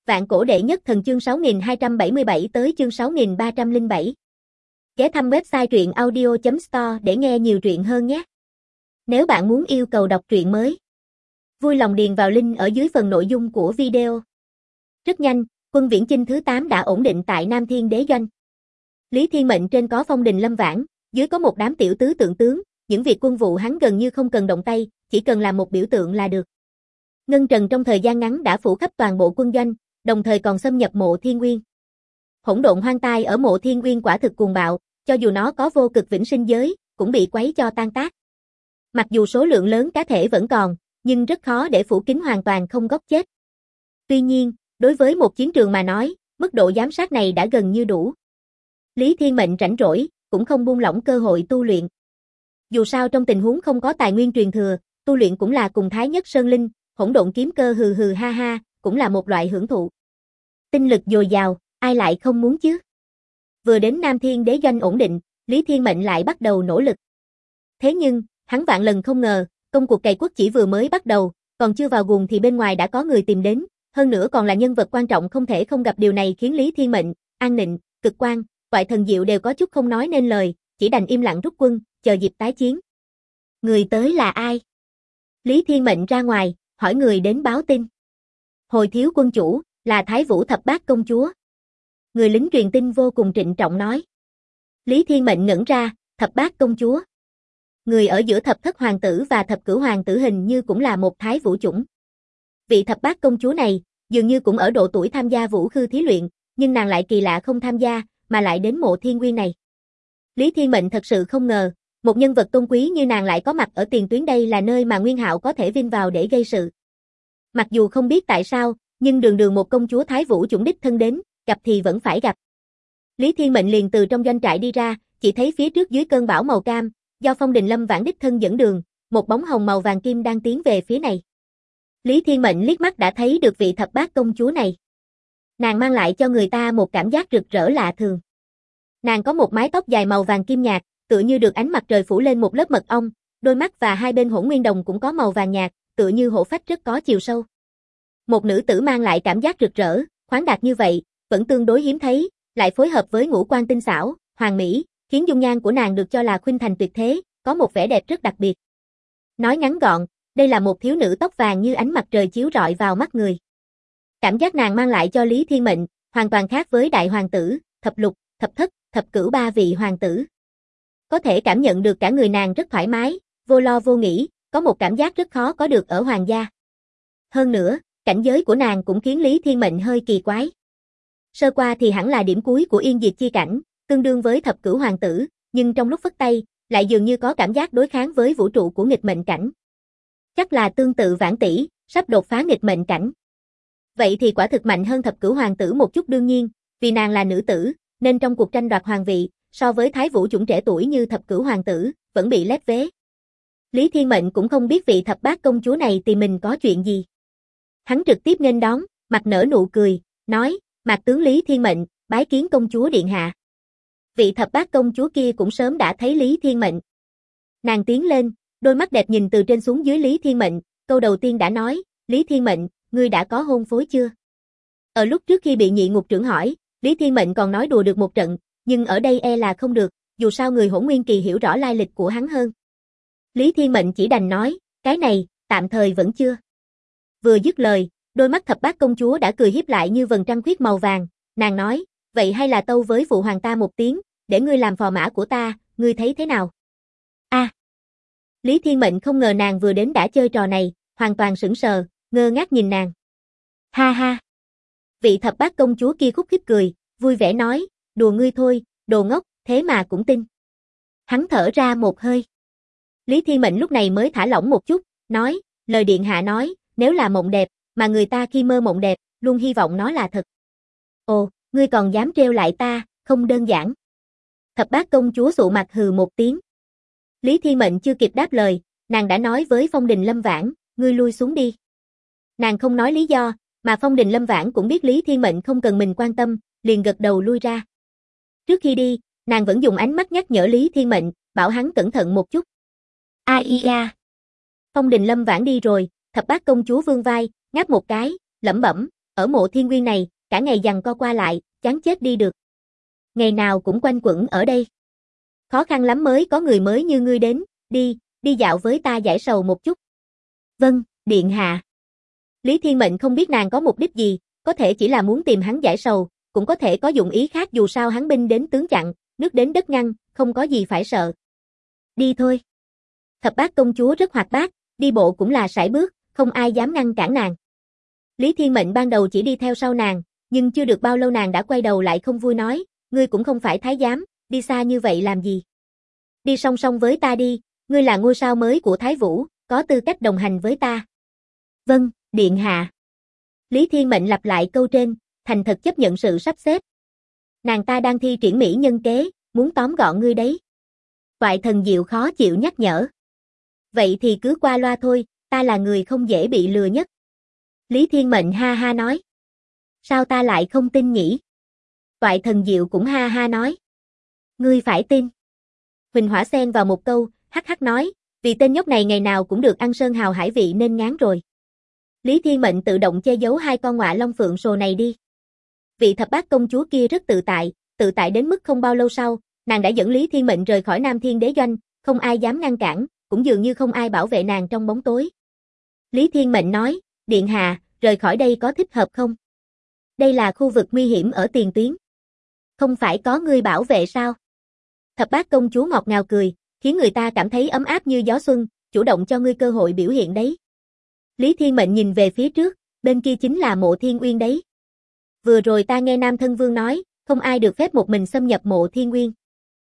Vạn cổ đệ nhất thần chương 6277 tới chương 6307. Ghé thăm website truyện audio.store để nghe nhiều truyện hơn nhé. Nếu bạn muốn yêu cầu đọc truyện mới, vui lòng điền vào link ở dưới phần nội dung của video. Rất nhanh, quân Viễn Chinh thứ 8 đã ổn định tại Nam Thiên Đế Doanh. Lý Thiên Mệnh trên có Phong Đình Lâm Vãn, dưới có một đám tiểu tứ tượng tướng, những việc quân vụ hắn gần như không cần động tay, chỉ cần làm một biểu tượng là được. Ngân Trần trong thời gian ngắn đã phủ khắp toàn bộ quân doanh, đồng thời còn xâm nhập Mộ Thiên Uyên. Hỗn độn hoang tai ở Mộ Thiên Uyên quả thực cuồng bạo, cho dù nó có vô cực vĩnh sinh giới, cũng bị quấy cho tan tác. Mặc dù số lượng lớn cá thể vẫn còn, nhưng rất khó để phủ kín hoàn toàn không góc chết. Tuy nhiên, đối với một chiến trường mà nói, mức độ giám sát này đã gần như đủ. Lý Thiên Mệnh rảnh rỗi, cũng không buông lỏng cơ hội tu luyện. Dù sao trong tình huống không có tài nguyên truyền thừa, tu luyện cũng là cùng Thái Nhất Sơn Linh, hỗn độn kiếm cơ hừ hừ ha ha, cũng là một loại hưởng thụ. Tinh lực dồi dào, ai lại không muốn chứ? Vừa đến Nam Thiên Đế Doanh ổn định, Lý Thiên Mệnh lại bắt đầu nỗ lực. Thế nhưng, hắn vạn lần không ngờ, công cuộc cày quốc chỉ vừa mới bắt đầu, còn chưa vào guồng thì bên ngoài đã có người tìm đến, hơn nữa còn là nhân vật quan trọng không thể không gặp. Điều này khiến Lý Thiên Mệnh, An Nịnh, Cực Quang, Toại Thần Diệu đều có chút không nói nên lời, chỉ đành im lặng rút quân, chờ dịp tái chiến. Người tới là ai? Lý Thiên Mệnh ra ngoài, hỏi người đến báo tin. Hồi thiếu quân chủ, là Thái Vũ Thập Bát công chúa. Người lính truyền tin vô cùng trịnh trọng nói. Lý Thiên Mệnh ngẩn ra, Thập Bát công chúa. Người ở giữa Thập Thất hoàng tử và Thập Cửu hoàng tử hình như cũng là một Thái Vũ chủng. Vị Thập Bát công chúa này, dường như cũng ở độ tuổi tham gia vũ khư thí luyện, nhưng nàng lại kỳ lạ không tham gia, mà lại đến Mộ Thiên Uyên này. Lý Thiên Mệnh thật sự không ngờ, một nhân vật tôn quý như nàng lại có mặt ở tiền tuyến, đây là nơi mà Nguyên Hạo có thể vin vào để gây sự. Mặc dù không biết tại sao, nhưng đường đường một công chúa Thái Vũ chủng đích thân đến, gặp thì vẫn phải gặp. Lý Thiên Mệnh liền từ trong doanh trại đi ra, chỉ thấy phía trước dưới cơn bão màu cam, do Phong Đình Lâm Vãn đích thân dẫn đường, một bóng hồng màu vàng kim đang tiến về phía này. Lý Thiên Mệnh liếc mắt đã thấy được vị Thập Bát công chúa này. Nàng mang lại cho người ta một cảm giác rực rỡ lạ thường. Nàng có một mái tóc dài màu vàng kim nhạt, tựa như được ánh mặt trời phủ lên một lớp mật ong, đôi mắt và hai bên hỗn nguyên đồng cũng có màu vàng nhạt, tựa như hổ phách rất có chiều sâu. Một nữ tử mang lại cảm giác rực rỡ, khoáng đạt như vậy, vẫn tương đối hiếm thấy, lại phối hợp với ngũ quan tinh xảo, hoàn mỹ, khiến dung nhan của nàng được cho là khuynh thành tuyệt thế, có một vẻ đẹp rất đặc biệt. Nói ngắn gọn, đây là một thiếu nữ tóc vàng như ánh mặt trời chiếu rọi vào mắt người. Cảm giác nàng mang lại cho Lý Thiên Mệnh, hoàn toàn khác với đại hoàng tử, thập lục, thập thất, thập cửu ba vị hoàng tử. Có thể cảm nhận được cả người nàng rất thoải mái, vô lo vô nghĩ, có một cảm giác rất khó có được ở hoàng gia. Hơn nữa, cảnh giới của nàng cũng khiến Lý Thiên Mệnh hơi kỳ quái. Sơ qua thì hẳn là điểm cuối của yên diệt chi cảnh, tương đương với thập cửu hoàng tử, nhưng trong lúc phất tay, lại dường như có cảm giác đối kháng với vũ trụ của nghịch mệnh cảnh. Chắc là tương tự Vãn tỷ, sắp đột phá nghịch mệnh cảnh. Vậy thì quả thực mạnh hơn thập cửu hoàng tử một chút. Đương nhiên, vì nàng là nữ tử, nên trong cuộc tranh đoạt hoàng vị, so với Thái Vũ chủng trẻ tuổi như thập cửu hoàng tử, vẫn bị lép vế. Lý Thiên Mệnh cũng không biết vị Thập Bát công chúa này tìm mình có chuyện gì. Hắn trực tiếp nghênh đón, mặt nở nụ cười, nói, Mạc tướng Lý Thiên Mệnh, bái kiến công chúa điện hạ. Vị Thập Bát công chúa kia cũng sớm đã thấy Lý Thiên Mệnh. Nàng tiến lên, đôi mắt đẹp nhìn từ trên xuống dưới Lý Thiên Mệnh, câu đầu tiên đã nói, Lý Thiên Mệnh, ngươi đã có hôn phối chưa? Ở lúc trước khi bị nhị ngục trưởng hỏi, Lý Thiên Mệnh còn nói đùa được một trận, nhưng ở đây e là không được, dù sao người Hỗn Nguyên Kỳ hiểu rõ lai lịch của hắn hơn. Lý Thiên Mệnh chỉ đành nói, cái này, tạm thời vẫn chưa. Vừa dứt lời, đôi mắt Thập Bát công chúa đã cười hiếp lại như vầng trăng khuyết màu vàng, nàng nói, vậy hay là tâu với phụ hoàng ta một tiếng, để ngươi làm phò mã của ta, ngươi thấy thế nào? Lý Thiên Mệnh không ngờ nàng vừa đến đã chơi trò này, hoàn toàn sững sờ, ngơ ngác nhìn nàng. Ha ha. Vị Thập Bát công chúa kia khúc khích cười, vui vẻ nói, đùa ngươi thôi, đồ ngốc, thế mà cũng tin. Hắn thở ra một hơi. Lý Thiên Mệnh lúc này mới thả lỏng một chút, nói, lời điện hạ nói, nếu là mộng đẹp, mà người ta khi mơ mộng đẹp, luôn hy vọng nó là thật. Ồ, ngươi còn dám trêu lại ta, không đơn giản. Thập Bát công chúa sụ mặt hừ một tiếng. Lý Thiên Mệnh chưa kịp đáp lời, nàng đã nói với Phong Đình Lâm Vãn, ngươi lui xuống đi. Nàng không nói lý do, mà Phong Đình Lâm Vãn cũng biết Lý Thiên Mệnh không cần mình quan tâm, liền gật đầu lui ra. Trước khi đi, nàng vẫn dùng ánh mắt nhắc nhở Lý Thiên Mệnh, bảo hắn cẩn thận một chút. Ia. Phong Đình Lâm Vãn đi rồi, Thập Bát công chúa vươn vai, ngáp một cái, lẩm bẩm, Ở mộ thiên nguyên này, cả ngày giằng co qua lại, chán chết đi được. Ngày nào cũng quanh quẩn ở đây. Khó khăn lắm mới có người mới như ngươi đến, đi dạo với ta giải sầu một chút. Vâng, điện hạ. Lý Thiên Mệnh không biết nàng có mục đích gì, có thể chỉ là muốn tìm hắn giải sầu, cũng có thể có dụng ý khác dù sao hắn binh đến tướng chặn, nước đến đất ngăn, không có gì phải sợ. Đi thôi. Thập bát công chúa rất hoạt bát, đi bộ cũng là sải bước, không ai dám ngăn cản nàng. Lý Thiên Mệnh ban đầu chỉ đi theo sau nàng, nhưng chưa được bao lâu nàng đã quay đầu lại không vui nói, ngươi cũng không phải thái giám, đi xa như vậy làm gì? Đi song song với ta đi, ngươi là ngôi sao mới của Thái Vũ, có tư cách đồng hành với ta. Vâng, điện hạ. Lý Thiên Mệnh lặp lại câu trên, thành thật chấp nhận sự sắp xếp. Nàng ta đang thi triển mỹ nhân kế, muốn tóm gọn ngươi đấy. Toại Thần Diệu khó chịu nhắc nhở. Vậy thì cứ qua loa thôi, ta là người không dễ bị lừa nhất. Lý Thiên Mệnh ha ha nói. Sao ta lại không tin nhỉ? Toại Thần Diệu cũng ha ha nói. Ngươi phải tin. Huỳnh Hỏa xen vào một câu, hắc hắc nói, vì tên nhóc này ngày nào cũng được ăn sơn hào hải vị nên ngán rồi. Lý Thiên Mệnh tự động che giấu hai con ngọa long phượng sồ này đi. Vị thập bát công chúa kia rất tự tại đến mức không bao lâu sau, nàng đã dẫn Lý Thiên Mệnh rời khỏi Nam Thiên Đế Doanh, không ai dám ngăn cản, cũng dường như không ai bảo vệ nàng trong bóng tối. Lý Thiên Mệnh nói, điện hạ, rời khỏi đây có thích hợp không? Đây là khu vực nguy hiểm ở tiền tuyến. Không phải có ngươi bảo vệ sao? Thập bát công chúa ngọt ngào cười, khiến người ta cảm thấy ấm áp như gió xuân, chủ động cho ngươi cơ hội biểu hiện đấy. Lý Thiên Mệnh nhìn về phía trước, bên kia chính là mộ Thiên Uyên đấy. Vừa rồi ta nghe Nam Thân Vương nói, không ai được phép một mình xâm nhập mộ Thiên Uyên.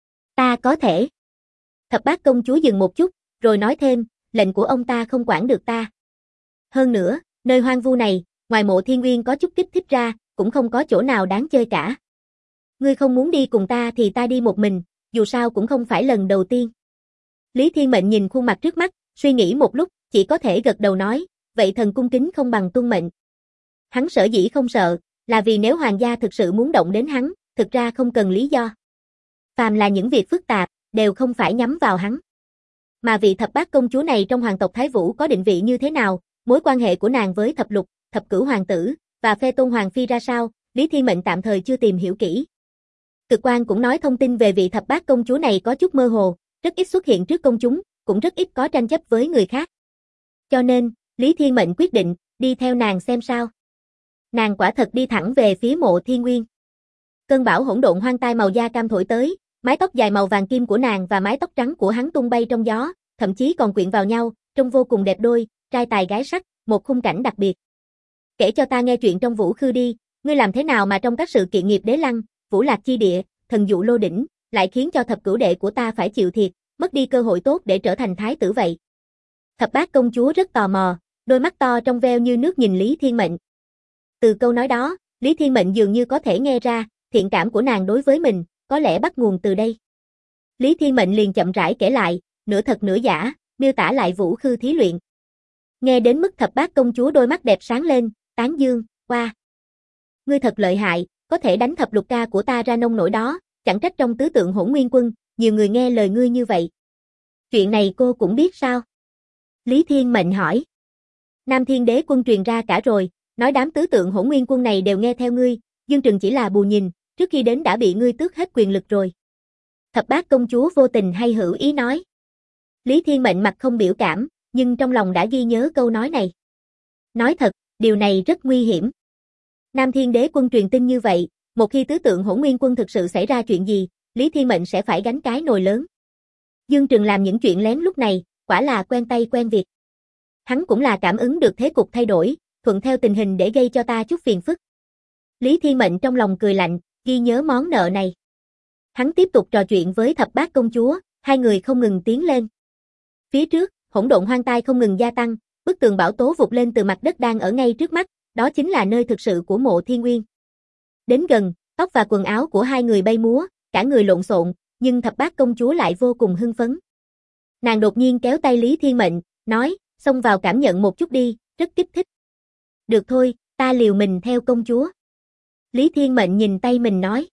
Ta có thể. Thập bát công chúa dừng một chút, rồi nói thêm, lệnh của ông ta không quản được ta. Hơn nữa, nơi hoang vu này, ngoài mộ Thiên Uyên có chút kích thích ra, cũng không có chỗ nào đáng chơi cả. Ngươi không muốn đi cùng ta thì ta đi một mình, dù sao cũng không phải lần đầu tiên. Lý Thiên Mệnh nhìn khuôn mặt trước mắt, suy nghĩ một lúc, chỉ có thể gật đầu nói, vậy thần cung kính không bằng tuân mệnh. Hắn sở dĩ không sợ, là vì nếu hoàng gia thực sự muốn động đến hắn, thực ra không cần lý do. Phàm là những việc phức tạp, đều không phải nhắm vào hắn. Mà vị thập bát công chúa này trong hoàng tộc Thái Vũ có định vị như thế nào, mối quan hệ của nàng với thập lục, thập cửu hoàng tử, và phe tôn hoàng phi ra sao, Lý Thiên Mệnh tạm thời chưa tìm hiểu kỹ. Cực quan cũng nói thông tin về vị thập bát công chúa này có chút mơ hồ, rất ít xuất hiện trước công chúng, cũng rất ít có tranh chấp với người khác. Cho nên, Lý Thiên Mệnh quyết định, đi theo nàng xem sao. Nàng quả thật đi thẳng về phía mộ Thiên Nguyên. Cơn bão hỗn độn hoang tai màu da cam thổi tới, mái tóc dài màu vàng kim của nàng và mái tóc trắng của hắn tung bay trong gió, thậm chí còn quyện vào nhau, trông vô cùng đẹp đôi, trai tài gái sắc, một khung cảnh đặc biệt. Kể cho ta nghe chuyện trong Vũ Khư đi, ngươi làm thế nào mà trong các sự kiện nghiệp đế lăng, Vũ Lạc chi địa, thần dụ lô đỉnh, lại khiến cho thập cửu đệ của ta phải chịu thiệt, mất đi cơ hội tốt để trở thành thái tử vậy. Thập bát công chúa rất tò mò, đôi mắt to trong veo như nước nhìn Lý Thiên Mệnh. Từ câu nói đó, Lý Thiên Mệnh dường như có thể nghe ra, thiện cảm của nàng đối với mình, có lẽ bắt nguồn từ đây. Lý Thiên Mệnh liền chậm rãi kể lại, nửa thật nửa giả, miêu tả lại Vũ Khư thí luyện. Nghe đến mức thập bát công chúa đôi mắt đẹp sáng lên, tán dương, qua. Ngươi thật lợi hại, có thể đánh thập lục ca của ta ra nông nổi đó, chẳng trách trong tứ tượng Hỗn Nguyên Quân, nhiều người nghe lời ngươi như vậy. Chuyện này cô cũng biết sao? Lý Thiên Mệnh hỏi. Nam Thiên Đế Quân truyền ra cả rồi, nói đám tứ tượng Hỗn Nguyên Quân này đều nghe theo ngươi, Dương Trừng chỉ là bù nhìn, trước khi đến đã bị ngươi tước hết quyền lực rồi. Thập bát công chúa vô tình hay hữu ý nói. Lý Thiên Mệnh mặt không biểu cảm, nhưng trong lòng đã ghi nhớ câu nói này. Nói thật, điều này rất nguy hiểm. Nam Thiên Đế Quân truyền tin như vậy, một khi tứ tượng Hỗn Nguyên Quân thực sự xảy ra chuyện gì, Lý Thiên Mệnh sẽ phải gánh cái nồi lớn. Dương Trừng làm những chuyện lén lúc này, quả là quen tay quen việc. Hắn cũng là cảm ứng được thế cục thay đổi, thuận theo tình hình để gây cho ta chút phiền phức. Lý Thiên Mệnh trong lòng cười lạnh, ghi nhớ món nợ này. Hắn tiếp tục trò chuyện với thập bát công chúa, hai người không ngừng tiến lên. Phía trước, hỗn độn hoang tai không ngừng gia tăng, bức tường bão tố vụt lên từ mặt đất đang ở ngay trước mắt, đó chính là nơi thực sự của mộ Thiên Nguyên. Đến gần, tóc và quần áo của hai người bay múa, cả người lộn xộn, nhưng thập bát công chúa lại vô cùng hưng phấn. Nàng đột nhiên kéo tay Lý Thiên Mệnh, nói, xông vào cảm nhận một chút đi, rất kích thích. Được thôi, ta liều mình theo công chúa. Lý Thiên Mệnh nhìn tay mình nói.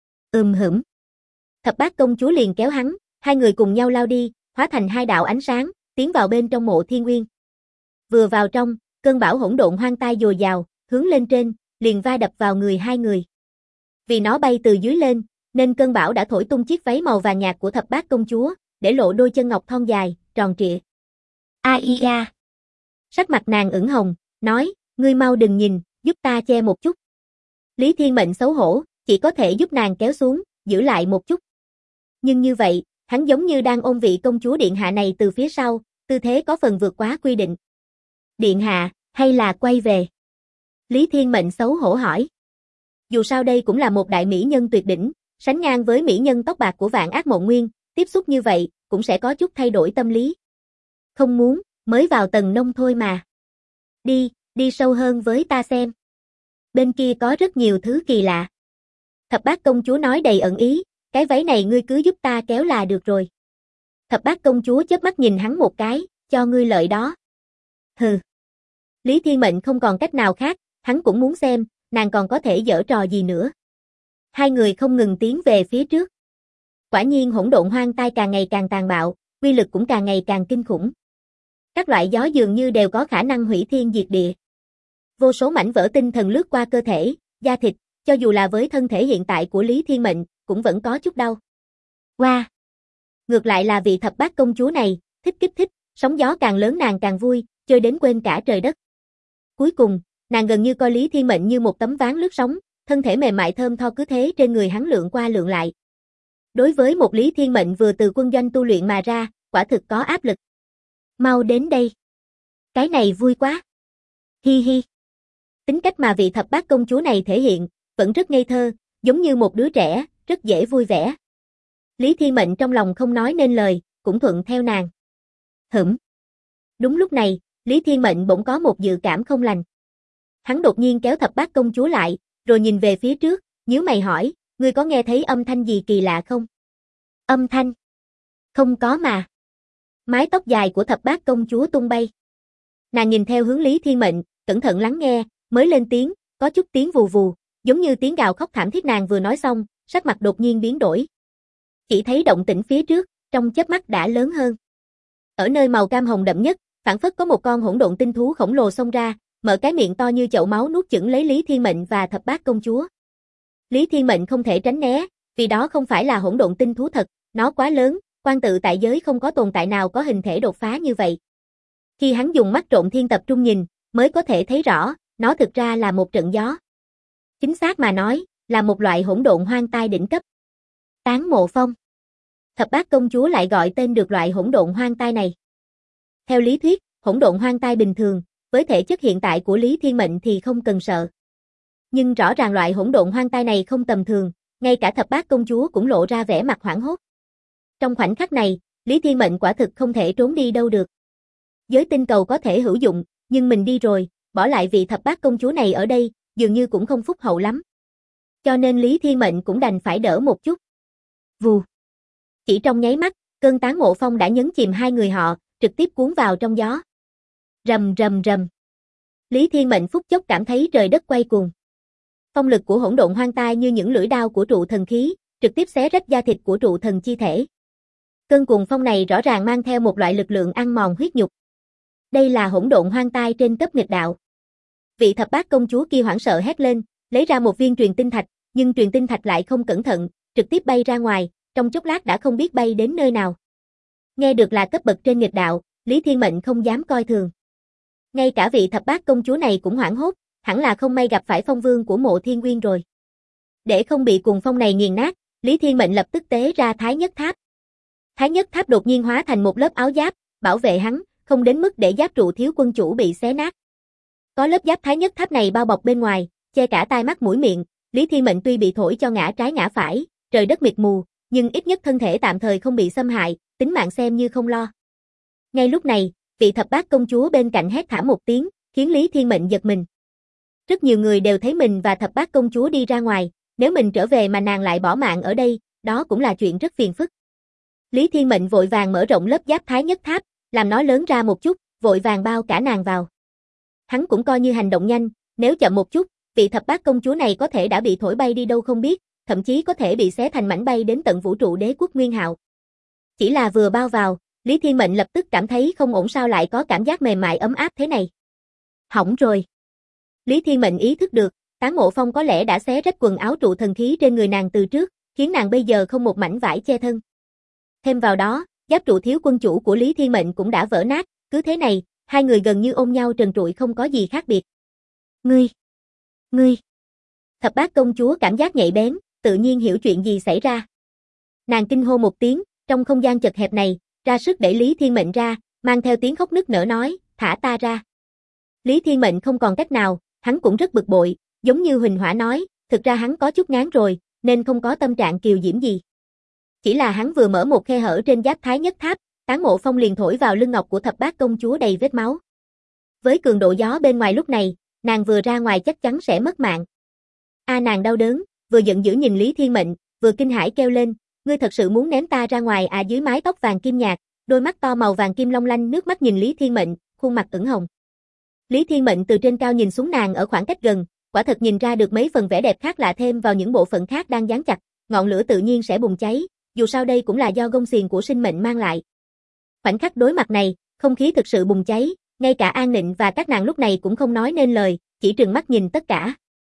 Hửm. Thập bát công chúa liền kéo hắn, hai người cùng nhau lao đi, hóa thành hai đạo ánh sáng, tiến vào bên trong mộ Thiên Nguyên. Vừa vào trong, cơn bão hỗn độn hoang tai dồi dào, hướng lên trên, liền va đập vào người hai người. Vì nó bay từ dưới lên, nên cơn bão đã thổi tung chiếc váy màu vàng nhạt của thập bát công chúa, để lộ đôi chân ngọc thon dài, tròn trịa. Aia! Sắc mặt nàng ửng hồng, nói, ngươi mau đừng nhìn, giúp ta che một chút. Lý Thiên Mệnh xấu hổ, chỉ có thể giúp nàng kéo xuống, giữ lại một chút. Nhưng như vậy, hắn giống như đang ôm vị công chúa điện hạ này từ phía sau, tư thế có phần vượt quá quy định. Điện hạ, hay là quay về? Lý Thiên Mệnh xấu hổ hỏi. Dù sao đây cũng là một đại mỹ nhân tuyệt đỉnh, sánh ngang với mỹ nhân tóc bạc của Vạn Ác Mộng Nguyên, tiếp xúc như vậy, cũng sẽ có chút thay đổi tâm lý. Không muốn, mới vào tầng nông thôi mà. Đi sâu hơn với ta xem. Bên kia có rất nhiều thứ kỳ lạ. Thập bát công chúa nói đầy ẩn ý, cái váy này ngươi cứ giúp ta kéo là được rồi. Thập bát công chúa chớp mắt nhìn hắn một cái, cho ngươi lợi đó. Hừ. Lý Thiên Mệnh không còn cách nào khác, hắn cũng muốn xem, nàng còn có thể giở trò gì nữa. Hai người không ngừng tiến về phía trước. Quả nhiên hỗn độn hoang tai càng ngày càng tàn bạo, uy lực cũng càng ngày càng kinh khủng. Các loại gió dường như đều có khả năng hủy thiên diệt địa. Vô số mảnh vỡ tinh thần lướt qua cơ thể, da thịt, cho dù là với thân thể hiện tại của Lý Thiên Mệnh, cũng vẫn có chút đau. Wow! Ngược lại là vị thập bát công chúa này, thích kích thích, sóng gió càng lớn nàng càng vui, chơi đến quên cả trời đất. Cuối cùng, nàng gần như coi Lý Thiên Mệnh như một tấm ván lướt sóng, thân thể mềm mại thơm tho cứ thế trên người hắn lượn qua lượn lại. Đối với một Lý Thiên Mệnh vừa từ quân doanh tu luyện mà ra, quả thực có áp lực. Mau đến đây. Cái này vui quá. Hi hi. Tính cách mà vị thập bát công chúa này thể hiện, vẫn rất ngây thơ, giống như một đứa trẻ, rất dễ vui vẻ. Lý Thiên Mệnh trong lòng không nói nên lời, cũng thuận theo nàng. Đúng lúc này, Lý Thiên Mệnh bỗng có một dự cảm không lành. Hắn đột nhiên kéo thập bát công chúa lại, rồi nhìn về phía trước, nhíu mày hỏi, ngươi có nghe thấy âm thanh gì kỳ lạ không? Âm thanh? Không có mà. Mái tóc dài của thập bát công chúa tung bay. Nàng nhìn theo hướng Lý Thiên Mệnh, cẩn thận lắng nghe, mới lên tiếng, có chút tiếng vù vù, giống như tiếng gào khóc thảm thiết. Nàng vừa nói xong, sắc mặt đột nhiên biến đổi. Chỉ thấy động tĩnh phía trước, trong chớp mắt đã lớn hơn. Ở nơi màu cam hồng đậm nhất, phảng phất có một con hỗn độn tinh thú khổng lồ xông ra, mở cái miệng to như chậu máu nuốt chửng lấy Lý Thiên Mệnh và thập bát công chúa. Lý Thiên Mệnh không thể tránh né, vì đó không phải là hỗn độn tinh thú thật, nó quá lớn, quan tự tại giới không có tồn tại nào có hình thể đột phá như vậy. Khi hắn dùng mắt trộn thiên tập trung nhìn, mới có thể thấy rõ, nó thực ra là một trận gió. Chính xác mà nói, là một loại hỗn độn hoang tai đỉnh cấp. Tán Mộ Phong. Thập bát công chúa lại gọi tên được loại hỗn độn hoang tai này. Theo lý thuyết, hỗn độn hoang tai bình thường, với thể chất hiện tại của Lý Thiên Mệnh thì không cần sợ. Nhưng rõ ràng loại hỗn độn hoang tai này không tầm thường, ngay cả thập bát công chúa cũng lộ ra vẻ mặt hoảng hốt. Trong khoảnh khắc này, Lý Thiên Mệnh quả thực không thể trốn đi đâu được. Giới tinh cầu có thể hữu dụng, nhưng mình đi rồi, bỏ lại vị thập bát công chúa này ở đây, dường như cũng không phúc hậu lắm. Cho nên Lý Thiên Mệnh cũng đành phải đỡ một chút. Vù. Chỉ trong nháy mắt, cơn Tán Mộ Phong đã nhấn chìm hai người họ, trực tiếp cuốn vào trong gió. Rầm rầm rầm. Lý Thiên Mệnh phút chốc cảm thấy trời đất quay cuồng. Phong lực của hỗn độn hoang tai như những lưỡi đao của trụ thần khí, trực tiếp xé rách da thịt của trụ thần chi thể. Cơn cuồng phong này rõ ràng mang theo một loại lực lượng ăn mòn huyết nhục. Đây là hỗn độn hoang tai trên cấp nghịch đạo. Vị thập bát công chúa kia hoảng sợ hét lên, lấy ra một viên truyền tinh thạch, nhưng truyền tinh thạch lại không cẩn thận, trực tiếp bay ra ngoài, trong chốc lát đã không biết bay đến nơi nào. Nghe được là cấp bậc trên nghịch đạo, Lý Thiên Mệnh không dám coi thường. Ngay cả vị thập bát công chúa này cũng hoảng hốt, hẳn là không may gặp phải phong vương của Mộ Thiên Nguyên rồi. Để không bị cuồng phong này nghiền nát, Lý Thiên Mệnh lập tức tế ra Thái Nhất Tháp. Thái Nhất Tháp đột nhiên hóa thành một lớp áo giáp, bảo vệ hắn, không đến mức để giáp trụ thiếu quân chủ bị xé nát. Có lớp giáp Thái Nhất Tháp này bao bọc bên ngoài, che cả tai mắt mũi miệng, Lý Thiên Mệnh tuy bị thổi cho ngã trái ngã phải, trời đất mịt mù, nhưng ít nhất thân thể tạm thời không bị xâm hại, tính mạng xem như không lo. Ngay lúc này, vị thập bát công chúa bên cạnh hét thảm một tiếng, khiến Lý Thiên Mệnh giật mình. Rất nhiều người đều thấy mình và thập bát công chúa đi ra ngoài, nếu mình trở về mà nàng lại bỏ mạng ở đây, đó cũng là chuyện rất phiền phức. Lý Thiên Mệnh vội vàng mở rộng lớp giáp Thái Nhất Tháp, làm nó lớn ra một chút, vội vàng bao cả nàng vào. Hắn cũng coi như hành động nhanh, nếu chậm một chút, vị thập bát công chúa này có thể đã bị thổi bay đi đâu không biết, thậm chí có thể bị xé thành mảnh bay đến tận vũ trụ đế quốc Nguyên Hạo. Chỉ là vừa bao vào, Lý Thiên Mệnh lập tức cảm thấy không ổn, sao lại có cảm giác mềm mại ấm áp thế này. Hỏng rồi. Lý Thiên Mệnh ý thức được, Tán Mộ Phong có lẽ đã xé rách quần áo trụ thần khí trên người nàng từ trước, khiến nàng bây giờ không một mảnh vải che thân. Thêm vào đó, giáp trụ thiếu quân chủ của Lý Thiên Mệnh cũng đã vỡ nát, cứ thế này, hai người gần như ôm nhau trần trụi không có gì khác biệt. Ngươi. Thập Bát công chúa cảm giác nhạy bén, tự nhiên hiểu chuyện gì xảy ra. Nàng kinh hô một tiếng, trong không gian chật hẹp này, ra sức đẩy Lý Thiên Mệnh ra, mang theo tiếng khóc nức nở nói, thả ta ra. Lý Thiên Mệnh không còn cách nào, hắn cũng rất bực bội, giống như Huỳnh Hỏa nói, thực ra hắn có chút ngán rồi, nên không có tâm trạng kiều diễm gì. Chỉ là hắn vừa mở một khe hở trên giáp Thái Nhất Tháp, Tán Mộ Phong liền thổi vào lưng ngọc của Thập Bát công chúa đầy vết máu. Với cường độ gió bên ngoài lúc này, nàng vừa ra ngoài chắc chắn sẽ mất mạng. Nàng đau đớn, vừa giận dữ nhìn Lý Thiên Mệnh, vừa kinh hãi kêu lên, ngươi thật sự muốn ném ta ra ngoài à? Dưới mái tóc vàng kim nhạt, đôi mắt to màu vàng kim long lanh nước mắt nhìn Lý Thiên Mệnh, khuôn mặt ửng hồng. Lý Thiên Mệnh từ trên cao nhìn xuống nàng ở khoảng cách gần, quả thật nhìn ra được mấy phần vẻ đẹp khác lạ thêm vào những bộ phận khác đang dán chặt, ngọn lửa tự nhiên sẽ bùng cháy, dù sao đây cũng là do gông xiềng của sinh mệnh mang lại. Khoảnh khắc đối mặt này, không khí thực sự bùng cháy, ngay cả An Nịnh và các nàng lúc này cũng không nói nên lời, chỉ trừng mắt nhìn tất cả.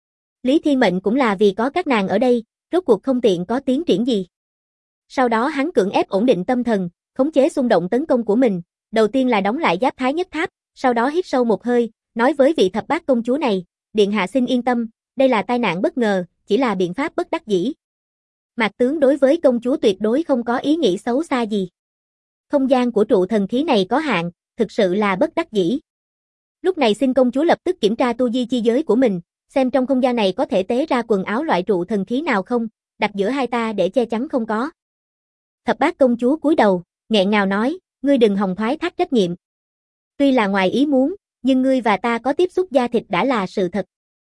Lý Thiên Mệnh cũng là vì có các nàng ở đây, rốt cuộc không tiện có tiến triển gì. Sau đó hắn cưỡng ép ổn định tâm thần, khống chế xung động tấn công của mình, đầu tiên là đóng lại giáp Thái Nhất Tháp, sau đó hít sâu một hơi, nói với vị Thập Bát công chúa này, điện hạ xin yên tâm, đây là tai nạn bất ngờ, chỉ là biện pháp bất đắc dĩ. Mạc tướng đối với công chúa tuyệt đối không có ý nghĩ xấu xa gì. Không gian của trụ thần khí này có hạn, thực sự là bất đắc dĩ. Lúc này xin công chúa lập tức kiểm tra tu vi chi giới của mình, xem trong không gian này có thể tế ra quần áo loại trụ thần khí nào không, đặt giữa hai ta để che chắn không có. Thập Bát công chúa cúi đầu, nghẹn ngào nói, ngươi đừng hòng thoái thác trách nhiệm. Tuy là ngoài ý muốn, nhưng ngươi và ta có tiếp xúc da thịt đã là sự thật.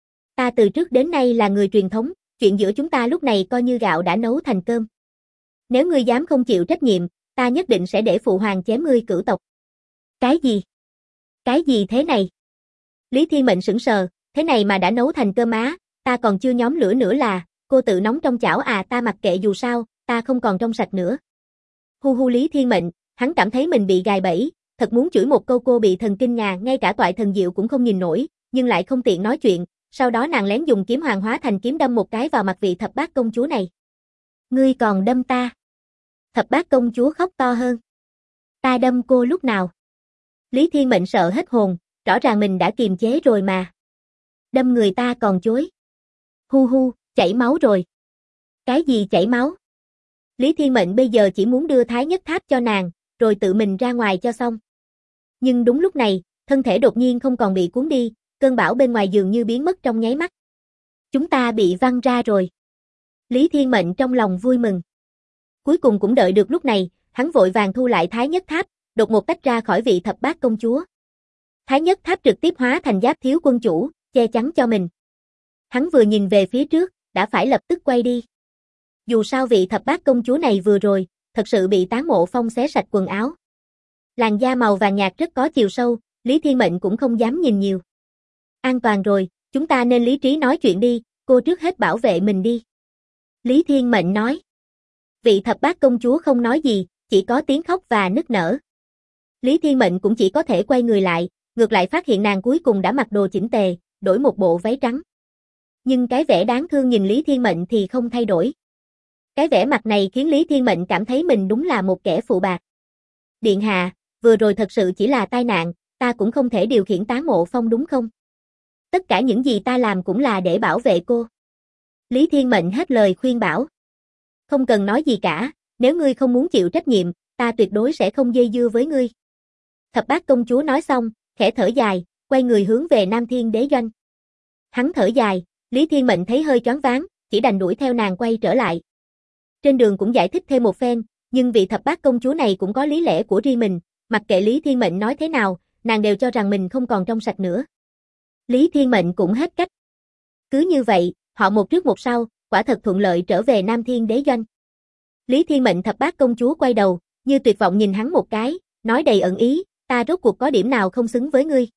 Ta từ trước đến nay là người truyền thống, chuyện giữa chúng ta lúc này coi như gạo đã nấu thành cơm. Nếu ngươi dám không chịu trách nhiệm, ta nhất định sẽ để phụ hoàng chém ngươi cửu tộc. Cái gì? Cái gì thế này? Lý Thiên Mệnh sững sờ, thế này mà đã nấu thành cơm á, ta còn chưa nhóm lửa nữa là, cô tự nóng trong chảo à? Ta mặc kệ dù sao, ta không còn trong sạch nữa. Hu Lý Thiên Mệnh, hắn cảm thấy mình bị gài bẫy, thật muốn chửi một câu cô bị thần kinh nhà, ngay cả toại thần diệu cũng không nhìn nổi, nhưng lại không tiện nói chuyện, sau đó nàng lén dùng kiếm hoàng hóa thành kiếm đâm một cái vào mặt vị Thập Bát công chúa này. Ngươi còn đâm ta? Thập Bát công chúa khóc to hơn. Ta đâm cô lúc nào? Lý Thiên Mệnh sợ hết hồn, rõ ràng mình đã kiềm chế rồi mà. Đâm người ta còn chối. Chảy máu rồi. Cái gì chảy máu? Lý Thiên Mệnh bây giờ chỉ muốn đưa Thái Nhất Tháp cho nàng, rồi tự mình ra ngoài cho xong. Nhưng đúng lúc này, thân thể đột nhiên không còn bị cuốn đi, cơn bão bên ngoài dường như biến mất trong nháy mắt. Chúng ta bị văng ra rồi. Lý Thiên Mệnh trong lòng vui mừng. Cuối cùng cũng đợi được lúc này, hắn vội vàng thu lại Thái Nhất Tháp, đột một tách ra khỏi vị Thập Bát công chúa. Thái Nhất Tháp trực tiếp hóa thành giáp thiếu quân chủ, che chắn cho mình. Hắn vừa nhìn về phía trước, đã phải lập tức quay đi. Dù sao vị Thập Bát công chúa này vừa rồi, thật sự bị Tán Mộ Phong xé sạch quần áo. Làn da màu vàng nhạt rất có chiều sâu, Lý Thiên Mệnh cũng không dám nhìn nhiều. An toàn rồi, chúng ta nên lý trí nói chuyện đi, cô trước hết bảo vệ mình đi. Lý Thiên Mệnh nói. Vị Thập Bát công chúa không nói gì, chỉ có tiếng khóc và nức nở. Lý Thiên Mệnh cũng chỉ có thể quay người lại, ngược lại phát hiện nàng cuối cùng đã mặc đồ chỉnh tề, đổi một bộ váy trắng. Nhưng cái vẻ đáng thương nhìn Lý Thiên Mệnh thì không thay đổi. Cái vẻ mặt này khiến Lý Thiên Mệnh cảm thấy mình đúng là một kẻ phụ bạc. Điện hạ, vừa rồi thật sự chỉ là tai nạn, ta cũng không thể điều khiển Tán Mộ Phong đúng không? Tất cả những gì ta làm cũng là để bảo vệ cô. Lý Thiên Mệnh hết lời khuyên bảo. Không cần nói gì cả, nếu ngươi không muốn chịu trách nhiệm, ta tuyệt đối sẽ không dây dưa với ngươi. Thập Bát công chúa nói xong, khẽ thở dài, quay người hướng về Nam Thiên Đế Doanh. Hắn thở dài, Lý Thiên Mệnh thấy hơi choáng váng, chỉ đành đuổi theo nàng quay trở lại. Trên đường cũng giải thích thêm một phen, nhưng vị Thập Bát công chúa này cũng có lý lẽ của riêng mình, mặc kệ Lý Thiên Mệnh nói thế nào, nàng đều cho rằng mình không còn trong sạch nữa. Lý Thiên Mệnh cũng hết cách. Cứ như vậy, họ một trước một sau, quả thật thuận lợi trở về Nam Thiên Đế Doanh. Lý Thiên Mệnh Thập Bát công chúa quay đầu, như tuyệt vọng nhìn hắn một cái, nói đầy ẩn ý, ta rốt cuộc có điểm nào không xứng với ngươi.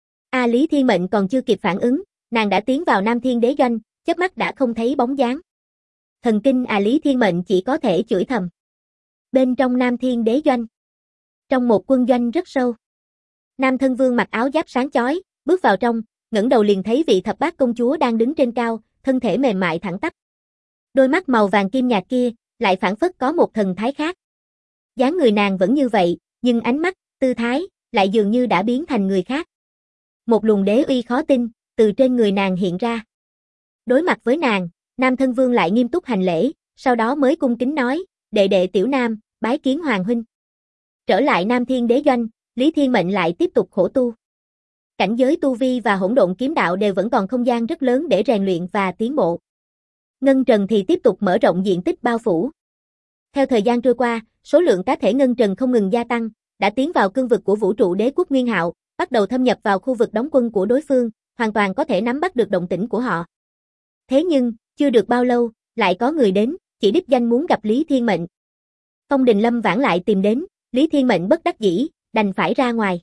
Lý Thiên Mệnh còn chưa kịp phản ứng, nàng đã tiến vào Nam Thiên Đế Doanh, chớp mắt đã không thấy bóng dáng. Thần kinh Lý Thiên Mệnh chỉ có thể chửi thầm. Bên trong Nam Thiên Đế Doanh, trong một quân doanh rất sâu, Nam Thân Vương mặc áo giáp sáng chói, bước vào trong, ngẩng đầu liền thấy vị thập bát công chúa đang đứng trên cao, thân thể mềm mại thẳng tắp. Đôi mắt màu vàng kim nhạt kia, lại phảng phất có một thần thái khác. Dáng người nàng vẫn như vậy, nhưng ánh mắt, tư thái, lại dường như đã biến thành người khác. Một luồng đế uy khó tin, từ trên người nàng hiện ra. Đối mặt với nàng, Nam Thân Vương lại nghiêm túc hành lễ, sau đó mới cung kính nói, đệ đệ Tiểu Nam, bái kiến Hoàng huynh. Trở lại Nam Thiên Đế Doanh, Lý Thiên Mệnh lại tiếp tục khổ tu. Cảnh giới tu vi và hỗn độn kiếm đạo đều vẫn còn không gian rất lớn để rèn luyện và tiến bộ. Ngân trần thì tiếp tục mở rộng diện tích bao phủ. Theo thời gian trôi qua, số lượng cá thể ngân trần không ngừng gia tăng, đã tiến vào cương vực của vũ trụ đế quốc Nguyên Hạo, bắt đầu thâm nhập vào khu vực đóng quân của đối phương, hoàn toàn có thể nắm bắt được động tĩnh của họ. Thế nhưng, chưa được bao lâu, lại có người đến, chỉ đích danh muốn gặp Lý Thiên Mệnh. Phong Đình Lâm Vãn lại tìm đến, Lý Thiên Mệnh bất đắc dĩ, đành phải ra ngoài.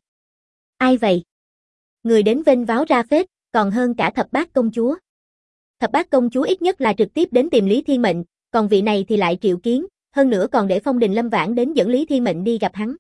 Ai vậy? Người đến vênh váo ra phết, còn hơn cả thập bát công chúa. Thập bát công chúa ít nhất là trực tiếp đến tìm Lý Thiên Mệnh, còn vị này thì lại triệu kiến, hơn nữa còn để Phong Đình Lâm Vãn đến dẫn Lý Thiên Mệnh đi gặp hắn.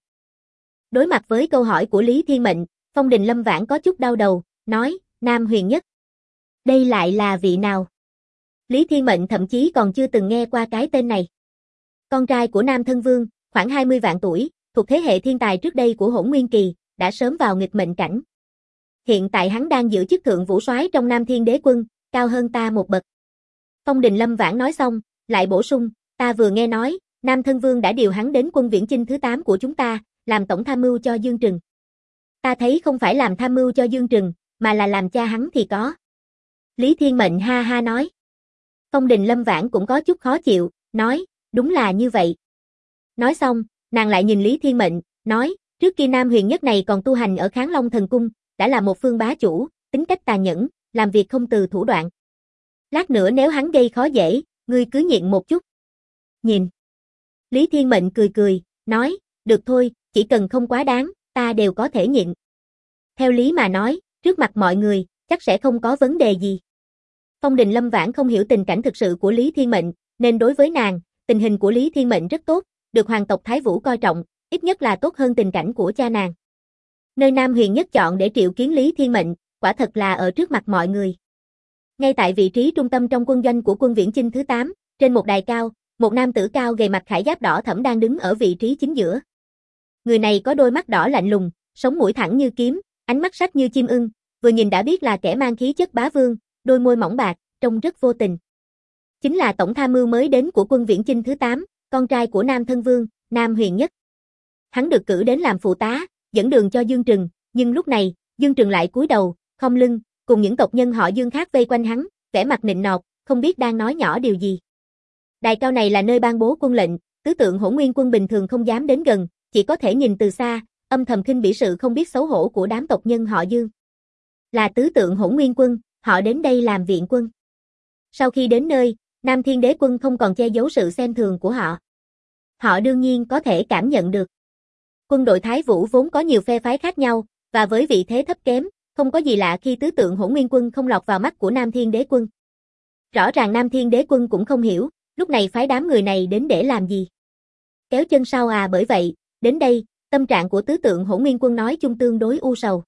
Đối mặt với câu hỏi của Lý Thiên Mệnh, Phong Đình Lâm Vãn có chút đau đầu, nói, Nam Huyền Nhất. Đây lại là vị nào? Lý Thiên Mệnh thậm chí còn chưa từng nghe qua cái tên này. Con trai của Nam Thân Vương, khoảng 20 vạn tuổi, thuộc thế hệ thiên tài trước đây của Hỗn Nguyên Kỳ, đã sớm vào nghịch mệnh cảnh. Hiện tại hắn đang giữ chức thượng vũ soái trong Nam Thiên Đế Quân, cao hơn ta một bậc. Phong Đình Lâm Vãn nói xong, lại bổ sung, ta vừa nghe nói, Nam Thân Vương đã điều hắn đến quân viễn chinh thứ 8 của chúng ta, làm tổng tham mưu cho Dương Trừng. Ta thấy không phải làm tham mưu cho Dương Trừng, mà là làm cha hắn thì có. Lý Thiên Mệnh ha ha nói. Phong Đình Lâm Vãn cũng có chút khó chịu, nói, đúng là như vậy. Nói xong, nàng lại nhìn Lý Thiên Mệnh, nói, trước kia Nam Huyền Nhất này còn tu hành ở Kháng Long Thần Cung, đã là một phương bá chủ, tính cách tàn nhẫn, làm việc không từ thủ đoạn. Lát nữa nếu hắn gây khó dễ, ngươi cứ nhịn một chút. Nhìn. Lý Thiên Mệnh cười cười, nói, được thôi, chỉ cần không quá đáng, ta đều có thể nhịn. Theo lý mà nói, trước mặt mọi người, chắc sẽ không có vấn đề gì. Phong Đình Lâm Vãn không hiểu tình cảnh thực sự của Lý Thiên Mệnh, nên đối với nàng, tình hình của Lý Thiên Mệnh rất tốt, được hoàng tộc Thái Vũ coi trọng, ít nhất là tốt hơn tình cảnh của cha nàng. Nơi Nam Huyền Nhất chọn để triệu kiến Lý Thiên Mệnh, quả thật là ở trước mặt mọi người. Ngay tại vị trí trung tâm trong quân doanh của quân viễn chinh thứ 8, trên một đài cao, một nam tử cao gầy mặt khải giáp đỏ thẫm đang đứng ở vị trí chính giữa. Người này có đôi mắt đỏ lạnh lùng, sống mũi thẳng như kiếm, ánh mắt sắc như chim ưng, vừa nhìn đã biết là kẻ mang khí chất bá vương, đôi môi mỏng bạc, trông rất vô tình. Chính là tổng tham mưu mới đến của quân viễn chinh thứ 8, con trai của Nam Thân Vương, Nam Huyền Nhất. Hắn được cử đến làm phụ tá, dẫn đường cho Dương Trừng, nhưng lúc này, Dương Trừng lại cúi đầu, khom lưng, cùng những tộc nhân họ Dương khác vây quanh hắn, vẻ mặt nịnh nọt, không biết đang nói nhỏ điều gì. Đài cao này là nơi ban bố quân lệnh, tứ tượng Hỗn Nguyên quân bình thường không dám đến gần, chỉ có thể nhìn từ xa, âm thầm khinh bỉ sự không biết xấu hổ của đám tộc nhân họ Dương. Là tứ tượng Hỗn Nguyên quân, họ đến đây làm viện quân. Sau khi đến nơi, Nam Thiên Đế Quân không còn che giấu sự xem thường của họ. Họ đương nhiên có thể cảm nhận được. Quân đội Thái Vũ vốn có nhiều phe phái khác nhau, và với vị thế thấp kém, không có gì lạ khi tứ tượng Hỗn Nguyên quân không lọt vào mắt của Nam Thiên Đế Quân. Rõ ràng Nam Thiên Đế Quân cũng không hiểu, lúc này phái đám người này đến để làm gì. Kéo chân sau à, bởi vậy, đến đây, tâm trạng của tứ tượng Hỗn Nguyên quân nói chung tương đối u sầu.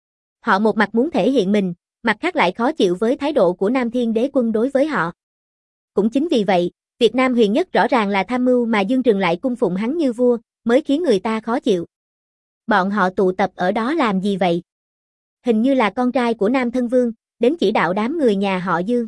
Họ một mặt muốn thể hiện mình, mặt khác lại khó chịu với thái độ của Nam Thiên Đế Quân đối với họ. Cũng chính vì vậy, Việt Nam Huyền Nhất rõ ràng là tham mưu mà Dương Trừng lại cung phụng hắn như vua, mới khiến người ta khó chịu. Bọn họ tụ tập ở đó làm gì vậy? Hình như là con trai của Nam Thân Vương, đến chỉ đạo đám người nhà họ Dương.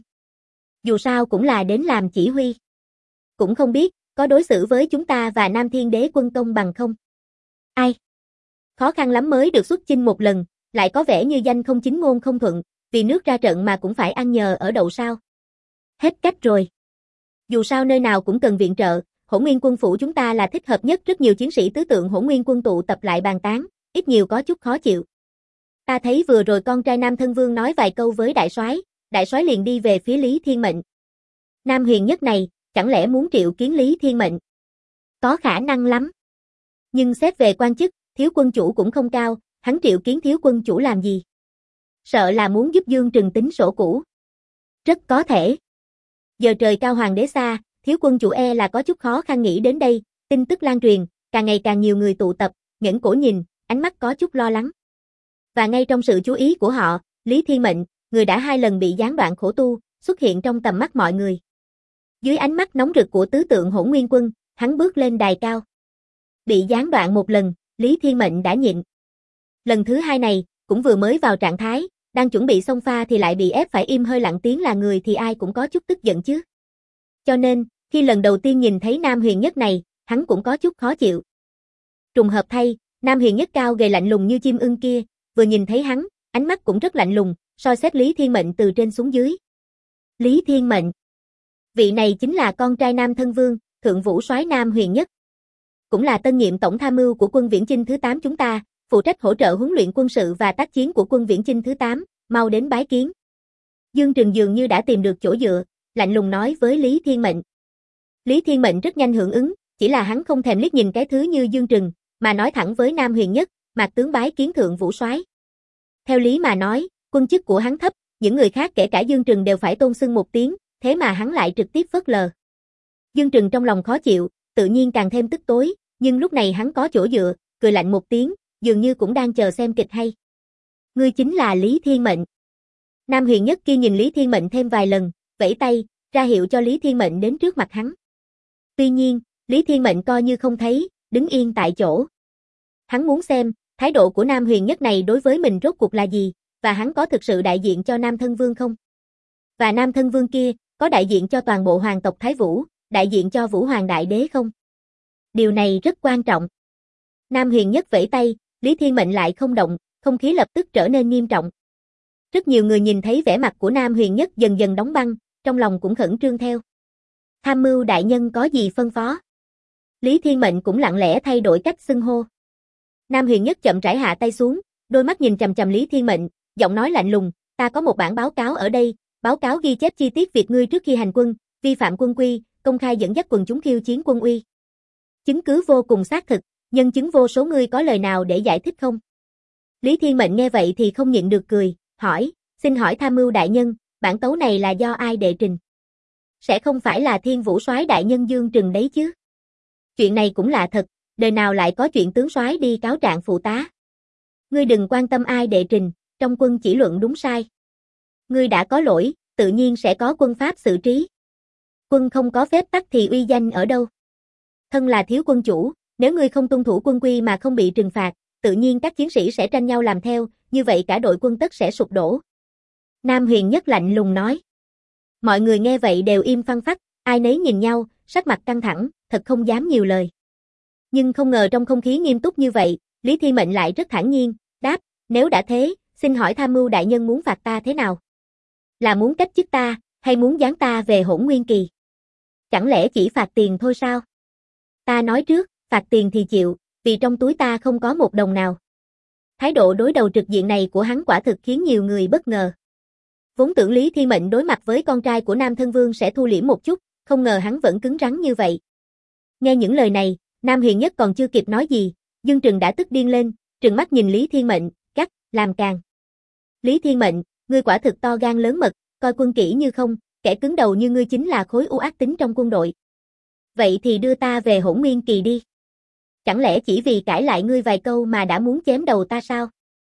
Dù sao cũng là đến làm chỉ huy. Cũng không biết, có đối xử với chúng ta và Nam Thiên Đế Quân công bằng không? Ai? Khó khăn lắm mới được xuất chinh một lần, lại có vẻ như danh không chính ngôn không thuận, vì nước ra trận mà cũng phải ăn nhờ ở đậu sao. Hết cách rồi. Dù sao nơi nào cũng cần viện trợ, Hỗn Nguyên quân phủ chúng ta là thích hợp nhất, rất nhiều chiến sĩ tứ tượng Hỗn Nguyên quân tụ tập lại bàn tán, ít nhiều có chút khó chịu. Ta thấy vừa rồi con trai Nam Thân Vương nói vài câu với đại soái liền đi về phía Lý Thiên Mệnh. Nam Huyền Nhất này, chẳng lẽ muốn triệu kiến Lý Thiên Mệnh? Có khả năng lắm. Nhưng xét về quan chức, thiếu quân chủ cũng không cao, hắn triệu kiến thiếu quân chủ làm gì? Sợ là muốn giúp Dương Trừng tính sổ cũ. Rất có thể. Giờ trời cao hoàng đế xa, thiếu quân chủ e là có chút khó khăn nghĩ đến đây, tin tức lan truyền, càng ngày càng nhiều người tụ tập, ngẩng cổ nhìn, ánh mắt có chút lo lắng. Và ngay trong sự chú ý của họ, Lý Thiên Mệnh, người đã 2 lần bị gián đoạn khổ tu, xuất hiện trong tầm mắt mọi người. Dưới ánh mắt nóng rực của tứ tượng Hỗn Nguyên Quân, hắn bước lên đài cao. Bị gián đoạn 1 lần, Lý Thiên Mệnh đã nhịn. Lần thứ 2 này, cũng vừa mới vào trạng thái, đang chuẩn bị xông pha thì lại bị ép phải im hơi lặng tiếng, là người thì ai cũng có chút tức giận chứ. Cho nên, khi lần đầu tiên nhìn thấy Nam Huyền Nhất này, hắn cũng có chút khó chịu. Trùng hợp thay, Nam Huyền Nhất cao gầy lạnh lùng như chim ưng kia, vừa nhìn thấy hắn, ánh mắt cũng rất lạnh lùng, soi xét Lý Thiên Mệnh từ trên xuống dưới. Lý Thiên Mệnh. Vị này chính là con trai Nam Thân Vương, Thượng Vũ Soái Nam Huyền Nhất. Cũng là tân nhiệm tổng tham mưu của quân viễn chinh thứ 8 chúng ta, phụ trách hỗ trợ huấn luyện quân sự và tác chiến của quân viễn chinh thứ 8, mau đến bái kiến. Dương Trừng dường như đã tìm được chỗ dựa, lạnh lùng nói với Lý Thiên Mệnh. Lý Thiên Mệnh rất nhanh hưởng ứng, chỉ là hắn không thèm liếc nhìn cái thứ như Dương Trừng, mà nói thẳng với Nam Huyền Nhất, Mạc tướng bái kiến Thượng Vũ Soái. Theo lý mà nói, quân chức của hắn thấp, những người khác kể cả Dương Trừng đều phải tôn xưng một tiếng, thế mà hắn lại trực tiếp phớt lờ. Dương Trừng trong lòng khó chịu, tự nhiên càng thêm tức tối, nhưng lúc này hắn có chỗ dựa, cười lạnh một tiếng, dường như cũng đang chờ xem kịch hay. Ngươi chính là Lý Thiên Mệnh. Nam Huyền Nhất kia nhìn Lý Thiên Mệnh thêm vài lần, vẫy tay, ra hiệu cho Lý Thiên Mệnh đến trước mặt hắn. Tuy nhiên, Lý Thiên Mệnh coi như không thấy, đứng yên tại chỗ. Hắn muốn xem, thái độ của Nam Huyền Nhất này đối với mình rốt cuộc là gì, và hắn có thực sự đại diện cho Nam Thân Vương không? Và Nam Thân Vương kia, có đại diện cho toàn bộ hoàng tộc Thái Vũ, đại diện cho Vũ Hoàng Đại Đế không? Điều này rất quan trọng. Nam Huyền Nhất vẫy tay, Lý Thiên Mệnh lại không động, không khí lập tức trở nên nghiêm trọng. Rất nhiều người nhìn thấy vẻ mặt của Nam Huyền Nhất dần dần đóng băng, trong lòng cũng khẩn trương theo. Tham mưu đại nhân có gì phân phó? Lý Thiên Mệnh cũng lặng lẽ thay đổi cách xưng hô. Nam Huyền Nhất chậm rãi hạ tay xuống, đôi mắt nhìn chằm chằm Lý Thiên Mệnh, giọng nói lạnh lùng, ta có một bản báo cáo ở đây, báo cáo ghi chép chi tiết việc ngươi trước khi hành quân, vi phạm quân quy, công khai dẫn dắt quần chúng khiêu chiến quân uy. Chứng cứ vô cùng xác thực, nhân chứng vô số, ngươi có lời nào để giải thích không? Lý Thiên Mệnh nghe vậy thì không nhịn được cười, hỏi, xin hỏi tham mưu đại nhân, bản tấu này là do ai đệ trình? Sẽ không phải là Thiên Vũ Soái đại nhân Dương Trừng đấy chứ? Chuyện này cũng lạ thật, đời nào lại có chuyện tướng soái đi cáo trạng phụ tá? Ngươi đừng quan tâm ai đệ trình, trong quân chỉ luận đúng sai. Ngươi đã có lỗi, tự nhiên sẽ có quân pháp xử trí. Quân không có phép tắc thì uy danh ở đâu? Thân là thiếu quân chủ, nếu ngươi không tuân thủ quân quy mà không bị trừng phạt, tự nhiên các chiến sĩ sẽ tranh nhau làm theo, như vậy cả đội quân tất sẽ sụp đổ. Nam Huyền Nhất lạnh lùng nói. Mọi người nghe vậy đều im phăng phắc, ai nấy nhìn nhau, sắc mặt căng thẳng, thật không dám nhiều lời. Nhưng không ngờ trong không khí nghiêm túc như vậy, Lý Thiên Mệnh lại rất thản nhiên, đáp, nếu đã thế, xin hỏi tham mưu đại nhân muốn phạt ta thế nào? Là muốn cách chức ta, hay muốn giáng ta về Hỗn Nguyên Kỳ? Chẳng lẽ chỉ phạt tiền thôi sao? Ta nói trước, phạt tiền thì chịu, vì trong túi ta không có một đồng nào. Thái độ đối đầu trực diện này của hắn quả thực khiến nhiều người bất ngờ. Vốn tưởng Lý Thiên Mệnh đối mặt với con trai của Nam Thân Vương sẽ thu liễm một chút, không ngờ hắn vẫn cứng rắn như vậy. Nghe những lời này, Nam Huyền Nhất còn chưa kịp nói gì, Dương Trừng đã tức điên lên, trừng mắt nhìn Lý Thiên Mệnh, gắt, làm càn. Lý Thiên Mệnh, ngươi quả thực to gan lớn mật, coi quân kỹ như không, kẻ cứng đầu như ngươi chính là khối u ác tính trong quân đội. Vậy thì đưa ta về Hỗn Nguyên Kỳ đi. Chẳng lẽ chỉ vì cãi lại ngươi vài câu mà đã muốn chém đầu ta sao?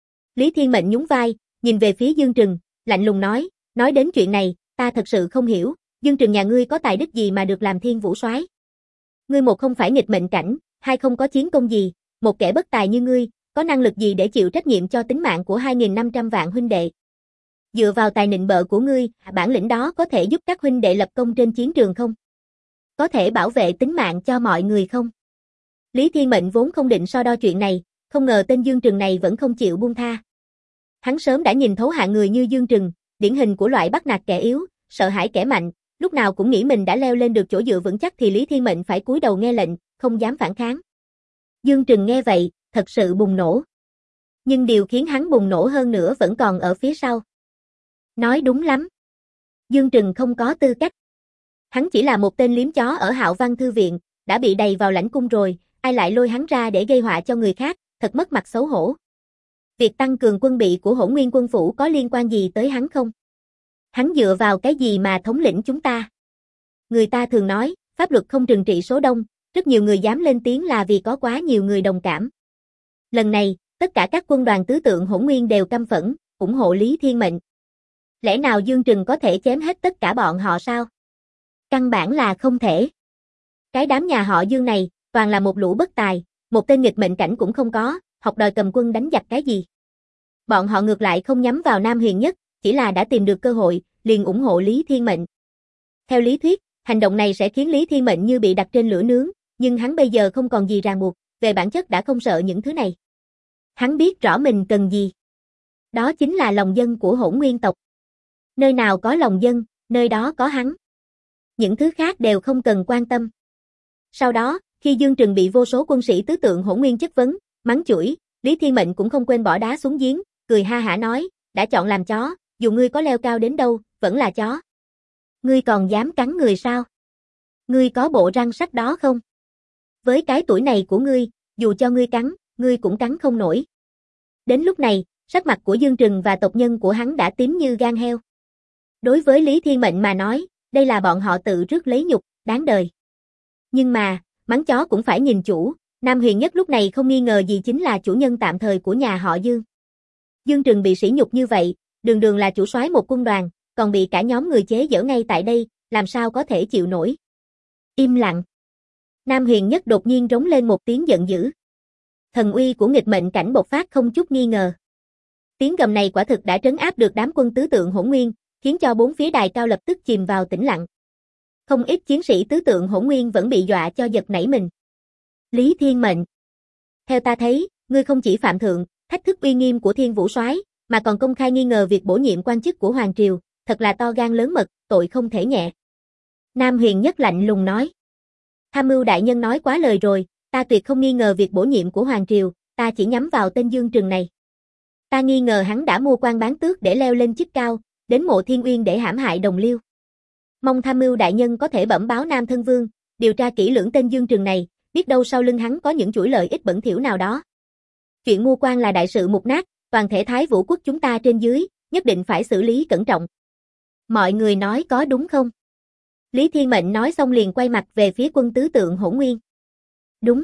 Lý Thiên Mệnh nhún vai, nhìn về phía Dương Trừng, lạnh lùng nói đến chuyện này, ta thật sự không hiểu, Dương Trừng nhà ngươi có tài đức gì mà được làm Thiên Vũ Soái? Ngươi một không phải nghịch mệnh cảnh, hai không có chiến công gì, một kẻ bất tài như ngươi, có năng lực gì để chịu trách nhiệm cho tính mạng của 2.500 vạn huynh đệ? Dựa vào tài nịnh bợ của ngươi, bản lĩnh đó có thể giúp các huynh đệ lập công trên chiến trường không? Có thể bảo vệ tính mạng cho mọi người không? Lý Thiên Mệnh vốn không định so đo chuyện này, không ngờ tên Dương Trừng này vẫn không chịu buông tha. Hắn sớm đã nhìn thấu hạng người như Dương Trừng, điển hình của loại bắt nạt kẻ yếu, sợ hãi kẻ mạnh, lúc nào cũng nghĩ mình đã leo lên được chỗ dựa vững chắc thì Lý Thiên Mệnh phải cúi đầu nghe lệnh, không dám phản kháng. Dương Trừng nghe vậy, thật sự bùng nổ. Nhưng điều khiến hắn bùng nổ hơn nữa vẫn còn ở phía sau. Nói đúng lắm. Dương Trừng không có tư cách. Hắn chỉ là một tên liếm chó ở Hạo Văn Thư Viện, đã bị đầy vào lãnh cung rồi, ai lại lôi hắn ra để gây họa cho người khác, thật mất mặt xấu hổ. Việc tăng cường quân bị của Hỗn Nguyên Quân phủ có liên quan gì tới hắn không? Hắn dựa vào cái gì mà thống lĩnh chúng ta? Người ta thường nói, pháp luật không trừng trị số đông, rất nhiều người dám lên tiếng là vì có quá nhiều người đồng cảm. Lần này, tất cả các quân đoàn tứ tượng Hỗn Nguyên đều căm phẫn, ủng hộ Lý Thiên Mệnh. Lẽ nào Dương Trừng có thể chém hết tất cả bọn họ sao? Căn bản là không thể. Cái đám nhà họ Dương này, toàn là một lũ bất tài, một tên nghịch mệnh cảnh cũng không có, học đòi cầm quân đánh giặc cái gì. Bọn họ ngược lại không nhắm vào Nam Huyền Nhất, chỉ là đã tìm được cơ hội, liền ủng hộ Lý Thiên Mệnh. Theo lý thuyết, hành động này sẽ khiến Lý Thiên Mệnh như bị đặt trên lửa nướng, nhưng hắn bây giờ không còn gì ràng buộc, về bản chất đã không sợ những thứ này. Hắn biết rõ mình cần gì. Đó chính là lòng dân của Hỗn Nguyên tộc. Nơi nào có lòng dân, nơi đó có hắn. Những thứ khác đều không cần quan tâm. Sau đó, khi Dương Trừng bị vô số quân sĩ tứ tượng Hỗn Nguyên chất vấn, mắng chửi, Lý Thiên Mệnh cũng không quên bỏ đá xuống giếng, cười ha hả nói, đã chọn làm chó, dù ngươi có leo cao đến đâu, vẫn là chó. Ngươi còn dám cắn người sao? Ngươi có bộ răng sắt đó không? Với cái tuổi này của ngươi, dù cho ngươi cắn, ngươi cũng cắn không nổi. Đến lúc này, sắc mặt của Dương Trừng và tộc nhân của hắn đã tím như gan heo. Đối với Lý Thiên Mệnh mà nói, đây là bọn họ tự rước lấy nhục, đáng đời. Nhưng mà, mắng chó cũng phải nhìn chủ, Nam Huyền Nhất lúc này không nghi ngờ gì chính là chủ nhân tạm thời của nhà họ Dương. Dương Trừng bị sỉ nhục như vậy, đường đường là chủ soái một quân đoàn, còn bị cả nhóm người chế giễu ngay tại đây, làm sao có thể chịu nổi. Im lặng. Nam Huyền Nhất đột nhiên rống lên một tiếng giận dữ. Thần uy của nghịch mệnh cảnh bộc phát không chút nghi ngờ. Tiếng gầm này quả thực đã trấn áp được đám quân tứ tượng Hỗn Nguyên, khiến cho bốn phía đài cao lập tức chìm vào tĩnh lặng. Không ít chiến sĩ tứ tượng Hỗn Nguyên vẫn bị dọa cho giật nảy mình. Lý Thiên Mệnh. Theo ta thấy, ngươi không chỉ phạm thượng, thách thức uy nghiêm của Thiên Vũ Soái, mà còn công khai nghi ngờ việc bổ nhiệm quan chức của Hoàng Triều, thật là to gan lớn mật, tội không thể nhẹ. Nam Huyền Nhất lạnh lùng nói. Tham mưu đại nhân nói quá lời rồi, ta tuyệt không nghi ngờ việc bổ nhiệm của Hoàng Triều, ta chỉ nhắm vào tên Dương Trừng này. Ta nghi ngờ hắn đã mua quan bán tước để leo lên chức cao, đến Mộ Thiên Uyên để hãm hại đồng liêu. Mong tham mưu đại nhân có thể bẩm báo Nam Thân Vương, điều tra kỹ lưỡng tên Dương Trừng này, biết đâu sau lưng hắn có những chuỗi lợi ích bẩn thỉu nào đó. Chuyện mua quan là đại sự mục nát, toàn thể Thái Vũ quốc chúng ta trên dưới, nhất định phải xử lý cẩn trọng. Mọi người nói có đúng không? Lý Thiên Mệnh nói xong liền quay mặt về phía quân tứ tượng Hỗn Nguyên. Đúng.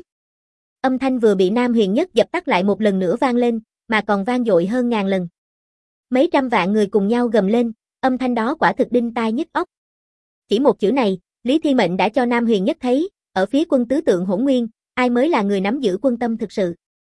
Âm thanh vừa bị Nam Huyền Nhất dập tắt lại một lần nữa vang lên, mà còn vang dội hơn ngàn lần. Mấy trăm vạn người cùng nhau gầm lên, âm thanh đó quả thực đinh tai nhức óc. Chỉ một chữ này, Lý Thiên Mệnh đã cho Nam Huyền Nhất thấy, ở phía quân tứ tượng Hỗn Nguyên, ai mới là người nắm giữ quân tâm thực sự.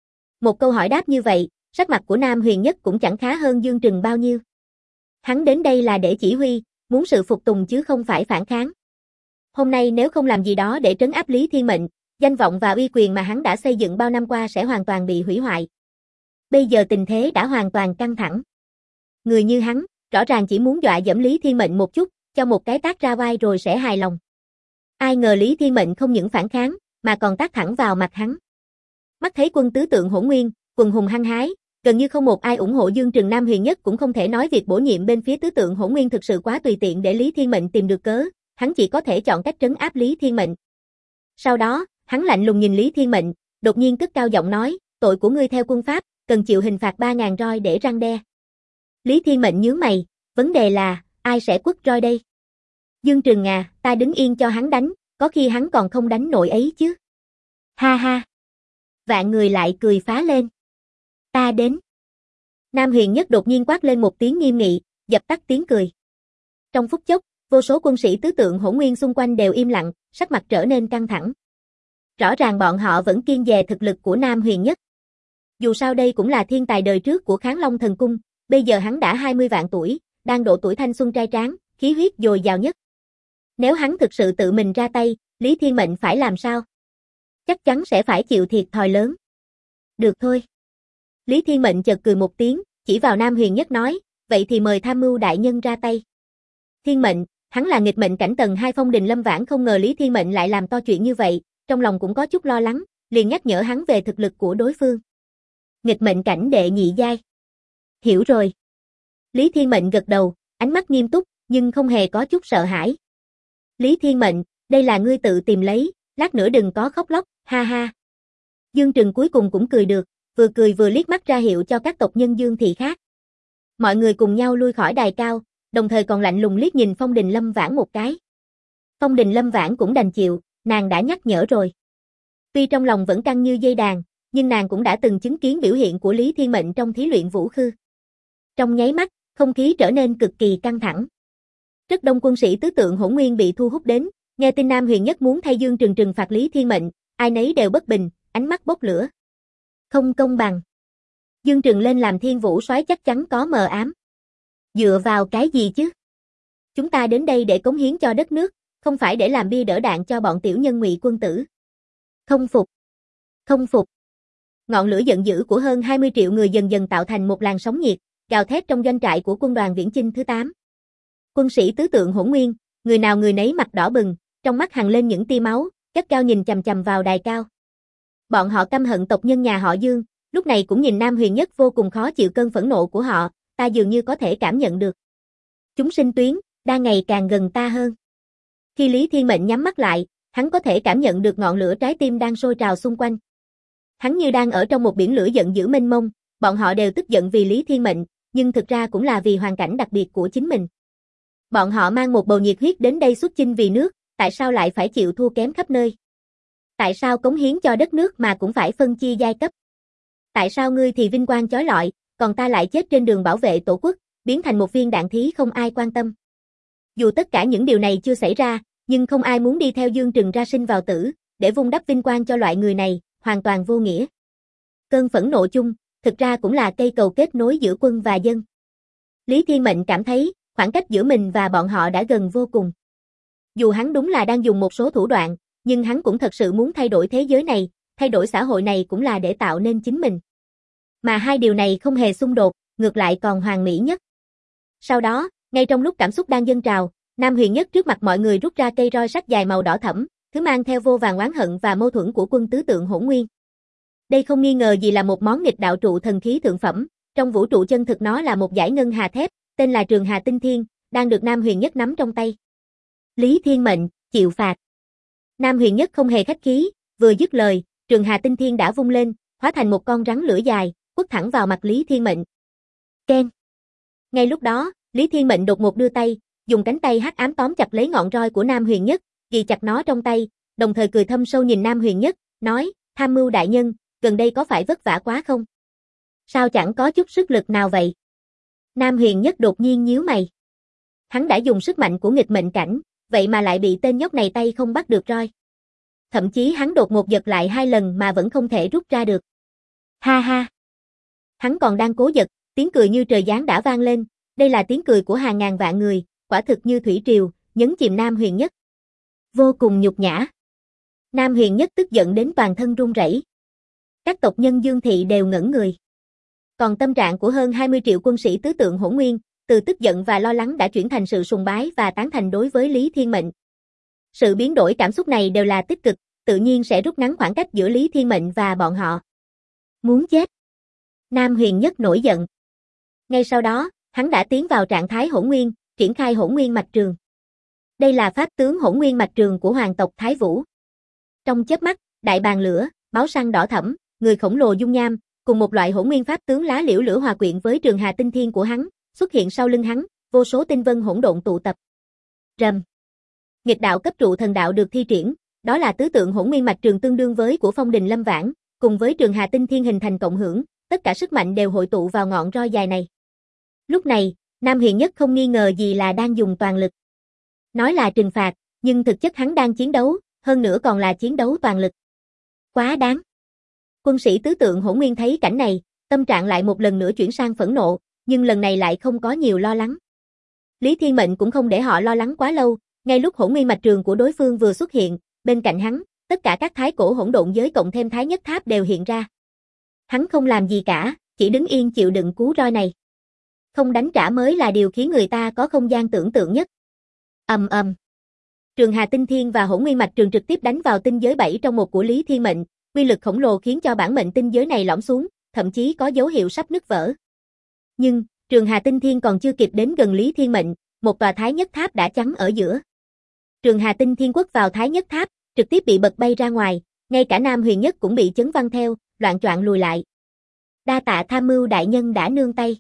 Một câu hỏi đáp như vậy, sắc mặt của Nam Huyền Nhất cũng chẳng khá hơn Dương Trừng bao nhiêu. Hắn đến đây là để chỉ huy, muốn sự phục tùng chứ không phải phản kháng. Hôm nay nếu không làm gì đó để trấn áp Lý Thiên Mệnh, danh vọng và uy quyền mà hắn đã xây dựng bao năm qua sẽ hoàn toàn bị hủy hoại. Bây giờ tình thế đã hoàn toàn căng thẳng. Người như hắn, rõ ràng chỉ muốn dọa dẫm Lý Thiên Mệnh một chút, cho một cái tát ra vai rồi sẽ hài lòng. Ai ngờ Lý Thiên Mệnh không những phản kháng, mà còn tát thẳng vào mặt hắn. Mắt thấy quân tứ tượng Hỗn Nguyên, quần hùng hăng hái, gần như không một ai ủng hộ Dương Trừng. Nam Huyền Nhất cũng không thể nói việc bổ nhiệm bên phía tứ tượng Hỗn Nguyên thực sự quá tùy tiện để Lý Thiên Mệnh tìm được cớ, hắn chỉ có thể chọn cách trấn áp Lý Thiên Mệnh. Sau đó, hắn lạnh lùng nhìn Lý Thiên Mệnh, đột nhiên cất cao giọng nói, tội của ngươi theo quân pháp, cần chịu hình phạt 3.000 roi để răn đe. Lý Thiên Mệnh nhướng mày, vấn đề là, ai sẽ quất roi đây? Dương Trừng à, ta đứng yên cho hắn đánh, có khi hắn còn không đánh nổi ấy chứ. Ha ha. Vạn người lại cười phá lên. Ta đến. Nam Huyền Nhất đột nhiên quát lên một tiếng nghiêm nghị, dập tắt tiếng cười. Trong phút chốc, vô số quân sĩ tứ tượng Hỗn Nguyên xung quanh đều im lặng, sắc mặt trở nên căng thẳng. Rõ ràng bọn họ vẫn kiêng dè thực lực của Nam Huyền Nhất. Dù sao đây cũng là thiên tài đời trước của Kháng Long Thần Cung, bây giờ hắn đã 20 vạn tuổi, đang độ tuổi thanh xuân trai tráng, khí huyết dồi dào nhất. Nếu hắn thực sự tự mình ra tay, Lý Thiên Mệnh phải làm sao? Chắc chắn sẽ phải chịu thiệt thòi lớn. Được thôi. Lý Thiên Mệnh chợt cười một tiếng, chỉ vào Nam Huyền Nhất nói, vậy thì mời tham mưu đại nhân ra tay. Thiên Mệnh, hắn là nghịch mệnh cảnh tầng 2 phong đình Lâm Vãn, không ngờ Lý Thiên Mệnh lại làm to chuyện như vậy, trong lòng cũng có chút lo lắng, liền nhắc nhở hắn về thực lực của đối phương. Nghịch mệnh cảnh đệ nhị giai. Hiểu rồi. Lý Thiên Mệnh gật đầu, ánh mắt nghiêm túc, nhưng không hề có chút sợ hãi. Lý Thiên Mệnh, đây là ngươi tự tìm lấy, lát nữa đừng có khóc lóc, ha ha. Dương Trừng cuối cùng cũng cười được, vừa cười vừa liếc mắt ra hiệu cho các tộc nhân Dương thị khác. Mọi người cùng nhau lui khỏi đài cao, đồng thời còn lạnh lùng liếc nhìn Phong Đình Lâm Vãn một cái. Phong Đình Lâm Vãn cũng đành chịu, nàng đã nhắc nhở rồi. Tuy trong lòng vẫn căng như dây đàn, nhưng nàng cũng đã từng chứng kiến biểu hiện của Lý Thiên Mệnh trong thí luyện vũ khư. Trong nháy mắt, không khí trở nên cực kỳ căng thẳng. Rất đông quân sĩ tứ tượng Hỗn Nguyên bị thu hút đến, nghe tin Nam Huyền Nhất muốn thay Dương Trừng trừng phạt Lý Thiên Mệnh, ai nấy đều bất bình, ánh mắt bốc lửa. Không công bằng. Dương Trừng lên làm Thiên Vũ Soái chắc chắn có mờ ám. Dựa vào cái gì chứ? Chúng ta đến đây để cống hiến cho đất nước, không phải để làm bia đỡ đạn cho bọn tiểu nhân Ngụy quân tử. Không phục. Không phục. Ngọn lửa giận dữ của hơn 20 triệu người dần dần tạo thành một làn sóng nhiệt, gào thét trong doanh trại của quân đoàn Viễn Chinh thứ 8. Quân sĩ tứ tượng Hỗn Nguyên, người nào người nấy mặt đỏ bừng, trong mắt hằn lên những tia máu, gắt gao nhìn chằm chằm vào đài cao. Bọn họ căm hận tộc nhân nhà họ Dương, lúc này cũng nhìn Nam Huyền Nhất vô cùng khó chịu cơn phẫn nộ của họ, ta dường như có thể cảm nhận được. Chúng sinh tuyến, đang ngày càng gần ta hơn. Khi Lý Thiên Mệnh nhắm mắt lại, hắn có thể cảm nhận được ngọn lửa trái tim đang sôi trào xung quanh. Hắn như đang ở trong một biển lửa giận dữ mênh mông, bọn họ đều tức giận vì Lý Thiên Mệnh, nhưng thực ra cũng là vì hoàn cảnh đặc biệt của chính mình. Bọn họ mang một bầu nhiệt huyết đến đây xuất chinh vì nước, tại sao lại phải chịu thua kém khắp nơi? Tại sao cống hiến cho đất nước mà cũng phải phân chia giai cấp? Tại sao ngươi thì vinh quang chói lọi, còn ta lại chết trên đường bảo vệ tổ quốc, biến thành một viên đạn thí không ai quan tâm? Dù tất cả những điều này chưa xảy ra, nhưng không ai muốn đi theo Dương Trừng ra sinh vào tử, để vun đắp vinh quang cho loại người này, hoàn toàn vô nghĩa. Cơn phẫn nộ chung, thực ra cũng là cây cầu kết nối giữa quân và dân. Lý Thiên Mệnh cảm thấy, khoảng cách giữa mình và bọn họ đã gần vô cùng. Dù hắn đúng là đang dùng một số thủ đoạn, nhưng hắn cũng thật sự muốn thay đổi thế giới này, thay đổi xã hội này cũng là để tạo nên chính mình. Mà hai điều này không hề xung đột, ngược lại còn hoàn mỹ nhất. Sau đó, ngay trong lúc cảm xúc đang dâng trào, Nam Huyền Nhất trước mặt mọi người rút ra cây roi sắt dài màu đỏ thẫm, thứ mang theo vô vàn oán hận và mâu thuẫn của quân tứ tượng Hỗn Nguyên. Đây không nghi ngờ gì là một món nghịch đạo trụ thần khí thượng phẩm, trong vũ trụ chân thực nó là một dải ngân hà thép, tên là Trường Hà Tinh Thiên, đang được Nam Huyền Nhất nắm trong tay. Lý Thiên Mệnh, chịu phạt. Nam Huyền Nhất không hề khách khí, vừa dứt lời, Trường Hà Tinh Thiên đã vung lên, hóa thành một con rắn lửa dài, quất thẳng vào mặt Lý Thiên Mệnh. Keng. Ngay lúc đó, Lý Thiên Mệnh đột ngột đưa tay, dùng cánh tay hắc ám tóm chặt lấy ngọn roi của Nam Huyền Nhất, ghi chặt nó trong tay, đồng thời cười thâm sâu nhìn Nam Huyền Nhất, nói, tham mưu đại nhân, gần đây có phải vất vả quá không? Sao chẳng có chút sức lực nào vậy? Nam Huyền Nhất đột nhiên nhíu mày. Hắn đã dùng sức mạnh của nghịch mệnh cảnh, vậy mà lại bị tên nhóc này tay không bắt được roi. Thậm chí hắn đột ngột giật lại 2 lần mà vẫn không thể rút ra được. Ha ha. Hắn còn đang cố giật, tiếng cười như trời giáng đã vang lên, đây là tiếng cười của hàng ngàn vạn người, quả thực như thủy triều, nhấn chìm Nam Huyền Nhất. Vô cùng nhục nhã. Nam Huyền Nhất tức giận đến toàn thân run rẩy. Các tộc nhân Dương thị đều ngẩn người. Còn tâm trạng của hơn 20 triệu quân sĩ tứ tượng Hỗn Nguyên, từ tức giận và lo lắng đã chuyển thành sự sùng bái và tán thành đối với Lý Thiên Mệnh. Sự biến đổi cảm xúc này đều là tích cực, tự nhiên sẽ rút ngắn khoảng cách giữa Lý Thiên Mệnh và bọn họ. Muốn chết. Nam Huyền Nhất nổi giận. Ngay sau đó, hắn đã tiến vào trạng thái Hỗn Nguyên, triển khai Hỗn Nguyên mạch trường. Đây là pháp tướng Hỗn Nguyên mạch trường của hoàng tộc Thái Vũ. Trong chớp mắt, đại bàng lửa, máu săn đỏ thẫm, người khổng lồ dung nham, cùng một loại Hỗn Nguyên pháp tướng lá liễu lửa hòa quyện với Trường Hà Tinh Thiên của hắn, xuất hiện sau lưng hắn, vô số tinh vân hỗn độn tụ tập. Rầm. Nghịch đạo cấp trụ thần đạo được thi triển, đó là tứ tượng Hỗn Nguyên mạch trường tương đương với của Phong Đình Lâm Vãn, cùng với Trường Hà Tinh Thiên hình thành cộng hưởng, tất cả sức mạnh đều hội tụ vào ngọn roi dài này. Lúc này, Nam Huyền Nhất không nghi ngờ gì là đang dùng toàn lực. Nói là trừng phạt, nhưng thực chất hắn đang chiến đấu, hơn nữa còn là chiến đấu toàn lực. Quá đáng. Quân sĩ tứ tượng Hỗn Nguyên thấy cảnh này, tâm trạng lại một lần nữa chuyển sang phẫn nộ, nhưng lần này lại không có nhiều lo lắng. Lý Thiên Mệnh cũng không để họ lo lắng quá lâu, ngay lúc Hỗn Nguyên mạch trường của đối phương vừa xuất hiện, bên cạnh hắn, tất cả các thái cổ hỗn độn giới cộng thêm thái nhất tháp đều hiện ra. Hắn không làm gì cả, chỉ đứng yên chịu đựng cú roi này. Không đánh trả mới là điều khiến người ta có không gian tưởng tượng nhất. Ầm ầm. Trường Hà Tinh Thiên và Hỗn Nguyên mạch trường trực tiếp đánh vào tinh giới 7 trong một của Lý Thiên Mệnh, uy lực khổng lồ khiến cho bản mệnh tinh giới này lõm xuống, thậm chí có dấu hiệu sắp nứt vỡ. Nhưng, Trường Hà Tinh Thiên còn chưa kịp đến gần Lý Thiên Mệnh, một tòa thái nhất tháp đã chắn ở giữa. Trường Hà Tinh Thiên quất vào thái nhất tháp, trực tiếp bị bật bay ra ngoài, ngay cả Nam Huyền Nhất cũng bị chấn văng theo, loạng choạng lùi lại. Đa tạ tham mưu đại nhân đã nương tay.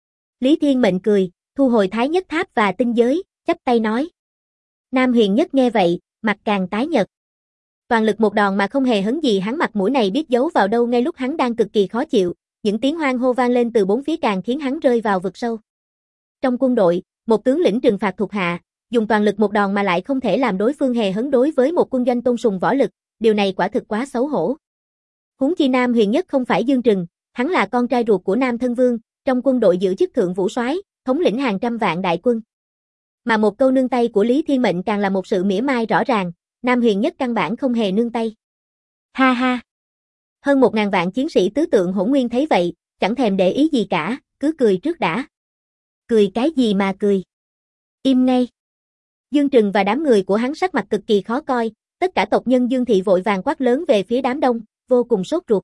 Lý Thiên Mệnh cười, thu hồi thái nhất tháp và tinh giới, chắp tay nói. Nam Huyền Nhất nghe vậy, mặt càng tái nhợt. Toàn lực một đòn mà không hề hấn gì, hắn mặt mũi này biết giấu vào đâu ngay lúc hắn đang cực kỳ khó chịu, những tiếng hoan hô vang lên từ bốn phía càng khiến hắn rơi vào vực sâu. Trong quân đội, một tướng lĩnh trừng phạt thuộc hạ, dùng toàn lực một đòn mà lại không thể làm đối phương hề hấn đối với một quân doanh tôn sùng võ lực, điều này quả thực quá xấu hổ. Huống chi Nam Huyền Nhất không phải Dương Trừng, hắn là con trai ruột của Nam Thân Vương, trong quân đội giữ chức thượng vũ soái, thống lĩnh hàng trăm vạn đại quân. Mà một câu nương tay của Lý Thiên Mệnh càng là một sự mỉa mai rõ ràng, Nam Huyền Nhất căn bản không hề nương tay. Ha ha! Hơn 1.000 vạn chiến sĩ tứ tượng Hỗn Nguyên thấy vậy, chẳng thèm để ý gì cả, cứ cười trước đã. Cười cái gì mà cười? Im ngay! Dương Trừng và đám người của hắn sắc mặt cực kỳ khó coi, tất cả tộc nhân Dương Thị vội vàng quát lớn về phía đám đông, vô cùng sốt ruột.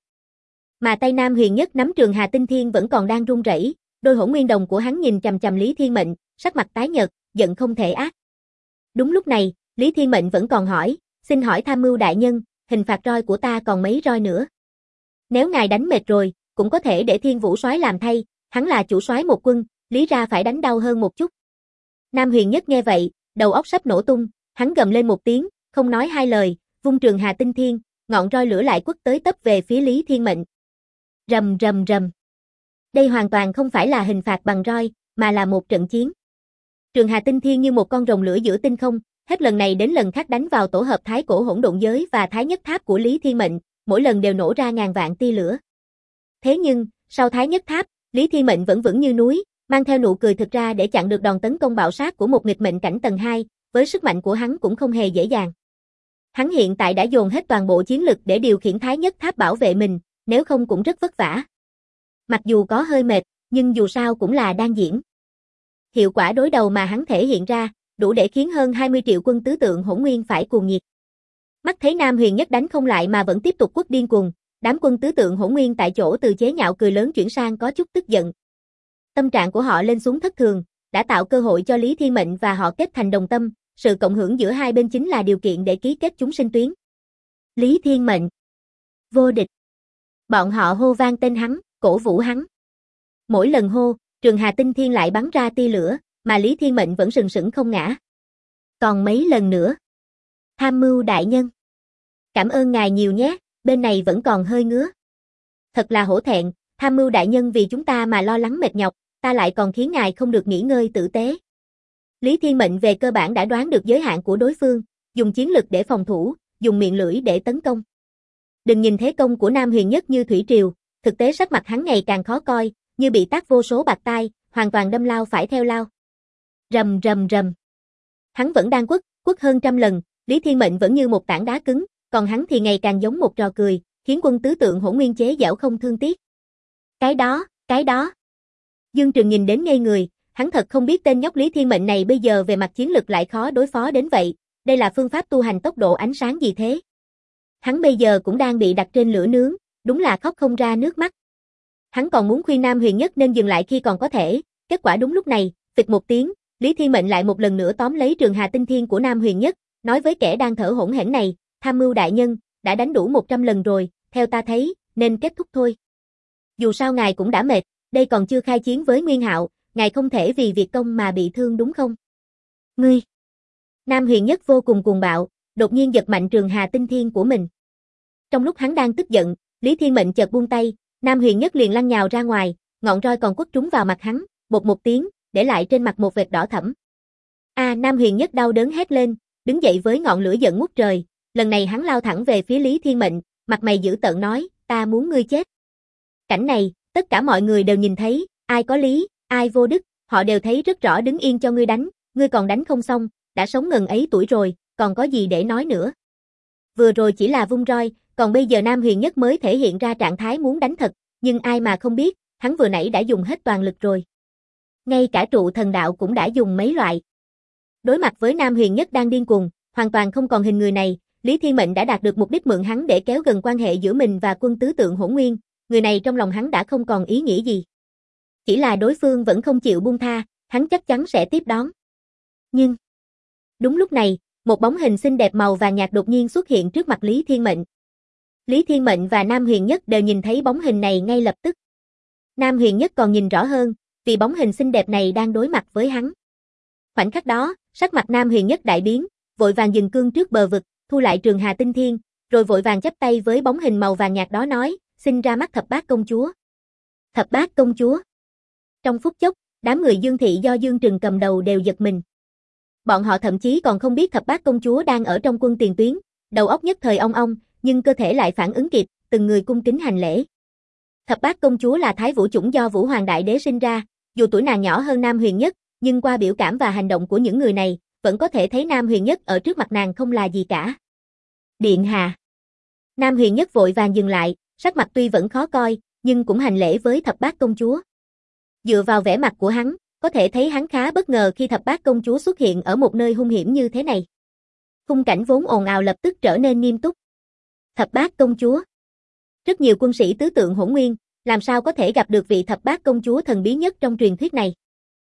Mà tay Nam Huyền Nhất nắm Trường Hà Tinh Thiên vẫn còn đang run rẩy, đôi hỗn nguyên đồng của hắn nhìn chằm chằm Lý Thiên Mệnh, sắc mặt tái nhợt, giận không thể át. Đúng lúc này, Lý Thiên Mệnh vẫn còn hỏi, xin hỏi tham mưu đại nhân, hình phạt roi của ta còn mấy roi nữa? Nếu ngài đánh mệt rồi, cũng có thể để Thiên Vũ soái làm thay, hắn là chủ soái một quân, lý ra phải đánh đau hơn một chút. Nam Huyền Nhất nghe vậy, đầu óc sắp nổ tung, hắn gầm lên một tiếng, không nói hai lời, vung Trường Hà Tinh Thiên, ngọn roi lửa lại quất tới tấp về phía Lý Thiên Mệnh. Rầm rầm rầm. Đây hoàn toàn không phải là hình phạt bằng roi, mà là một trận chiến. Trường Hà Tinh Thiên như một con rồng lửa giữa tinh không, hết lần này đến lần khác đánh vào tổ hợp thái cổ hỗn độn giới và thái nhất tháp của Lý Thiên Mệnh, mỗi lần đều nổ ra ngàn vạn tia lửa. Thế nhưng, sau thái nhất tháp, Lý Thiên Mệnh vẫn vững như núi, mang theo nụ cười thực ra để chặn được đòn tấn công bạo sát của một nghịch mệnh cảnh tầng 2, với sức mạnh của hắn cũng không hề dễ dàng. Hắn hiện tại đã dồn hết toàn bộ chiến lực để điều khiển thái nhất tháp bảo vệ mình, nếu không cũng rất vất vả. Mặc dù có hơi mệt, nhưng dù sao cũng là đang diễn. Hiệu quả đối đầu mà hắn thể hiện ra, đủ để khiến hơn 20 triệu quân tứ tượng Hỗn Nguyên phải cuồng nhiệt. Mắt thấy Nam Huyền Nhất đánh không lại mà vẫn tiếp tục quất điên cuồng, đám quân tứ tượng Hỗn Nguyên tại chỗ từ chế nhạo cười lớn chuyển sang có chút tức giận. Tâm trạng của họ lên xuống thất thường, đã tạo cơ hội cho Lý Thiên Mệnh và họ kết thành đồng tâm, sự cộng hưởng giữa hai bên chính là điều kiện để ký kết chúng sinh tuyến. Lý Thiên Mệnh, vô địch. Bọn họ hô vang tên hắn, cổ vũ hắn. Mỗi lần hô, Trường Hà Tinh Thiên lại bắn ra tia lửa, mà Lý Thiên Mệnh vẫn sừng sững không ngã. Còn mấy lần nữa. Tham mưu đại nhân. Cảm ơn ngài nhiều nhé, bên này vẫn còn hơi ngứa. Thật là hổ thẹn, tham mưu đại nhân vì chúng ta mà lo lắng mệt nhọc, ta lại còn khiến ngài không được nghỉ ngơi tử tế. Lý Thiên Mệnh về cơ bản đã đoán được giới hạn của đối phương, dùng chiến lực để phòng thủ, dùng miệng lưỡi để tấn công. Đừng nhìn thế công của Nam Huyền Nhất như thủy triều, thực tế sắc mặt hắn ngày càng khó coi, như bị tát vô số bạt tai, hoàn toàn đâm lao phải theo lao. Rầm rầm rầm. Hắn vẫn đang quất hơn trăm lần, Lý Thiên Mệnh vẫn như một tảng đá cứng, còn hắn thì ngày càng giống một trò cười, khiến quân tứ tượng Hỗn Nguyên chế giễu không thương tiếc. Cái đó. Dương Trừng nhìn đến ngây người, hắn thật không biết tên nhóc Lý Thiên Mệnh này bây giờ về mặt chiến lực lại khó đối phó đến vậy, đây là phương pháp tu hành tốc độ ánh sáng gì thế? Hắn bây giờ cũng đang bị đặt trên lửa nướng, đúng là khóc không ra nước mắt. Hắn còn muốn khuyên Nam Huyền Nhất nên dừng lại khi còn có thể, kết quả đúng lúc này, phịch một tiếng, Lý Thiên Mệnh lại một lần nữa tóm lấy Trường Hà Tinh Thiên của Nam Huyền Nhất, nói với kẻ đang thở hổn hển này, tham mưu đại nhân, đã đánh đủ 100 lần rồi, theo ta thấy, nên kết thúc thôi. Dù sao ngài cũng đã mệt, đây còn chưa khai chiến với Nguyên Hạo, ngài không thể vì việc công mà bị thương đúng không? Ngươi! Nam Huyền Nhất vô cùng cuồng bạo, đột nhiên giật mạnh Trường Hà Tinh Thiên của mình. Trong lúc hắn đang tức giận, Lý Thiên Mệnh chợt buông tay, Nam Huyền Nhất liền lăn nhào ra ngoài, ngọn roi còn quất trúng vào mặt hắn, bột một tiếng, để lại trên mặt một vệt đỏ thẫm. Nam Huyền Nhất đau đớn hét lên, đứng dậy với ngọn lửa giận ngút trời, lần này hắn lao thẳng về phía Lý Thiên Mệnh, mặt mày dữ tợn nói, ta muốn ngươi chết. Cảnh này, tất cả mọi người đều nhìn thấy, ai có lý, ai vô đức, họ đều thấy rất rõ đứng yên cho ngươi đánh, ngươi còn đánh không xong, đã sống ngần ấy tuổi rồi, còn có gì để nói nữa. Vừa rồi chỉ là vung roi, còn bây giờ Nam Huyền Nhất mới thể hiện ra trạng thái muốn đánh thật, nhưng ai mà không biết, hắn vừa nãy đã dùng hết toàn lực rồi. Ngay cả trụ thần đạo cũng đã dùng mấy loại. Đối mặt với Nam Huyền Nhất đang điên cuồng, hoàn toàn không còn hình người này, Lý Thiên Mệnh đã đạt được mục đích mượn hắn để kéo gần quan hệ giữa mình và quân tứ tượng Hỗn Nguyên, người này trong lòng hắn đã không còn ý nghĩa gì. Chỉ là đối phương vẫn không chịu buông tha, hắn chắc chắn sẽ tiếp đón. Nhưng, đúng lúc này, một bóng hình xinh đẹp màu vàng nhạt đột nhiên xuất hiện trước mặt Lý Thiên Mệnh. Lý Thiên Mệnh và Nam Huyền Nhất đều nhìn thấy bóng hình này ngay lập tức. Nam Huyền Nhất còn nhìn rõ hơn, vì bóng hình xinh đẹp này đang đối mặt với hắn. Khoảnh khắc đó, sắc mặt Nam Huyền Nhất đại biến, vội vàng dừng cương trước bờ vực, thu lại Trường Hà Tinh Thiên, rồi vội vàng chắp tay với bóng hình màu vàng nhạt đó nói, xin ra mắt thập bát công chúa. Thập bát công chúa. Trong phút chốc, đám người Dương thị do Dương Trừng cầm đầu đều giật mình. Bọn họ thậm chí còn không biết thập bát công chúa đang ở trong quân tiền tuyến, đầu óc nhất thời ong ong, nhưng cơ thể lại phản ứng kịp, từng người cung kính hành lễ. Thập bát công chúa là thái vũ chủng do Vũ Hoàng Đại Đế sinh ra, dù tuổi nàng nhỏ hơn Nam Huyền Nhất, nhưng qua biểu cảm và hành động của những người này, vẫn có thể thấy Nam Huyền Nhất ở trước mặt nàng không là gì cả. Điện hạ. Nam Huyền Nhất vội vàng dừng lại, sắc mặt tuy vẫn khó coi, nhưng cũng hành lễ với thập bát công chúa. Dựa vào vẻ mặt của hắn, có thể thấy hắn khá bất ngờ khi thập bát công chúa xuất hiện ở một nơi hung hiểm như thế này. Khung cảnh vốn ồn ào lập tức trở nên nghiêm túc. Thập bát công chúa. Rất nhiều quân sĩ tứ tượng hỗn nguyên, làm sao có thể gặp được vị thập bát công chúa thần bí nhất trong truyền thuyết này.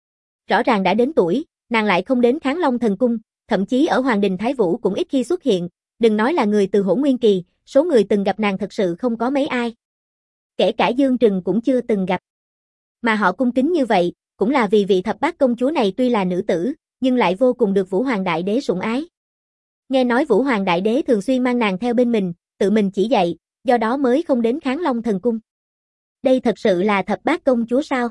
Rõ ràng đã đến tuổi, nàng lại không đến Kháng Long thần cung, thậm chí ở Hoàng đình Thái Vũ cũng ít khi xuất hiện, đừng nói là người từ hỗn nguyên kỳ, số người từng gặp nàng thật sự không có mấy ai. Kể cả Dương Trừng cũng chưa từng gặp. Mà họ cung kính như vậy, cũng là vì vị thập bát công chúa này tuy là nữ tử, nhưng lại vô cùng được Vũ Hoàng Đại Đế sủng ái. Nghe nói Vũ Hoàng Đại Đế thường xuyên mang nàng theo bên mình, tự mình chỉ dạy, do đó mới không đến Kháng Long thần cung. Đây thật sự là thập bát công chúa sao?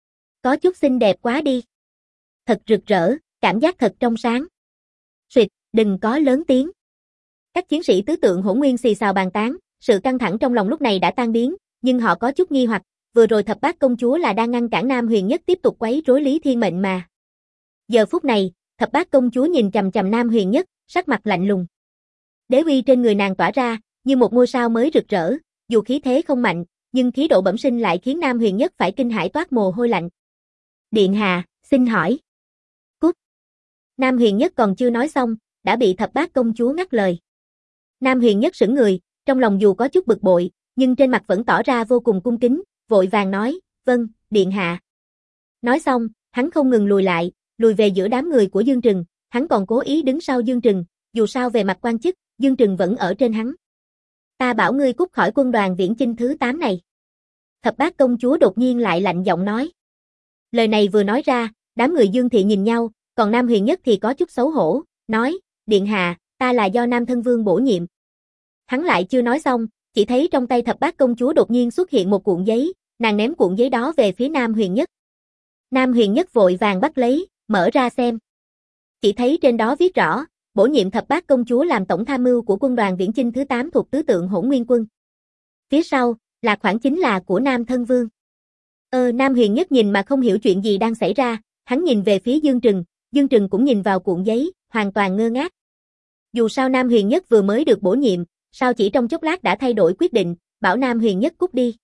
Có chút xinh đẹp quá đi. Thật rực rỡ, cảm giác thật trong sáng. Xuyệt, đừng có lớn tiếng. Các chiến sĩ tứ tượng hỗn nguyên xì xào bàn tán, sự căng thẳng trong lòng lúc này đã tan biến, nhưng họ có chút nghi hoặc, vừa rồi thập bát công chúa là đang ngăn cản Nam Huyền Nhất tiếp tục quấy rối Lý Thiên Mệnh mà. Giờ phút này, thập bát công chúa nhìn chằm chằm Nam Huyền Nhất, sắc mặt lạnh lùng. Đế uy trên người nàng tỏa ra, như một ngôi sao mới rực rỡ, dù khí thế không mạnh, nhưng khí độ bẩm sinh lại khiến Nam Huyền Nhất phải kinh hãi toát mồ hôi lạnh. Điện hạ, xin hỏi. Cút. Nam Huyền Nhất còn chưa nói xong, đã bị thập bát công chúa ngắt lời. Nam Huyền Nhất sững người, trong lòng dù có chút bực bội, nhưng trên mặt vẫn tỏ ra vô cùng cung kính, vội vàng nói, vâng, điện hạ. Nói xong, hắn không ngừng lùi lại, lùi về giữa đám người của Dương Trừng, hắn còn cố ý đứng sau Dương Trừng, dù sao về mặt quan chức, Dương Trừng vẫn ở trên hắn. Ta bảo ngươi cút khỏi quân đoàn viễn chinh thứ 8 này. Thập bát công chúa đột nhiên lại lạnh giọng nói. Lời này vừa nói ra, đám người Dương thị nhìn nhau, còn Nam Huyền Nhất thì có chút xấu hổ, nói, điện hạ, ta là do Nam Thân Vương bổ nhiệm. Hắn lại chưa nói xong, chỉ thấy trong tay thập bát công chúa đột nhiên xuất hiện một cuộn giấy, nàng ném cuộn giấy đó về phía Nam Huyền Nhất. Nam Huyền Nhất vội vàng bắt lấy, mở ra xem. Chỉ thấy trên đó viết rõ, bổ nhiệm thập bát công chúa làm tổng tham mưu của quân đoàn viễn chinh thứ 8 thuộc tứ tượng hỗn nguyên quân. Phía sau, là khoản chính là của Nam Thân Vương. Nam Huyền Nhất nhìn mà không hiểu chuyện gì đang xảy ra, hắn nhìn về phía Dương Trừng cũng nhìn vào cuộn giấy, hoàn toàn ngơ ngác. Dù sao Nam Huyền Nhất vừa mới được bổ nhiệm, sao chỉ trong chốc lát đã thay đổi quyết định, bảo Nam Huyền Nhất cút đi.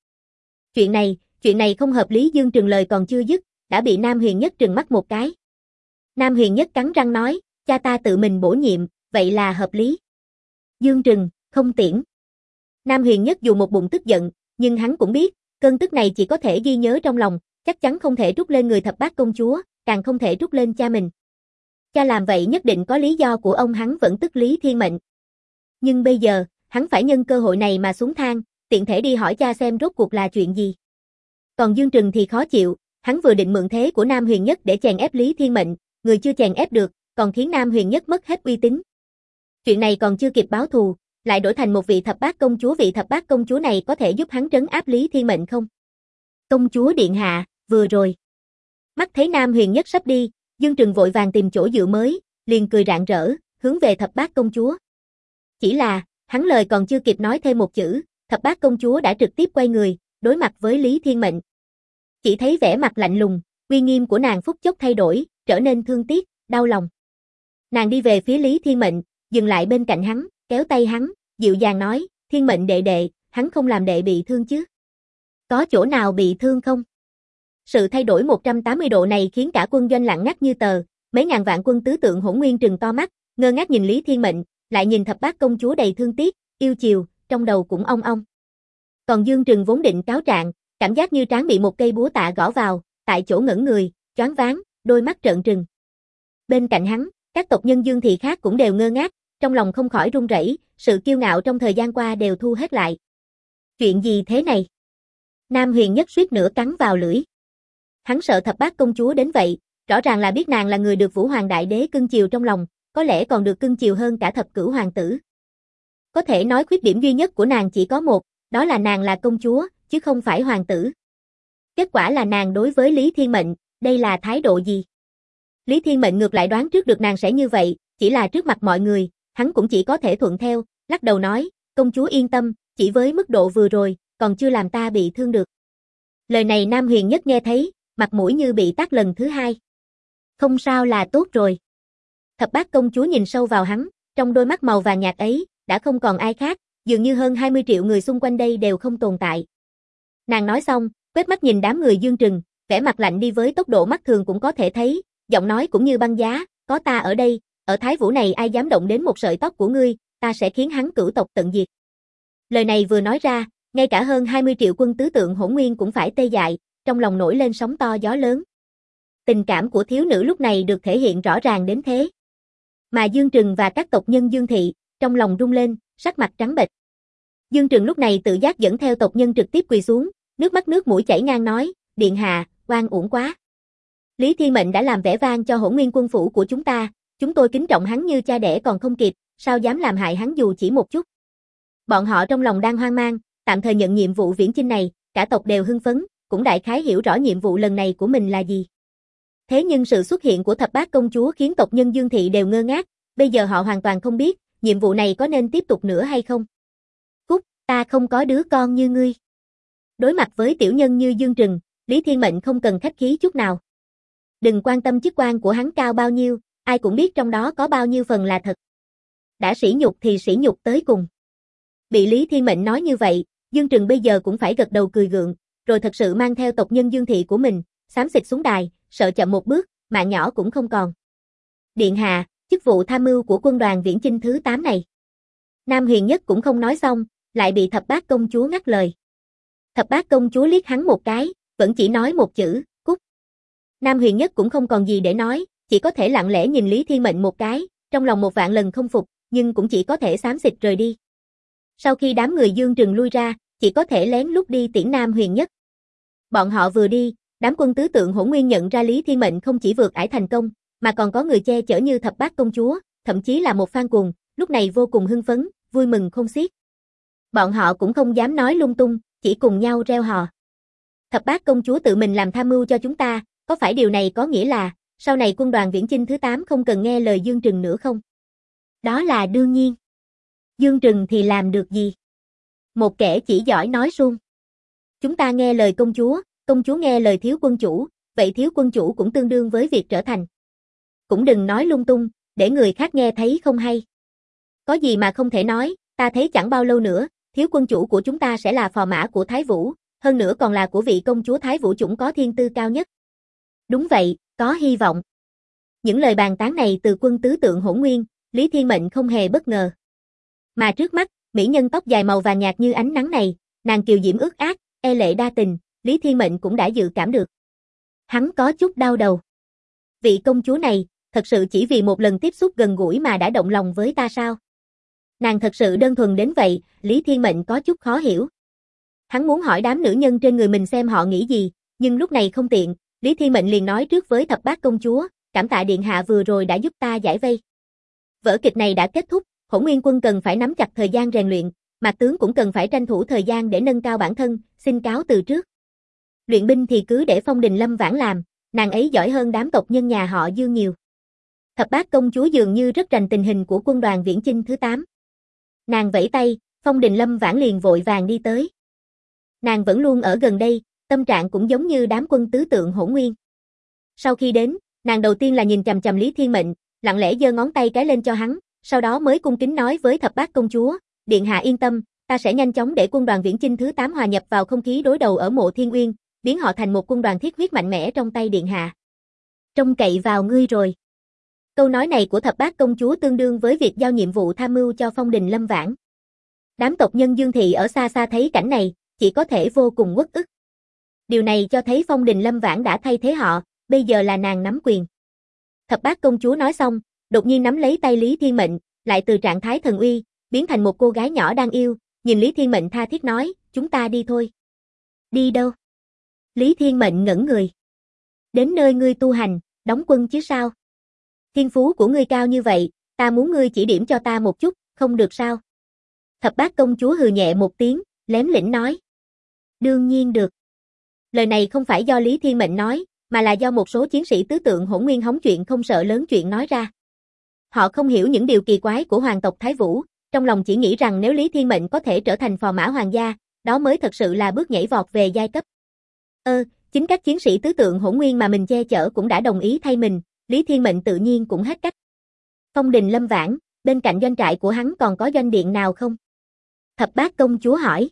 Chuyện này không hợp lý. Dương Trừng lời còn chưa dứt, đã bị Nam Huyền Nhất trừng mắt một cái. Nam Huyền Nhất cắn răng nói, cha ta tự mình bổ nhiệm, vậy là hợp lý. Dương Trừng, không tiễn. Nam Huyền Nhất dù một bụng tức giận, nhưng hắn cũng biết, cơn tức này chỉ có thể ghi nhớ trong lòng, chắc chắn không thể trút lên người thập bát công chúa, càng không thể trút lên cha mình. Cha làm vậy nhất định có lý do của ông, hắn vẫn tức Lý Thiên Mệnh. Nhưng bây giờ, hắn phải nhân cơ hội này mà xuống thang, tiện thể đi hỏi cha xem rốt cuộc là chuyện gì. Còn Dương Trừng thì khó chịu, hắn vừa định mượn thế của Nam Huyền Nhất để chèn ép Lý Thiên Mệnh, người chưa chèn ép được, còn khiến Nam Huyền Nhất mất hết uy tín. Chuyện này còn chưa kịp báo thù, lại đổi thành một vị thập bát công chúa. Vị thập bát công chúa này có thể giúp hắn trấn áp Lý Thiên Mệnh không? Công chúa điện hạ, vừa rồi. Mắt thấy Nam Huyền Nhất sắp đi, Dương Trừng vội vàng tìm chỗ dựa mới, liền cười rạng rỡ, hướng về thập bát công chúa. Chỉ là, hắn lời còn chưa kịp nói thêm một chữ, thập bát công chúa đã trực tiếp quay người, đối mặt với Lý Thiên Mệnh. Chỉ thấy vẻ mặt lạnh lùng, uy nghiêm của nàng phút chốc thay đổi, trở nên thương tiếc, đau lòng. Nàng đi về phía Lý Thiên Mệnh, dừng lại bên cạnh hắn, kéo tay hắn, dịu dàng nói, Thiên Mệnh đệ đệ, hắn không làm đệ bị thương chứ? Có chỗ nào bị thương không? Sự thay đổi 180 độ này khiến cả quân doanh lặng ngắt như tờ, mấy ngàn vạn quân tứ tượng hỗn nguyên trừng to mắt, ngơ ngác nhìn Lý Thiên Mệnh, lại nhìn thập bát công chúa đầy thương tiếc, yêu chiều, trong đầu cũng ong ong. Còn Dương Trừng vốn định cáo trạng, cảm giác như trán bị một cây búa tạ gõ vào, tại chỗ ngẩn người, choáng váng, đôi mắt trợn trừng. Bên cạnh hắn, các tộc nhân Dương thị khác cũng đều ngơ ngác, trong lòng không khỏi run rẩy, sự kiêu ngạo trong thời gian qua đều thu hết lại. Chuyện gì thế này? Nam Huyền Nhất suýt nữa cắn vào lưỡi. Hắn sợ thập bát công chúa đến vậy, rõ ràng là biết nàng là người được Vũ Hoàng Đại Đế cưng chiều trong lòng, có lẽ còn được cưng chiều hơn cả thập cửu hoàng tử. Có thể nói khuyết điểm duy nhất của nàng chỉ có một, đó là nàng là công chúa, chứ không phải hoàng tử. Kết quả là nàng đối với Lý Thiên Mệnh, đây là thái độ gì? Lý Thiên Mệnh ngược lại đoán trước được nàng sẽ như vậy, chỉ là trước mặt mọi người, hắn cũng chỉ có thể thuận theo, lắc đầu nói, công chúa yên tâm, chỉ với mức độ vừa rồi, còn chưa làm ta bị thương được. Lời này Nam Huyền Nhất nghe thấy, mặt mũi như bị tát lần thứ hai. Không sao là tốt rồi. Thập bát công chúa nhìn sâu vào hắn, trong đôi mắt màu vàng nhạt ấy, đã không còn ai khác, dường như hơn 20 triệu người xung quanh đây đều không tồn tại. Nàng nói xong, quét mắt nhìn đám người Dương Trừng, vẻ mặt lạnh đi với tốc độ mắt thường cũng có thể thấy, giọng nói cũng như băng giá, có ta ở đây, ở Thái Vũ này ai dám động đến một sợi tóc của ngươi, ta sẽ khiến hắn cửu tộc tận diệt. Lời này vừa nói ra, ngay cả hơn 20 triệu quân tứ tượng hỗn nguyên cũng phải tê dại, trong lòng nổi lên sóng to gió lớn. Tình cảm của thiếu nữ lúc này được thể hiện rõ ràng đến thế. Mà Dương Trừng và các tộc nhân Dương Thị, trong lòng rung lên, sắc mặt trắng bệch. Dương Trừng lúc này tự giác dẫn theo tộc nhân trực tiếp quỳ xuống, nước mắt nước mũi chảy ngang nói, điện hạ, oan uổng quá. Lý Thiên Mệnh đã làm vẻ vang cho hỗn nguyên quân phủ của chúng tôi kính trọng hắn như cha đẻ còn không kịp, sao dám làm hại hắn dù chỉ một chút. Bọn họ trong lòng đang hoang mang, tạm thời nhận nhiệm vụ viễn chinh này, cả tộc đều hưng phấn, cũng đại khái hiểu rõ nhiệm vụ lần này của mình là gì. Thế nhưng sự xuất hiện của thập bát công chúa khiến tộc nhân Dương Thị đều ngơ ngác, bây giờ họ hoàn toàn không biết, nhiệm vụ này có nên tiếp tục nữa hay không. Cút, ta không có đứa con như ngươi. Đối mặt với tiểu nhân như Dương Trừng, Lý Thiên Mệnh không cần khách khí chút nào. Đừng quan tâm chức quan của hắn cao bao nhiêu, ai cũng biết trong đó có bao nhiêu phần là thật. Đã sỉ nhục thì sỉ nhục tới cùng. Bị Lý Thiên Mệnh nói như vậy, Dương Trừng bây giờ cũng phải gật đầu cười gượng, rồi thật sự mang theo tộc nhân Dương Thị của mình, xám xịt xuống đài, sợ chậm một bước, mạng nhỏ cũng không còn. Điện hạ, chức vụ tham mưu của quân đoàn viễn chinh thứ 8 này. Nam Huyền Nhất cũng không nói xong, lại bị thập bát công chúa ngắt lời. Thập bát công chúa liếc hắn một cái, vẫn chỉ nói một chữ, cút. Nam Huyền Nhất cũng không còn gì để nói, chỉ có thể lặng lẽ nhìn Lý Thiên Mệnh một cái, trong lòng một vạn lần không phục, nhưng cũng chỉ có thể xám xịt rời đi. Sau khi đám người Dương Trừng lui ra, chỉ có thể lén lút đi tiễn Nam Huyền Nhất. Bọn họ vừa đi, đám quân tứ tượng hỗn nguyên nhận ra Lý Thiên Mệnh không chỉ vượt ải thành công, mà còn có người che chở như thập bát công chúa, thậm chí là một Phan Cuồng, lúc này vô cùng hưng phấn, vui mừng không xiết. Bọn họ cũng không dám nói lung tung, chỉ cùng nhau reo hò. Thập bát công chúa tự mình làm tham mưu cho chúng ta, có phải điều này có nghĩa là, sau này quân đoàn viễn chinh thứ 8 không cần nghe lời Dương Trừng nữa không? Đó là đương nhiên. Dương Trừng thì làm được gì? Một kẻ chỉ giỏi nói suông. Chúng ta nghe lời công chúa nghe lời thiếu quân chủ, vậy thiếu quân chủ cũng tương đương với việc trở thành. Cũng đừng nói lung tung, để người khác nghe thấy không hay. Có gì mà không thể nói, ta thấy chẳng bao lâu nữa, thiếu quân chủ của chúng ta sẽ là phò mã của Thái Vũ, hơn nữa còn là của vị công chúa Thái Vũ chủng có thiên tư cao nhất. Đúng vậy, có hy vọng. Những lời bàn tán này từ quân tứ tượng hỗn nguyên, Lý Thiên Mệnh không hề bất ngờ. Mà trước mắt, mỹ nhân tóc dài màu vàng nhạt như ánh nắng này, nàng kiều diễm ước ác, e lệ đa tình, Lý Thiên Mệnh cũng đã dự cảm được. Hắn có chút đau đầu. Vị công chúa này, thật sự chỉ vì một lần tiếp xúc gần gũi mà đã động lòng với ta sao? Nàng thật sự đơn thuần đến vậy, Lý Thiên Mệnh có chút khó hiểu. Hắn muốn hỏi đám nữ nhân trên người mình xem họ nghĩ gì, nhưng lúc này không tiện, Lý Thiên Mệnh liền nói trước với thập bát công chúa, cảm tạ điện hạ vừa rồi đã giúp ta giải vây. Vở kịch này đã kết thúc, Hỗn Nguyên quân cần phải nắm chặt thời gian rèn luyện, Mạc tướng cũng cần phải tranh thủ thời gian để nâng cao bản thân, xin cáo từ trước. Luyện binh thì cứ để Phong Đình Lâm Vãn làm, nàng ấy giỏi hơn đám tộc nhân nhà họ Dương nhiều. Thập bát công chúa dường như rất rành tình hình của quân đoàn viễn chinh thứ 8. Nàng vẫy tay, Phong Đình Lâm Vãn liền vội vàng đi tới. Nàng vẫn luôn ở gần đây, tâm trạng cũng giống như đám quân tứ tượng hỗn nguyên. Sau khi đến, nàng đầu tiên là nhìn chằm chằm Lý Thiên Mệnh, lặng lẽ giơ ngón tay cái lên cho hắn, sau đó mới cung kính nói với thập bát công chúa, điện hạ yên tâm, ta sẽ nhanh chóng để quân đoàn viễn chinh thứ 8 hòa nhập vào không khí đối đầu ở mộ Thiên Uyên, biến họ thành một quân đoàn thiết huyết mạnh mẽ trong tay điện hạ. Trông cậy vào ngươi rồi. Câu nói này của thập bát công chúa tương đương với việc giao nhiệm vụ tham mưu cho Phong Đình Lâm Vãn. Đám tộc nhân Dương Thị ở xa xa thấy cảnh này, chỉ có thể vô cùng uất ức. Điều này cho thấy Phong Đình Lâm Vãn đã thay thế họ, bây giờ là nàng nắm quyền. Thập bát công chúa nói xong, đột nhiên nắm lấy tay Lý Thiên Mệnh, lại từ trạng thái thần uy, biến thành một cô gái nhỏ đang yêu, nhìn Lý Thiên Mệnh tha thiết nói, chúng ta đi thôi. Đi đâu? Lý Thiên Mệnh ngẩn người. Đến nơi ngươi tu hành, đóng quân chứ sao? Thiên phú của ngươi cao như vậy, ta muốn ngươi chỉ điểm cho ta một chút, không được sao? Thập bát công chúa hừ nhẹ một tiếng, lém lĩnh nói. Đương nhiên được. Lời này không phải do Lý Thiên Mệnh nói, mà là do một số chiến sĩ tứ tượng hỗn nguyên hóng chuyện không sợ lớn chuyện nói ra. Họ không hiểu những điều kỳ quái của hoàng tộc Thái Vũ, trong lòng chỉ nghĩ rằng nếu Lý Thiên Mệnh có thể trở thành phò mã hoàng gia, đó mới thật sự là bước nhảy vọt về giai cấp. Chính các chiến sĩ tứ tượng hỗn nguyên mà mình che chở cũng đã đồng ý thay mình, Lý Thiên Mệnh tự nhiên cũng hết cách. Phong đình Lâm Vãn, bên cạnh doanh trại của hắn còn có doanh điện nào không? Thập bát công chúa hỏi.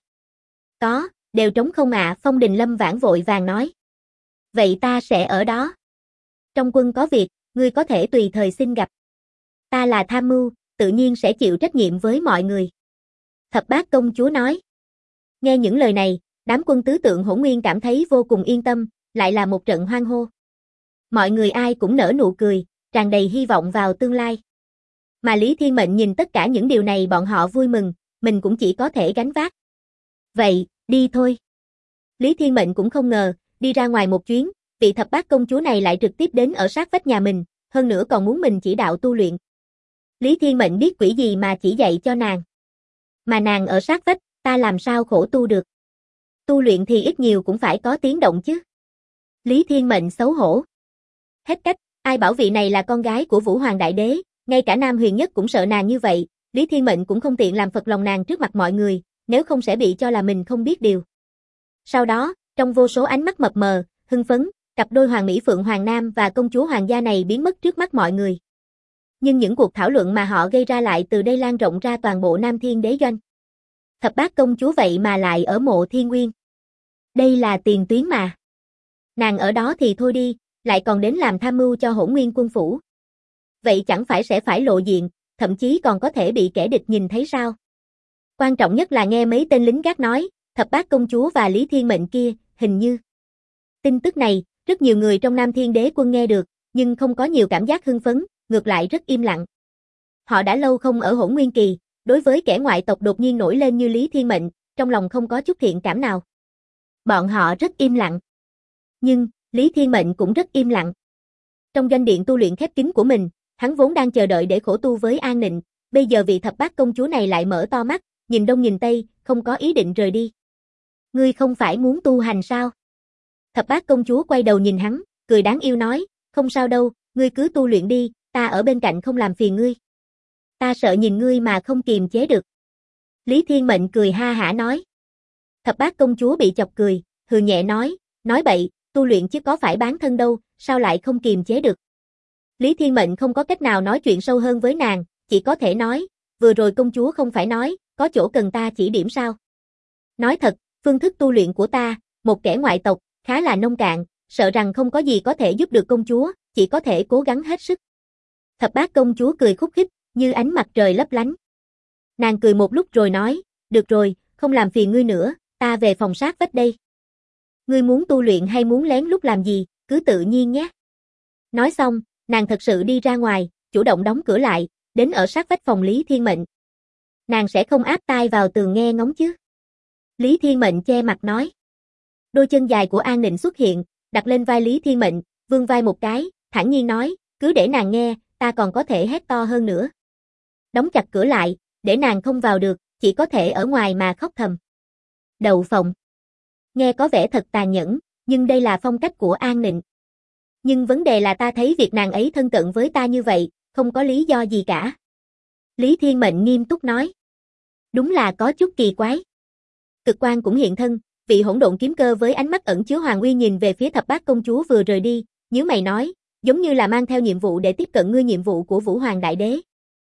Có, đều trống không ạ, Phong đình Lâm Vãn vội vàng nói. Vậy ta sẽ ở đó. Trong quân có việc, ngươi có thể tùy thời xin gặp. Ta là tham mưu, tự nhiên sẽ chịu trách nhiệm với mọi người. Thập bát công chúa nói. Nghe những lời này, đám quân tứ tượng hỗn nguyên cảm thấy vô cùng yên tâm, lại là một trận hoan hô. Mọi người ai cũng nở nụ cười, tràn đầy hy vọng vào tương lai. Mà Lý Thiên Mệnh nhìn tất cả những điều này bọn họ vui mừng, mình cũng chỉ có thể gánh vác. Vậy, đi thôi. Lý Thiên Mệnh cũng không ngờ, đi ra ngoài một chuyến, vị thập bát công chúa này lại trực tiếp đến ở sát vách nhà mình, hơn nữa còn muốn mình chỉ đạo tu luyện. Lý Thiên Mệnh biết quỷ gì mà chỉ dạy cho nàng. Mà nàng ở sát vách, ta làm sao khổ tu được. Tu luyện thì ít nhiều cũng phải có tiếng động chứ. Lý Thiên Mệnh xấu hổ. Hết cách, ai bảo vị này là con gái của Vũ Hoàng Đại Đế, ngay cả Nam Huyền Nhất cũng sợ nàng như vậy, Lý Thiên Mệnh cũng không tiện làm phật lòng nàng trước mặt mọi người, nếu không sẽ bị cho là mình không biết điều. Sau đó, trong vô số ánh mắt mập mờ, hưng phấn, cặp đôi Hoàng Mỹ Phượng Hoàng Nam và công chúa Hoàng gia này biến mất trước mắt mọi người. Nhưng những cuộc thảo luận mà họ gây ra lại từ đây lan rộng ra toàn bộ Nam Thiên Đế Doanh. Thập bát công chúa vậy mà lại ở Mộ Thiên Nguyên. Đây là tiền tuyến mà. Nàng ở đó thì thôi đi, lại còn đến làm tham mưu cho Hỗn Nguyên quân phủ. Vậy chẳng phải sẽ phải lộ diện, thậm chí còn có thể bị kẻ địch nhìn thấy sao? Quan trọng nhất là nghe mấy tên lính gác nói, thập bát công chúa và Lý Thiên Mệnh kia, hình như. Tin tức này, rất nhiều người trong Nam Thiên Đế quân nghe được, nhưng không có nhiều cảm giác hưng phấn, ngược lại rất im lặng. Họ đã lâu không ở Hỗn Nguyên Kỳ, đối với kẻ ngoại tộc đột nhiên nổi lên như Lý Thiên Mệnh, trong lòng không có chút thiện cảm nào. Bọn họ rất im lặng. Nhưng, Lý Thiên Mệnh cũng rất im lặng. Trong doanh điện tu luyện khép kín của mình, hắn vốn đang chờ đợi để khổ tu với An Nịnh, bây giờ vị thập bát công chúa này lại mở to mắt, nhìn đông nhìn tây, không có ý định rời đi. Ngươi không phải muốn tu hành sao? Thập bát công chúa quay đầu nhìn hắn, cười đáng yêu nói, không sao đâu, ngươi cứ tu luyện đi, ta ở bên cạnh không làm phiền ngươi. Ta sợ nhìn ngươi mà không kiềm chế được. Lý Thiên Mệnh cười ha hả nói. Thập bát công chúa bị chọc cười, hừ nhẹ nói bậy, tu luyện chứ có phải bán thân đâu, sao lại không kiềm chế được. Lý Thiên Mệnh không có cách nào nói chuyện sâu hơn với nàng, chỉ có thể nói, vừa rồi công chúa không phải nói, có chỗ cần ta chỉ điểm sao. Nói thật, phương thức tu luyện của ta, một kẻ ngoại tộc, khá là nông cạn, sợ rằng không có gì có thể giúp được công chúa, chỉ có thể cố gắng hết sức. Thập bát công chúa cười khúc khích, như ánh mặt trời lấp lánh. Nàng cười một lúc rồi nói, được rồi, không làm phiền ngươi nữa, ta về phòng sát vách đây. Ngươi muốn tu luyện hay muốn lén lút làm gì, cứ tự nhiên nhé. Nói xong, nàng thật sự đi ra ngoài, chủ động đóng cửa lại, đến ở sát vách phòng Lý Thiên Mệnh. Nàng sẽ không áp tai vào tường nghe ngóng chứ. Lý Thiên Mệnh che mặt nói. Đôi chân dài của An Nịnh xuất hiện, đặt lên vai Lý Thiên Mệnh, vươn vai một cái, thản nhiên nói, cứ để nàng nghe, ta còn có thể hét to hơn nữa. Đóng chặt cửa lại, để nàng không vào được, chỉ có thể ở ngoài mà khóc thầm. Đậu phộng. Nghe có vẻ thật tàn nhẫn, nhưng đây là phong cách của An Nịnh. Nhưng vấn đề là ta thấy việc nàng ấy thân cận với ta như vậy, không có lý do gì cả. Lý Thiên Mệnh nghiêm túc nói. Đúng là có chút kỳ quái. Cực Quang cũng hiện thân, vị hỗn độn kiếm cơ với ánh mắt ẩn chứa hoàng uy nhìn về phía thập bát công chúa vừa rời đi, nhíu mày nói, giống như là mang theo nhiệm vụ để tiếp cận ngươi nhiệm vụ của Vũ Hoàng Đại Đế.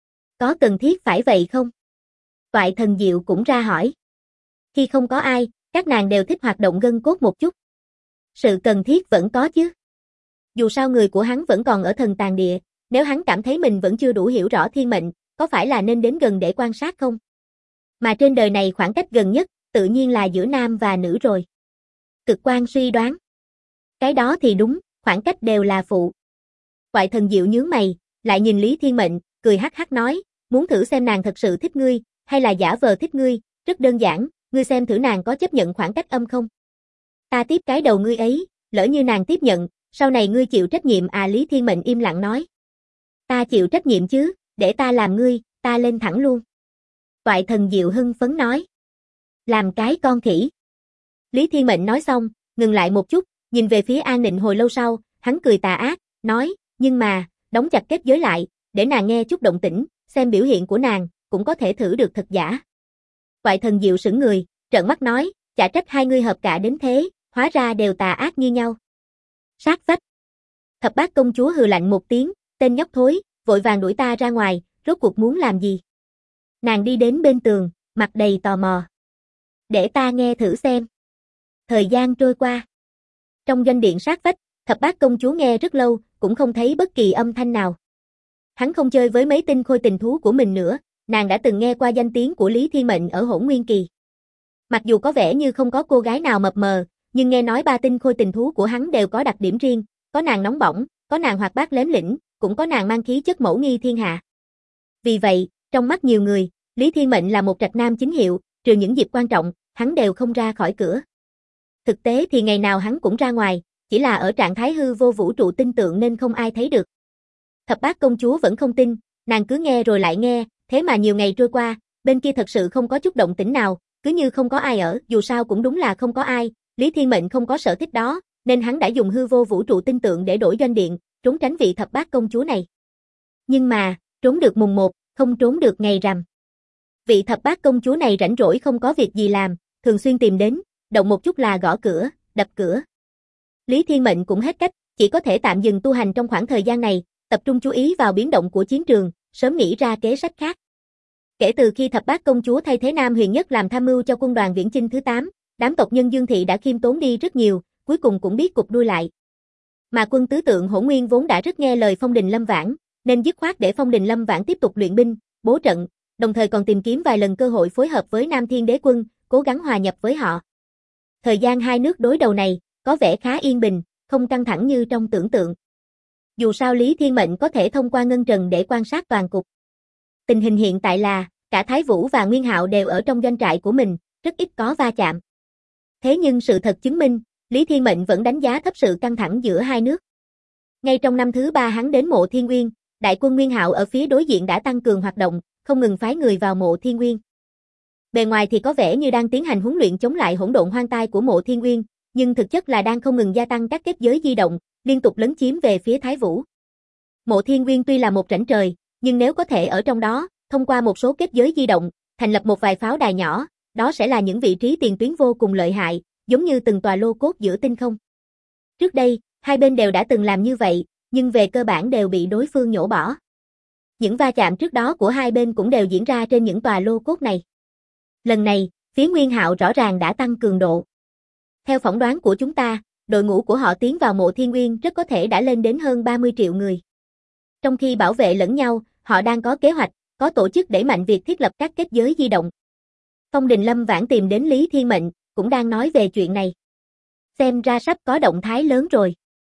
Có cần thiết phải vậy không? Toại Thần Diệu cũng ra hỏi. Khi không có ai, các nàng đều thích hoạt động gân cốt một chút. Sự cần thiết vẫn có chứ. Dù sao người của hắn vẫn còn ở Thần Tàng Địa, nếu hắn cảm thấy mình vẫn chưa đủ hiểu rõ thiên mệnh, có phải là nên đến gần để quan sát không? Mà trên đời này khoảng cách gần nhất, tự nhiên là giữa nam và nữ rồi. Cực Quang suy đoán. Cái đó thì đúng, khoảng cách đều là phụ. Toại Thần Diệu nhướng mày, lại nhìn Lý Thiên Mệnh, cười hắc hắc nói, muốn thử xem nàng thật sự thích ngươi, hay là giả vờ thích ngươi, rất đơn giản, ngươi xem thử nàng có chấp nhận khoảng cách âm không? Ta tiếp cái đầu ngươi ấy, lỡ như nàng tiếp nhận, sau này ngươi chịu trách nhiệm à? Lý Thiên Mệnh im lặng nói. Ta chịu trách nhiệm chứ, để ta làm ngươi, ta lên thẳng luôn. Toại Thần Diệu hưng phấn nói. Làm cái con khỉ. Lý Thiên Mệnh nói xong, ngừng lại một chút, nhìn về phía An Nịnh hồi lâu sau, hắn cười tà ác, nói, nhưng mà, đóng chặt kết giới lại, để nàng nghe chút động tĩnh, xem biểu hiện của nàng, cũng có thể thử được thật giả. Quại Thần Diệu sững người, trợn mắt nói, chả trách hai ngươi hợp cả đến thế, hóa ra đều tà ác như nhau. Sát vách. Thập Bát Công Chúa hừ lạnh một tiếng, tên nhóc thối, vội vàng đuổi ta ra ngoài, rốt cuộc muốn làm gì? Nàng đi đến bên tường, mặt đầy tò mò. Để ta nghe thử xem. Thời gian trôi qua. Trong doanh điện sát vách, Thập Bát Công Chúa nghe rất lâu, cũng không thấy bất kỳ âm thanh nào. Hắn không chơi với mấy tinh khôi tình thú của mình nữa, nàng đã từng nghe qua danh tiếng của Lý Thiên Mệnh ở Hỗn Nguyên Kỳ. Mặc dù có vẻ như không có cô gái nào mập mờ, nhưng nghe nói ba tinh khôi tình thú của hắn đều có đặc điểm riêng, có nàng nóng bỏng, có nàng hoạt bát lém lĩnh, cũng có nàng mang khí chất mẫu nghi thiên hạ. Vì vậy, trong mắt nhiều người, Lý Thiên Mệnh là một trạch nam chính hiệu, trừ những dịp quan trọng, hắn đều không ra khỏi cửa. Thực tế thì ngày nào hắn cũng ra ngoài, chỉ là ở trạng thái hư vô vũ trụ tinh tượng nên không ai thấy được. Thập Bát Công Chúa vẫn không tin, nàng cứ nghe rồi lại nghe, thế mà nhiều ngày trôi qua, bên kia thật sự không có chút động tĩnh nào, cứ như không có ai ở, dù sao cũng đúng là không có ai, Lý Thiên Mệnh không có sở thích đó, nên hắn đã dùng hư vô vũ trụ tinh tượng để đổi doanh điện, trốn tránh vị Thập Bát Công Chúa này. Nhưng mà, trốn được mùng 1, không trốn được ngày rằm. Vị Thập Bát Công Chúa này rảnh rỗi không có việc gì làm, thường xuyên tìm đến, động một chút là gõ cửa, đập cửa. Lý Thiên Mệnh cũng hết cách, chỉ có thể tạm dừng tu hành trong khoảng thời gian này, tập trung chú ý vào biến động của chiến trường, sớm nghĩ ra kế sách khác. Kể từ khi Thập Bát Công Chúa thay thế Nam Huyền Nhất làm tham mưu cho quân đoàn viễn chinh thứ 8, đám tộc nhân Dương Thị đã khiêm tốn đi rất nhiều, cuối cùng cũng biết cụp đuôi lại. Mà quân tứ tượng Hỗn Nguyên vốn đã rất nghe lời Phong Đình Lâm Vãn, nên dứt khoát để Phong Đình Lâm Vãn tiếp tục luyện binh, bố trận, đồng thời còn tìm kiếm vài lần cơ hội phối hợp với Nam Thiên Đế quân, cố gắng hòa nhập với họ. Thời gian hai nước đối đầu này, có vẻ khá yên bình, không căng thẳng như trong tưởng tượng. Dù sao Lý Thiên Mệnh có thể thông qua ngân trần để quan sát toàn cục. Tình hình hiện tại là, cả Thái Vũ và Nguyên Hạo đều ở trong doanh trại của mình, rất ít có va chạm. Thế nhưng sự thật chứng minh, Lý Thiên Mệnh vẫn đánh giá thấp sự căng thẳng giữa hai nước. Ngay trong năm thứ 3 hắn đến Mộ Thiên Nguyên, đại quân Nguyên Hạo ở phía đối diện đã tăng cường hoạt động, không ngừng phái người vào Mộ Thiên Nguyên. Bề ngoài thì có vẻ như đang tiến hành huấn luyện chống lại hỗn độn hoang tai của Mộ Thiên Nguyên, nhưng thực chất là đang không ngừng gia tăng các kết giới di động, liên tục lấn chiếm về phía Thái Vũ. Mộ Thiên Nguyên tuy là một rãnh trời, nhưng nếu có thể ở trong đó, thông qua một số kết giới di động, thành lập một vài pháo đài nhỏ, đó sẽ là những vị trí tiền tuyến vô cùng lợi hại, giống như từng tòa lô cốt giữa tinh không. Trước đây, hai bên đều đã từng làm như vậy, nhưng về cơ bản đều bị đối phương nhổ bỏ. Những va chạm trước đó của hai bên cũng đều diễn ra trên những tòa lô cốt này. Lần này, phía Nguyên Hạo rõ ràng đã tăng cường độ. Theo phỏng đoán của chúng ta, đội ngũ của họ tiến vào Mộ Thiên Nguyên rất có thể đã lên đến hơn 30 triệu người. Trong khi bảo vệ lẫn nhau, họ đang có kế hoạch, có tổ chức đẩy mạnh việc thiết lập các kết giới di động. Phong Đình Lâm Vãn tìm đến Lý Thiên Mệnh, cũng đang nói về chuyện này. Xem ra sắp có động thái lớn rồi.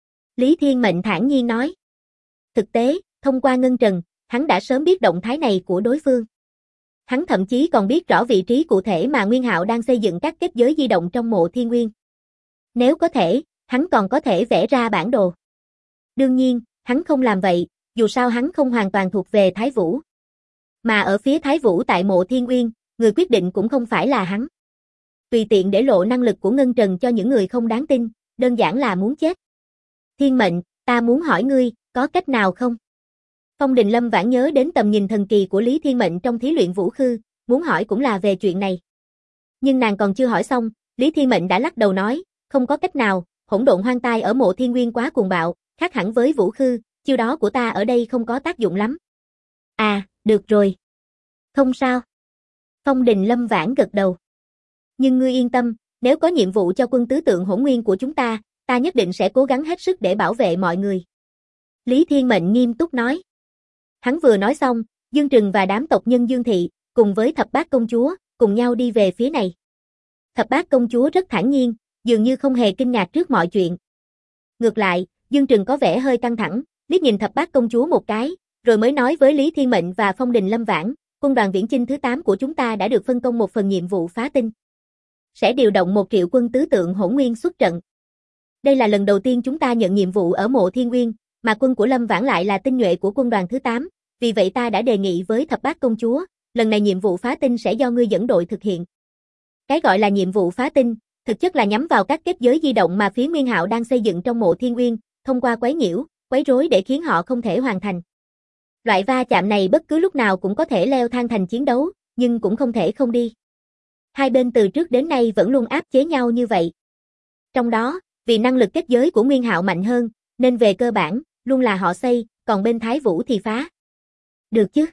Lý Thiên Mệnh thản nhiên nói. Thực tế, thông qua ngân trần, hắn đã sớm biết động thái này của đối phương. Hắn thậm chí còn biết rõ vị trí cụ thể mà Nguyên Hạo đang xây dựng các kết giới di động trong Mộ Thiên Nguyên. Nếu có thể, hắn còn có thể vẽ ra bản đồ. Đương nhiên, hắn không làm vậy, dù sao hắn không hoàn toàn thuộc về Thái Vũ. Mà ở phía Thái Vũ tại Mộ Thiên Nguyên, người quyết định cũng không phải là hắn. Tùy tiện để lộ năng lực của Ngân Trần cho những người không đáng tin, đơn giản là muốn chết. Thiên Mệnh, ta muốn hỏi ngươi, có cách nào không? Phong Đình Lâm Vãn nhớ đến tầm nhìn thần kỳ của Lý Thiên Mệnh trong thí luyện vũ khư, muốn hỏi cũng là về chuyện này. Nhưng nàng còn chưa hỏi xong, Lý Thiên Mệnh đã lắc đầu nói, không có cách nào, hỗn độn hoang tai ở Mộ Thiên Nguyên quá cuồng bạo, khác hẳn với vũ khư, chiêu đó của ta ở đây không có tác dụng lắm. À, được rồi. Không sao. Phong Đình Lâm Vãn gật đầu. Nhưng ngươi yên tâm, nếu có nhiệm vụ cho quân tứ tượng Hỗn Nguyên của chúng ta, ta nhất định sẽ cố gắng hết sức để bảo vệ mọi người. Lý Thiên Mệnh nghiêm túc nói. Hắn vừa nói xong, Dương Trừng và đám tộc nhân Dương Thị, cùng với Thập Bát Công Chúa, cùng nhau đi về phía này. Thập Bát Công Chúa rất thản nhiên, dường như không hề kinh ngạc trước mọi chuyện. Ngược lại, Dương Trừng có vẻ hơi căng thẳng, liếc nhìn Thập Bát Công Chúa một cái, rồi mới nói với Lý Thiên Mệnh và Phong Đình Lâm Vãn, quân đoàn viễn chinh thứ 8 của chúng ta đã được phân công một phần nhiệm vụ phá tinh. Sẽ điều động 1 triệu quân tứ tượng Hỗn Nguyên xuất trận. Đây là lần đầu tiên chúng ta nhận nhiệm vụ ở Mộ Thiên Nguyên, mà quân của Lâm Vãn lại là tinh nhuệ của quân đoàn thứ 8, vì vậy ta đã đề nghị với Thập Bát Công Chúa, lần này nhiệm vụ phá tinh sẽ do ngươi dẫn đội thực hiện. Cái gọi là nhiệm vụ phá tinh, Thực chất là nhắm vào các kết giới di động mà phía Nguyên Hạo đang xây dựng trong Mộ Thiên Uyên, thông qua quấy nhiễu, quấy rối để khiến họ không thể hoàn thành. Loại va chạm này bất cứ lúc nào cũng có thể leo thang thành chiến đấu, nhưng cũng không thể không đi. Hai bên từ trước đến nay vẫn luôn áp chế nhau như vậy. Trong đó, vì năng lực kết giới của Nguyên Hạo mạnh hơn, nên về cơ bản, luôn là họ xây, còn bên Thái Vũ thì phá. Được chứ?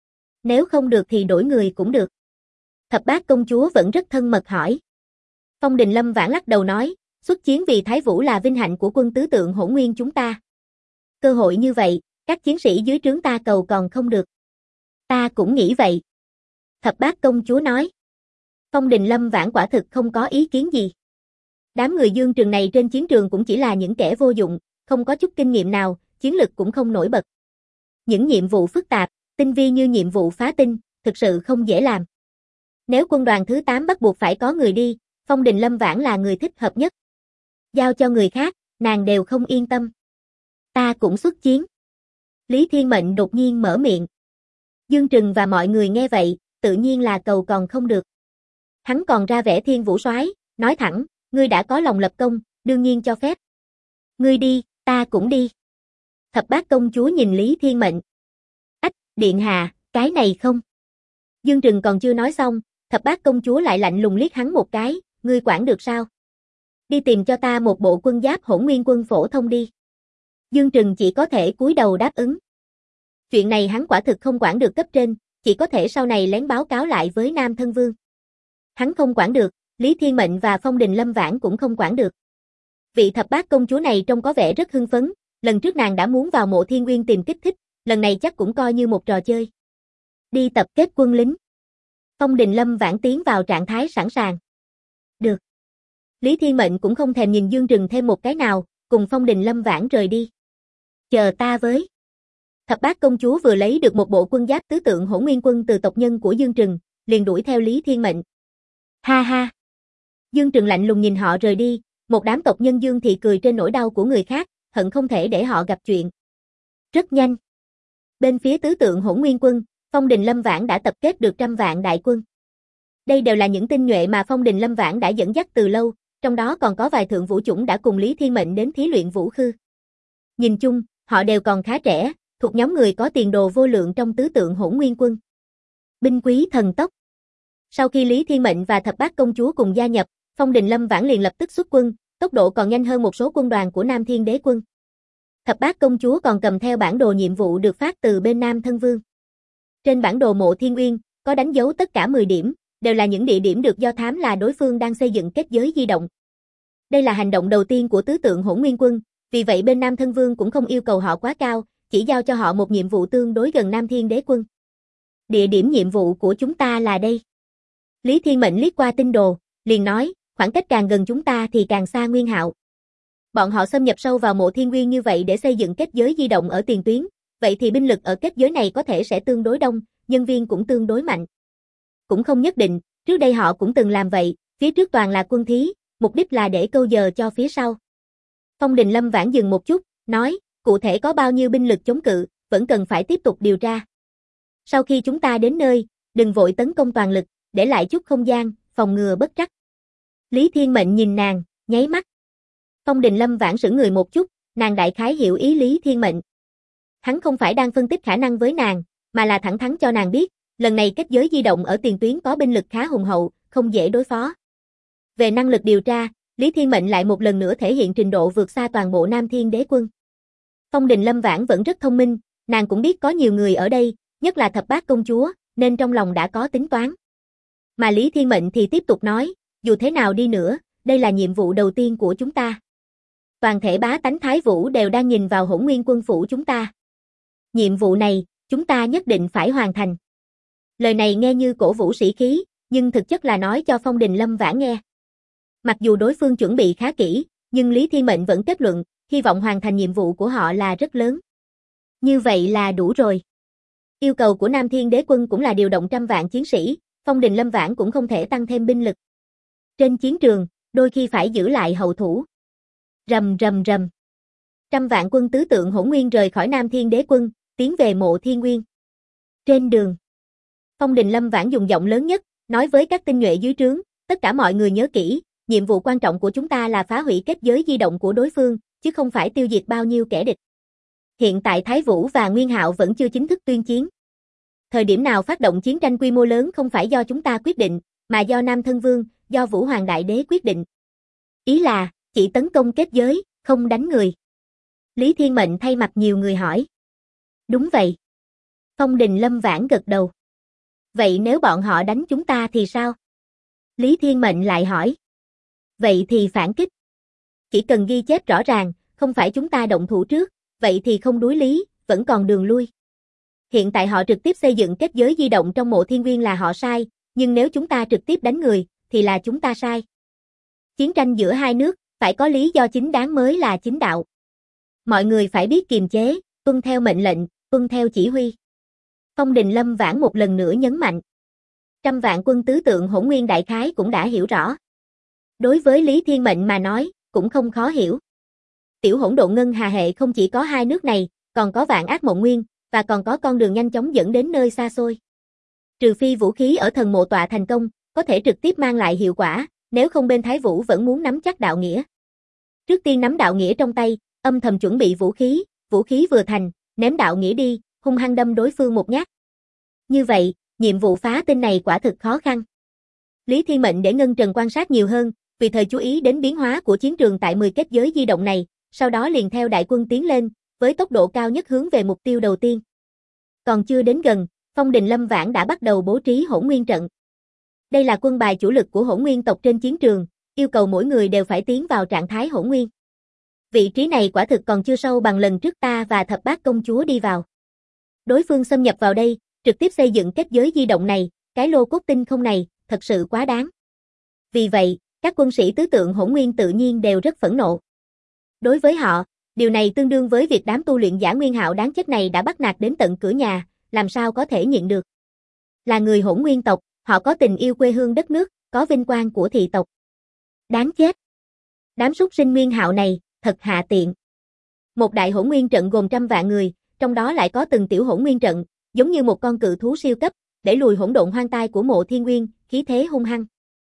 Nếu không được thì đổi người cũng được. Thập Bát công chúa vẫn rất thân mật hỏi. Phong Đình Lâm Vãn lắc đầu nói, xuất chiến vì Thái Vũ là vinh hạnh của quân tứ tượng Hỗn Nguyên chúng ta. Cơ hội như vậy, các chiến sĩ dưới trướng ta cầu còn không được. Ta cũng nghĩ vậy. Thập Bát công chúa nói. Phong Đình Lâm Vãn quả thực không có ý kiến gì. Đám người Dương Trừng này trên chiến trường cũng chỉ là những kẻ vô dụng, không có chút kinh nghiệm nào, chiến lực cũng không nổi bật. Những nhiệm vụ phức tạp, tinh vi như nhiệm vụ phá tinh, thực sự không dễ làm. Nếu quân đoàn thứ 8 bắt buộc phải có người đi, Phong Đình Lâm Vãn là người thích hợp nhất. Giao cho người khác, nàng đều không yên tâm. Ta cũng xuất chiến. Lý Thiên Mệnh đột nhiên mở miệng. Dương Trừng và mọi người nghe vậy, tự nhiên là cầu còn không được. Hắn còn ra vẻ Thiên Vũ soái, nói thẳng, ngươi đã có lòng lập công, đương nhiên cho phép. Ngươi đi, ta cũng đi. Thập Bát công chúa nhìn Lý Thiên Mệnh. Ách, điện hạ, cái này không. Dương Trừng còn chưa nói xong, Thập Bát công chúa lại lạnh lùng liếc hắn một cái, ngươi quản được sao? Đi tìm cho ta một bộ quân giáp Hỗn Nguyên quân phổ thông đi. Dương Trừng chỉ có thể cúi đầu đáp ứng. Chuyện này hắn quả thực không quản được cấp trên, chỉ có thể sau này lén báo cáo lại với Nam Thân Vương. Hắn không quản được, Lý Thiên Mệnh và Phong Đình Lâm Vãn cũng không quản được. Vị Thập Bát công chúa này trông có vẻ rất hưng phấn, lần trước nàng đã muốn vào Mộ Thiên Uyên tìm kích thích, lần này chắc cũng coi như một trò chơi. Đi tập kết quân lính. Phong Đình Lâm Vãn tiến vào trạng thái sẵn sàng. Được. Lý Thiên Mệnh cũng không thèm nhìn Dương Trừng thêm một cái nào, cùng Phong Đình Lâm Vãn rời đi. Chờ ta với. Thập Bát công chúa vừa lấy được một bộ quân giáp tứ tượng Hỗn Nguyên quân từ tộc nhân của Dương Trừng, liền đuổi theo Lý Thiên Mệnh. Ha ha. Dương Trừng lạnh lùng nhìn họ rời đi, một đám tộc nhân Dương thì cười trên nỗi đau của người khác, hận không thể để họ gặp chuyện. Rất nhanh. Bên phía tứ tượng Hỗn Nguyên quân, Phong Đình Lâm Vãn đã tập kết được 100 vạn đại quân. Đây đều là những tinh nhuệ mà Phong Đình Lâm Vãn đã dẫn dắt từ lâu, trong đó còn có vài thượng vũ chủng đã cùng Lý Thiên Mệnh đến thí luyện vũ khư. Nhìn chung, họ đều còn khá trẻ, thuộc nhóm người có tiền đồ vô lượng trong tứ tượng Hỗn Nguyên quân. Binh quý thần tốc. Sau khi Lý Thiên Mệnh và Thập Bát công chúa cùng gia nhập, Phong Đình Lâm Vãn liền lập tức xuất quân, tốc độ còn nhanh hơn một số quân đoàn của Nam Thiên Đế quân. Thập Bát công chúa còn cầm theo bản đồ nhiệm vụ được phát từ bên Nam Thân Vương. Trên bản đồ Mộ Thiên Uyên, có đánh dấu tất cả 10 điểm, đều là những địa điểm được do thám là đối phương đang xây dựng kết giới di động. Đây là hành động đầu tiên của tứ tượng Hỗn Nguyên quân, vì vậy bên Nam Thân Vương cũng không yêu cầu họ quá cao, chỉ giao cho họ một nhiệm vụ tương đối gần Nam Thiên Đế quân. Địa điểm nhiệm vụ của chúng ta là đây. Lý Thiên Mệnh liếc qua tinh đồ, liền nói, khoảng cách càng gần chúng ta thì càng xa Nguyên Hạo. Bọn họ xâm nhập sâu vào Mộ Thiên Uyên như vậy để xây dựng kết giới di động ở tiền tuyến, vậy thì binh lực ở kết giới này có thể sẽ tương đối đông, nhân viên cũng tương đối mạnh. Cũng không nhất định, trước đây họ cũng từng làm vậy, phía trước toàn là quân thí, mục đích là để câu giờ cho phía sau. Phong Đình Lâm Vãn dừng một chút, nói, cụ thể có bao nhiêu binh lực chống cự, vẫn cần phải tiếp tục điều tra. Sau khi chúng ta đến nơi, đừng vội tấn công toàn lực, để lại chút không gian, phòng ngừa bất trắc. Lý Thiên Mệnh nhìn nàng, nháy mắt. Phong Đình Lâm Vãn sững người một chút, nàng đại khái hiểu ý Lý Thiên Mệnh. Hắn không phải đang phân tích khả năng với nàng, mà là thẳng thắn cho nàng biết, lần này kết giới di động ở tiền tuyến có binh lực khá hùng hậu, không dễ đối phó. Về năng lực điều tra, Lý Thiên Mệnh lại một lần nữa thể hiện trình độ vượt xa toàn bộ Nam Thiên Đế quân. Phong Đình Lâm Vãn vẫn rất thông minh, nàng cũng biết có nhiều người ở đây, nhất là Thập Bát công chúa, nên trong lòng đã có tính toán. Mà Lý Thiên Mệnh thì tiếp tục nói, dù thế nào đi nữa, đây là nhiệm vụ đầu tiên của chúng ta. Toàn thể bá tánh Thái Vũ đều đang nhìn vào Hỗn Nguyên quân phủ chúng ta. Nhiệm vụ này, chúng ta nhất định phải hoàn thành. Lời này nghe như cổ vũ sĩ khí, nhưng thực chất là nói cho Phong Đình Lâm Vãn nghe. Mặc dù đối phương chuẩn bị khá kỹ, nhưng Lý Thiên Mệnh vẫn kết luận, hy vọng hoàn thành nhiệm vụ của họ là rất lớn. Như vậy là đủ rồi. Yêu cầu của Nam Thiên Đế quân cũng là điều động 100 vạn chiến sĩ, Phong Đình Lâm Vãn cũng không thể tăng thêm binh lực. Trên chiến trường, đôi khi phải giữ lại hậu thủ. Rầm rầm rầm. 100 vạn quân tứ tượng Hỗn Nguyên rời khỏi Nam Thiên Đế quân, tiến về Mộ Thiên Uyên. Trên đường, Phong Đình Lâm Vãn dùng giọng lớn nhất, nói với các tinh nhuệ dưới trướng, tất cả mọi người nhớ kỹ, Nhiệm vụ quan trọng của chúng ta là phá hủy kết giới di động của đối phương, chứ không phải tiêu diệt bao nhiêu kẻ địch. Hiện tại Thái Vũ và Nguyên Hạo vẫn chưa chính thức tuyên chiến. Thời điểm nào phát động chiến tranh quy mô lớn không phải do chúng ta quyết định, mà do Nam Thân Vương, do Vũ Hoàng Đại Đế quyết định. Ý là, chỉ tấn công kết giới, không đánh người. Lý Thiên Mệnh thay mặt nhiều người hỏi. Đúng vậy. Phong Đình Lâm Vãn gật đầu. Vậy nếu bọn họ đánh chúng ta thì sao? Lý Thiên Mệnh lại hỏi. Vậy thì phản kích. Chỉ cần ghi chép rõ ràng, không phải chúng ta động thủ trước, vậy thì không đối lý, vẫn còn đường lui. Hiện tại họ trực tiếp xây dựng kết giới di động trong Mộ Thiên Nguyên là họ sai, nhưng nếu chúng ta trực tiếp đánh người, thì là chúng ta sai. Chiến tranh giữa hai nước, phải có lý do chính đáng mới là chính đạo. Mọi người phải biết kiềm chế, tuân theo mệnh lệnh, tuân theo chỉ huy. Phong Đình Lâm Vãn một lần nữa nhấn mạnh. 100 vạn quân tứ tượng Hỗn Nguyên đại khái cũng đã hiểu rõ. Đối với Lý Thiên Mệnh mà nói, cũng không khó hiểu. Tiểu hỗn độn ngân hà hệ không chỉ có hai nước này, còn có Vạn Ác Mộng Nguyên, và còn có con đường nhanh chóng dẫn đến nơi xa xôi. Trừ phi vũ khí ở thần mộ tọa thành công, có thể trực tiếp mang lại hiệu quả, nếu không bên Thái Vũ vẫn muốn nắm chắc đạo nghĩa. Trước tiên nắm đạo nghĩa trong tay, âm thầm chuẩn bị vũ khí vừa thành, ném đạo nghĩa đi, hung hăng đâm đối phương một nhát. Như vậy, nhiệm vụ phá tinh này quả thực khó khăn. Lý Thiên Mệnh để Ngân Trần quan sát nhiều hơn, vì thời chú ý đến biến hóa của chiến trường tại 10 kết giới di động này, sau đó liền theo đại quân tiến lên, với tốc độ cao nhất hướng về mục tiêu đầu tiên. Còn chưa đến gần, Phong Đình Lâm Vãn đã bắt đầu bố trí Hỗn Nguyên trận. Đây là quân bài chủ lực của Hỗn Nguyên tộc trên chiến trường, yêu cầu mỗi người đều phải tiến vào trạng thái Hỗn Nguyên. Vị trí này quả thực còn chưa sâu bằng lần trước ta và Thập Bát Công Chúa đi vào. Đối phương xâm nhập vào đây, trực tiếp xây dựng kết giới di động này, cái lô cốt tinh không này, thật sự quá đáng. Vì vậy, các quân sĩ tứ tượng Hỗn Nguyên tự nhiên đều rất phẫn nộ. Đối với họ, điều này tương đương với việc đám tu luyện giả Nguyên Hạo đáng chết này đã bắt nạt đến tận cửa nhà, làm sao có thể nhịn được. Là người Hỗn Nguyên tộc, họ có tình yêu quê hương đất nước, có vinh quang của thị tộc. Đáng chết. Đám súc sinh Nguyên Hạo này, thật hạ tiện. Một đại Hỗn Nguyên trận gồm 100 vạn người, trong đó lại có từng tiểu Hỗn Nguyên trận, giống như một con cự thú siêu cấp, để lùi hỗn độn hoang tai của Mộ Thiên Nguyên, khí thế hung hăng.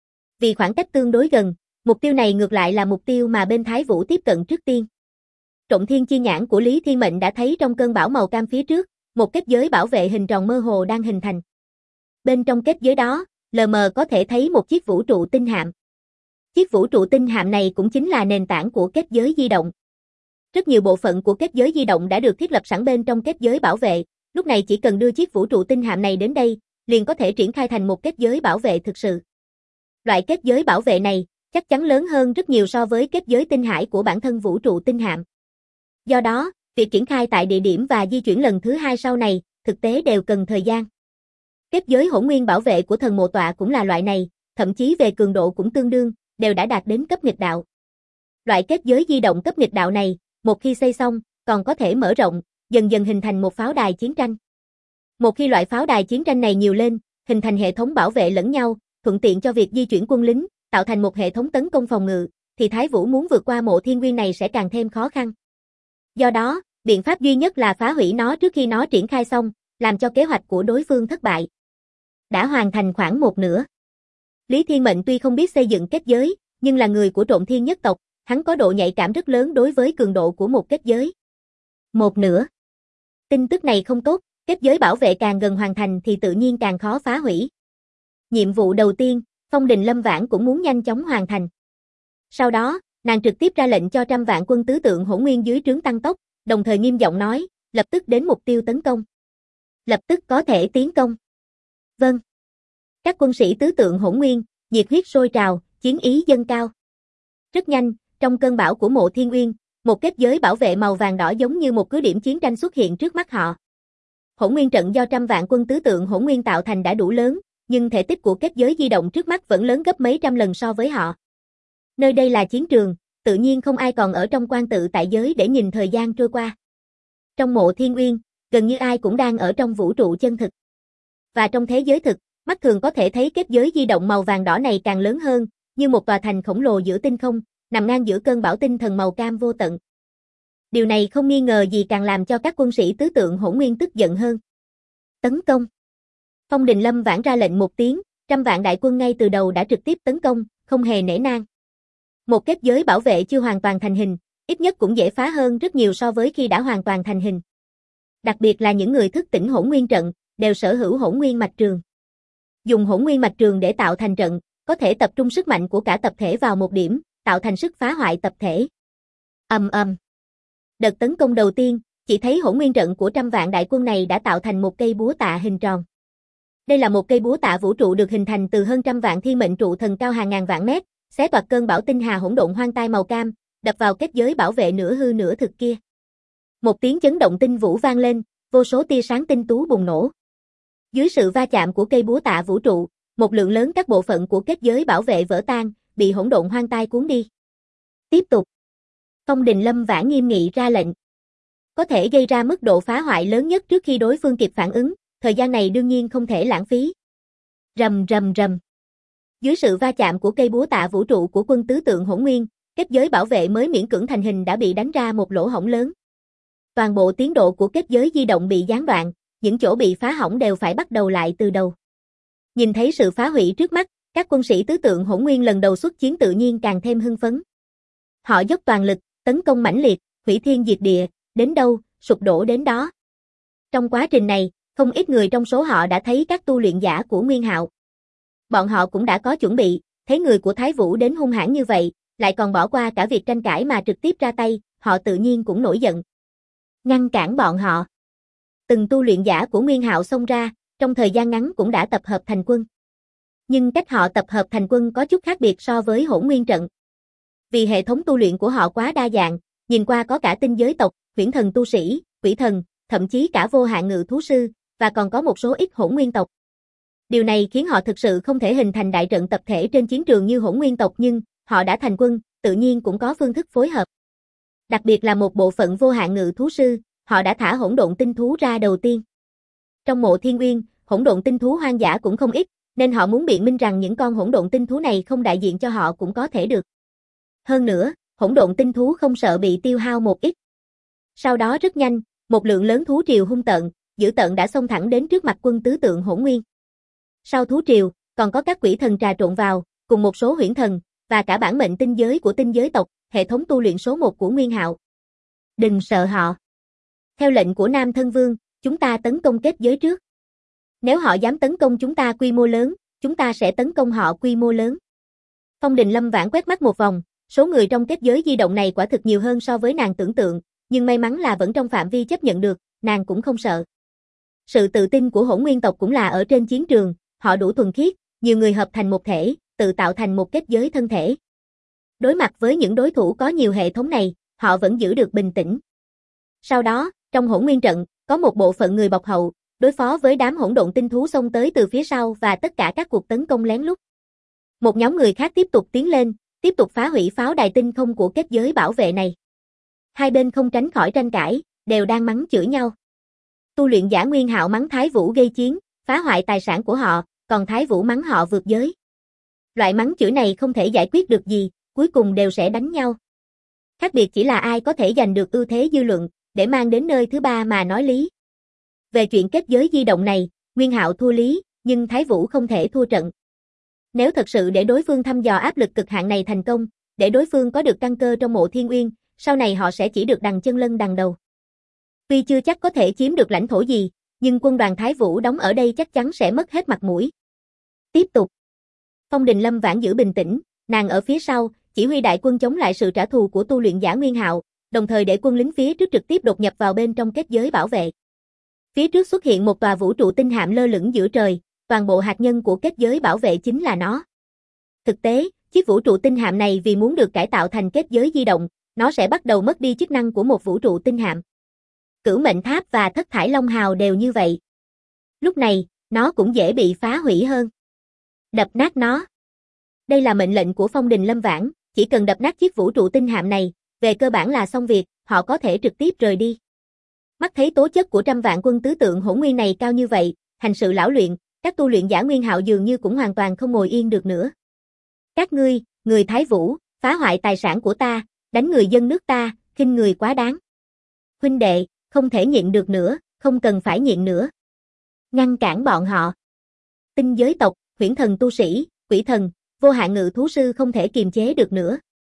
Vì khoảng cách tương đối gần, mục tiêu này ngược lại là mục tiêu mà bên Thái Vũ tiếp cận trước tiên. Trộm thiên chi nhãn của Lý Thiên Mệnh đã thấy trong cơn bão màu cam phía trước, một kết giới bảo vệ hình tròn mơ hồ đang hình thành. Bên trong kết giới đó, lờ mờ có thể thấy một chiếc vũ trụ tinh hạm. Chiếc vũ trụ tinh hạm này cũng chính là nền tảng của kết giới di động. Rất nhiều bộ phận của kết giới di động đã được thiết lập sẵn bên trong kết giới bảo vệ, lúc này chỉ cần đưa chiếc vũ trụ tinh hạm này đến đây, liền có thể triển khai thành một kết giới bảo vệ thực sự. Loại kết giới bảo vệ này, chắc chắn lớn hơn rất nhiều so với kết giới tinh hải của bản thân vũ trụ tinh hạm. Do đó, việc triển khai tại địa điểm và di chuyển lần thứ hai sau này, thực tế đều cần thời gian. Kết giới Hỗn Nguyên bảo vệ của thần mộ tọa cũng là loại này, thậm chí về cường độ cũng tương đương, đều đã đạt đến cấp nghịch đạo. Loại kết giới di động cấp nghịch đạo này, một khi xây xong, còn có thể mở rộng, dần dần hình thành một pháo đài chiến tranh. Một khi loại pháo đài chiến tranh này nhiều lên, hình thành hệ thống bảo vệ lẫn nhau, thuận tiện cho việc di chuyển quân lính, tạo thành một hệ thống tấn công phòng ngự, thì Thái Vũ muốn vượt qua Mộ Thiên Nguyên này sẽ càng thêm khó khăn. Do đó, biện pháp duy nhất là phá hủy nó trước khi nó triển khai xong, làm cho kế hoạch của đối phương thất bại. Đã hoàn thành khoảng một nửa. Lý Thiên Mệnh tuy không biết xây dựng kết giới, nhưng là người của Trộm Thiên nhất tộc, hắn có độ nhạy cảm rất lớn đối với cường độ của một kết giới. Một nửa. Tin tức này không tốt, kết giới bảo vệ càng gần hoàn thành thì tự nhiên càng khó phá hủy. Nhiệm vụ đầu tiên, Phong Đình Lâm Vãn cũng muốn nhanh chóng hoàn thành. Sau đó, nàng trực tiếp ra lệnh cho 100 vạn quân tứ tượng Hỗn Nguyên dưới trướng tăng tốc, đồng thời nghiêm giọng nói, lập tức đến mục tiêu tấn công. Lập tức có thể tiến công. Vâng. Các quân sĩ tứ tượng Hỗn Nguyên, nhiệt huyết sôi trào, chiến ý dâng cao. Rất nhanh, trong cơn bão của Mộ Thiên Nguyên, một kết giới bảo vệ màu vàng đỏ giống như một cứ điểm chiến tranh xuất hiện trước mắt họ. Hỗn Nguyên trận do 100 vạn quân tứ tượng Hỗn Nguyên tạo thành đã đủ lớn, nhưng thể tích của kết giới di động trước mắt vẫn lớn gấp mấy trăm lần so với họ. Nơi đây là chiến trường, tự nhiên không ai còn ở trong quan tự tại giới để nhìn thời gian trôi qua. Trong Mộ Thiên Nguyên, gần như ai cũng đang ở trong vũ trụ chân thực. Và trong thế giới thực, mắt thường có thể thấy kết giới di động màu vàng đỏ này càng lớn hơn, như một tòa thành khổng lồ giữa tinh không, nằm ngang giữa cơn bão tinh thần màu cam vô tận. Điều này không nghi ngờ gì càng làm cho các quân sĩ tứ tượng Hỗn Nguyên tức giận hơn. Tấn công. Phong Đình Lâm Vãn ra lệnh một tiếng, 100 vạn đại quân ngay từ đầu đã trực tiếp tấn công, không hề nể nang. Một kết giới bảo vệ chưa hoàn toàn thành hình, ít nhất cũng dễ phá hơn rất nhiều so với khi đã hoàn toàn thành hình. Đặc biệt là những người thức tỉnh hỗn nguyên trận, đều sở hữu hỗn nguyên mạch trường. Dùng hỗn nguyên mạch trường để tạo thành trận, có thể tập trung sức mạnh của cả tập thể vào một điểm, tạo thành sức phá hoại tập thể. Đợt tấn công đầu tiên, chỉ thấy hỗn nguyên trận của trăm vạn đại quân này đã tạo thành một cây búa tạ hình tròn. Đây là một cây búa tạ vũ trụ được hình thành từ hơn trăm vạn thiên mệnh trụ thần cao hàng ngàn vạn mét, xé toạc cơn bão tinh hà hỗn độn hoang tai màu cam, đập vào kết giới bảo vệ nửa hư nửa thực kia. Một tiếng chấn động tinh vũ vang lên, vô số tia sáng tinh tú bùng nổ. Dưới sự va chạm của cây búa tạ vũ trụ, một lượng lớn các bộ phận của kết giới bảo vệ vỡ tan, bị hỗn độn hoang tai cuốn đi. Tiếp tục. Phong Đình Lâm Vãn nghiêm nghị ra lệnh. Có thể gây ra mức độ phá hoại lớn nhất trước khi đối phương kịp phản ứng, thời gian này đương nhiên không thể lãng phí. Rầm rầm rầm. Dưới sự va chạm của cây búa tạ vũ trụ của quân tứ tượng hỗn nguyên, kết giới bảo vệ mới miễn cưỡng thành hình đã bị đánh ra một lỗ hổng lớn. Toàn bộ tiến độ của kết giới di động bị gián đoạn, những chỗ bị phá hỏng đều phải bắt đầu lại từ đầu. Nhìn thấy sự phá hủy trước mắt, các quân sĩ tứ tượng hỗn nguyên lần đầu xuất chiến tự nhiên càng thêm hưng phấn. Họ dốc toàn lực, tấn công mãnh liệt, hủy thiên diệt địa, đến đâu, sụp đổ đến đó. Trong quá trình này, không ít người trong số họ đã thấy các tu luyện giả của Nguyên Hạo. Bọn họ cũng đã có chuẩn bị, thấy người của Thái Vũ đến hung hãn như vậy, lại còn bỏ qua cả việc tranh cãi mà trực tiếp ra tay, họ tự nhiên cũng nổi giận. Ngăn cản bọn họ. Từng tu luyện giả của Nguyên Hạo xông ra, trong thời gian ngắn cũng đã tập hợp thành quân. Nhưng cách họ tập hợp thành quân có chút khác biệt so với hỗn nguyên trận. Vì hệ thống tu luyện của họ quá đa dạng, nhìn qua có cả tinh giới tộc, huyễn thần tu sĩ, quỷ thần, thậm chí cả vô hạn ngự thú sư, và còn có một số ít hỗn nguyên tộc. Điều này khiến họ thực sự không thể hình thành đại trận tập thể trên chiến trường như hỗn nguyên tộc, nhưng họ đã thành quân, tự nhiên cũng có phương thức phối hợp. Đặc biệt là một bộ phận vô hạn ngự thú sư, họ đã thả hỗn độn tinh thú ra đầu tiên. Trong mộ Thiên Uyên, hỗn độn tinh thú hoang dã cũng không ít, nên họ muốn biện minh rằng những con hỗn độn tinh thú này không đại diện cho họ cũng có thể được. Hơn nữa, hỗn độn tinh thú không sợ bị tiêu hao một ít. Sau đó rất nhanh, một lượng lớn thú triều hung tợn, dữ tợn đã xông thẳng đến trước mặt quân tứ tượng hỗn nguyên. Sau thú triều, còn có các quỷ thần trà trộn vào, cùng một số huyễn thần, và cả bản mệnh tinh giới của tinh giới tộc, hệ thống tu luyện số 1 của Nguyên Hạo. Đừng sợ họ. Theo lệnh của Nam Thân Vương, chúng ta tấn công kết giới trước. Nếu họ dám tấn công chúng ta quy mô lớn, chúng ta sẽ tấn công họ quy mô lớn. Phong Đình Lâm Vãn quét mắt một vòng, số người trong kết giới di động này quả thực nhiều hơn so với nàng tưởng tượng, nhưng may mắn là vẫn trong phạm vi chấp nhận được, nàng cũng không sợ. Sự tự tin của hỗn nguyên tộc cũng là ở trên chiến trường, họ đủ thuần khiết, nhiều người hợp thành một thể, tự tạo thành một kết giới thân thể. Đối mặt với những đối thủ có nhiều hệ thống này, họ vẫn giữ được bình tĩnh. Sau đó, trong hỗn nguyên trận, có một bộ phận người bọc hậu, đối phó với đám hỗn độn tinh thú xông tới từ phía sau và tất cả các cuộc tấn công lén lút. Một nhóm người khác tiếp tục tiến lên, tiếp tục phá hủy pháo đài tinh không của kết giới bảo vệ này. Hai bên không tránh khỏi tranh cãi, đều đang mắng chửi nhau. Tu luyện giả Nguyên Hạo mắng Thái Vũ gây chiến, phá hoại tài sản của họ, còn Thái Vũ mắng họ vượt giới. Loại mắng chửi này không thể giải quyết được gì, cuối cùng đều sẽ đánh nhau. Khác biệt chỉ là ai có thể giành được ưu thế dư luận, để mang đến nơi thứ ba mà nói lý. Về chuyện kết giới di động này, Nguyên Hạo thua lý, nhưng Thái Vũ không thể thua trận. Nếu thật sự để đối phương thăm dò áp lực cực hạn này thành công, để đối phương có được căn cơ trong mộ Thiên Uyên, sau này họ sẽ chỉ được đằng chân lân đằng đầu. Tuy chưa chắc có thể chiếm được lãnh thổ gì, nhưng quân đoàn Thái Vũ đóng ở đây chắc chắn sẽ mất hết mặt mũi. Tiếp tục. Phong Đình Lâm Vãn giữ bình tĩnh, nàng ở phía sau, chỉ huy đại quân chống lại sự trả thù của tu luyện giả Nguyên Hạo, đồng thời để quân lính phía trước trực tiếp đột nhập vào bên trong kết giới bảo vệ. Phía trước xuất hiện một tòa vũ trụ tinh hạm lơ lửng giữa trời, toàn bộ hạt nhân của kết giới bảo vệ chính là nó. Thực tế, chiếc vũ trụ tinh hạm này vì muốn được cải tạo thành kết giới di động, nó sẽ bắt đầu mất đi chức năng của một vũ trụ tinh hạm. Cửu Mệnh Tháp và Thất Thải Long Hào đều như vậy. Lúc này, nó cũng dễ bị phá hủy hơn. Đập nát nó. Đây là mệnh lệnh của Phong Đình Lâm Vãn, chỉ cần đập nát chiếc vũ trụ tinh hạm này, về cơ bản là xong việc, họ có thể trực tiếp rời đi. Mắt thấy tố chất của trăm vạn quân tứ tượng hỗn nguyên này cao như vậy, hành sự lão luyện, các tu luyện giả Nguyên Hạo dường như cũng hoàn toàn không ngồi yên được nữa. Các ngươi, người Thái Vũ, phá hoại tài sản của ta, đánh người dân nước ta, khinh người quá đáng. Huynh đệ, không thể nhịn được nữa, không cần phải nhịn nữa. Ngăn cản bọn họ. Tinh giới tộc, huyễn thần tu sĩ, quỷ thần, vô hạn ngự thú sư không thể kiềm chế được nữa.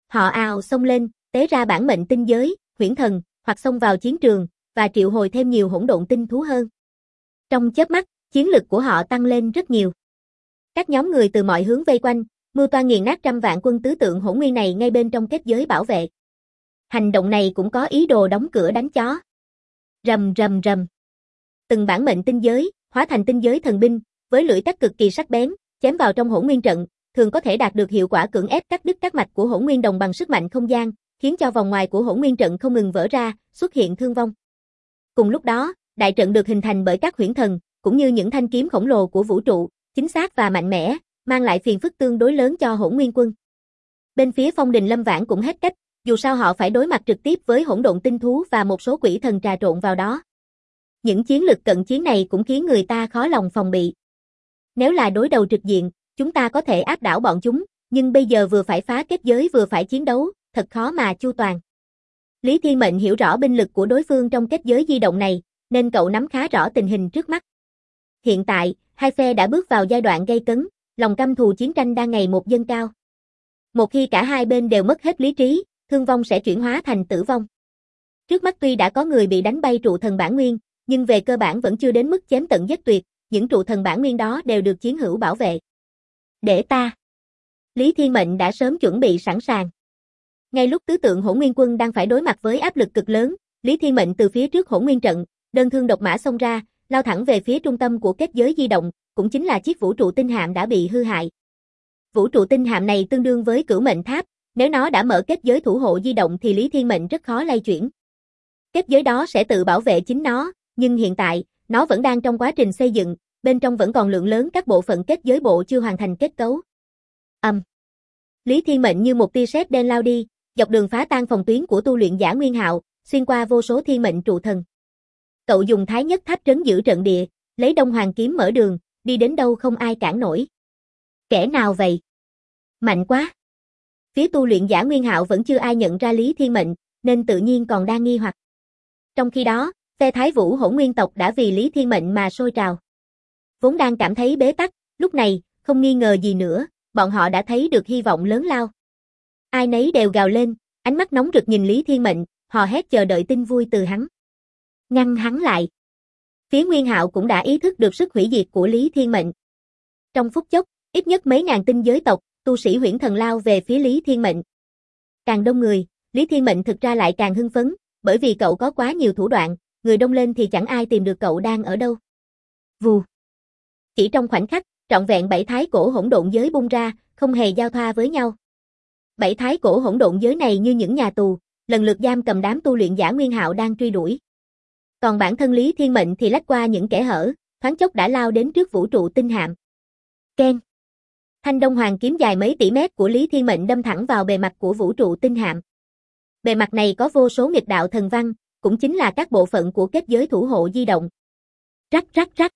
Họ ào xông lên, tế ra bản mệnh tinh giới, huyễn thần, hoặc xông vào chiến trường, và triệu hồi thêm nhiều hỗn độn tinh thú hơn. Trong chớp mắt, chiến lực của họ tăng lên rất nhiều. Các nhóm người từ mọi hướng vây quanh, mưu toan nghiền nát trăm vạn quân tứ tượng hỗn nguyên này ngay bên trong kết giới bảo vệ. Hành động này cũng có ý đồ đóng cửa đánh chó. Rầm rầm rầm. Từng bản mệnh tinh giới, hóa thành tinh giới thần binh, với lưỡi cắt cực kỳ sắc bén, chém vào trong hỗn nguyên trận, thường có thể đạt được hiệu quả cưỡng ép cắt đứt các mạch của hỗn nguyên đồng bằng sức mạnh không gian, khiến cho vòng ngoài của hỗn nguyên trận không ngừng vỡ ra, xuất hiện thương vong. Cùng lúc đó, đại trận được hình thành bởi các huyễn thần, cũng như những thanh kiếm khổng lồ của vũ trụ, chính xác và mạnh mẽ, mang lại phiền phức tương đối lớn cho hỗn nguyên quân. Bên phía Phong Đình Lâm Vãn cũng hết cách, dù sao họ phải đối mặt trực tiếp với hỗn độn tinh thú và một số quỷ thần trà trộn vào đó. Những chiến lực cận chiến này cũng khiến người ta khó lòng phòng bị. Nếu là đối đầu trực diện, chúng ta có thể áp đảo bọn chúng, nhưng bây giờ vừa phải phá kết giới vừa phải chiến đấu, thật khó mà chu toàn. Lý Thiên Mệnh hiểu rõ binh lực của đối phương trong kết giới di động này, nên cậu nắm khá rõ tình hình trước mắt. Hiện tại, hai phe đã bước vào giai đoạn gay cấn, lòng căm thù chiến tranh đang ngày một dâng cao. Một khi cả hai bên đều mất hết lý trí, thương vong sẽ chuyển hóa thành tử vong. Trước mắt tuy đã có người bị đánh bay trụ thần bản nguyên, nhưng về cơ bản vẫn chưa đến mức chém tận giết tuyệt, những trụ thần bản nguyên đó đều được chiến hữu bảo vệ. Để ta. Lý Thiên Mệnh đã sớm chuẩn bị sẵn sàng. Ngay lúc tứ tượng hỗn nguyên quân đang phải đối mặt với áp lực cực lớn, Lý Thiên Mệnh từ phía trước hỗn nguyên trận, đơn thương độc mã xông ra, lao thẳng về phía trung tâm của kết giới di động, cũng chính là chiếc vũ trụ tinh hạm đã bị hư hại. Vũ trụ tinh hạm này tương đương với cửu mệnh tháp, nếu nó đã mở kết giới thủ hộ di động thì Lý Thiên Mệnh rất khó lay chuyển. Kết giới đó sẽ tự bảo vệ chính nó, nhưng hiện tại, nó vẫn đang trong quá trình xây dựng, bên trong vẫn còn lượng lớn các bộ phận kết giới bộ chưa hoàn thành kết cấu. Lý Thiên Mệnh như một tia sét đen lao đi, dọc đường phá tan phòng tuyến của tu luyện giả Nguyên Hạo, xuyên qua vô số thiên mệnh trụ thần. Cậu dùng thái nhất tháp trấn giữ trận địa, lấy Đông Hoàng kiếm mở đường, đi đến đâu không ai cản nổi. Kẻ nào vậy? Mạnh quá! Phía tu luyện giả Nguyên Hạo vẫn chưa ai nhận ra Lý Thiên Mệnh, nên tự nhiên còn đang nghi hoặc. Trong khi đó, phe Thái Vũ Hỗn Nguyên tộc đã vì Lý Thiên Mệnh mà sôi trào. Vốn đang cảm thấy bế tắc, lúc này, không nghi ngờ gì nữa, bọn họ đã thấy được hy vọng lớn lao. Ai nấy đều gào lên, ánh mắt nóng rực nhìn Lý Thiên Mệnh, hò hét chờ đợi tin vui từ hắn. Ngăn hắn lại. Phía Nguyên Hạo cũng đã ý thức được sức hủy diệt của Lý Thiên Mệnh. Trong phút chốc, ít nhất mấy ngàn tinh giới tộc, tu sĩ huyễn thần lao về phía Lý Thiên Mệnh. Càng đông người, Lý Thiên Mệnh thực ra lại càng hưng phấn, bởi vì cậu có quá nhiều thủ đoạn, người đông lên thì chẳng ai tìm được cậu đang ở đâu. Vù. Chỉ trong khoảnh khắc, trọn vẹn 7 thái cổ hỗn độn giới bung ra, không hề giao thoa với nhau. 7 thái cổ hỗn độn giới này như những nhà tù, lần lượt giam cầm đám tu luyện giả Nguyên Hạo đang truy đuổi. Còn bản thân Lý Thiên Mệnh thì lách qua những kẽ hở, thoáng chốc đã lao đến trước vũ trụ tinh hạm. Keng. Thanh Đông Hoàng kiếm dài mấy tỷ mét của Lý Thiên Mệnh đâm thẳng vào bề mặt của vũ trụ tinh hạm. Bề mặt này có vô số nghịch đạo thần văn, cũng chính là các bộ phận của kết giới thủ hộ di động. Rắc rắc rắc.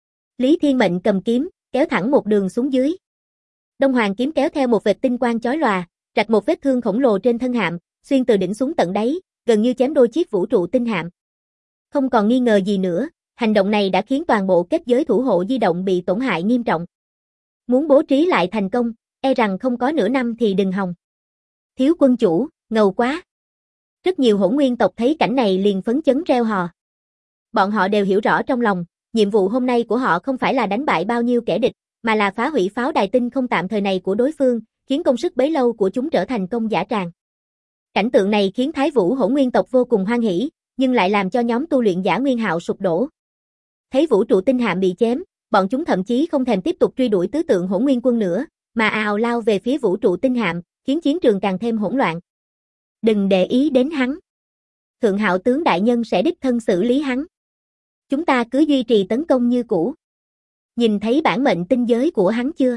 Lý Thiên Mệnh cầm kiếm, kéo thẳng một đường xuống dưới. Đông Hoàng kiếm kéo theo một vệt tinh quang chói lòa, rạch một vết thương khổng lồ trên thân hạm, xuyên từ đỉnh xuống tận đáy, gần như chém đôi chiếc vũ trụ tinh hạm. Không còn nghi ngờ gì nữa, hành động này đã khiến toàn bộ kết giới thủ hộ di động bị tổn hại nghiêm trọng. Muốn bố trí lại thành công, e rằng không có nửa năm thì đừng hòng. Thiếu quân chủ, ngầu quá. Rất nhiều hỗn nguyên tộc thấy cảnh này liền phấn chấn reo hò. Bọn họ đều hiểu rõ trong lòng, nhiệm vụ hôm nay của họ không phải là đánh bại bao nhiêu kẻ địch, mà là phá hủy pháo đài tinh không tạm thời này của đối phương, khiến công sức bấy lâu của chúng trở thành công dã tràng. Cảnh tượng này khiến Thái Vũ Hỗn Nguyên tộc vô cùng hoan hỉ, nhưng lại làm cho nhóm tu luyện giả Nguyên Hạo sụp đổ. Thấy vũ trụ tinh hạm bị chém, bọn chúng thậm chí không thèm tiếp tục truy đuổi tứ tượng Hỗn Nguyên quân nữa, mà ào lao về phía vũ trụ tinh hạm, khiến chiến trường càng thêm hỗn loạn. Đừng để ý đến hắn. Thượng Hạo tướng đại nhân sẽ đích thân xử lý hắn. Chúng ta cứ duy trì tấn công như cũ. Nhìn thấy bản mệnh tinh giới của hắn chưa?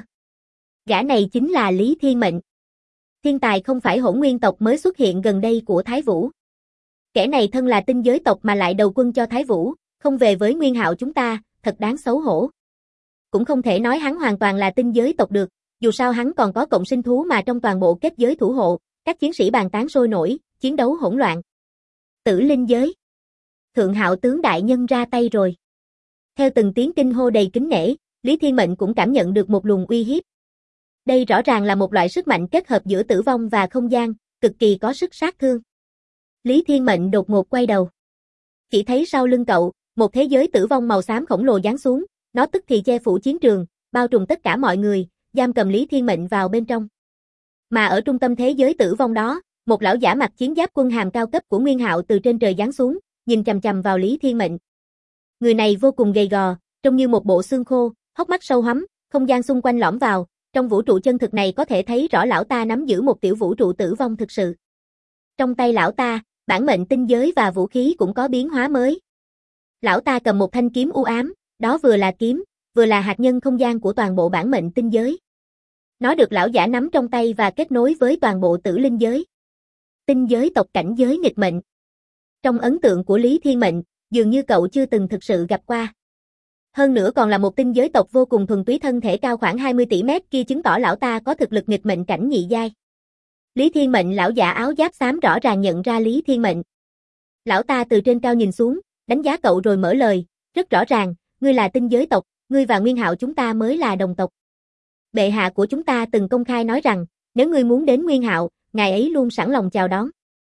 Gã này chính là Lý Thiên Mệnh. Thiên tài không phải Hỗn Nguyên tộc mới xuất hiện gần đây của Thái Vũ. Kẻ này thân là tinh giới tộc mà lại đầu quân cho Thái Vũ, không về với Nguyên Hạo chúng ta, thật đáng xấu hổ. Cũng không thể nói hắn hoàn toàn là tinh giới tộc được, dù sao hắn còn có cộng sinh thú mà trong toàn bộ kết giới thủ hộ, các chiến sĩ bàn tán sôi nổi, chiến đấu hỗn loạn. Tử linh giới. Thượng Hạo tướng đại nhân ra tay rồi. Theo từng tiếng kinh hô đầy kính nể, Lý Thiên Mệnh cũng cảm nhận được một luồng uy hiếp. Đây rõ ràng là một loại sức mạnh kết hợp giữa tử vong và không gian, cực kỳ có sức sát thương. Lý Thiên Mệnh đột ngột quay đầu. Chỉ thấy sau lưng cậu, một thế giới tử vong màu xám khổng lồ giáng xuống, nó tức thì che phủ chiến trường, bao trùm tất cả mọi người, giam cầm Lý Thiên Mệnh vào bên trong. Mà ở trung tâm thế giới tử vong đó, một lão giả mặc chiến giáp quân hàm cao cấp của Nguyên Hạo từ trên trời giáng xuống, nhìn chằm chằm vào Lý Thiên Mệnh. Người này vô cùng gầy gò, trông như một bộ xương khô, hốc mắt sâu hoắm, không gian xung quanh lõm vào, trong vũ trụ chân thực này có thể thấy rõ lão ta nắm giữ một tiểu vũ trụ tử vong thực sự. Trong tay lão ta, bản mệnh tinh giới và vũ khí cũng có biến hóa mới. Lão ta cầm một thanh kiếm u ám, đó vừa là kiếm, vừa là hạt nhân không gian của toàn bộ bản mệnh tinh giới. Nó được lão giả nắm trong tay và kết nối với toàn bộ tử linh giới. Tinh giới tộc cảnh giới nghịch mệnh. Trong ấn tượng của Lý Thiên Mệnh, dường như cậu chưa từng thực sự gặp qua. Hơn nữa còn là một tinh giới tộc vô cùng thuần túy, thân thể cao khoảng 20 tỷ mét kia chứng tỏ lão ta có thực lực nghịch mệnh cảnh nhị giai. Lý Thiên Mệnh lão giả áo giáp xám rõ ràng nhận ra Lý Thiên Mệnh. Lão ta từ trên cao nhìn xuống, đánh giá cậu rồi mở lời, rất rõ ràng, ngươi là tinh giới tộc, ngươi và Nguyên Hạo chúng ta mới là đồng tộc. Bệ hạ của chúng ta từng công khai nói rằng, nếu ngươi muốn đến Nguyên Hạo, ngài ấy luôn sẵn lòng chào đón.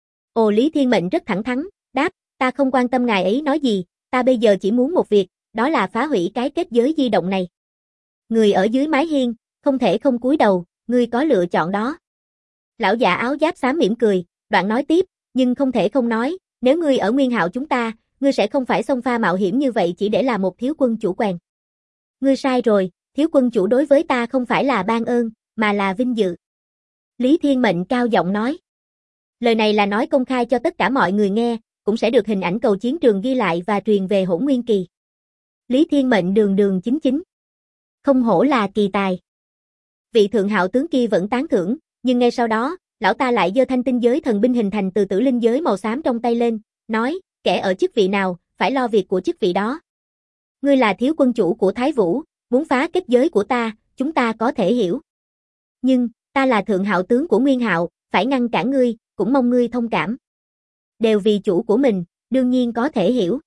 Ồ, Lý Thiên Mệnh rất thẳng thắn, đáp, ta không quan tâm ngài ấy nói gì, ta bây giờ chỉ muốn một việc, đó là phá hủy cái kết giới di động này. Người ở dưới mái hiên, không thể không cúi đầu, ngươi có lựa chọn đó. Lão già áo giáp xám mỉm cười, đoạn nói tiếp, nhưng không thể không nói, nếu ngươi ở Nguyên Hạo chúng ta, ngươi sẽ không phải xông pha mạo hiểm như vậy chỉ để là một thiếu quân chủ quèn. Ngươi sai rồi, thiếu quân chủ đối với ta không phải là ban ơn, mà là vinh dự. Lý Thiên Mệnh cao giọng nói. Lời này là nói công khai cho tất cả mọi người nghe, cũng sẽ được hình ảnh cầu chiến trường ghi lại và truyền về Hỗn Nguyên Kỳ. Lý Thiên Mệnh đường đường chính chính. Không hổ là kỳ tài. Vị thượng hạo tướng kia vẫn tán thưởng, nhưng ngay sau đó, lão ta lại giơ thanh tinh giới thần binh hình thành từ tử linh giới màu xám trong tay lên, nói, kẻ ở chức vị nào, phải lo việc của chức vị đó. Ngươi là thiếu quân chủ của Thái Vũ, muốn phá kết giới của ta, chúng ta có thể hiểu. Nhưng, ta là thượng hạo tướng của Nguyên Hạo, phải ngăn cản ngươi, cũng mong ngươi thông cảm. Đều vì chủ của mình, đương nhiên có thể hiểu.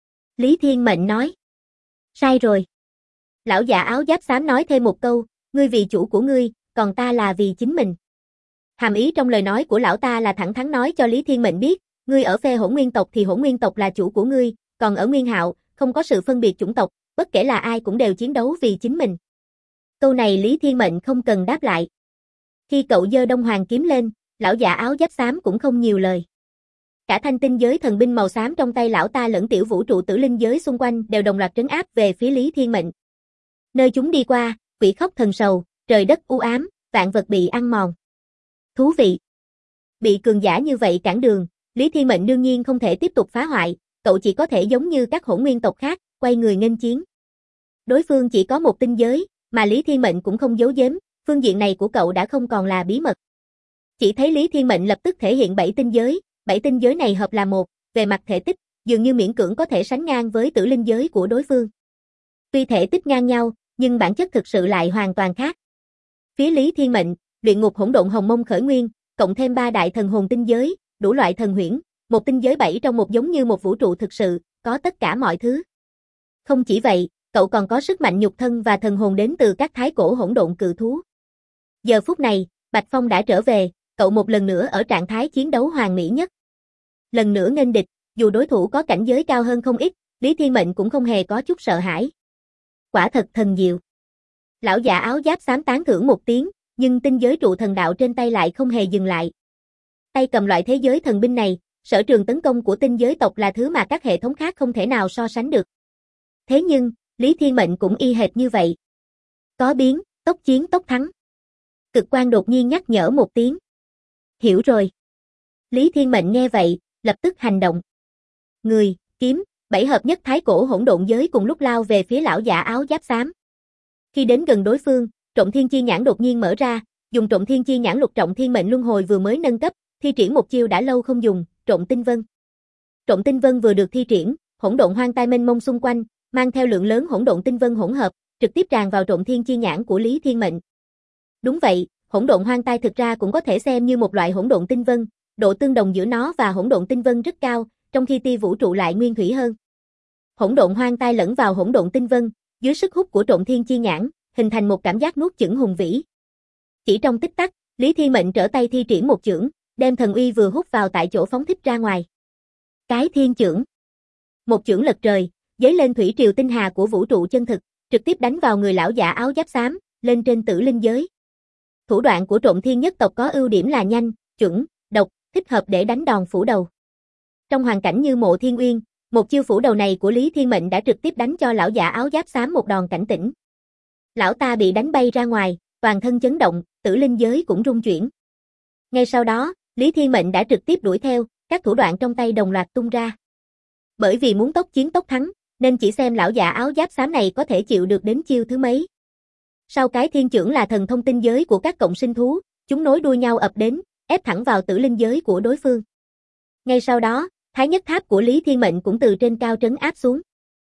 Lý Thiên Mệnh nói. Sai rồi. Lão già áo giáp xám nói thêm một câu, ngươi vì chủ của ngươi, còn ta là vì chính mình. Hàm ý trong lời nói của lão ta là thẳng thắn nói cho Lý Thiên Mệnh biết, ngươi ở phe Hỗn Nguyên tộc thì Hỗn Nguyên tộc là chủ của ngươi, còn ở Nguyên Hạo, không có sự phân biệt chủng tộc, bất kể là ai cũng đều chiến đấu vì chính mình. Câu này Lý Thiên Mệnh không cần đáp lại. Khi cậu giơ Đông Hoàng kiếm lên, lão già áo giáp xám cũng không nhiều lời. Cả thanh tinh giới thần binh màu xám trong tay lão ta lẫn tiểu vũ trụ tử linh giới xung quanh đều đồng loạt trấn áp về phía Lý Thiên Mệnh. Nơi chúng đi qua, quỷ khóc thần sầu, trời đất u ám, vạn vật bị ăn mòn. Thú vị. Bị cường giả như vậy cản đường, Lý Thiên Mệnh đương nhiên không thể tiếp tục phá hoại, cậu chỉ có thể giống như các Hỗn Nguyên tộc khác, quay người nghênh chiến. Đối phương chỉ có một tinh giới, mà Lý Thiên Mệnh cũng không giấu giếm, phương diện này của cậu đã không còn là bí mật. Chỉ thấy Lý Thiên Mệnh lập tức thể hiện 7 tinh giới này hợp là một, về mặt thể tích, dường như miễn cưỡng có thể sánh ngang với tử linh giới của đối phương. Tuy thể tích ngang nhau, nhưng bản chất thực sự lại hoàn toàn khác. Phía Lý Thiên Mệnh, luyện ngục hỗn độn hồng mông khởi nguyên, cộng thêm 3 đại thần hồn tinh giới, đủ loại thần huyễn, một tinh giới 7 trong một giống như một vũ trụ thực sự, có tất cả mọi thứ. Không chỉ vậy, cậu còn có sức mạnh nhục thân và thần hồn đến từ các thái cổ hỗn độn cự thú. Giờ phút này, Bạch Phong đã trở về, cậu một lần nữa ở trạng thái chiến đấu hoàn mỹ nhất. Lần nữa nghênh địch, dù đối thủ có cảnh giới cao hơn không ít, Lý Thiên Mệnh cũng không hề có chút sợ hãi. Quả thật thần diệu. Lão già áo giáp xám tán thưởng một tiếng, nhưng tinh giới trụ thần đạo trên tay lại không hề dừng lại. Tay cầm loại thế giới thần binh này, sở trường tấn công của tinh giới tộc là thứ mà các hệ thống khác không thể nào so sánh được. Thế nhưng, Lý Thiên Mệnh cũng y hệt như vậy. Có biến, tốc chiến tốc thắng. Cực Quang đột nhiên nhắc nhở một tiếng. Hiểu rồi. Lý Thiên Mệnh nghe vậy, lập tức hành động. Người, kiếm, 7 hợp nhất thái cổ hỗn độn giới cùng lúc lao về phía lão giả áo giáp xám. Khi đến gần đối phương, Trộm Thiên Chi Nhãn đột nhiên mở ra, dùng Trộm Thiên Chi Nhãn Lục Trọng Thiên Mệnh Luân Hồi vừa mới nâng cấp, thi triển một chiêu đã lâu không dùng, Trộm Tinh Vân. Trộm Tinh Vân vừa được thi triển, hỗn độn hoang tai mênh mông xung quanh, mang theo lượng lớn hỗn độn tinh vân hỗn hợp, trực tiếp tràn vào Trộm Thiên Chi Nhãn của Lý Thiên Mệnh. Đúng vậy, hỗn độn hoang tai thực ra cũng có thể xem như một loại hỗn độn tinh vân, độ tương đồng giữa nó và hỗn độn tinh vân rất cao, trong khi tia vũ trụ lại nguyên thủy hơn. Hỗn độn hoang tai lẫn vào hỗn độn tinh vân, dưới sức hút của Trộm Thiên Chi Nhãn, hình thành một cảm giác nuốt chửng hùng vĩ. Chỉ trong tích tắc, Lý Thiên Mệnh trở tay thi triển một chưởng, đem thần uy vừa hút vào tại chỗ phóng thích ra ngoài. Cái thiên chưởng. Một chưởng lật trời, giấy lên thủy triều tinh hà của vũ trụ chân thực, trực tiếp đánh vào người lão giả áo giáp xám, lên trên tử linh giới. Thủ đoạn của Trộm Thiên nhất tộc có ưu điểm là nhanh, chuẩn, độc, thích hợp để đánh đòn phủ đầu. Trong hoàn cảnh như Mộ Thiên Uyên, một chiêu phủ đầu này của Lý Thiên Mệnh đã trực tiếp đánh cho lão giả áo giáp xám một đòn cảnh tỉnh. Lão ta bị đánh bay ra ngoài, toàn thân chấn động, tử linh giới cũng rung chuyển. Ngay sau đó, Lý Thiên Mệnh đã trực tiếp đuổi theo, các thủ đoạn trong tay đồng loạt tung ra. Bởi vì muốn tốc chiến tốc thắng, nên chỉ xem lão giả áo giáp xám này có thể chịu được đến chiêu thứ mấy. Sau cái thiên chưởng là thần thông tinh giới của các cộng sinh thú, chúng nối đuôi nhau ập đến, ép thẳng vào tử linh giới của đối phương. Ngay sau đó, Thái Nhất Tháp của Lý Thiên Mệnh cũng từ trên cao trấn áp xuống.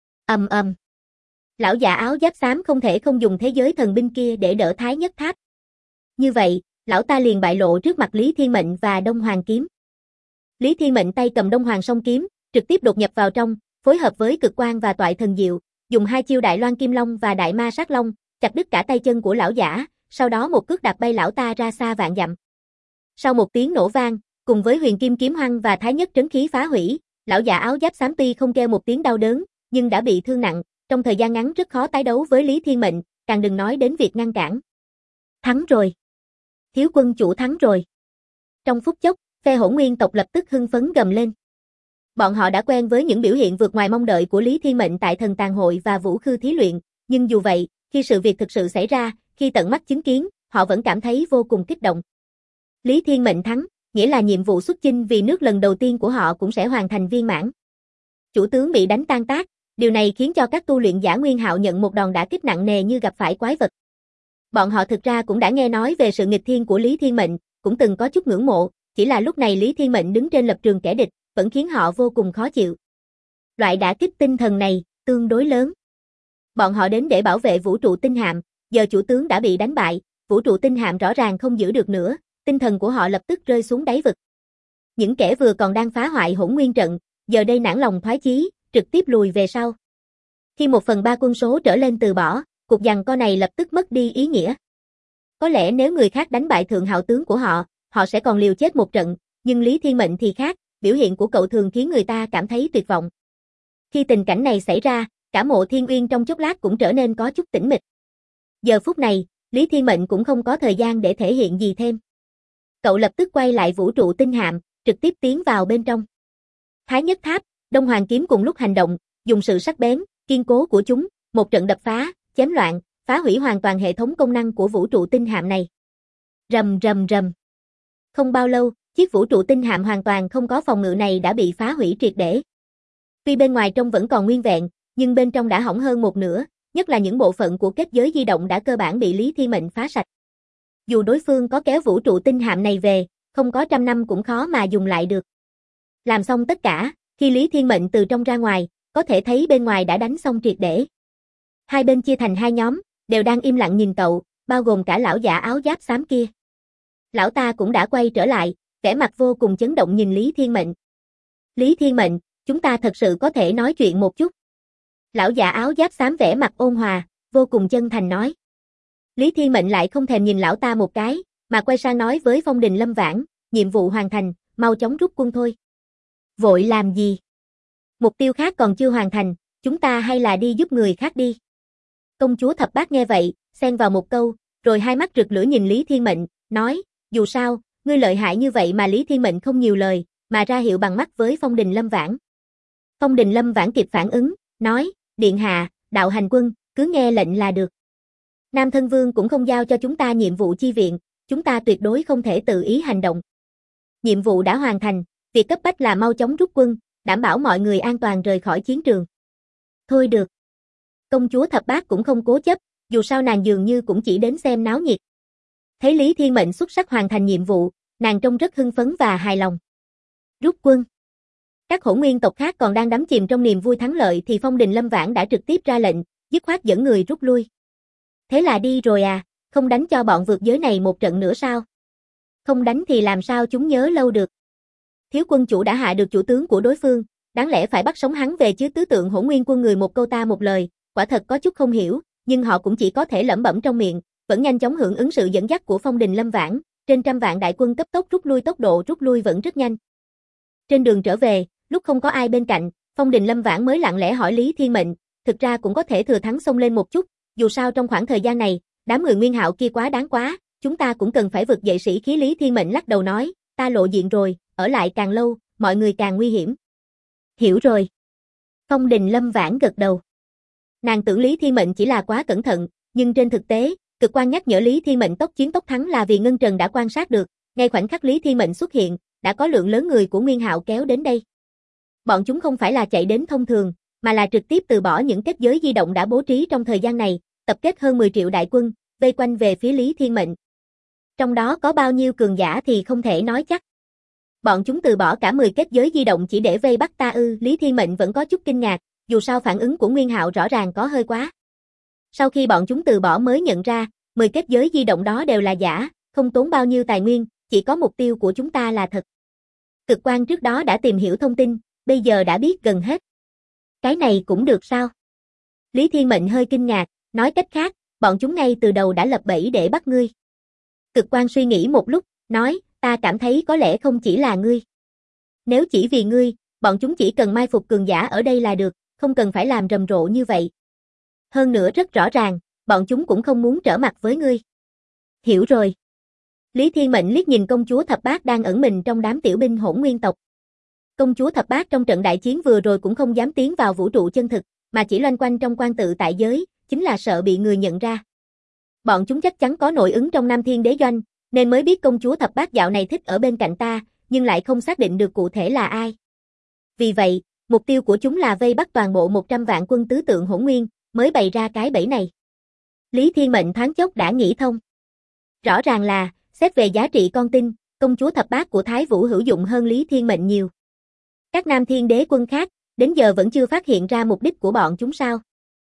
Ầm ầm. Lão già áo giáp xám không thể không dùng thế giới thần binh kia để đỡ Thái Nhất Tháp. Như vậy, lão ta liền bại lộ trước mặt Lý Thiên Mệnh và Đông Hoàng kiếm. Lý Thiên Mệnh tay cầm Đông Hoàng song kiếm, trực tiếp đột nhập vào trong, phối hợp với cực quang và toại thần diệu, dùng hai chiêu Đại Loan Kim Long và Đại Ma Sát Long, chặt đứt cả tay chân của lão giả, sau đó một cước đạp bay lão ta ra xa vạn dặm. Sau một tiếng nổ vang, cùng với Huyền Kim kiếm hoăng và Thái Nhất trấn khí phá hủy, lão giả áo giáp xám tuy không kêu một tiếng đau đớn, nhưng đã bị thương nặng, trong thời gian ngắn rất khó tái đấu với Lý Thiên Mệnh, càng đừng nói đến việc ngăn cản. Thắng rồi. Thiếu quân chủ thắng rồi. Trong phút chốc, phe Hỗn Nguyên tộc lập tức hưng phấn gầm lên. Bọn họ đã quen với những biểu hiện vượt ngoài mong đợi của Lý Thiên Mệnh tại Thần Tàng Hội và Vũ Khư Thí Luyện, nhưng dù vậy, khi sự việc thực sự xảy ra, khi tận mắt chứng kiến, họ vẫn cảm thấy vô cùng kích động. Lý Thiên Mệnh thắng, nghĩa là nhiệm vụ xuất chinh vì nước lần đầu tiên của họ cũng sẽ hoàn thành viên mãn. Chủ tướng bị đánh tan tác, điều này khiến cho các tu luyện giả Nguyên Hạo nhận một đòn đả kích nặng nề như gặp phải quái vật. Bọn họ thực ra cũng đã nghe nói về sự nghịch thiên của Lý Thiên Mệnh, cũng từng có chút ngưỡng mộ, chỉ là lúc này Lý Thiên Mệnh đứng trên lập trường kẻ địch, vẫn khiến họ vô cùng khó chịu. Loại đả kích tinh thần này, tương đối lớn. Bọn họ đến để bảo vệ vũ trụ tinh hạm, giờ chủ tướng đã bị đánh bại, vũ trụ tinh hạm rõ ràng không giữ được nữa, tinh thần của họ lập tức rơi xuống đáy vực. Những kẻ vừa còn đang phá hoại Hỗn Nguyên trận, giờ đây nản lòng thoái chí, trực tiếp lùi về sau. Khi 1/3 quân số trở lên từ bỏ, cuộc giằng co này lập tức mất đi ý nghĩa. Có lẽ nếu người khác đánh bại thượng hạo tướng của họ, họ sẽ còn liều chết một trận, nhưng Lý Thiên Mệnh thì khác, biểu hiện của cậu thường khiến người ta cảm thấy tuyệt vọng. Khi tình cảnh này xảy ra, cả Mộ Thiên Uyên trong chốc lát cũng trở nên có chút tĩnh mịch. Giờ phút này, Lý Thiên Mệnh cũng không có thời gian để thể hiện gì thêm. Cậu lập tức quay lại vũ trụ tinh hạm, trực tiếp tiến vào bên trong. Thái Nhất Tháp, Đông Hoàng kiếm cùng lúc hành động, dùng sự sắc bén, kiên cố của chúng, một trận đập phá, chém loạn, phá hủy hoàn toàn hệ thống công năng của vũ trụ tinh hạm này. Rầm rầm rầm. Không bao lâu, chiếc vũ trụ tinh hạm hoàn toàn không có phòng ngự này đã bị phá hủy triệt để. Tuy bên ngoài trông vẫn còn nguyên vẹn, nhưng bên trong đã hỏng hơn một nửa, nhất là những bộ phận của kết giới di động đã cơ bản bị Lý Thiên Mệnh phá sạch. Dù đối phương có kéo vũ trụ tinh hạm này về, không có 100 năm cũng khó mà dùng lại được. Làm xong tất cả, khi Lý Thiên Mệnh từ trong ra ngoài, có thể thấy bên ngoài đã đánh xong triệt để. Hai bên chia thành hai nhóm, đều đang im lặng nhìn cậu, bao gồm cả lão giả áo giáp xám kia. Lão ta cũng đã quay trở lại, vẻ mặt vô cùng chấn động nhìn Lý Thiên Mệnh. Lý Thiên Mệnh, chúng ta thật sự có thể nói chuyện một chút. Lão giả áo giáp xám vẻ mặt ôn hòa, vô cùng chân thành nói. Lý Thiên Mệnh lại không thèm nhìn lão ta một cái, mà quay sang nói với Phong Đình Lâm Vãn, nhiệm vụ hoàn thành, mau chóng rút quân thôi. Vội làm gì? Mục tiêu khác còn chưa hoàn thành, chúng ta hay là đi giúp người khác đi. Công chúa Thập Bát nghe vậy, xen vào một câu, rồi hai mắt rực lửa nhìn Lý Thiên Mệnh, nói, dù sao, ngươi lợi hại như vậy mà Lý Thiên Mệnh không nhiều lời, mà ra hiệu bằng mắt với Phong Đình Lâm Vãn. Phong Đình Lâm Vãn kịp phản ứng, nói, điện hạ, đạo hành quân, cứ nghe lệnh là được. Nam Thân Vương cũng không giao cho chúng ta nhiệm vụ chi viện, chúng ta tuyệt đối không thể tự ý hành động. Nhiệm vụ đã hoàn thành, việc cấp bách là mau chóng rút quân, đảm bảo mọi người an toàn rời khỏi chiến trường. Thôi được. Công chúa Thập Bát cũng không cố chấp, dù sao nàng dường như cũng chỉ đến xem náo nhiệt. Thấy Lý Thiên Mệnh xuất sắc hoàn thành nhiệm vụ, nàng trông rất hưng phấn và hài lòng. Rút quân. Các Hỗn Nguyên tộc khác còn đang đắm chìm trong niềm vui thắng lợi thì Phong Đình Lâm Vãn đã trực tiếp ra lệnh, dứt khoát dẫn người rút lui. Thế là đi rồi à, không đánh cho bọn vượt giới này một trận nữa sao? Không đánh thì làm sao chúng nhớ lâu được. Thiếu quân chủ đã hạ được chủ tướng của đối phương, đáng lẽ phải bắt sống hắn về chứ. Tứ tượng Hỗn Nguyên quân người một câu ta một lời, quả thật có chút không hiểu, nhưng họ cũng chỉ có thể lẩm bẩm trong miệng, vẫn nhanh chóng hưởng ứng sự dẫn dắt của Phong Đình Lâm Vãn, trên trăm vạn đại quân cấp tốc rút lui, tốc độ rút lui vẫn rất nhanh. Trên đường trở về, lúc không có ai bên cạnh, Phong Đình Lâm Vãn mới lặng lẽ hỏi Lý Thiên Mệnh, thực ra cũng có thể thừa thắng xông lên một chút, dù sao trong khoảng thời gian này, đám người Nguyên Hạo kia quá đáng quá, chúng ta cũng cần phải vực dậy sĩ khí. Lý Thiên Mệnh lắc đầu nói, ta lộ diện rồi, ở lại càng lâu, mọi người càng nguy hiểm. Hiểu rồi. Phong Đình Lâm Vãn gật đầu. Nàng tưởng Lý Thiên Mệnh chỉ là quá cẩn thận, nhưng trên thực tế, cực quan nhắc nhở Lý Thiên Mệnh tốc chiến tốc thắng là vì Ngân Trần đã quan sát được, ngay khoảnh khắc Lý Thiên Mệnh xuất hiện, đã có lượng lớn người của Nguyên Hạo kéo đến đây. Bọn chúng không phải là chạy đến thông thường, mà là trực tiếp từ bỏ những kết giới di động đã bố trí trong thời gian này, tập kết hơn 10 triệu đại quân, vây quanh về phía Lý Thiên Mệnh. Trong đó có bao nhiêu cường giả thì không thể nói chắc. Bọn chúng từ bỏ cả 10 kết giới di động chỉ để vây bắt ta ư? Lý Thiên Mệnh vẫn có chút kinh ngạc, dù sao phản ứng của Nguyên Hạo rõ ràng có hơi quá. Sau khi bọn chúng từ bỏ mới nhận ra, 10 kết giới di động đó đều là giả, không tốn bao nhiêu tài nguyên, chỉ có mục tiêu của chúng ta là thật. Cực quan trước đó đã tìm hiểu thông tin, bây giờ đã biết gần hết. Cái này cũng được sao? Lý Thiên Mệnh hơi kinh ngạc, nói cách khác, bọn chúng ngay từ đầu đã lập bẫy để bắt ngươi. Cực quan suy nghĩ một lúc, nói, ta cảm thấy có lẽ không chỉ là ngươi. Nếu chỉ vì ngươi, bọn chúng chỉ cần mai phục cường giả ở đây là được, không cần phải làm rầm rộ như vậy. Hơn nữa rất rõ ràng, bọn chúng cũng không muốn trở mặt với ngươi. Hiểu rồi. Lý Thiên Mệnh liếc nhìn công chúa Thập Bát đang ẩn mình trong đám tiểu binh Hỗn Nguyên tộc. Công chúa Thập Bát trong trận đại chiến vừa rồi cũng không dám tiến vào vũ trụ chân thực, mà chỉ loanh quanh trong quan tự tại giới, chính là sợ bị người nhận ra. Bọn chúng chắc chắn có nội ứng trong Nam Thiên Đế Doanh, nên mới biết công chúa Thập Bát dạo này thích ở bên cạnh ta, nhưng lại không xác định được cụ thể là ai. Vì vậy, mục tiêu của chúng là vây bắt toàn bộ 100 vạn quân tứ tượng Hỗn Nguyên, mới bày ra cái bẫy này. Lý Thiên Mệnh thoáng chốc đã nghĩ thông. Rõ ràng là, xét về giá trị con tin, công chúa Thập Bát của Thái Vũ hữu dụng hơn Lý Thiên Mệnh nhiều. Các Nam Thiên Đế quân khác, đến giờ vẫn chưa phát hiện ra mục đích của bọn chúng sao?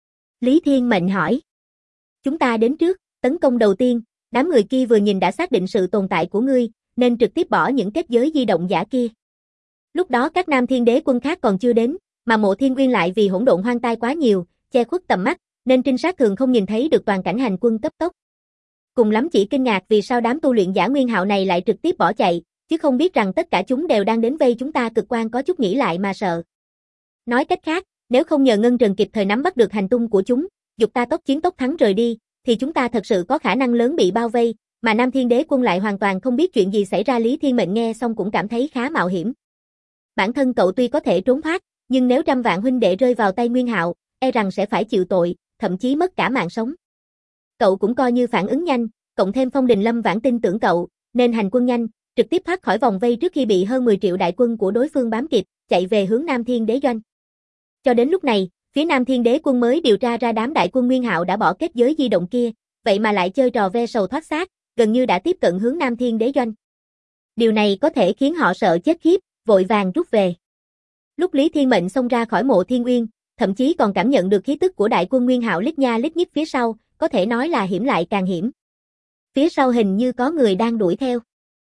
Lý Thiên Mệnh hỏi. Chúng ta đến trước, tấn công đầu tiên, đám người kia vừa nhìn đã xác định sự tồn tại của ngươi, nên trực tiếp bỏ những kết giới di động giả kia. Lúc đó các Nam Thiên Đế quân khác còn chưa đến, mà Mộ Thiên Uyên lại vì hỗn độn hoang tai quá nhiều, che khuất tầm mắt, nên trinh sát thường không nhìn thấy được toàn cảnh hành quân cấp tốc. Cùng lắm chỉ kinh ngạc vì sao đám tu luyện giả Nguyên Hạo này lại trực tiếp bỏ chạy, chứ không biết rằng tất cả chúng đều đang đến vây chúng ta. Cực quan có chút nghĩ lại mà sợ. Nói cách khác, nếu không nhờ Ngân Trần kịp thời nắm bắt được hành tung của chúng, dục ta tốc chiến tốc thắng rời đi, thì chúng ta thật sự có khả năng lớn bị bao vây, mà Nam Thiên Đế quân lại hoàn toàn không biết chuyện gì xảy ra. Lý Thiên Mệnh nghe xong cũng cảm thấy khá mạo hiểm. Bản thân cậu tuy có thể trốn thoát, nhưng nếu trăm vạn huynh đệ rơi vào tay Nguyên Hạo, e rằng sẽ phải chịu tội, thậm chí mất cả mạng sống. Cậu cũng coi như phản ứng nhanh, cộng thêm Phong Đình Lâm Vãn tin tưởng cậu, nên hành quân nhanh, trực tiếp thoát khỏi vòng vây trước khi bị hơn 10 triệu đại quân của đối phương bám kịp, chạy về hướng Nam Thiên Đế Doanh. Cho đến lúc này, phía Nam Thiên Đế quân mới điều tra ra đám đại quân Nguyên Hạo đã bỏ kết giới di động kia, vậy mà lại chơi trò ve sầu thoát xác, gần như đã tiếp cận hướng Nam Thiên Đế Doanh. Điều này có thể khiến họ sợ chết khiếp, vội vàng rút về. Lúc Lý Thiên Mệnh xông ra khỏi Mộ Thiên Uyên, thậm chí còn cảm nhận được khí tức của đại quân Nguyên Hạo lít nha lít nhít phía sau, có thể nói là hiểm lại càng hiểm. Phía sau hình như có người đang đuổi theo.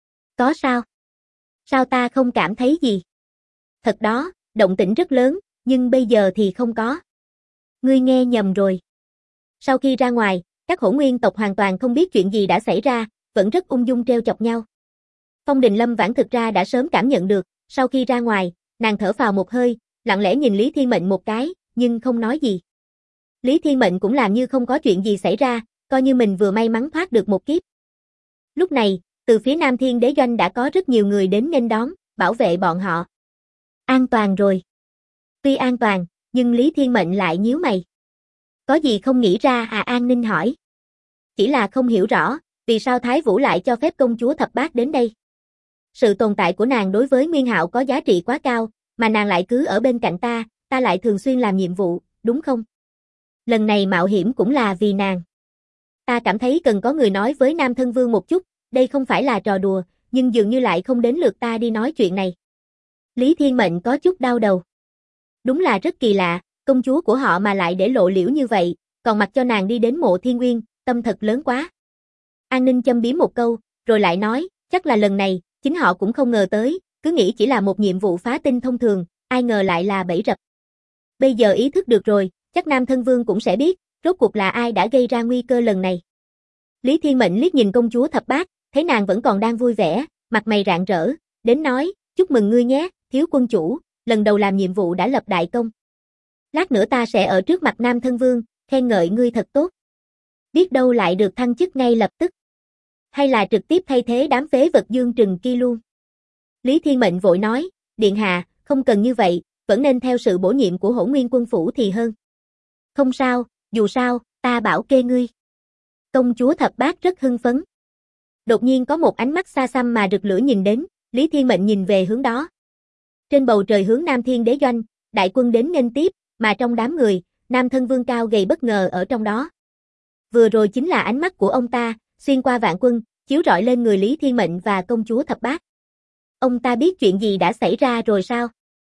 Có sao? Sao ta không cảm thấy gì? Thật đó, động tĩnh rất lớn, nhưng bây giờ thì không có. Ngươi nghe nhầm rồi. Sau khi ra ngoài, các Hỗn Nguyên tộc hoàn toàn không biết chuyện gì đã xảy ra, vẫn rất ung dung trêu chọc nhau. Phong Đình Lâm Vãn thực ra đã sớm cảm nhận được, sau khi ra ngoài, nàng thở phào một hơi, lặng lẽ nhìn Lý Thiên Mệnh một cái, nhưng không nói gì. Lý Thiên Mệnh cũng làm như không có chuyện gì xảy ra, coi như mình vừa may mắn thoát được một kiếp. Lúc này, từ phía Nam Thiên Đế Doanh đã có rất nhiều người đến nghênh đón, bảo vệ bọn họ. An toàn rồi. Tuy an toàn, nhưng Lý Thiên Mệnh lại nhíu mày. Có gì không nghĩ ra à? An Ninh hỏi. Chỉ là không hiểu rõ, vì sao Thái Vũ lại cho phép công chúa Thập Bát đến đây. Sự tồn tại của nàng đối với Nguyên Hạo có giá trị quá cao, mà nàng lại cứ ở bên cạnh ta lại thường xuyên làm nhiệm vụ, đúng không? Lần này mạo hiểm cũng là vì nàng. Ta cảm thấy cần có người nói với Nam Thân Vương một chút, đây không phải là trò đùa, nhưng dường như lại không đến lượt ta đi nói chuyện này. Lý Thiên Mệnh có chút đau đầu. Đúng là rất kỳ lạ, công chúa của họ mà lại để lộ liễu như vậy, còn mặc cho nàng đi đến Mộ Thiên Uyên, tâm thật lớn quá. An Ninh châm biếm một câu, rồi lại nói, chắc là lần này, chính họ cũng không ngờ tới, cứ nghĩ chỉ là một nhiệm vụ phá tinh thông thường, ai ngờ lại là bẫy rập. Bây giờ ý thức được rồi, chắc Nam Thân Vương cũng sẽ biết, rốt cuộc là ai đã gây ra nguy cơ lần này. Lý Thiên Mệnh liếc nhìn công chúa Thập Bát, thấy nàng vẫn còn đang vui vẻ, mặt mày rạng rỡ, đến nói, chúc mừng ngươi nhé, thiếu quân chủ, lần đầu làm nhiệm vụ đã lập đại công. Lát nữa ta sẽ ở trước mặt Nam Thân Vương, khen ngợi ngươi thật tốt. Biết đâu lại được thăng chức ngay lập tức. Hay là trực tiếp thay thế đám phế vật Dương Trừng kia luôn. Lý Thiên Mệnh vội nói, điện hạ, không cần như vậy, vẫn nên theo sự bổ nhiệm của Hỗn Nguyên Quân phủ thì hơn. Không sao, dù sao, ta bảo kê ngươi. Công chúa Thập Bát rất hưng phấn. Đột nhiên có một ánh mắt xa xăm mà rực lửa nhìn đến, Lý Thiên Mệnh nhìn về hướng đó. Trên bầu trời hướng Nam Thiên Đế Doanh, đại quân đến nghênh tiếp, mà trong đám người, Nam Thân Vương cao gầy bất ngờ ở trong đó. Vừa rồi chính là ánh mắt của ông ta, xuyên qua vạn quân, chiếu rọi lên người Lý Thiên Mệnh và công chúa Thập Bát. Ông ta biết chuyện gì đã xảy ra rồi sao?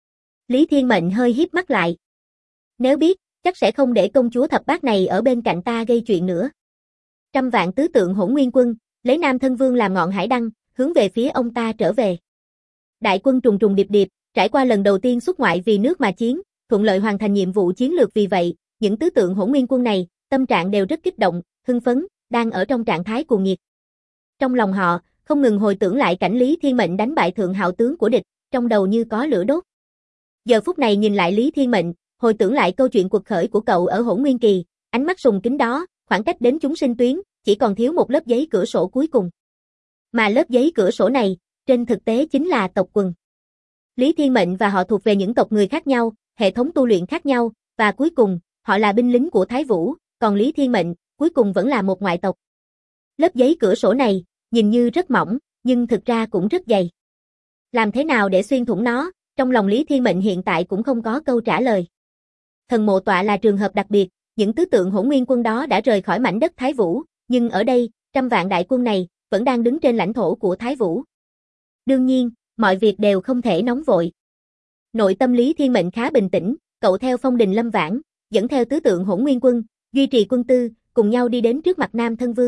Lý Thiên Mệnh hơi híp mắt lại. Nếu biết, chắc sẽ không để công chúa Thập Bát này ở bên cạnh ta gây chuyện nữa. Trăm vạn tứ tượng Hỗn Nguyên Quân, lấy Nam Thân Vương làm ngọn hải đăng, hướng về phía ông ta trở về. Đại quân trùng trùng điệp điệp, trải qua lần đầu tiên xuất ngoại vì nước mà chiến, thuận lợi hoàn thành nhiệm vụ chiến lược, vì vậy, những tứ tượng Hỗn Nguyên Quân này, tâm trạng đều rất kích động, hưng phấn, đang ở trong trạng thái cuồng nhiệt. Trong lòng họ, không ngừng hồi tưởng lại cảnh Lý Thiên Mệnh đánh bại thượng hào tướng của địch, trong đầu như có lửa đốt. Giờ phút này nhìn lại Lý Thiên Mệnh, hồi tưởng lại câu chuyện cuộc khởi của cậu ở Hỗn Nguyên Kỳ, ánh mắt sùng kính đó, khoảng cách đến chúng sinh tuyến, chỉ còn thiếu một lớp giấy cửa sổ cuối cùng. Mà lớp giấy cửa sổ này, trên thực tế chính là tộc quần. Lý Thiên Mệnh và họ thuộc về những tộc người khác nhau, hệ thống tu luyện khác nhau, và cuối cùng, họ là binh lính của Thái Vũ, còn Lý Thiên Mệnh, cuối cùng vẫn là một ngoại tộc. Lớp giấy cửa sổ này, nhìn như rất mỏng, nhưng thực ra cũng rất dày. Làm thế nào để xuyên thủng nó, trong lòng Lý Thiên Mệnh hiện tại cũng không có câu trả lời. Thần mộ tọa là trường hợp đặc biệt, những tứ tượng Hỗn Nguyên Quân đó đã rời khỏi mảnh đất Thái Vũ, nhưng ở đây, trăm vạn đại quân này, vẫn đang đứng trên lãnh thổ của Thái Vũ. Đương nhiên, mọi việc đều không thể nóng vội. Nội tâm Lý Thiên Mệnh khá bình tĩnh, cậu theo Phong Đình Lâm Vãn, dẫn theo tứ tượng Hỗn Nguyên Quân, duy trì quân tư, cùng nhau đi đến trước mặt Nam Thân Vương.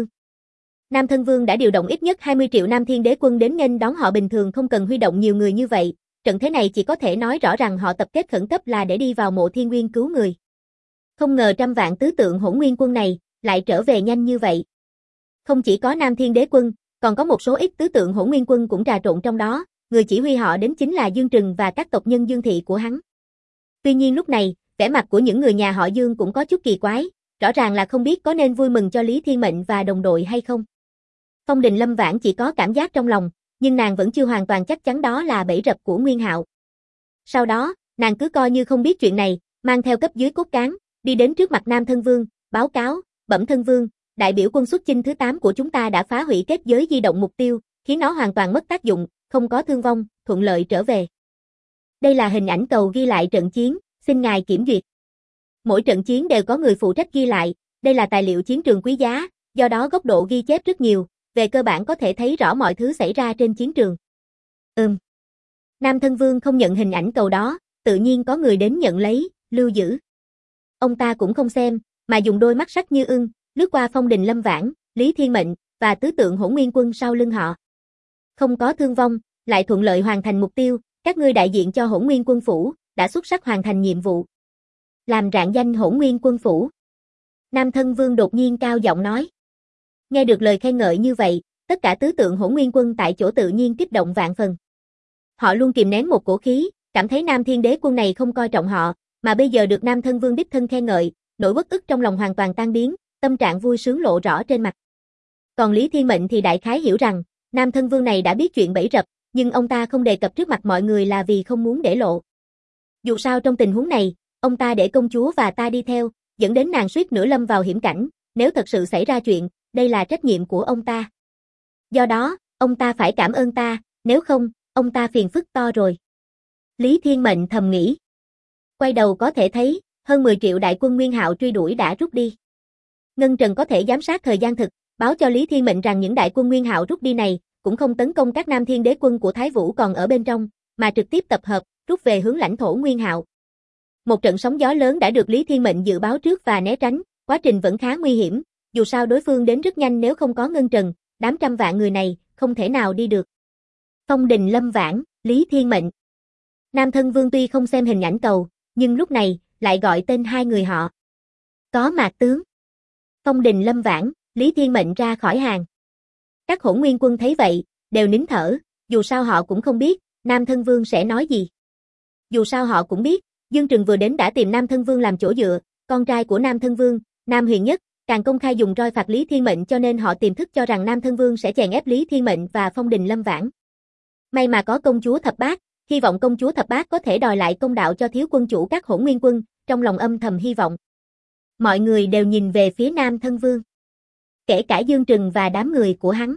Nam Thân Vương đã điều động ít nhất 20 triệu Nam Thiên Đế quân đến nghênh đón họ, bình thường không cần huy động nhiều người như vậy, trận thế này chỉ có thể nói rõ rằng họ tập kết khẩn cấp là để đi vào mộ Thiên Nguyên cứu người. Không ngờ trăm vạn tứ tượng Hỗn Nguyên Quân này, lại trở về nhanh như vậy. Không chỉ có Nam Thiên Đế quân, còn có một số ít tứ tượng Hỗn Nguyên Quân cũng trà trộn trong đó, người chỉ huy họ đến chính là Dương Trừng và các tộc nhân Dương thị của hắn. Tuy nhiên lúc này, vẻ mặt của những người nhà họ Dương cũng có chút kỳ quái, rõ ràng là không biết có nên vui mừng cho Lý Thiên Mệnh và đồng đội hay không. Phong Đình Lâm Vãn chỉ có cảm giác trong lòng, nhưng nàng vẫn chưa hoàn toàn chắc chắn đó là bẫy rập của Nguyên Hạo. Sau đó, nàng cứ coi như không biết chuyện này, mang theo cấp dưới cốt cán, đi đến trước mặt Nam Thân Vương, báo cáo, bẩm Thân Vương, đại biểu quân xuất chinh thứ 8 của chúng ta đã phá hủy kết giới di động mục tiêu, khiến nó hoàn toàn mất tác dụng, không có thương vong, thuận lợi trở về. Đây là hình ảnh cầu ghi lại trận chiến, xin ngài kiểm duyệt. Mỗi trận chiến đều có người phụ trách ghi lại, đây là tài liệu chiến trường quý giá, do đó góc độ ghi chép rất nhiều, về cơ bản có thể thấy rõ mọi thứ xảy ra trên chiến trường. Nam Thân Vương không nhận hình ảnh cầu đó, tự nhiên có người đến nhận lấy, lưu giữ. Ông ta cũng không xem, mà dùng đôi mắt sắc như ưng, lướt qua Phong Đình Lâm Vãn, Lý Thiên Mệnh, và tứ tượng Hỗn Nguyên Quân sau lưng họ. Không có thương vong, lại thuận lợi hoàn thành mục tiêu, các ngươi đại diện cho Hỗn Nguyên Quân phủ, đã xuất sắc hoàn thành nhiệm vụ. Làm rạng danh Hỗn Nguyên Quân phủ. Nam Thân Vương đột nhiên cao giọng nói. Nghe được lời khen ngợi như vậy, tất cả tứ tượng Hỗn Nguyên Quân tại chỗ tự nhiên kích động vạn phần. Họ luôn kìm nén một cổ khí, cảm thấy Nam Thiên Đế quân này không coi trọng họ, mà bây giờ được Nam Thân Vương đích thân khen ngợi, nỗi uất ức trong lòng hoàn toàn tan biến, tâm trạng vui sướng lộ rõ trên mặt. Còn Lý Thiên Mệnh thì đại khái hiểu rằng, Nam Thân Vương này đã biết chuyện bẫy rập, nhưng ông ta không đề cập trước mặt mọi người là vì không muốn để lộ. Dù sao trong tình huống này, ông ta để công chúa và ta đi theo, dẫn đến nàng suýt nữa lâm vào hiểm cảnh, nếu thật sự xảy ra chuyện, đây là trách nhiệm của ông ta. Do đó, ông ta phải cảm ơn ta, nếu không, ông ta phiền phức to rồi. Lý Thiên Mệnh thầm nghĩ. Quay đầu có thể thấy, hơn 10 triệu đại quân Nguyên Hạo truy đuổi đã rút đi. Ngân Trần có thể giám sát thời gian thực, báo cho Lý Thiên Mệnh rằng những đại quân Nguyên Hạo rút đi này, cũng không tấn công các Nam Thiên Đế quân của Thái Vũ còn ở bên trong, mà trực tiếp tập hợp, rút về hướng lãnh thổ Nguyên Hạo. Một trận sóng gió lớn đã được Lý Thiên Mệnh dự báo trước và né tránh, quá trình vẫn khá nguy hiểm, dù sao đối phương đến rất nhanh, nếu không có Ngân Trần, đám trăm vạn người này, không thể nào đi được. Phong Đình Lâm Vãn, Lý Thiên Mệnh. Nam Thân Vương tuy không xem hình ảnh cầu, nhưng lúc này, lại gọi tên hai người họ. Có Mạc Tướng. Phong Đình Lâm Vãn, Lý Thiên Mệnh ra khỏi hàng. Các hỗn nguyên quân thấy vậy, đều nín thở, dù sao họ cũng không biết, Nam Thân Vương sẽ nói gì. Dù sao họ cũng biết, Dương Trừng vừa đến đã tìm Nam Thân Vương làm chỗ dựa, con trai của Nam Thân Vương, Nam Huyền Nhất, càng công khai dùng roi phạt Lý Thiên Mệnh cho nên họ tiềm thức cho rằng Nam Thân Vương sẽ chèn ép Lý Thiên Mệnh và phong đình Lâm Vãn. May mà có công chúa Thập Bát, hy vọng công chúa Thập Bát có thể đòi lại công đạo cho thiếu quân chủ các hỗn nguyên quân, trong lòng âm thầm hy vọng. Mọi người đều nhìn về phía Nam Thân Vương. Kể cả Dương Trừng và đám người của hắn.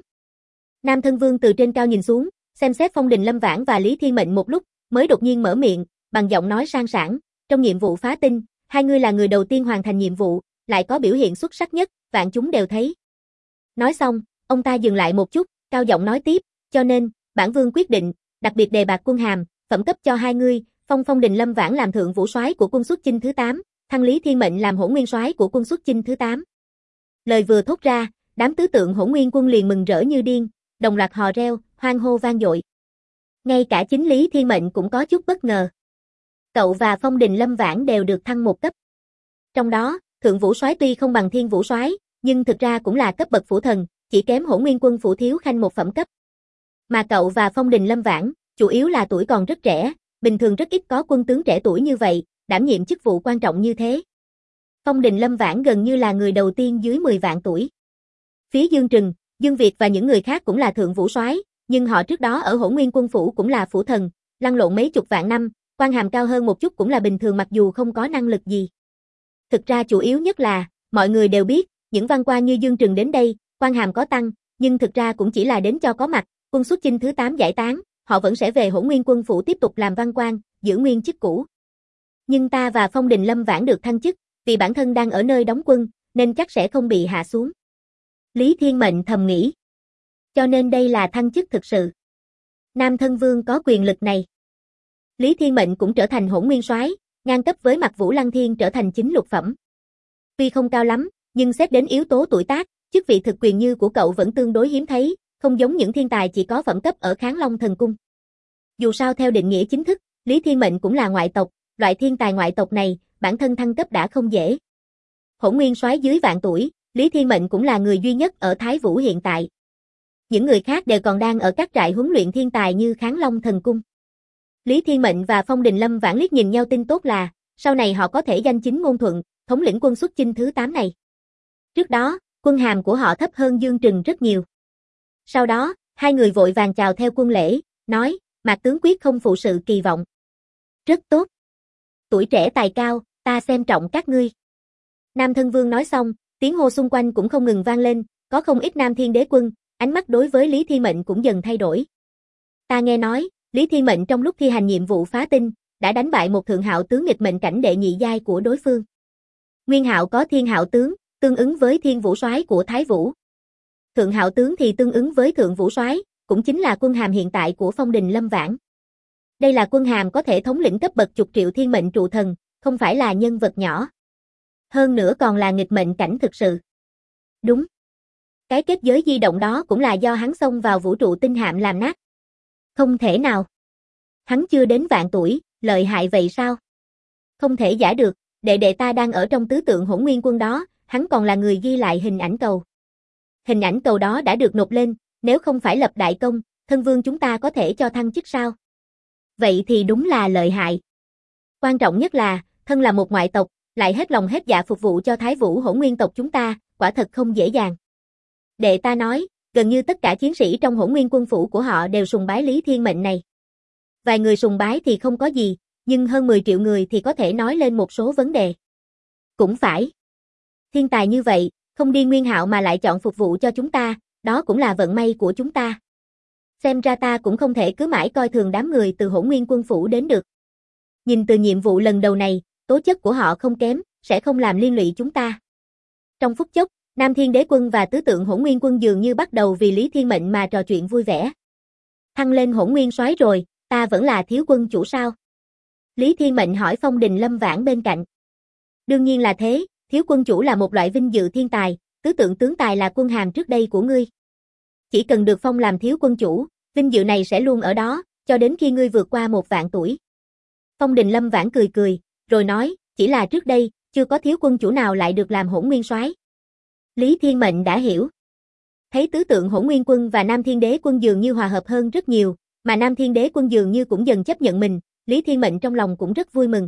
Nam Thân Vương từ trên cao nhìn xuống, xem xét phong đình Lâm Vãn và Lý Thiên Mệnh một lúc, mới đột nhiên mở miệng, bằng giọng nói sang sảng, trong nhiệm vụ phá tinh, hai người là người đầu tiên hoàn thành nhiệm vụ, lại có biểu hiện xuất sắc nhất, vạn chúng đều thấy. Nói xong, ông ta dừng lại một chút, cao giọng nói tiếp, cho nên, bản vương quyết định, đặc biệt đề bạt quân hàm, phẩm cấp cho hai người, phong đình Lâm Vãn làm thượng vũ soái của quân xuất chinh thứ 8, thăng Lý Thiên Mệnh làm hỗn nguyên soái của quân xuất chinh thứ 8. Lời vừa thốt ra, đám tứ tượng hỗn nguyên quân liền mừng rỡ như điên, đồng loạt hò reo, hoan hô vang dội. Ngay cả chính Lý Thiên Mệnh cũng có chút bất ngờ. Cậu và phong đình Lâm Vãn đều được thăng một cấp. Trong đó, thượng vũ soái tuy không bằng thiên vũ soái, nhưng thực ra cũng là cấp bậc phủ thần, chỉ kém hỗn nguyên quân phủ thiếu khanh một phẩm cấp. Mà cậu và phong đình Lâm Vãn, chủ yếu là tuổi còn rất trẻ, bình thường rất ít có quân tướng trẻ tuổi như vậy, đảm nhiệm chức vụ quan trọng như thế. Phong đình Lâm Vãn gần như là người đầu tiên dưới 10 vạn tuổi. Phía Dương Trừng, Dương Việt và những người khác cũng là thượng vũ soái, nhưng họ trước đó ở Hỗn Nguyên quân phủ cũng là phủ thần, lăn lộn mấy chục vạn năm, quan hàm cao hơn một chút cũng là bình thường mặc dù không có năng lực gì. Thực ra chủ yếu nhất là, mọi người đều biết, những văn quan như Dương Trừng đến đây, quan hàm có tăng, nhưng thực ra cũng chỉ là đến cho có mặt, quân xuất chinh thứ 8 giải tán, họ vẫn sẽ về Hỗn Nguyên quân phủ tiếp tục làm văn quan, giữ nguyên chức cũ. Nhưng ta và phong đình Lâm Vãn được thăng chức, vì bản thân đang ở nơi đóng quân, nên chắc sẽ không bị hạ xuống. Lý Thiên Mệnh thầm nghĩ. Cho nên đây là thăng chức thực sự. Nam Thân Vương có quyền lực này. Lý Thiên Mệnh cũng trở thành hỗn nguyên soái, ngang cấp với Mạc Vũ Lăng Thiên trở thành chính lục phẩm. Tuy không cao lắm, nhưng xét đến yếu tố tuổi tác, chức vị thực quyền như của cậu vẫn tương đối hiếm thấy, không giống những thiên tài chỉ có phẩm cấp ở Kháng Long Thần Cung. Dù sao theo định nghĩa chính thức, Lý Thiên Mệnh cũng là ngoại tộc, loại thiên tài ngoại tộc này, bản thân thăng cấp đã không dễ. Hỗn nguyên soái dưới vạn tuổi, Lý Thiên Mệnh cũng là người duy nhất ở Thái Vũ hiện tại. Những người khác đều còn đang ở các trại huấn luyện thiên tài như Kháng Long Thần Cung. Lý Thiên Mệnh và phong đình Lâm Vãn liếc nhìn nhau tin tốt là, sau này họ có thể danh chính ngôn thuận, thống lĩnh quân xuất chinh thứ 8 này. Trước đó, quân hàm của họ thấp hơn Dương Trừng rất nhiều. Sau đó, hai người vội vàng chào theo quân lễ, nói, Mạc tướng quyết không phụ sự kỳ vọng. Rất tốt. Tuổi trẻ tài cao, ta xem trọng các ngươi. Nam Thân Vương nói xong, tiếng hô xung quanh cũng không ngừng vang lên, có không ít Nam Thiên Đế quân, ánh mắt đối với Lý Thiên Mệnh cũng dần thay đổi. Ta nghe nói, Lý Thiên Mệnh trong lúc thi hành nhiệm vụ phá tinh, đã đánh bại một thượng hạo tướng nghịch mệnh cảnh đệ nhị giai của đối phương. Nguyên hạo có thiên hạo tướng, tương ứng với thiên vũ soái của Thái Vũ. Thượng hạo tướng thì tương ứng với thượng vũ soái, cũng chính là quân hàm hiện tại của phong đình Lâm Vãn. Đây là quân hàm có thể thống lĩnh cấp bậc chục triệu thiên mệnh trụ thần, không phải là nhân vật nhỏ. Hơn nữa còn là nghịch mệnh cảnh thực sự. Đúng. Cái kết giới di động đó cũng là do hắn xông vào vũ trụ tinh hạm làm nát. Không thể nào. Hắn chưa đến vạn tuổi, lợi hại vậy sao? Không thể giả được, đệ đệ ta đang ở trong tứ tượng hỗn nguyên quân đó, hắn còn là người ghi lại hình ảnh cầu. Hình ảnh cầu đó đã được nộp lên, nếu không phải lập đại công, thân vương chúng ta có thể cho thăng chức sao? Vậy thì đúng là lợi hại. Quan trọng nhất là, thân là một ngoại tộc, lại hết lòng hết dạ phục vụ cho Thái Vũ hỗn nguyên tộc chúng ta, quả thật không dễ dàng. Đệ ta nói, gần như tất cả chiến sĩ trong hỗn nguyên quân phủ của họ đều sùng bái Lý Thiên Mệnh này. Vài người sùng bái thì không có gì, nhưng hơn 10 triệu người thì có thể nói lên một số vấn đề. Cũng phải. Thiên tài như vậy, không đi nguyên hạo mà lại chọn phục vụ cho chúng ta, đó cũng là vận may của chúng ta. Xem ra ta cũng không thể cứ mãi coi thường đám người từ hỗn nguyên quân phủ đến được. Nhìn từ nhiệm vụ lần đầu này, tố chất của họ không kém, sẽ không làm liên lụy chúng ta. Trong phút chốc, Nam Thiên Đế quân và tứ tượng hỗn nguyên quân dường như bắt đầu vì Lý Thiên Mệnh mà trò chuyện vui vẻ. Thăng lên hỗn nguyên soái rồi, ta vẫn là thiếu quân chủ sao? Lý Thiên Mệnh hỏi phong đình Lâm Vãn bên cạnh. Đương nhiên là thế, thiếu quân chủ là một loại vinh dự thiên tài, tứ tượng tướng tài là quân hàm trước đây của ngươi. Chỉ cần được phong làm thiếu quân chủ, vinh dự này sẽ luôn ở đó, cho đến khi ngươi vượt qua 1 vạn tuổi. Phong đình Lâm Vãn cười cười, rồi nói, chỉ là trước đây, chưa có thiếu quân chủ nào lại được làm hỗn nguyên soái. Lý Thiên Mệnh đã hiểu. Thấy tứ tượng Hỗn Nguyên Quân và Nam Thiên Đế Quân dường như hòa hợp hơn rất nhiều, mà Nam Thiên Đế Quân dường như cũng dần chấp nhận mình, Lý Thiên Mệnh trong lòng cũng rất vui mừng.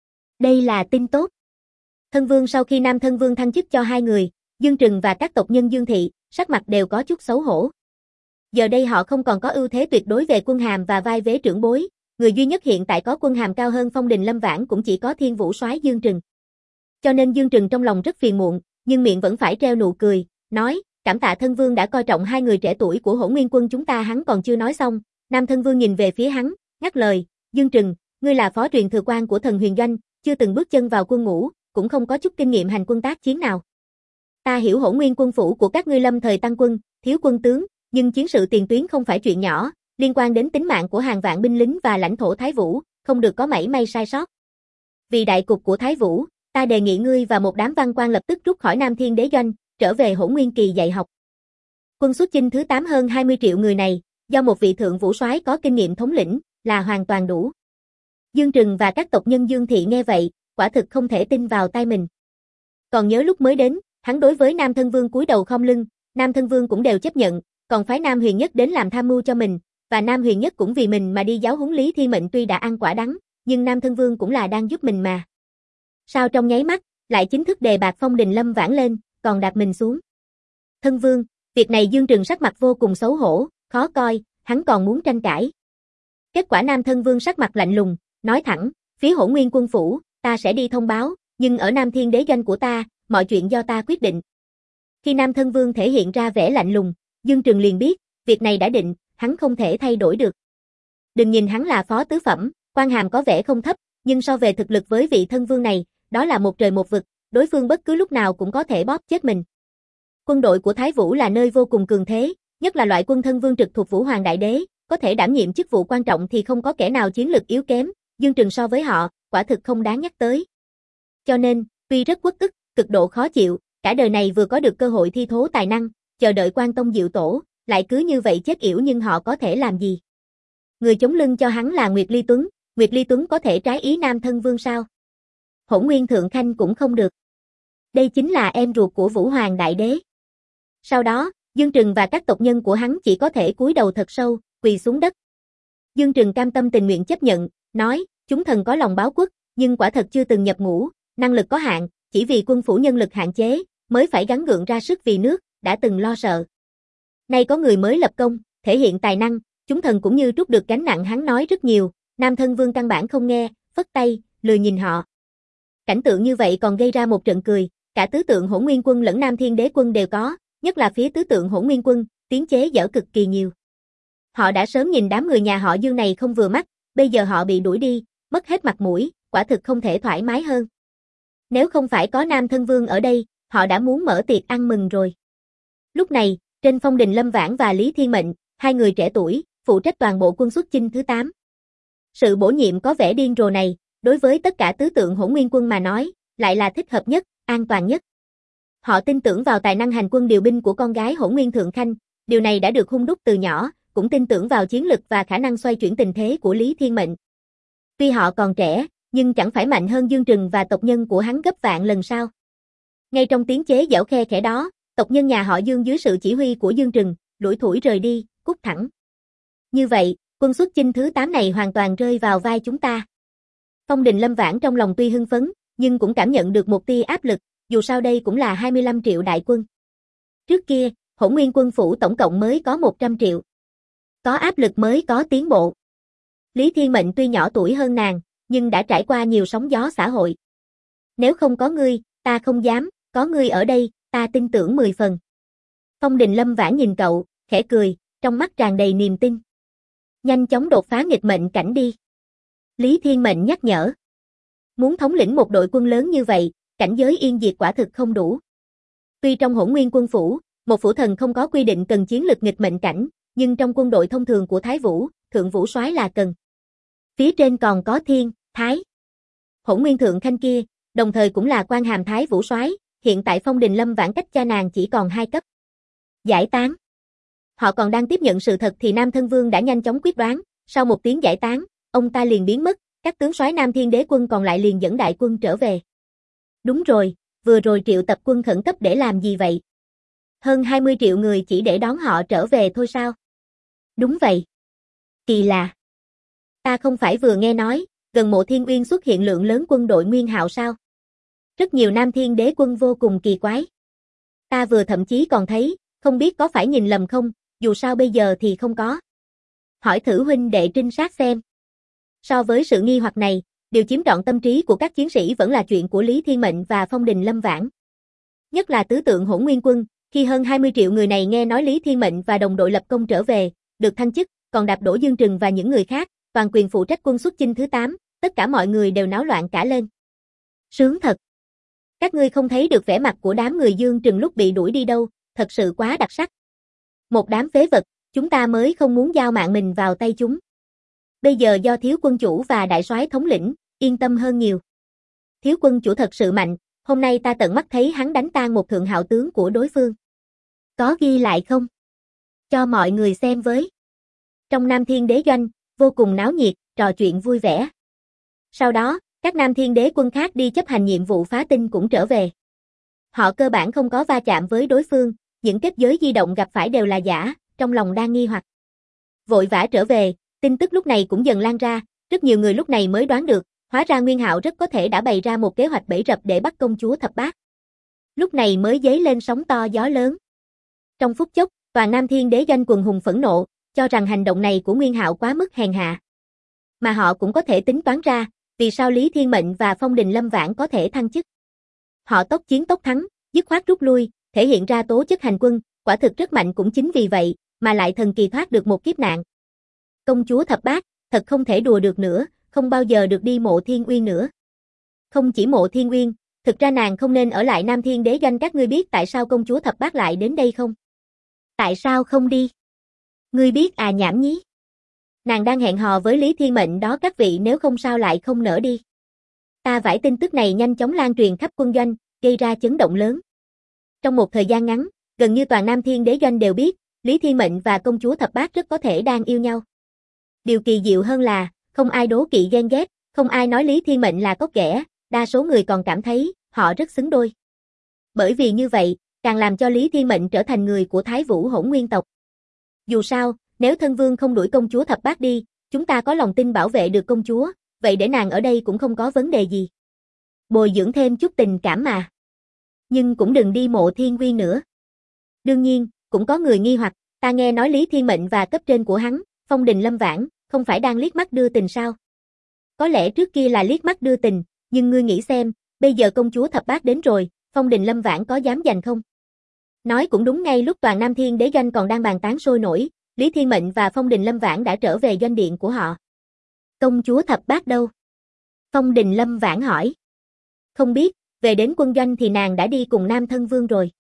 Đây là tin tốt. Thân Vương sau khi Nam Thân Vương thăng chức cho hai người, Dương Trừng và các tộc nhân Dương Thị, sắc mặt đều có chút xấu hổ. Giờ đây họ không còn có ưu thế tuyệt đối về quân hàm và vai vế trưởng bối, người duy nhất hiện tại có quân hàm cao hơn Phong Đình Lâm Vãn cũng chỉ có Thiên Vũ Soái Dương Trừng. Cho nên Dương Trừng trong lòng rất phiền muộn, nhưng miệng vẫn phải treo nụ cười, nói, cảm tạ Thân Vương đã coi trọng hai người trẻ tuổi của Hỗn Nguyên Quân chúng ta. Hắn còn chưa nói xong, Nam Thân Vương nhìn về phía hắn, ngắt lời, Dương Trừng, ngươi là phó truyền thừa quan của Thần Huyền Doanh, chưa từng bước chân vào quân ngũ, cũng không có chút kinh nghiệm hành quân tác chiến nào. Ta hiểu Hỗn Nguyên Quân phủ của các ngươi lâm thời tăng quân, thiếu quân tướng, nhưng chiến sự tiền tuyến không phải chuyện nhỏ, liên quan đến tính mạng của hàng vạn binh lính và lãnh thổ Thái Vũ, không được có mảy may sai sót. Vì đại cục của Thái Vũ, ta đề nghị ngươi và một đám văn quan lập tức rút khỏi Nam Thiên Đế Doanh, trở về Hỗn Nguyên Kỳ dạy học. Quân xuất chinh thứ 8 hơn 20 triệu người này, do một vị thượng vũ soái có kinh nghiệm thống lĩnh, là hoàn toàn đủ. Dương Trừng và các tộc nhân Dương Thị nghe vậy, quả thực không thể tin vào tai mình. Còn nhớ lúc mới đến, hắn đối với Nam Thân Vương cúi đầu khom lưng, Nam Thân Vương cũng đều chấp nhận, còn phái Nam Huyền Nhất đến làm tham mưu cho mình, và Nam Huyền Nhất cũng vì mình mà đi giáo huấn Lý Thiên Mệnh. Tuy đã ăn quả đắng, nhưng Nam Thân Vương cũng là đang giúp mình mà. Sao trong nháy mắt, lại chính thức đề bạt Phong Đình Lâm Vãn lên, còn đạp mình xuống. Thân Vương, việc này Dương Trừng sắc mặt vô cùng xấu hổ, khó coi, hắn còn muốn tranh cãi. Kết quả Nam Thân Vương sắc mặt lạnh lùng, nói thẳng, phía Hỗn Nguyên Quân phủ, ta sẽ đi thông báo, nhưng ở Nam Thiên Đế Doanh của ta, mọi chuyện do ta quyết định. Khi Nam Thân Vương thể hiện ra vẻ lạnh lùng, Dương Trừng liền biết, việc này đã định, hắn không thể thay đổi được. Đừng nhìn hắn là phó tứ phẩm, quan hàm có vẻ không thấp, nhưng so về thực lực với vị Thân Vương này, đó là một trời một vực, đối phương bất cứ lúc nào cũng có thể bóp chết mình. Quân đội của Thái Vũ là nơi vô cùng cường thế, nhất là loại quân Thân Vương trực thuộc Vũ Hoàng Đại Đế, có thể đảm nhiệm chức vụ quan trọng thì không có kẻ nào chiến lực yếu kém, Dương Trừng so với họ, quả thực không đáng nhắc tới. Cho nên, tuy rất uất ức, cực độ khó chịu, cả đời này vừa có được cơ hội thi thố tài năng, chờ đợi Quan Tông diệu tổ, lại cứ như vậy chết yểu, nhưng họ có thể làm gì? Người chống lưng cho hắn là Nguyệt Ly Tuấn có thể trái ý Nam Thân Vương sao? Hỗn Nguyên Thượng Khanh cũng không được. Đây chính là em ruột của Vũ Hoàng Đại Đế. Sau đó, Dương Trừng và các tộc nhân của hắn chỉ có thể cúi đầu thật sâu, quỳ xuống đất. Dương Trừng cam tâm tình nguyện chấp nhận, nói, chúng thần có lòng báo quốc, nhưng quả thật chưa từng nhập ngũ, năng lực có hạn, chỉ vì quân phủ nhân lực hạn chế, mới phải gắng gượng ra sức vì nước, đã từng lo sợ. Nay có người mới lập công, thể hiện tài năng, chúng thần cũng như trút được gánh nặng. Hắn nói rất nhiều, Nam Thân Vương căn bản không nghe, phất tay, lười nhìn họ. Cảnh tượng như vậy còn gây ra một trận cười, cả tứ tượng Hỗn Nguyên Quân lẫn Nam Thiên Đế Quân đều có, nhất là phía tứ tượng Hỗn Nguyên Quân, tiếng chế giễu cực kỳ nhiều. Họ đã sớm nhìn đám người nhà họ Dương này không vừa mắt, bây giờ họ bị đuổi đi, mất hết mặt mũi, quả thực không thể thoải mái hơn. Nếu không phải có Nam Thân Vương ở đây, họ đã muốn mở tiệc ăn mừng rồi. Lúc này, trên Phong Đình Lâm Vãn và Lý Thiên Mệnh, hai người trẻ tuổi, phụ trách toàn bộ quân xuất chinh thứ 8. Sự bổ nhiệm có vẻ điên rồ này, đối với tất cả tứ tượng Hỗn Nguyên Quân mà nói, lại là thích hợp nhất, an toàn nhất. Họ tin tưởng vào tài năng hành quân điều binh của con gái Hỗn Nguyên Thượng Khanh, điều này đã được hun đúc từ nhỏ, cũng tin tưởng vào chiến lực và khả năng xoay chuyển tình thế của Lý Thiên Mệnh. Tuy họ còn trẻ, nhưng chẳng phải mạnh hơn Dương Trừng và tộc nhân của hắn gấp vạn lần sao? Ngay trong tiếng chế giễu khe khẽ đó, tộc nhân nhà họ Dương dưới sự chỉ huy của Dương Trừng, lủi thủi rời đi, cút thẳng. Như vậy, quân xuất chinh thứ 8 này hoàn toàn rơi vào vai chúng ta. Phong Đình Lâm Vãn trong lòng tuy hưng phấn, nhưng cũng cảm nhận được một tia áp lực, dù sao đây cũng là 25 triệu đại quân. Trước kia, Hỗn Nguyên Quân phủ tổng cộng mới có 100 triệu. Có áp lực mới có tiến bộ. Lý Thiên Mệnh tuy nhỏ tuổi hơn nàng, nhưng đã trải qua nhiều sóng gió xã hội. Nếu không có ngươi, ta không dám, có ngươi ở đây, ta tin tưởng 10 phần. Phong Đình Lâm Vãn nhìn cậu, khẽ cười, trong mắt tràn đầy niềm tin. Nhanh chóng đột phá nghịch mệnh cảnh đi. Lý Thiên Mệnh nhắc nhở. Muốn thống lĩnh một đội quân lớn như vậy, cảnh giới yên diệt quả thực không đủ. Tuy trong Hỗn Nguyên Quân phủ, một phủ thần không có quy định cần chiến lực nghịch mệnh cảnh, nhưng trong quân đội thông thường của Thái Vũ, Thượng Vũ Soái là cần. Phía trên còn có Thiên, Thái. Hỗn Nguyên Thượng Khanh kia, đồng thời cũng là quan hàm Thái Vũ Soái, hiện tại Phong Đình Lâm Vãn cách cha nàng chỉ còn 2 cấp. Giải tán. Họ còn đang tiếp nhận sự thật thì Nam Thân Vương đã nhanh chóng quyết đoán, sau một tiếng giải tán, ông ta liền biến mất, các tướng soái Nam Thiên Đế Quân còn lại liền dẫn đại quân trở về. Đúng rồi, vừa rồi triệu tập quân khẩn cấp để làm gì vậy? Hơn 20 triệu người chỉ để đón họ trở về thôi sao? Đúng vậy. Kỳ lạ. Ta không phải vừa nghe nói, gần Mộ Thiên Uyên xuất hiện lượng lớn quân đội Nguyên Hạo sao? Rất nhiều Nam Thiên Đế quân vô cùng kỳ quái. Ta vừa thậm chí còn thấy, không biết có phải nhìn lầm không, dù sao bây giờ thì không có. Hỏi thử huynh đệ trinh sát xem. So với sự nghi hoặc này, điều chiếm trọn tâm trí của các chiến sĩ vẫn là chuyện của Lý Thiên Mệnh và Phong Đình Lâm Vãn. Nhất là tứ tượng Hỗn Nguyên Quân, khi hơn 20 triệu người này nghe nói Lý Thiên Mệnh và đồng đội lập công trở về, được thăng chức, còn đạp đổ Dương Trừng và những người khác, toàn quyền phụ trách quân xuất chinh thứ 8, tất cả mọi người đều náo loạn cả lên. Sướng thật. Các ngươi không thấy được vẻ mặt của đám người Dương Trừng lúc bị đuổi đi đâu, thật sự quá đặc sắc. Một đám phế vật, chúng ta mới không muốn giao mạng mình vào tay chúng. Bây giờ do thiếu quân chủ và đại soái thống lĩnh, yên tâm hơn nhiều. Thiếu quân chủ thật sự mạnh, hôm nay ta tận mắt thấy hắn đánh tan một thượng hạo tướng của đối phương. Có ghi lại không? Cho mọi người xem với. Trong Nam Thiên Đế doanh, vô cùng náo nhiệt, trò chuyện vui vẻ. Sau đó, các Nam Thiên Đế quân khác đi chấp hành nhiệm vụ phá tinh cũng trở về. Họ cơ bản không có va chạm với đối phương, những kết giới di động gặp phải đều là giả, trong lòng đang nghi hoặc. Vội vã trở về, tin tức lúc này cũng dần lan ra, rất nhiều người lúc này mới đoán được, hóa ra Nguyên Hạo rất có thể đã bày ra một kế hoạch bẫy rập để bắt công chúa thập bát. Lúc này mới dấy lên sóng to gió lớn. Trong phút chốc, toàn Nam Thiên Đế doanh quần hùng phẫn nộ, cho rằng hành động này của Nguyên Hạo quá mức hèn hạ. Mà họ cũng có thể tính toán ra, vì sao Lý Thiên Mệnh và Phong Đình Lâm Vãn có thể thăng chức. Họ tốc chiến tốc thắng, dứt khoát rút lui, thể hiện ra tố chất hành quân, quả thực rất mạnh cũng chính vì vậy, mà lại thần kỳ thoát được một kiếp nạn. Công chúa thập bát, thật không thể đùa được nữa, không bao giờ được đi Mộ Thiên Uyên nữa. Không chỉ Mộ Thiên Uyên, thực ra nàng không nên ở lại Nam Thiên Đế doanh. Các ngươi biết tại sao công chúa thập bát lại đến đây không? Tại sao không đi? Ngươi biết à, nhảm nhí. Nàng đang hẹn hò với Lý Thiên Mệnh đó các vị, nếu không sao lại không nỡ đi. Ta vải tin tức này nhanh chóng lan truyền khắp quân doanh, gây ra chấn động lớn. Trong một thời gian ngắn, gần như toàn Nam Thiên Đế doanh đều biết, Lý Thiên Mệnh và công chúa thập bát rất có thể đang yêu nhau. Điều kỳ diệu hơn là, không ai đố kỵ ghen ghét, không ai nói Lý Thiên Mệnh là cóc ghẻ, đa số người còn cảm thấy họ rất xứng đôi. Bởi vì như vậy, càng làm cho Lý Thiên Mệnh trở thành người của Thái Vũ Hỗn Nguyên tộc. Dù sao, nếu thân vương không đuổi công chúa thập bát đi, chúng ta có lòng tin bảo vệ được công chúa, vậy để nàng ở đây cũng không có vấn đề gì. Bồi dưỡng thêm chút tình cảm mà. Nhưng cũng đừng đi Mộ Thiên Uyên nữa. Đương nhiên, cũng có người nghi hoặc, ta nghe nói Lý Thiên Mệnh và cấp trên của hắn, Phong Đình Lâm Vãn, không phải đang liếc mắt đưa tình sao? Có lẽ trước kia là liếc mắt đưa tình, nhưng ngươi nghĩ xem, bây giờ công chúa thập bát đến rồi, Phong Đình Lâm Vãn có dám giành không? Nói cũng đúng, ngay lúc toàn Nam Thiên Đế doanh còn đang bàn tán sôi nổi, Lý Thiên Mệnh và Phong Đình Lâm Vãn đã trở về doanh điện của họ. Công chúa thập bát đâu? Phong Đình Lâm Vãn hỏi. Không biết, về đến quân doanh thì nàng đã đi cùng Nam Thân Vương rồi.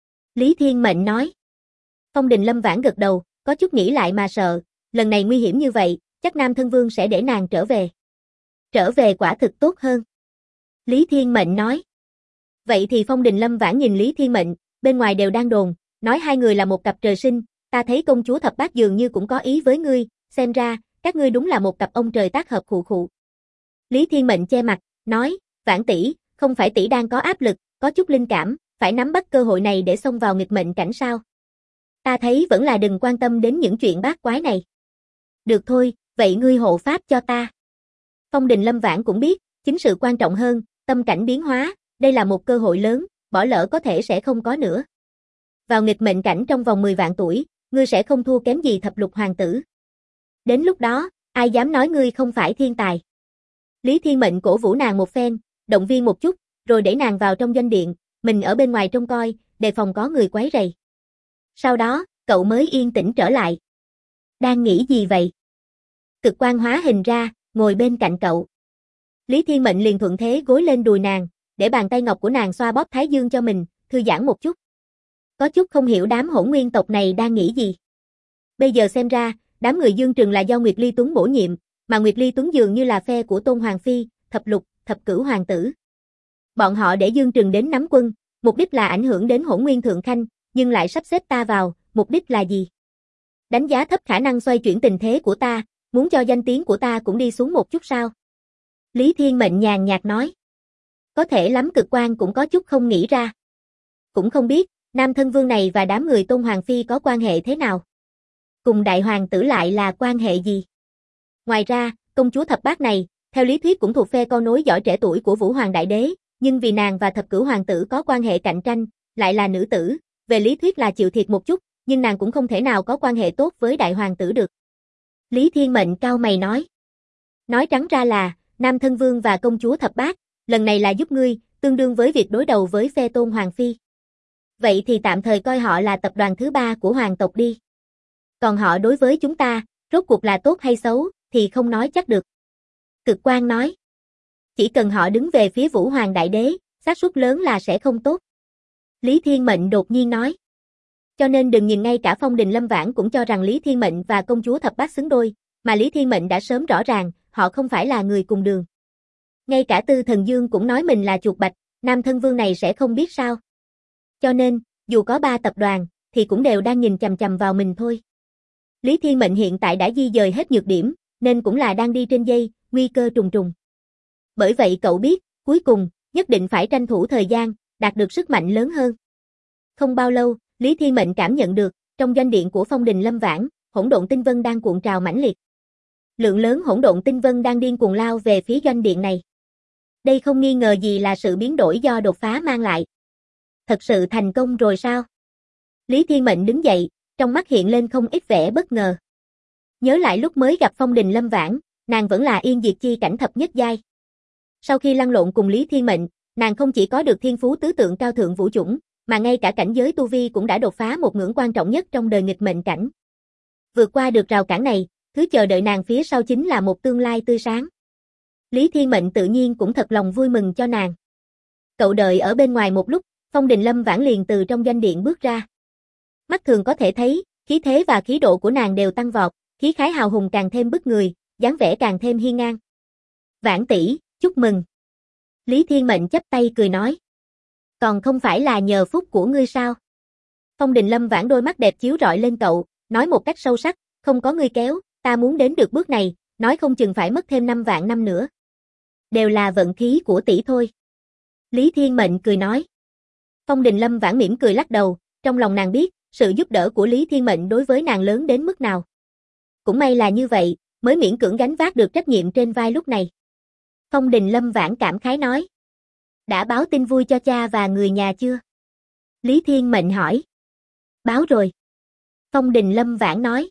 Lý Thiên Mệnh nói. Phong Đình Lâm Vãn gật đầu, có chút nghĩ lại mà sợ, lần này nguy hiểm như vậy, chắc Nam Thân Vương sẽ để nàng trở về. Trở về quả thực tốt hơn. Lý Thiên Mệnh nói. Vậy thì Phong Đình Lâm Vãn nhìn Lý Thiên Mệnh, bên ngoài đều đang đồn, nói hai người là một cặp trời sinh, ta thấy công chúa thập bát dường như cũng có ý với ngươi, xem ra, các ngươi đúng là một cặp ông trời tác hợp khụ khụ. Lý Thiên Mệnh che mặt, nói, Vãn tỷ, không phải tỷ đang có áp lực, có chút linh cảm, phải nắm bắt cơ hội này để xông vào nghịch mệnh cảnh sao? Ta thấy vẫn là đừng quan tâm đến những chuyện bát quái này. Được thôi, vậy ngươi hộ pháp cho ta. Phong Đình Lâm Vãn cũng biết, chính sự quan trọng hơn, tâm cảnh biến hóa, đây là một cơ hội lớn, bỏ lỡ có thể sẽ không có nữa. Vào nghịch mệnh cảnh trong vòng 10 vạn tuổi, ngươi sẽ không thua kém gì thập lục hoàng tử. Đến lúc đó, ai dám nói ngươi không phải thiên tài. Lý Thiên Mệnh cổ vũ nàng một phen, động viên một chút, rồi để nàng vào trong doanh điện, mình ở bên ngoài trông coi, đề phòng có người quấy rầy. Sau đó, cậu mới yên tĩnh trở lại. Đang nghĩ gì vậy? Cực quan hóa hình ra, ngồi bên cạnh cậu. Lý Thiên Mệnh liền thuận thế gối lên đùi nàng, để bàn tay ngọc của nàng xoa bóp thái dương cho mình, thư giãn một chút. Có chút không hiểu đám Hỗn Nguyên tộc này đang nghĩ gì. Bây giờ xem ra, đám người Dương Trừng là do Nguyệt Ly Tuấn bổ nhiệm, mà Nguyệt Ly Tuấn dường như là phe của Tôn Hoàng Phi, thập lục, thập cửu hoàng tử. Bọn họ để Dương Trừng đến nắm quân, mục đích là ảnh hưởng đến Hỗn Nguyên Thượng Khanh, nhưng lại sắp xếp ta vào, mục đích là gì? Đánh giá thấp khả năng xoay chuyển tình thế của ta, muốn cho danh tiếng của ta cũng đi xuống một chút sao? Lý Thiên Mệnh nhàn nhạt nói. Có thể lắm, Cực Quan cũng có chút không nghĩ ra. Cũng không biết, Nam thân vương này và đám người Tôn Hoàng Phi có quan hệ thế nào? Cùng đại hoàng tử lại là quan hệ gì? Ngoài ra, công chúa thập bát này, theo lý thuyết cũng thuộc phe con nối dõi trẻ tuổi của Vũ Hoàng Đại Đế, nhưng vì nàng và thập cửu hoàng tử có quan hệ cạnh tranh, lại là nữ tử, về lý thuyết là chịu thiệt một chút, nhưng nàng cũng không thể nào có quan hệ tốt với đại hoàng tử được. Lý Thiên Mệnh cau mày nói. Nói trắng ra là, Nam thân vương và công chúa thập bát, lần này là giúp ngươi, tương đương với việc đối đầu với phe Tôn Hoàng Phi. Vậy thì tạm thời coi họ là tập đoàn thứ ba của hoàng tộc đi. Còn họ đối với chúng ta, rốt cuộc là tốt hay xấu, thì không nói chắc được. Cực Quang nói. Chỉ cần họ đứng về phía Vũ Hoàng Đại Đế, xác suất lớn là sẽ không tốt. Lý Thiên Mệnh đột nhiên nói. Cho nên đừng nhìn ngay cả Phong Đình Lâm Vãn cũng cho rằng Lý Thiên Mệnh và công chúa thập bát xứng đôi, mà Lý Thiên Mệnh đã sớm rõ ràng, họ không phải là người cùng đường. Ngay cả Tư Thần Dương cũng nói mình là chuột bạch, Nam thân vương này sẽ không biết sao. Cho nên, dù có 3 tập đoàn, thì cũng đều đang nhìn chằm chằm vào mình thôi. Lý Thiên Mệnh hiện tại đã di dời hết nhược điểm, nên cũng là đang đi trên dây, nguy cơ trùng trùng. Bởi vậy cậu biết, cuối cùng, nhất định phải tranh thủ thời gian, đạt được sức mạnh lớn hơn. Không bao lâu, Lý Thiên Mệnh cảm nhận được, trong doanh điện của Phong Đình Lâm Vãn, hỗn độn tinh vân đang cuộn trào mãnh liệt. Lượng lớn hỗn độn tinh vân đang điên cuồng lao về phía doanh điện này. Đây không nghi ngờ gì là sự biến đổi do đột phá mang lại. Thật sự thành công rồi sao? Lý Thiên Mệnh đứng dậy, trong mắt hiện lên không ít vẻ bất ngờ. Nhớ lại lúc mới gặp Phong Đình Lâm Vãn, nàng vẫn là Yên Diệt Chi cảnh thập nhất giai. Sau khi lăn lộn cùng Lý Thiên Mệnh, nàng không chỉ có được thiên phú tứ tượng cao thượng vũ chủng, mà ngay cả cảnh giới tu vi cũng đã đột phá một ngưỡng quan trọng nhất trong đời nghịch mệnh cảnh. Vượt qua được rào cản này, thứ chờ đợi nàng phía sau chính là một tương lai tươi sáng. Lý Thiên Mệnh tự nhiên cũng thật lòng vui mừng cho nàng. Cậu đợi ở bên ngoài một lúc, Phong Đình Lâm Vãn liền từ trong doanh điện bước ra. Mắt thường có thể thấy, khí thế và khí độ của nàng đều tăng vọt, khí khái hào hùng càng thêm bức người, dáng vẻ càng thêm hiên ngang. Vãn tỷ, chúc mừng. Lý Thiên Mệnh chắp tay cười nói. Còn không phải là nhờ phúc của ngươi sao? Phong Đình Lâm Vãn đôi mắt đẹp chiếu rọi lên cậu, nói một cách sâu sắc, không có ngươi kéo, ta muốn đến được bước này, nói không chừng phải mất thêm 5 vạn năm nữa. Đều là vận khí của tỷ thôi. Lý Thiên Mệnh cười nói. Phong Đình Lâm Vãn mỉm cười lắc đầu, trong lòng nàng biết, sự giúp đỡ của Lý Thiên Mệnh đối với nàng lớn đến mức nào. Cũng may là như vậy, mới miễn cưỡng gánh vác được trách nhiệm trên vai lúc này. Phong Đình Lâm Vãn cảm khái nói. Đã báo tin vui cho cha và người nhà chưa? Lý Thiên Mệnh hỏi. Báo rồi. Phong Đình Lâm Vãn nói.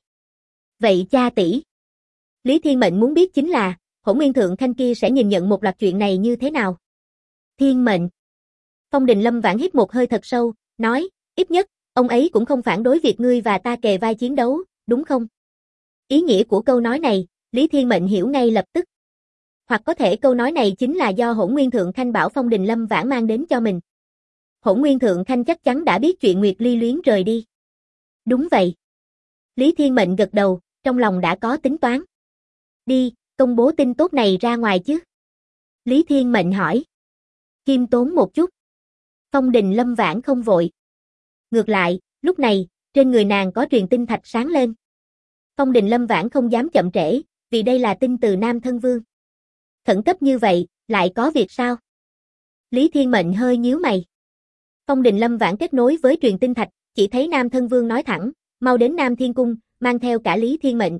Vậy cha tỷ. Lý Thiên Mệnh muốn biết chính là, Hỗn Nguyên Thượng Khanh kia sẽ nhìn nhận một loạt chuyện này như thế nào? Thiên Mệnh. Phong Đình Lâm Vãn hít một hơi thật sâu, nói, ít nhất, ông ấy cũng không phản đối việc ngươi và ta kề vai chiến đấu, đúng không? Ý nghĩa của câu nói này, Lý Thiên Mệnh hiểu ngay lập tức. Hoặc có thể câu nói này chính là do Hỗn Nguyên Thượng Khanh bảo Phong Đình Lâm Vãn mang đến cho mình. Hỗn Nguyên Thượng Khanh chắc chắn đã biết chuyện Nguyệt Ly Luyến rời đi. Đúng vậy. Lý Thiên Mệnh gật đầu, trong lòng đã có tính toán. Đi, công bố tin tốt này ra ngoài chứ. Lý Thiên Mệnh hỏi. Khiêm tốn một chút. Phong Đình Lâm Vãn không vội. Ngược lại, lúc này, trên người nàng có truyền tinh thạch sáng lên. Phong Đình Lâm Vãn không dám chậm trễ, vì đây là tin từ Nam Thân Vương. Khẩn cấp như vậy, lại có việc sao? Lý Thiên Mệnh hơi nhíu mày. Phong Đình Lâm Vãn kết nối với truyền tinh thạch, chỉ thấy Nam Thân Vương nói thẳng, mau đến Nam Thiên Cung, mang theo cả Lý Thiên Mệnh.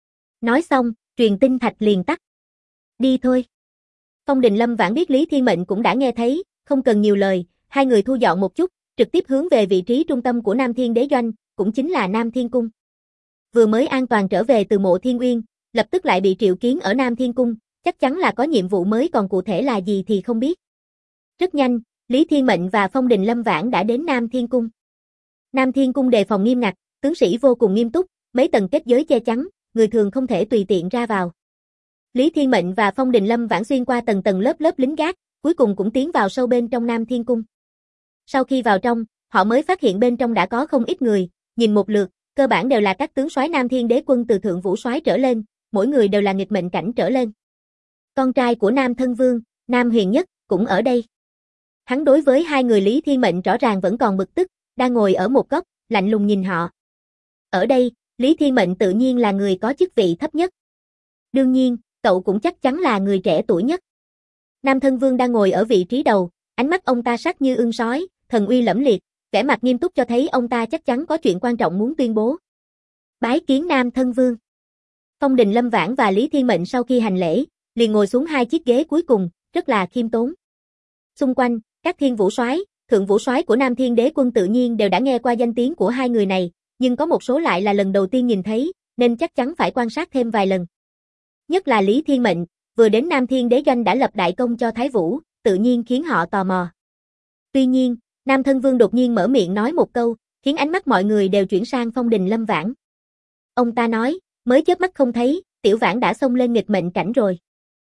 Nói xong, truyền tinh thạch liền tắt. Đi thôi. Phong Đình Lâm Vãn biết Lý Thiên Mệnh cũng đã nghe thấy, không cần nhiều lời, hai người thu dọn một chút, trực tiếp hướng về vị trí trung tâm của Nam Thiên Đế Doanh, cũng chính là Nam Thiên Cung. Vừa mới an toàn trở về từ Mộ Thiên Uyên, lập tức lại bị triệu kiến ở Nam Thiên Cung, chắc chắn là có nhiệm vụ mới, còn cụ thể là gì thì không biết. Rất nhanh, Lý Thiên Mệnh và Phong Đình Lâm Vãn đã đến Nam Thiên Cung. Nam Thiên Cung đề phòng nghiêm ngặt, tướng sĩ vô cùng nghiêm túc, mấy tầng kết giới che chắn, người thường không thể tùy tiện ra vào. Lý Thiên Mệnh và Phong Đình Lâm Vãn xuyên qua tầng tầng lớp lớp lính gác, cuối cùng cũng tiến vào sâu bên trong Nam Thiên Cung. Sau khi vào trong, họ mới phát hiện bên trong đã có không ít người, nhìn một lượt, cơ bản đều là các tướng soái Nam Thiên Đế Quân từ thượng vũ soái trở lên, mỗi người đều là nghịch mệnh cảnh trở lên. Con trai của Nam Thân Vương, Nam Huyền Nhất, cũng ở đây. Hắn đối với hai người Lý Thiên Mệnh rõ ràng vẫn còn bực tức, đang ngồi ở một góc, lạnh lùng nhìn họ. Ở đây, Lý Thiên Mệnh tự nhiên là người có chức vị thấp nhất. Đương nhiên, cậu cũng chắc chắn là người trẻ tuổi nhất. Nam Thân Vương đang ngồi ở vị trí đầu, ánh mắt ông ta sắc như ưng sói, thần uy lẫm liệt, vẻ mặt nghiêm túc cho thấy ông ta chắc chắn có chuyện quan trọng muốn tuyên bố. Bái kiến Nam Thân Vương. Phong Đình Lâm Vãn và Lý Thiên Mệnh sau khi hành lễ, liền ngồi xuống hai chiếc ghế cuối cùng, rất là khiêm tốn. Xung quanh, các thiên vũ soái, thượng vũ soái của Nam Thiên Đế quân tự nhiên đều đã nghe qua danh tiếng của hai người này, nhưng có một số lại là lần đầu tiên nhìn thấy, nên chắc chắn phải quan sát thêm vài lần. Nhất là Lý Thiên Mệnh, vừa đến Nam Thiên Đế doanh đã lập đại công cho Thái Vũ, tự nhiên khiến họ tò mò. Tuy nhiên, Nam Thân Vương đột nhiên mở miệng nói một câu, khiến ánh mắt mọi người đều chuyển sang Phong Đình Lâm Vãn. Ông ta nói, mới chớp mắt không thấy, Tiểu Vãn đã xông lên nghịch mệnh cảnh rồi.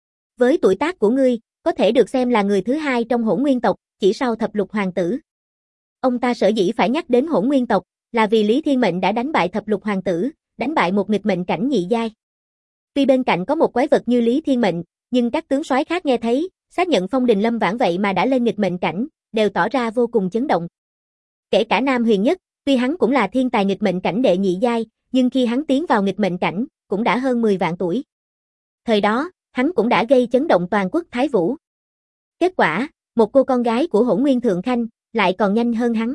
Với tuổi tác của ngươi, có thể được xem là người thứ hai trong Hỗn Nguyên tộc, chỉ sau Thập Lục Hoàng tử. Ông ta sở dĩ phải nhắc đến Hỗn Nguyên tộc, là vì Lý Thiên Mệnh đã đánh bại Thập Lục Hoàng tử, đánh bại một nghịch mệnh cảnh nhị giai. Tuy bên cạnh có một quái vật như Lý Thiên Mệnh, nhưng các tướng soái khác nghe thấy, xác nhận Phong Đình Lâm Vãn vậy mà đã lên nghịch mệnh cảnh, đều tỏ ra vô cùng chấn động. Kể cả Nam Huyền Nhất, tuy hắn cũng là thiên tài nghịch mệnh cảnh đệ nhị giai, nhưng khi hắn tiến vào nghịch mệnh cảnh, cũng đã hơn 10 vạn tuổi. Thời đó, hắn cũng đã gây chấn động toàn quốc Thái Vũ. Kết quả, một cô con gái của Hỗn Nguyên Thượng Khanh, lại còn nhanh hơn hắn.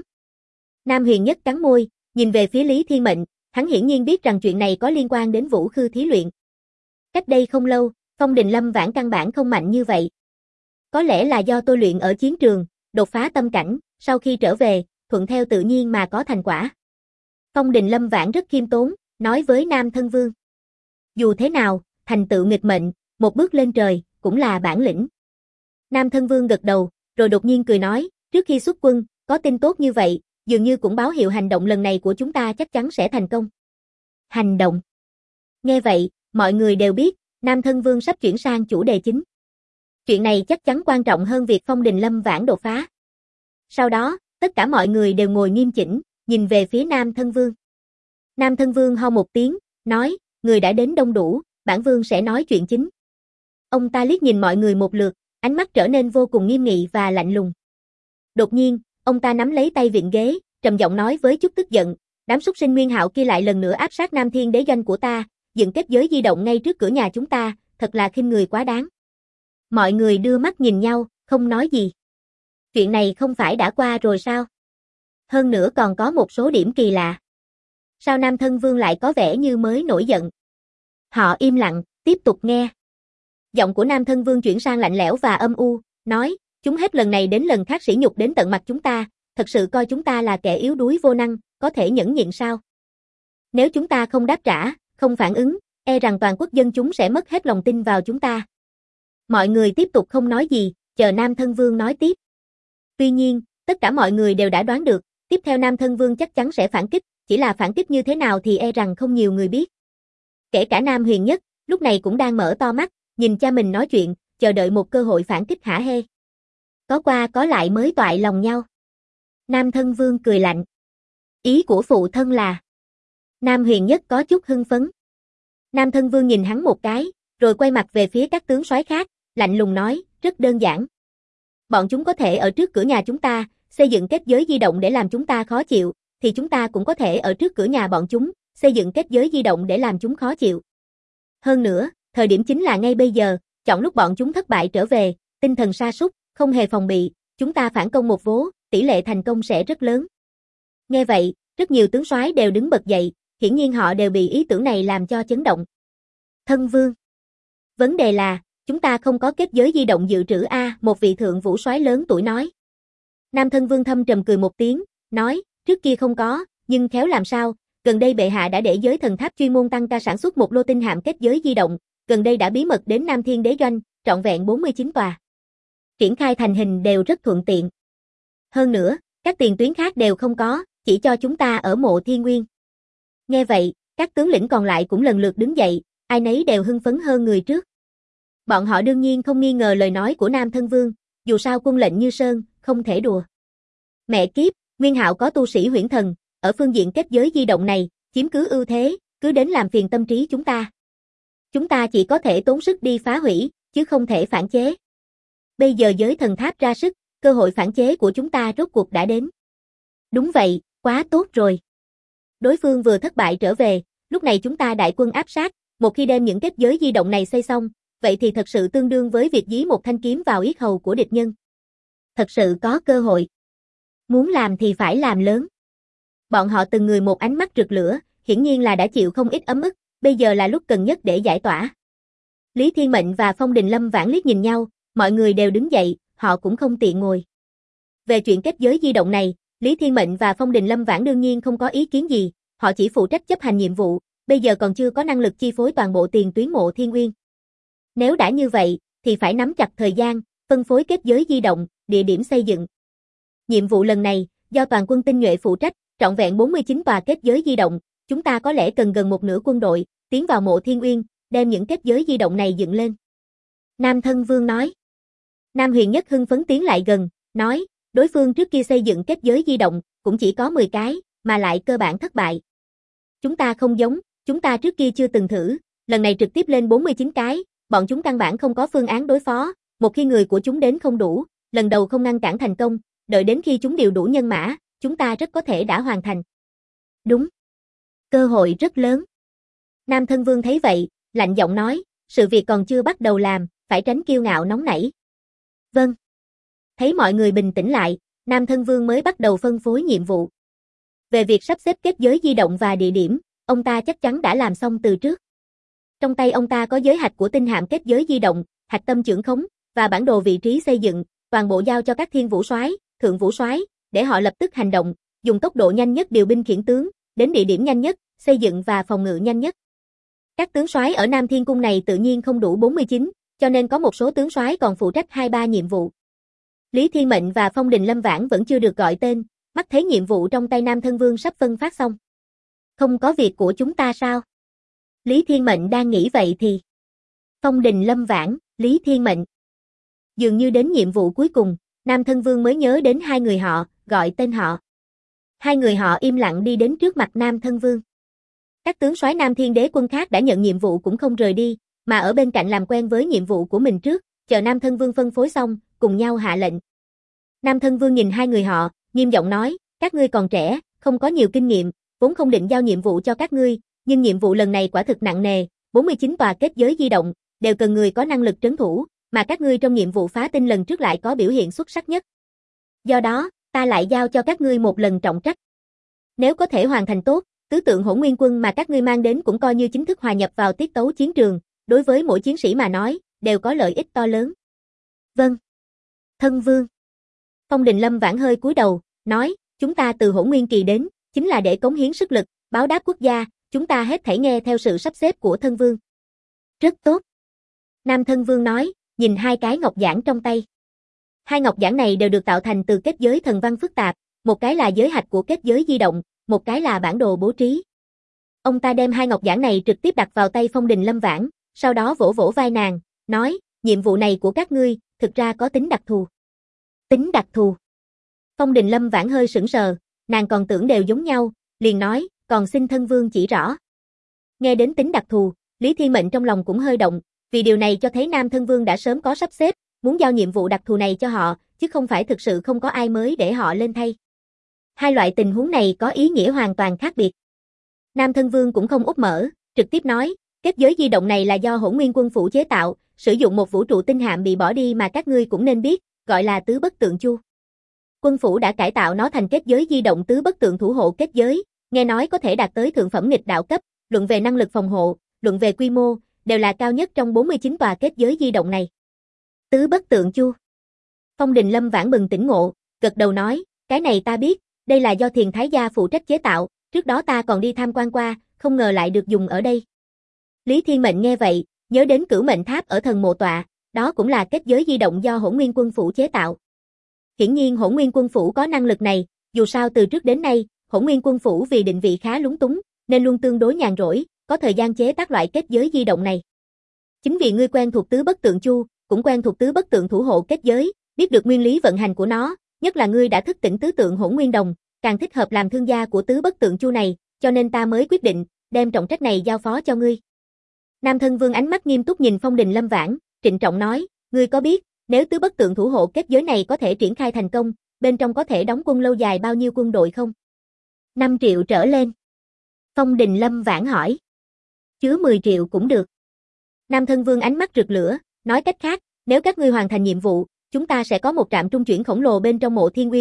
Nam Huyền Nhất cắn môi, nhìn về phía Lý Thiên Mệnh, hắn hiển nhiên biết rằng chuyện này có liên quan đến Vũ Khư thí luyện. Cách đây không lâu, Phong Đình Lâm Vãn căn bản không mạnh như vậy. Có lẽ là do tôi luyện ở chiến trường, đột phá tâm cảnh, sau khi trở về, thuận theo tự nhiên mà có thành quả. Phong Đình Lâm Vãn rất khiêm tốn, nói với Nam Thân Vương. Dù thế nào, thành tựu nghịch mệnh, một bước lên trời, cũng là bản lĩnh. Nam Thân Vương gật đầu, rồi đột nhiên cười nói, trước khi xuất quân, có tin tốt như vậy, dường như cũng báo hiệu hành động lần này của chúng ta chắc chắn sẽ thành công. Hành động. Nghe vậy, mọi người đều biết, Nam Thân Vương sắp chuyển sang chủ đề chính. Chuyện này chắc chắn quan trọng hơn việc Phong Đình Lâm Vãn đột phá. Sau đó, tất cả mọi người đều ngồi nghiêm chỉnh, nhìn về phía Nam Thân Vương. Nam Thân Vương ho một tiếng, nói, người đã đến đông đủ, bản vương sẽ nói chuyện chính. Ông ta liếc nhìn mọi người một lượt, ánh mắt trở nên vô cùng nghiêm nghị và lạnh lùng. Đột nhiên, ông ta nắm lấy tay vịn ghế, trầm giọng nói với chút tức giận, đám súc sinh Nguyên Hạo kia lại lần nữa áp sát Nam Thiên Đế doanh của ta, dựng kết giới di động ngay trước cửa nhà chúng ta, thật là khinh người quá đáng. Mọi người đưa mắt nhìn nhau, không nói gì. Chuyện này không phải đã qua rồi sao? Hơn nữa còn có một số điểm kỳ lạ. Sao Nam Thân Vương lại có vẻ như mới nổi giận? Họ im lặng, tiếp tục nghe. Giọng của Nam Thân Vương chuyển sang lạnh lẽo và âm u, nói, chúng hết lần này đến lần khác sỉ nhục đến tận mặt chúng ta, thật sự coi chúng ta là kẻ yếu đuối vô năng, có thể nhẫn nhịn sao? Nếu chúng ta không đáp trả, không phản ứng, e rằng toàn quốc dân chúng sẽ mất hết lòng tin vào chúng ta. Mọi người tiếp tục không nói gì, chờ Nam Thân Vương nói tiếp. Tuy nhiên, tất cả mọi người đều đã đoán được, tiếp theo Nam Thân Vương chắc chắn sẽ phản kích, chỉ là phản kích như thế nào thì e rằng không nhiều người biết. Kể cả Nam Huyền Nhất, lúc này cũng đang mở to mắt, nhìn cha mình nói chuyện, chờ đợi một cơ hội phản kích hả hê. Có qua có lại mới toại lòng nhau. Nam Thân Vương cười lạnh. Ý của phụ thân là... Nam Huyền Nhất có chút hưng phấn. Nam Thân Vương nhìn hắn một cái, rồi quay mặt về phía các tướng soái khác, lạnh lùng nói, rất đơn giản. Bọn chúng có thể ở trước cửa nhà chúng ta, xây dựng kết giới di động để làm chúng ta khó chịu, thì chúng ta cũng có thể ở trước cửa nhà bọn chúng, xây dựng kết giới di động để làm chúng khó chịu. Hơn nữa, thời điểm chính là ngay bây giờ, chọn lúc bọn chúng thất bại trở về, tinh thần sa sút, không hề phòng bị, chúng ta phản công một vố, tỷ lệ thành công sẽ rất lớn. Nghe vậy, rất nhiều tướng soái đều đứng bật dậy, hiển nhiên họ đều bị ý tưởng này làm cho chấn động. Thân Vương. Vấn đề là, chúng ta không có kết giới di động dự trữ a, một vị thượng vũ soái lớn tuổi nói. Nam Thân Vương thâm trầm cười một tiếng, nói, trước kia không có, nhưng khéo làm sao, gần đây bệ hạ đã để giới thần tháp chuyên môn tăng ca sản xuất một lô tinh hạm kết giới di động, gần đây đã bí mật đến Nam Thiên Đế doanh, trọn vẹn 49 tòa. Triển khai thành hình đều rất thuận tiện. Hơn nữa, các tiền tuyến khác đều không có, chỉ cho chúng ta ở Mộ Thiên Nguyên. Nghe vậy, các tướng lĩnh còn lại cũng lần lượt đứng dậy, ai nấy đều hưng phấn hơn người trước. Bọn họ đương nhiên không nghi ngờ lời nói của Nam Thân Vương, dù sao quân lệnh như sơn, không thể đùa. Mẹ kiếp, Nguyên Hạo có tu sĩ huyễn thần, ở phương diện kết giới di động này, chiếm cứ ưu thế, cứ đến làm phiền tâm trí chúng ta. Chúng ta chỉ có thể tốn sức đi phá hủy, chứ không thể phản chế. Bây giờ giới thần tháp ra sức, cơ hội phản chế của chúng ta rốt cuộc đã đến. Đúng vậy, quá tốt rồi. Đối phương vừa thất bại trở về, lúc này chúng ta đại quân áp sát, một khi đem những kết giới di động này xây xong, vậy thì thật sự tương đương với việc dí một thanh kiếm vào yết hầu của địch nhân. Thật sự có cơ hội. Muốn làm thì phải làm lớn. Bọn họ từng người một ánh mắt rực lửa, hiển nhiên là đã chịu không ít ấm ức, bây giờ là lúc cần nhất để giải tỏa. Lý Thiên Mệnh và Phong Đình Lâm Vãn liếc nhìn nhau, mọi người đều đứng dậy, họ cũng không tiện ngồi. Về chuyện kết giới di động này, Lý Thiên Mệnh và Phong Đình Lâm Vãn đương nhiên không có ý kiến gì, họ chỉ phụ trách chấp hành nhiệm vụ, bây giờ còn chưa có năng lực chi phối toàn bộ tiền tuyến mộ Thiên Uyên. Nếu đã như vậy, thì phải nắm chặt thời gian, phân phối kết giới di động, địa điểm xây dựng. Nhiệm vụ lần này, do toàn quân tinh nhuệ phụ trách, trọn vẹn 49 tòa kết giới di động, chúng ta có lẽ cần gần một nửa quân đội, tiến vào mộ Thiên Uyên, đem những kết giới di động này dựng lên. Nam Thân Vương nói. Nam Huyền Nhất hưng phấn tiến lại gần, nói, đối phương trước kia xây dựng kết giới di động, cũng chỉ có 10 cái, mà lại cơ bản thất bại. Chúng ta không giống, chúng ta trước kia chưa từng thử, lần này trực tiếp lên 49 cái, bọn chúng căn bản không có phương án đối phó, một khi người của chúng đến không đủ, lần đầu không ngăn cản thành công, đợi đến khi chúng điều đủ nhân mã, chúng ta rất có thể đã hoàn thành. Đúng. Cơ hội rất lớn. Nam Thân Vương thấy vậy, lạnh giọng nói, sự việc còn chưa bắt đầu làm, phải tránh kiêu ngạo nóng nảy. Vâng. Thấy mọi người bình tĩnh lại, Nam Thân Vương mới bắt đầu phân phối nhiệm vụ. Về việc sắp xếp kết giới di động và địa điểm, ông ta chắc chắn đã làm xong từ trước. Trong tay ông ta có giới hạch của tinh hạm kết giới di động, hạch tâm chưởng khống và bản đồ vị trí xây dựng, toàn bộ giao cho các thiên vũ soái, thượng vũ soái, để họ lập tức hành động, dùng tốc độ nhanh nhất điều binh khiển tướng, đến địa điểm nhanh nhất, xây dựng và phòng ngự nhanh nhất. Các tướng soái ở Nam Thiên Cung này tự nhiên không đủ 49, cho nên có một số tướng soái còn phụ trách 2-3 nhiệm vụ. Lý Thiên Mệnh và Phong Đình Lâm Vãn vẫn chưa được gọi tên, mắt thấy nhiệm vụ trong tay Nam Thân Vương sắp phân phát xong. Không có việc của chúng ta sao? Lý Thiên Mệnh đang nghĩ vậy thì Phong Đình Lâm Vãn, Lý Thiên Mệnh. Dường như đến nhiệm vụ cuối cùng, Nam Thân Vương mới nhớ đến hai người họ, gọi tên họ. Hai người họ im lặng đi đến trước mặt Nam Thân Vương. Các tướng soái Nam Thiên Đế quân khác đã nhận nhiệm vụ cũng không rời đi, mà ở bên cạnh làm quen với nhiệm vụ của mình trước, chờ Nam Thân Vương phân phối xong, cùng nhau hạ lệnh. Nam Thân Vương nhìn hai người họ, nghiêm giọng nói, các ngươi còn trẻ, không có nhiều kinh nghiệm, vốn không định giao nhiệm vụ cho các ngươi, nhưng nhiệm vụ lần này quả thực nặng nề, 49 tòa kết giới di động, đều cần người có năng lực trấn thủ, mà các ngươi trong nhiệm vụ phá tinh lần trước lại có biểu hiện xuất sắc nhất. Do đó, ta lại giao cho các ngươi một lần trọng trách. Nếu có thể hoàn thành tốt, tứ tượng Hỗn Nguyên quân mà các ngươi mang đến cũng coi như chính thức hòa nhập vào tiết tấu chiến trường, đối với mỗi chiến sĩ mà nói, đều có lợi ích to lớn. Vâng. Thân Vương. Phong Đình Lâm Vãn hơi cúi đầu, nói, chúng ta từ Hỗn Nguyên Kỳ đến, chính là để cống hiến sức lực, báo đáp quốc gia, chúng ta hết thảy nghe theo sự sắp xếp của Thân Vương. Rất tốt. Nam Thân Vương nói, nhìn hai cái ngọc giản trong tay. Hai ngọc giản này đều được tạo thành từ kết giới thần văn phức tạp, một cái là giới hạch của kết giới di động, một cái là bản đồ bố trí. Ông ta đem hai ngọc giản này trực tiếp đặt vào tay Phong Đình Lâm Vãn, sau đó vỗ vỗ vai nàng, nói, nhiệm vụ này của các ngươi, thực ra có tính đặc thù. Tính đặc thù. Phong Đình Lâm Vãn hơi sững sờ, nàng còn tưởng đều giống nhau, liền nói, còn xin Thân Vương chỉ rõ. Nghe đến tính đặc thù, Lý Thiên Mệnh trong lòng cũng hơi động, vì điều này cho thấy Nam Thân Vương đã sớm có sắp xếp, muốn giao nhiệm vụ đặc thù này cho họ, chứ không phải thực sự không có ai mới để họ lên thay. Hai loại tình huống này có ý nghĩa hoàn toàn khác biệt. Nam Thân Vương cũng không úp mở, trực tiếp nói, kết giới di động này là do Hỗn Nguyên quân phủ chế tạo, sử dụng một vũ trụ tinh hạm bị bỏ đi mà các ngươi cũng nên biết, gọi là Tứ Bất Tượng Chu. Quân phủ đã cải tạo nó thành kết giới di động Tứ Bất Tượng thủ hộ kết giới, nghe nói có thể đạt tới thượng phẩm nghịch đạo cấp, luận về năng lực phòng hộ, luận về quy mô, đều là cao nhất trong 49 tòa kết giới di động này. Tứ Bất Tượng Chu. Phong Đình Lâm Vãn bừng tỉnh ngộ, gật đầu nói, cái này ta biết, đây là do Thiền Thái gia phụ trách chế tạo, trước đó ta còn đi tham quan qua, không ngờ lại được dùng ở đây. Lý Thiên Mệnh nghe vậy, nhớ đến Cửu Mệnh Tháp ở Thần Mộ Tọa, đó cũng là kết giới di động do Hỗn Nguyên quân phủ chế tạo. Hiển nhiên Hỗn Nguyên quân phủ có năng lực này, dù sao từ trước đến nay, Hỗn Nguyên quân phủ vì định vị khá lúng túng, nên luôn tương đối nhàn rỗi, có thời gian chế tác loại kết giới di động này. Chính vì ngươi quen thuộc Tứ Bất Tượng Chu, cũng quen thuộc Tứ Bất Tượng thủ hộ kết giới, biết được nguyên lý vận hành của nó, nhất là ngươi đã thức tỉnh tứ tượng Hỗn Nguyên đồng, càng thích hợp làm thương gia của Tứ Bất Tượng Chu này, cho nên ta mới quyết định đem trọng trách này giao phó cho ngươi. Nam Thân Vương ánh mắt nghiêm túc nhìn Phong Đình Lâm Vãn, trịnh trọng nói, ngươi có biết, nếu Tứ Bất Tượng thủ hộ kết giới này có thể triển khai thành công, bên trong có thể đóng quân lâu dài bao nhiêu quân đội không? 5 triệu trở lên. Phong Đình Lâm Vãn hỏi. Chứa 10 triệu cũng được. Nam Thân Vương ánh mắt rực lửa, nói cách khác, nếu các ngươi hoàn thành nhiệm vụ, chúng ta sẽ có một trạm trung chuyển khổng lồ bên trong mộ Thiên Uyên,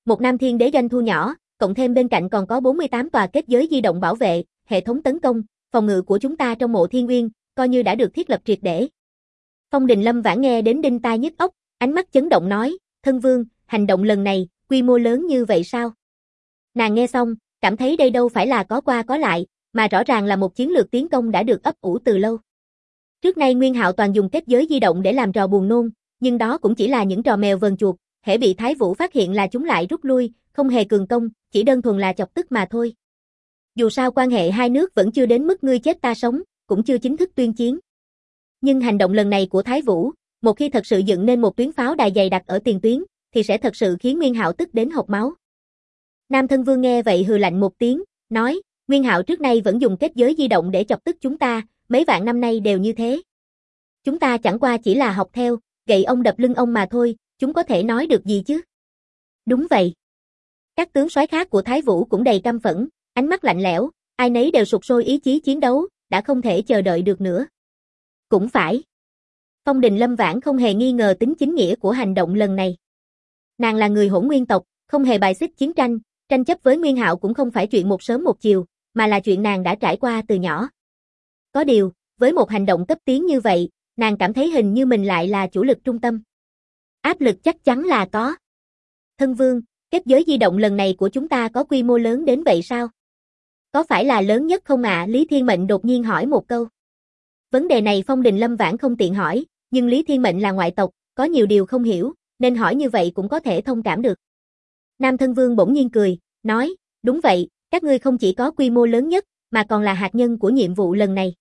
Một Nam Thiên Đế doanh thu nhỏ, cộng thêm bên cạnh còn có 48 tòa kết giới di động bảo vệ, hệ thống tấn công, phòng ngự của chúng ta trong mộ Thiên Uyên, coi như đã được thiết lập triệt để. Phong Đình Lâm Vãn nghe đến đinh tai nhức óc, ánh mắt chấn động nói, thân vương, hành động lần này, quy mô lớn như vậy sao? Nàng nghe xong, cảm thấy đây đâu phải là có qua có lại, mà rõ ràng là một chiến lược tiến công đã được ấp ủ từ lâu. Trước nay Nguyên Hạo toàn dùng kết giới di động để làm trò buồn nôn, nhưng đó cũng chỉ là những trò mèo vờn chuột, hễ bị Thái Vũ phát hiện là chúng lại rút lui, không hề cường công, chỉ đơn thuần là chọc tức mà thôi. Dù sao quan hệ hai nước vẫn chưa đến mức ngươi chết ta sống, cũng chưa chính thức tuyên chiến. Nhưng hành động lần này của Thái Vũ, một khi thật sự dựng nên một tuyến pháo đài dày đặc ở tiền tuyến, thì sẽ thật sự khiến Nguyên Hạo tức đến hộc máu. Nam Thân Vương nghe vậy hừ lạnh một tiếng, nói, Nguyên Hạo trước nay vẫn dùng kết giới di động để chọc tức chúng ta, mấy vạn năm nay đều như thế. Chúng ta chẳng qua chỉ là học theo, gậy ông đập lưng ông mà thôi, chúng có thể nói được gì chứ? Đúng vậy. Các tướng soái khác của Thái Vũ cũng đầy căm phẫn, ánh mắt lạnh lẽo, ai nấy đều sục sôi ý chí chiến đấu, đã không thể chờ đợi được nữa. Cũng phải. Phong Đình Lâm Vãn không hề nghi ngờ tính chính nghĩa của hành động lần này. Nàng là người Hỗn Nguyên tộc, không hề bài xích chiến tranh, tranh chấp với Nguyên Hạo cũng không phải chuyện một sớm một chiều, mà là chuyện nàng đã trải qua từ nhỏ. Có điều, với một hành động cấp tiến như vậy, nàng cảm thấy hình như mình lại là chủ lực trung tâm. Áp lực chắc chắn là có. Thân vương, kết giới di động lần này của chúng ta có quy mô lớn đến vậy sao? Có phải là lớn nhất không ạ? Lý Thiên Mệnh đột nhiên hỏi một câu. Vấn đề này Phong Đình Lâm Vãn không tiện hỏi, nhưng Lý Thiên Mệnh là ngoại tộc, có nhiều điều không hiểu, nên hỏi như vậy cũng có thể thông cảm được. Nam Thân Vương bỗng nhiên cười, nói, đúng vậy, các ngươi không chỉ có quy mô lớn nhất, mà còn là hạt nhân của nhiệm vụ lần này.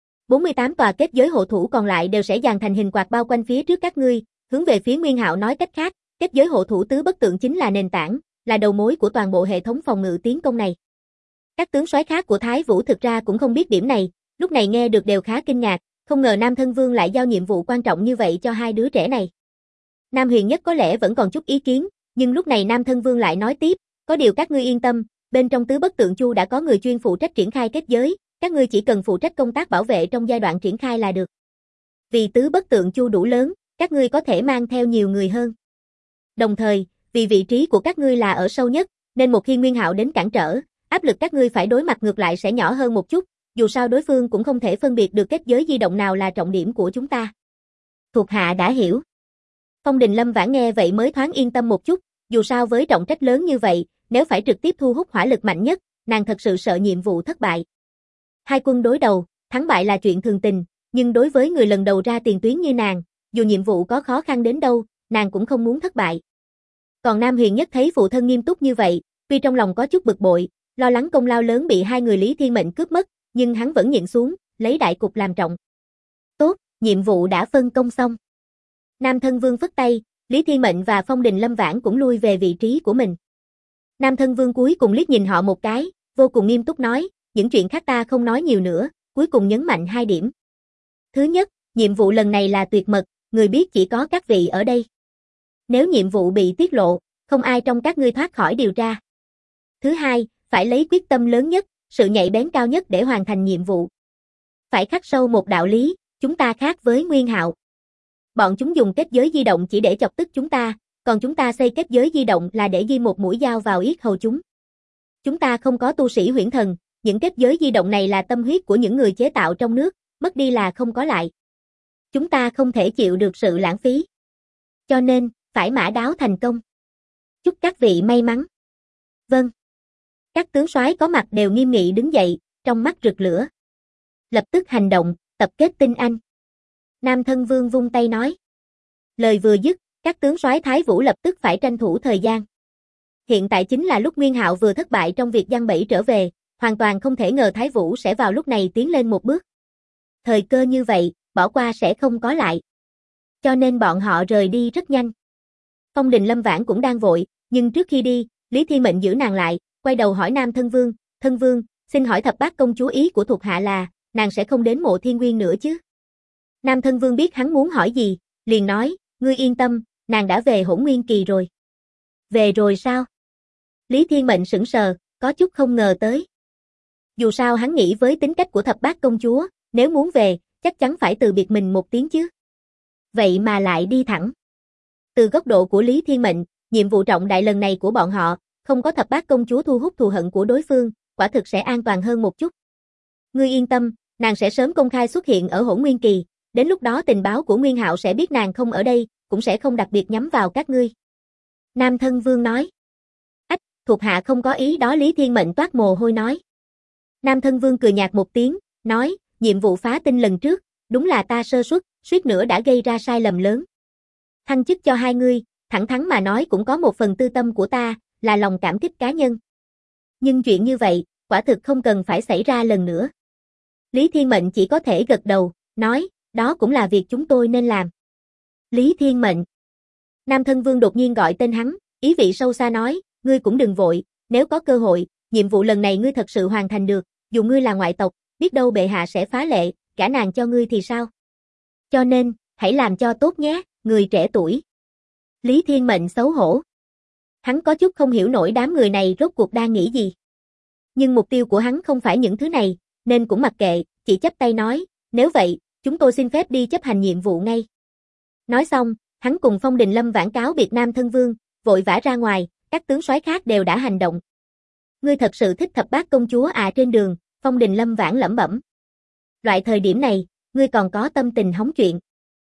48 tòa kết giới hộ thủ còn lại đều sẽ dàn thành hình quạt bao quanh phía trước các ngươi, hướng về phía Nguyên Hạo nói cách khác, kết giới hộ thủ tứ bất tượng chính là nền tảng, là đầu mối của toàn bộ hệ thống phòng ngự tiến công này. Các tướng soái khác của Thái Vũ thực ra cũng không biết điểm này, lúc này nghe được đều khá kinh ngạc, không ngờ Nam Thân Vương lại giao nhiệm vụ quan trọng như vậy cho hai đứa trẻ này. Nam Huyền Nhất có lẽ vẫn còn chút ý kiến, nhưng lúc này Nam Thân Vương lại nói tiếp, có điều các ngươi yên tâm, bên trong tứ bất tượng chu đã có người chuyên phụ trách triển khai kết giới, các ngươi chỉ cần phụ trách công tác bảo vệ trong giai đoạn triển khai là được. Vì tứ bất tượng chu đủ lớn, các ngươi có thể mang theo nhiều người hơn. Đồng thời, vì vị trí của các ngươi là ở sâu nhất, nên một khi Nguyên Hạo đến cản trở, áp lực các ngươi phải đối mặt ngược lại sẽ nhỏ hơn một chút, dù sao đối phương cũng không thể phân biệt được kết giới di động nào là trọng điểm của chúng ta. Thuộc hạ đã hiểu. Phong Đình Lâm Vãn nghe vậy mới thoáng yên tâm một chút, dù sao với trọng trách lớn như vậy, nếu phải trực tiếp thu hút hỏa lực mạnh nhất, nàng thật sự sợ nhiệm vụ thất bại. Hai quân đối đầu, thắng bại là chuyện thường tình, nhưng đối với người lần đầu ra tiền tuyến như nàng, dù nhiệm vụ có khó khăn đến đâu, nàng cũng không muốn thất bại. Còn Nam Huyền Nhất thấy phụ thân nghiêm túc như vậy, tuy trong lòng có chút bực bội, lo lắng công lao lớn bị hai người Lý Thiên Mệnh cướp mất, nhưng hắn vẫn nhịn xuống, lấy đại cục làm trọng. Tốt, nhiệm vụ đã phân công xong. Nam Thân Vương phất tay, Lý Thiên Mệnh và Phong Đình Lâm Vãn cũng lui về vị trí của mình. Nam Thân Vương cuối cùng liếc nhìn họ một cái, vô cùng nghiêm túc nói, những chuyện khác ta không nói nhiều nữa, cuối cùng nhấn mạnh hai điểm. Thứ nhất, nhiệm vụ lần này là tuyệt mật, người biết chỉ có các vị ở đây. Nếu nhiệm vụ bị tiết lộ, không ai trong các ngươi thoát khỏi điều tra. Thứ hai, phải lấy quyết tâm lớn nhất, sự nhạy bén cao nhất để hoàn thành nhiệm vụ. Phải khắc sâu một đạo lý, chúng ta khác với Nguyên Hạo. Bọn chúng dùng kết giới di động chỉ để chọc tức chúng ta, còn chúng ta xây kết giới di động là để ghi một mũi dao vào yết hầu chúng. Chúng ta không có tu sĩ huyễn thần, những kết giới di động này là tâm huyết của những người chế tạo trong nước, mất đi là không có lại. Chúng ta không thể chịu được sự lãng phí. Cho nên, phải mã đáo thành công. Chúc các vị may mắn. Vâng. Các tướng soái có mặt đều nghiêm nghị đứng dậy, trong mắt rực lửa. Lập tức hành động, tập kết tinh anh. Nam Thân Vương vung tay nói. Lời vừa dứt, các tướng soái Thái Vũ lập tức phải tranh thủ thời gian. Hiện tại chính là lúc Nguyên Hạo vừa thất bại trong việc giăng bẫy trở về, hoàn toàn không thể ngờ Thái Vũ sẽ vào lúc này tiến lên một bước. Thời cơ như vậy, bỏ qua sẽ không có lại. Cho nên bọn họ rời đi rất nhanh. Phong Đình Lâm Vãn cũng đang vội, nhưng trước khi đi, Lý Thiên Mệnh giữ nàng lại, quay đầu hỏi Nam Thân Vương, xin hỏi thập bát công chúa ý của thuộc hạ là, nàng sẽ không đến mộ Thiên Nguyên nữa chứ? Nam Thân Vương biết hắn muốn hỏi gì, liền nói, ngươi yên tâm, nàng đã về Hỗn Nguyên Kỳ rồi. Về rồi sao? Lý Thiên Mệnh sững sờ, có chút không ngờ tới. Dù sao hắn nghĩ với tính cách của thập bát công chúa, nếu muốn về, chắc chắn phải từ biệt mình một tiếng chứ. Vậy mà lại đi thẳng. Từ góc độ của Lý Thiên Mệnh, nhiệm vụ trọng đại lần này của bọn họ, không có thập bát công chúa thu hút thù hận của đối phương, quả thực sẽ an toàn hơn một chút. Ngươi yên tâm, nàng sẽ sớm công khai xuất hiện ở Hỗn Nguyên Kỳ, đến lúc đó tình báo của Nguyên Hạo sẽ biết nàng không ở đây, cũng sẽ không đặc biệt nhắm vào các ngươi. Nam Thân Vương nói. Ách, thuộc hạ không có ý đó. Lý Thiên Mệnh toát mồ hôi nói. Nam Thân Vương cười nhạt một tiếng, nói, nhiệm vụ phá tinh lần trước, đúng là ta sơ suất, suýt nữa đã gây ra sai lầm lớn. Thăng chức cho hai ngươi, thẳng thắn mà nói cũng có một phần tư tâm của ta, là lòng cảm kích cá nhân. Nhưng chuyện như vậy, quả thực không cần phải xảy ra lần nữa. Lý Thiên Mệnh chỉ có thể gật đầu, nói, đó cũng là việc chúng tôi nên làm. Lý Thiên Mệnh. Nam Thân Vương đột nhiên gọi tên hắn, ý vị sâu xa nói, ngươi cũng đừng vội, nếu có cơ hội, nhiệm vụ lần này ngươi thật sự hoàn thành được, dù ngươi là ngoại tộc, biết đâu bệ hạ sẽ phá lệ, gả nàng cho ngươi thì sao? Cho nên, hãy làm cho tốt nhé, người trẻ tuổi. Lý Thiên Mệnh xấu hổ. Hắn có chút không hiểu nổi đám người này rốt cuộc đang nghĩ gì. Nhưng mục tiêu của hắn không phải những thứ này, nên cũng mặc kệ, chỉ chắp tay nói, nếu vậy, chúng tôi xin phép đi chấp hành nhiệm vụ ngay. Nói xong, hắn cùng Phong Đình Lâm vãn cáo biệt Nam Thân Vương, vội vã ra ngoài, các tướng soái khác đều đã hành động. Ngươi thật sự thích thập bát công chúa à? Trên đường, Phong Đình Lâm vãn lẩm bẩm. Loại thời điểm này, ngươi còn có tâm tình hóng chuyện?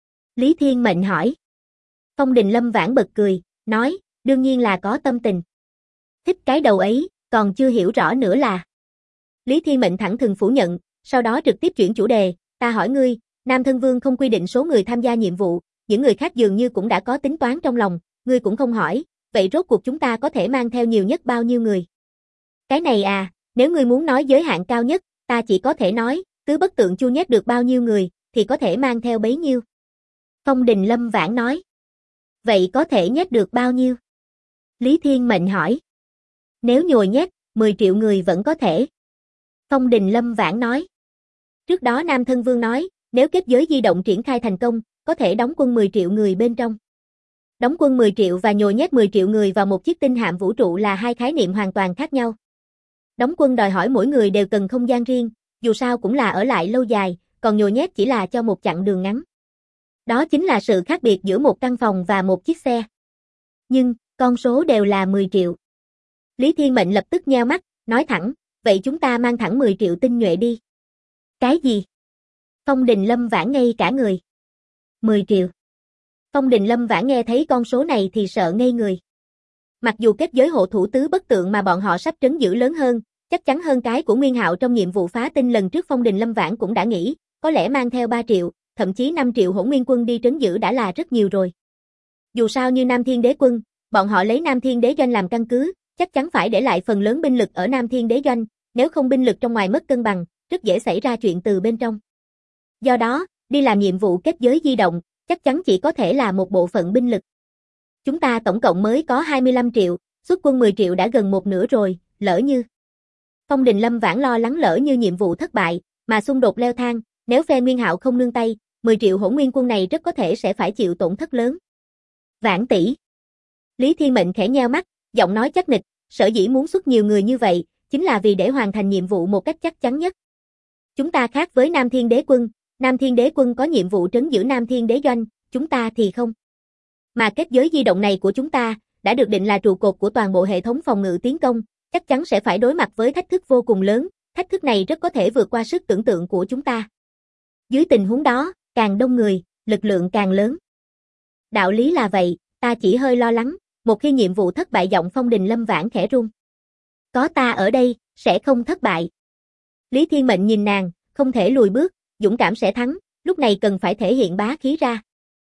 Lý Thiên Mệnh hỏi. Phong Đình Lâm vãn bật cười, nói, đương nhiên là có tâm tình. Thích cái đầu ấy, còn chưa hiểu rõ nữa là. Lý Thiên Mệnh thẳng thừng phủ nhận, sau đó trực tiếp chuyển chủ đề, ta hỏi ngươi, Nam Thân Vương không quy định số người tham gia nhiệm vụ, những người khác dường như cũng đã có tính toán trong lòng, ngươi cũng không hỏi, vậy rốt cuộc chúng ta có thể mang theo nhiều nhất bao nhiêu người? Cái này à, nếu ngươi muốn nói giới hạn cao nhất, ta chỉ có thể nói, cứ bất tượng chu nhét được bao nhiêu người, thì có thể mang theo bấy nhiêu. Phong Đình Lâm vãn nói. Vậy có thể nhét được bao nhiêu? Lý Thiên Mệnh hỏi. Nếu nhồi nhét, 10 triệu người vẫn có thể. Phong Đình Lâm vãn nói. Trước đó Nam Thân Vương nói, nếu kết giới di động triển khai thành công, có thể đóng quân 10 triệu người bên trong. Đóng quân 10 triệu và nhồi nhét 10 triệu người vào một chiếc tinh hạm vũ trụ là hai khái niệm hoàn toàn khác nhau. Đóng quân đòi hỏi mỗi người đều cần không gian riêng, dù sao cũng là ở lại lâu dài, còn nhồi nhét chỉ là cho một chặng đường ngắn. Đó chính là sự khác biệt giữa một căn phòng và một chiếc xe. Nhưng, con số đều là 10 triệu. Lý Thiên Mệnh lập tức nheo mắt, nói thẳng, vậy chúng ta mang thẳng 10 triệu tinh nhuệ đi. Cái gì? Phong Đình Lâm vãn ngây cả người. 10 triệu. Phong Đình Lâm vãn nghe thấy con số này thì sợ ngây người. Mặc dù kết giới hộ thủ tứ bất tượng mà bọn họ sắp trấn giữ lớn hơn, chắc chắn hơn cái của Nguyên Hạo trong nhiệm vụ phá tinh lần trước, Phong Đình Lâm vãn cũng đã nghĩ, có lẽ mang theo 3 triệu, thậm chí 5 triệu Hỗn Nguyên quân đi trấn giữ đã là rất nhiều rồi. Dù sao như Nam Thiên Đế quân, bọn họ lấy Nam Thiên Đế doanh làm căn cứ, chắc chắn phải để lại phần lớn binh lực ở Nam Thiên Đế doanh, nếu không binh lực trong ngoài mất cân bằng, rất dễ xảy ra chuyện từ bên trong. Do đó, đi làm nhiệm vụ kết giới di động, chắc chắn chỉ có thể là một bộ phận binh lực. Chúng ta tổng cộng mới có 25 triệu, xuất quân 10 triệu đã gần một nửa rồi, lỡ như. Phong Đình Lâm vãn lo lắng lỡ như nhiệm vụ thất bại, mà xung đột leo thang, nếu phe Nguyên Hạo không nương tay, 10 triệu Hỗn Nguyên quân này rất có thể sẽ phải chịu tổn thất lớn. Vãn tỷ. Lý Thiên Mệnh khẽ nheo mắt, giọng nói chắc nịch, sở dĩ muốn xuất nhiều người như vậy, chính là vì để hoàn thành nhiệm vụ một cách chắc chắn nhất. Chúng ta khác với Nam Thiên Đế quân, Nam Thiên Đế quân có nhiệm vụ trấn giữ Nam Thiên Đế doanh, chúng ta thì không. Mà kết giới di động này của chúng ta, đã được định là trụ cột của toàn bộ hệ thống phòng ngự tiến công, chắc chắn sẽ phải đối mặt với thách thức vô cùng lớn, thách thức này rất có thể vượt qua sức tưởng tượng của chúng ta. Dưới tình huống đó, càng đông người, lực lượng càng lớn. Đạo lý là vậy, ta chỉ hơi lo lắng, một khi nhiệm vụ thất bại. Giọng Phong Đình Lâm vãn khẽ run. Có ta ở đây, sẽ không thất bại. Lý Thiên Mệnh nhìn nàng, không thể lùi bước, dũng cảm sẽ thắng, lúc này cần phải thể hiện bá khí ra.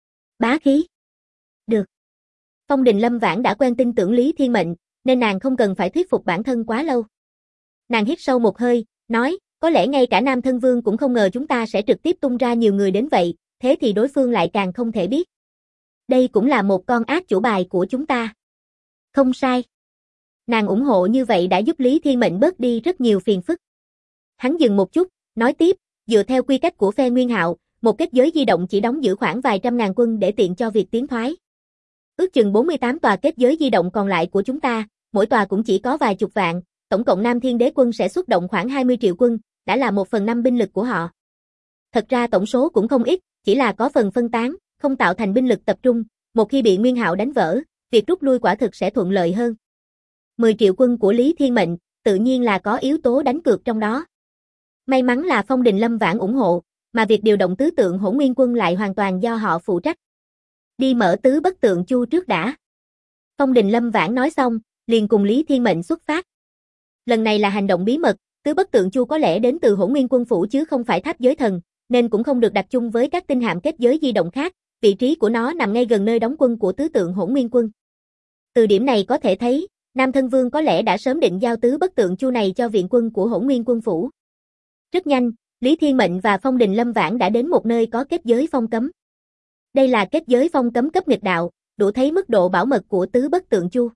Bá khí? Được. Phong Đình Lâm vãn đã quen tin tưởng Lý Thiên Mệnh, nên nàng không cần phải thuyết phục bản thân quá lâu. Nàng hít sâu một hơi, nói, có lẽ ngay cả Nam Thân Vương cũng không ngờ chúng ta sẽ trực tiếp tung ra nhiều người đến vậy, thế thì đối phương lại càng không thể biết. Đây cũng là một con át chủ bài của chúng ta. Không sai. Nàng ủng hộ như vậy đã giúp Lý Thiên Mệnh bớt đi rất nhiều phiền phức. Hắn dừng một chút, nói tiếp, dựa theo quy cách của phe Nguyên Hạo, một kết giới di động chỉ đóng giữ khoảng vài trăm ngàn quân để tiện cho việc tiến thoái. Ước chừng 48 tòa kết giới di động còn lại của chúng ta, mỗi tòa cũng chỉ có vài chục vạn, tổng cộng Nam Thiên Đế quân sẽ xuất động khoảng 20 triệu quân, đã là 1/5 binh lực của họ. Thật ra tổng số cũng không ít, chỉ là có phần phân tán, không tạo thành binh lực tập trung, một khi bị Nguyên Hạo đánh vỡ, việc rút lui quả thực sẽ thuận lợi hơn. 10 triệu quân của Lý Thiên Mệnh, tự nhiên là có yếu tố đánh cược trong đó. May mắn là Phong Đình Lâm Vãn ủng hộ, mà việc điều động tứ tượng Hỗn Nguyên quân lại hoàn toàn do họ phụ trách. Đi mở tứ bất tượng chu trước đã. Phong Đình Lâm Vãn nói xong, liền cùng Lý Thiên Mệnh xuất phát. Lần này là hành động bí mật, tứ bất tượng chu có lẽ đến từ Hỗn Nguyên quân phủ chứ không phải Tháp Giới Thần, nên cũng không được đặt chung với các tinh hạm kết giới di động khác, vị trí của nó nằm ngay gần nơi đóng quân của tứ tượng Hỗn Nguyên quân. Từ điểm này có thể thấy, Nam Thân Vương có lẽ đã sớm định giao tứ bất tượng chu này cho viện quân của Hỗn Nguyên quân phủ. Rất nhanh, Lý Thiên Mệnh và Phong Đình Lâm Vãn đã đến một nơi có kết giới phong cấm. Đây là kết giới phong cấm cấp nghịch đạo, đủ thấy mức độ bảo mật của tứ bất tượng chu.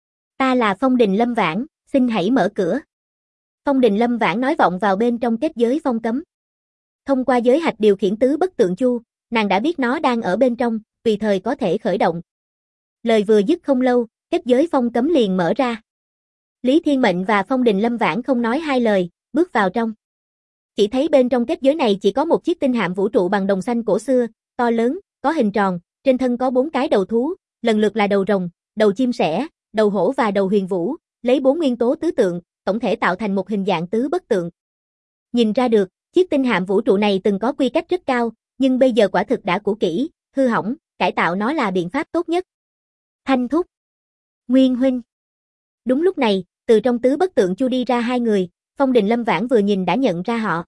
Ta là Phong Đình Lâm Vãn, xin hãy mở cửa. Phong Đình Lâm Vãn nói vọng vào bên trong kết giới phong cấm. Thông qua giới hạch điều khiển tứ bất tượng chu, nàng đã biết nó đang ở bên trong, tùy thời có thể khởi động. Lời vừa dứt không lâu, kết giới phong cấm liền mở ra. Lý Thiên Mệnh và Phong Đình Lâm Vãn không nói hai lời, bước vào trong. Chỉ thấy bên trong kết giới này chỉ có một chiếc tinh hạm vũ trụ bằng đồng xanh cổ xưa, to lớn, có hình tròn, trên thân có 4 cái đầu thú, lần lượt là đầu rồng, đầu chim sẻ, đầu hổ và đầu huyền vũ, lấy 4 nguyên tố tứ tượng, tổng thể tạo thành một hình dạng tứ bất tượng. Nhìn ra được, chiếc tinh hạm vũ trụ này từng có quy cách rất cao, nhưng bây giờ quả thực đã cũ kỹ, hư hỏng, cải tạo nó là biện pháp tốt nhất. Thanh thúc, Nguyên huynh. Đúng lúc này, từ trong tứ bất tượng chu đi ra hai người, Phong Đình Lâm Vãn vừa nhìn đã nhận ra họ.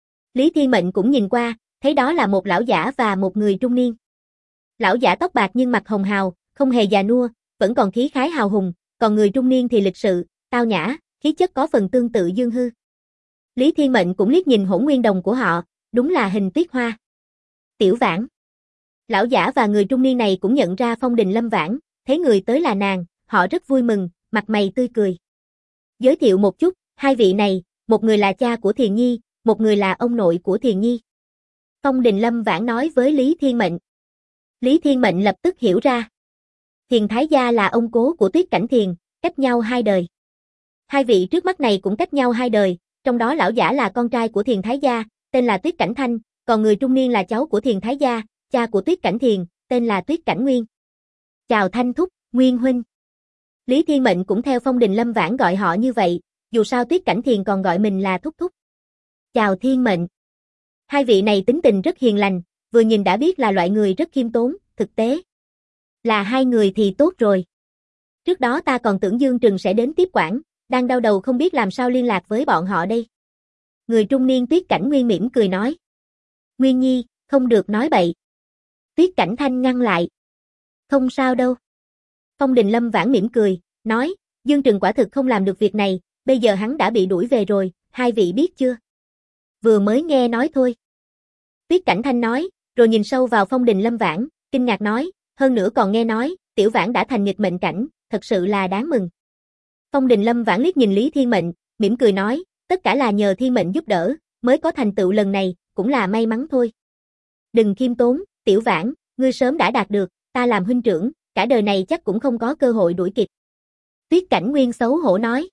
Lý Thiên Mệnh cũng nhìn qua, thấy đó là một lão giả và một người trung niên. Lão giả tóc bạc nhưng mặt hồng hào, không hề già nua, vẫn còn khí khái hào hùng, còn người trung niên thì lịch sự, tao nhã, khí chất có phần tương tự Dương Hư. Lý Thiên Mệnh cũng liếc nhìn hỗn nguyên đồng của họ, đúng là hình tuyết hoa. Tiểu Vãn. Lão giả và người trung niên này cũng nhận ra Phong Đình Lâm Vãn, thấy người tới là nàng, họ rất vui mừng, mặt mày tươi cười. Giới thiệu một chút, hai vị này, một người là cha của Thiền Nhi, một người là ông nội của Thiền Nhi. Phong Đình Lâm Vãn nói với Lý Thiên Mệnh. Lý Thiên Mệnh lập tức hiểu ra. Thiền Thái Gia là ông cố của Tuyết Cảnh Thiền, cách nhau 2 đời. Hai vị trước mắt này cũng cách nhau 2 đời, trong đó lão giả là con trai của Thiền Thái Gia, tên là Tuyết Cảnh Thanh, còn người trung niên là cháu của Thiền Thái Gia, cha của Tuyết Cảnh Thiền, tên là Tuyết Cảnh Nguyên. Chào Thanh thúc, Nguyên huynh. Lý Thiên Mệnh cũng theo Phong Đình Lâm Vãn gọi họ như vậy, dù sao Tuyết Cảnh Thiền còn gọi mình là thúc thúc. Chào Thiên Mệnh. Hai vị này tính tình rất hiền lành, vừa nhìn đã biết là loại người rất khiêm tốn, thực tế. Là hai người thì tốt rồi. Trước đó ta còn tưởng Dương Trừng sẽ đến tiếp quản, đang đau đầu không biết làm sao liên lạc với bọn họ đây. Người trung niên Tuyết Cảnh Nguyên mỉm cười nói. Nguyên Nhi, không được nói bậy. Tuyết Cảnh Thanh ngăn lại. Không sao đâu. Phong Đình Lâm Vãn mỉm cười, nói, Dương Trừng quả thực không làm được việc này, bây giờ hắn đã bị đuổi về rồi, hai vị biết chưa? Vừa mới nghe nói thôi. Tuyết Cảnh Thanh nói, rồi nhìn sâu vào Phong Đình Lâm Vãn, kinh ngạc nói, hơn nữa còn nghe nói, Tiểu Vãn đã thành nghịch mệnh cảnh, thật sự là đáng mừng. Phong Đình Lâm Vãn liếc nhìn Lý Thiên Mệnh, mỉm cười nói, tất cả là nhờ Thiên Mệnh giúp đỡ, mới có thành tựu lần này, cũng là may mắn thôi. Đừng khiêm tốn, Tiểu Vãn, ngươi sớm đã đạt được, ta làm huynh trưởng, cả đời này chắc cũng không có cơ hội đuổi kịp. Tuyết Cảnh Nguyên xấu hổ nói.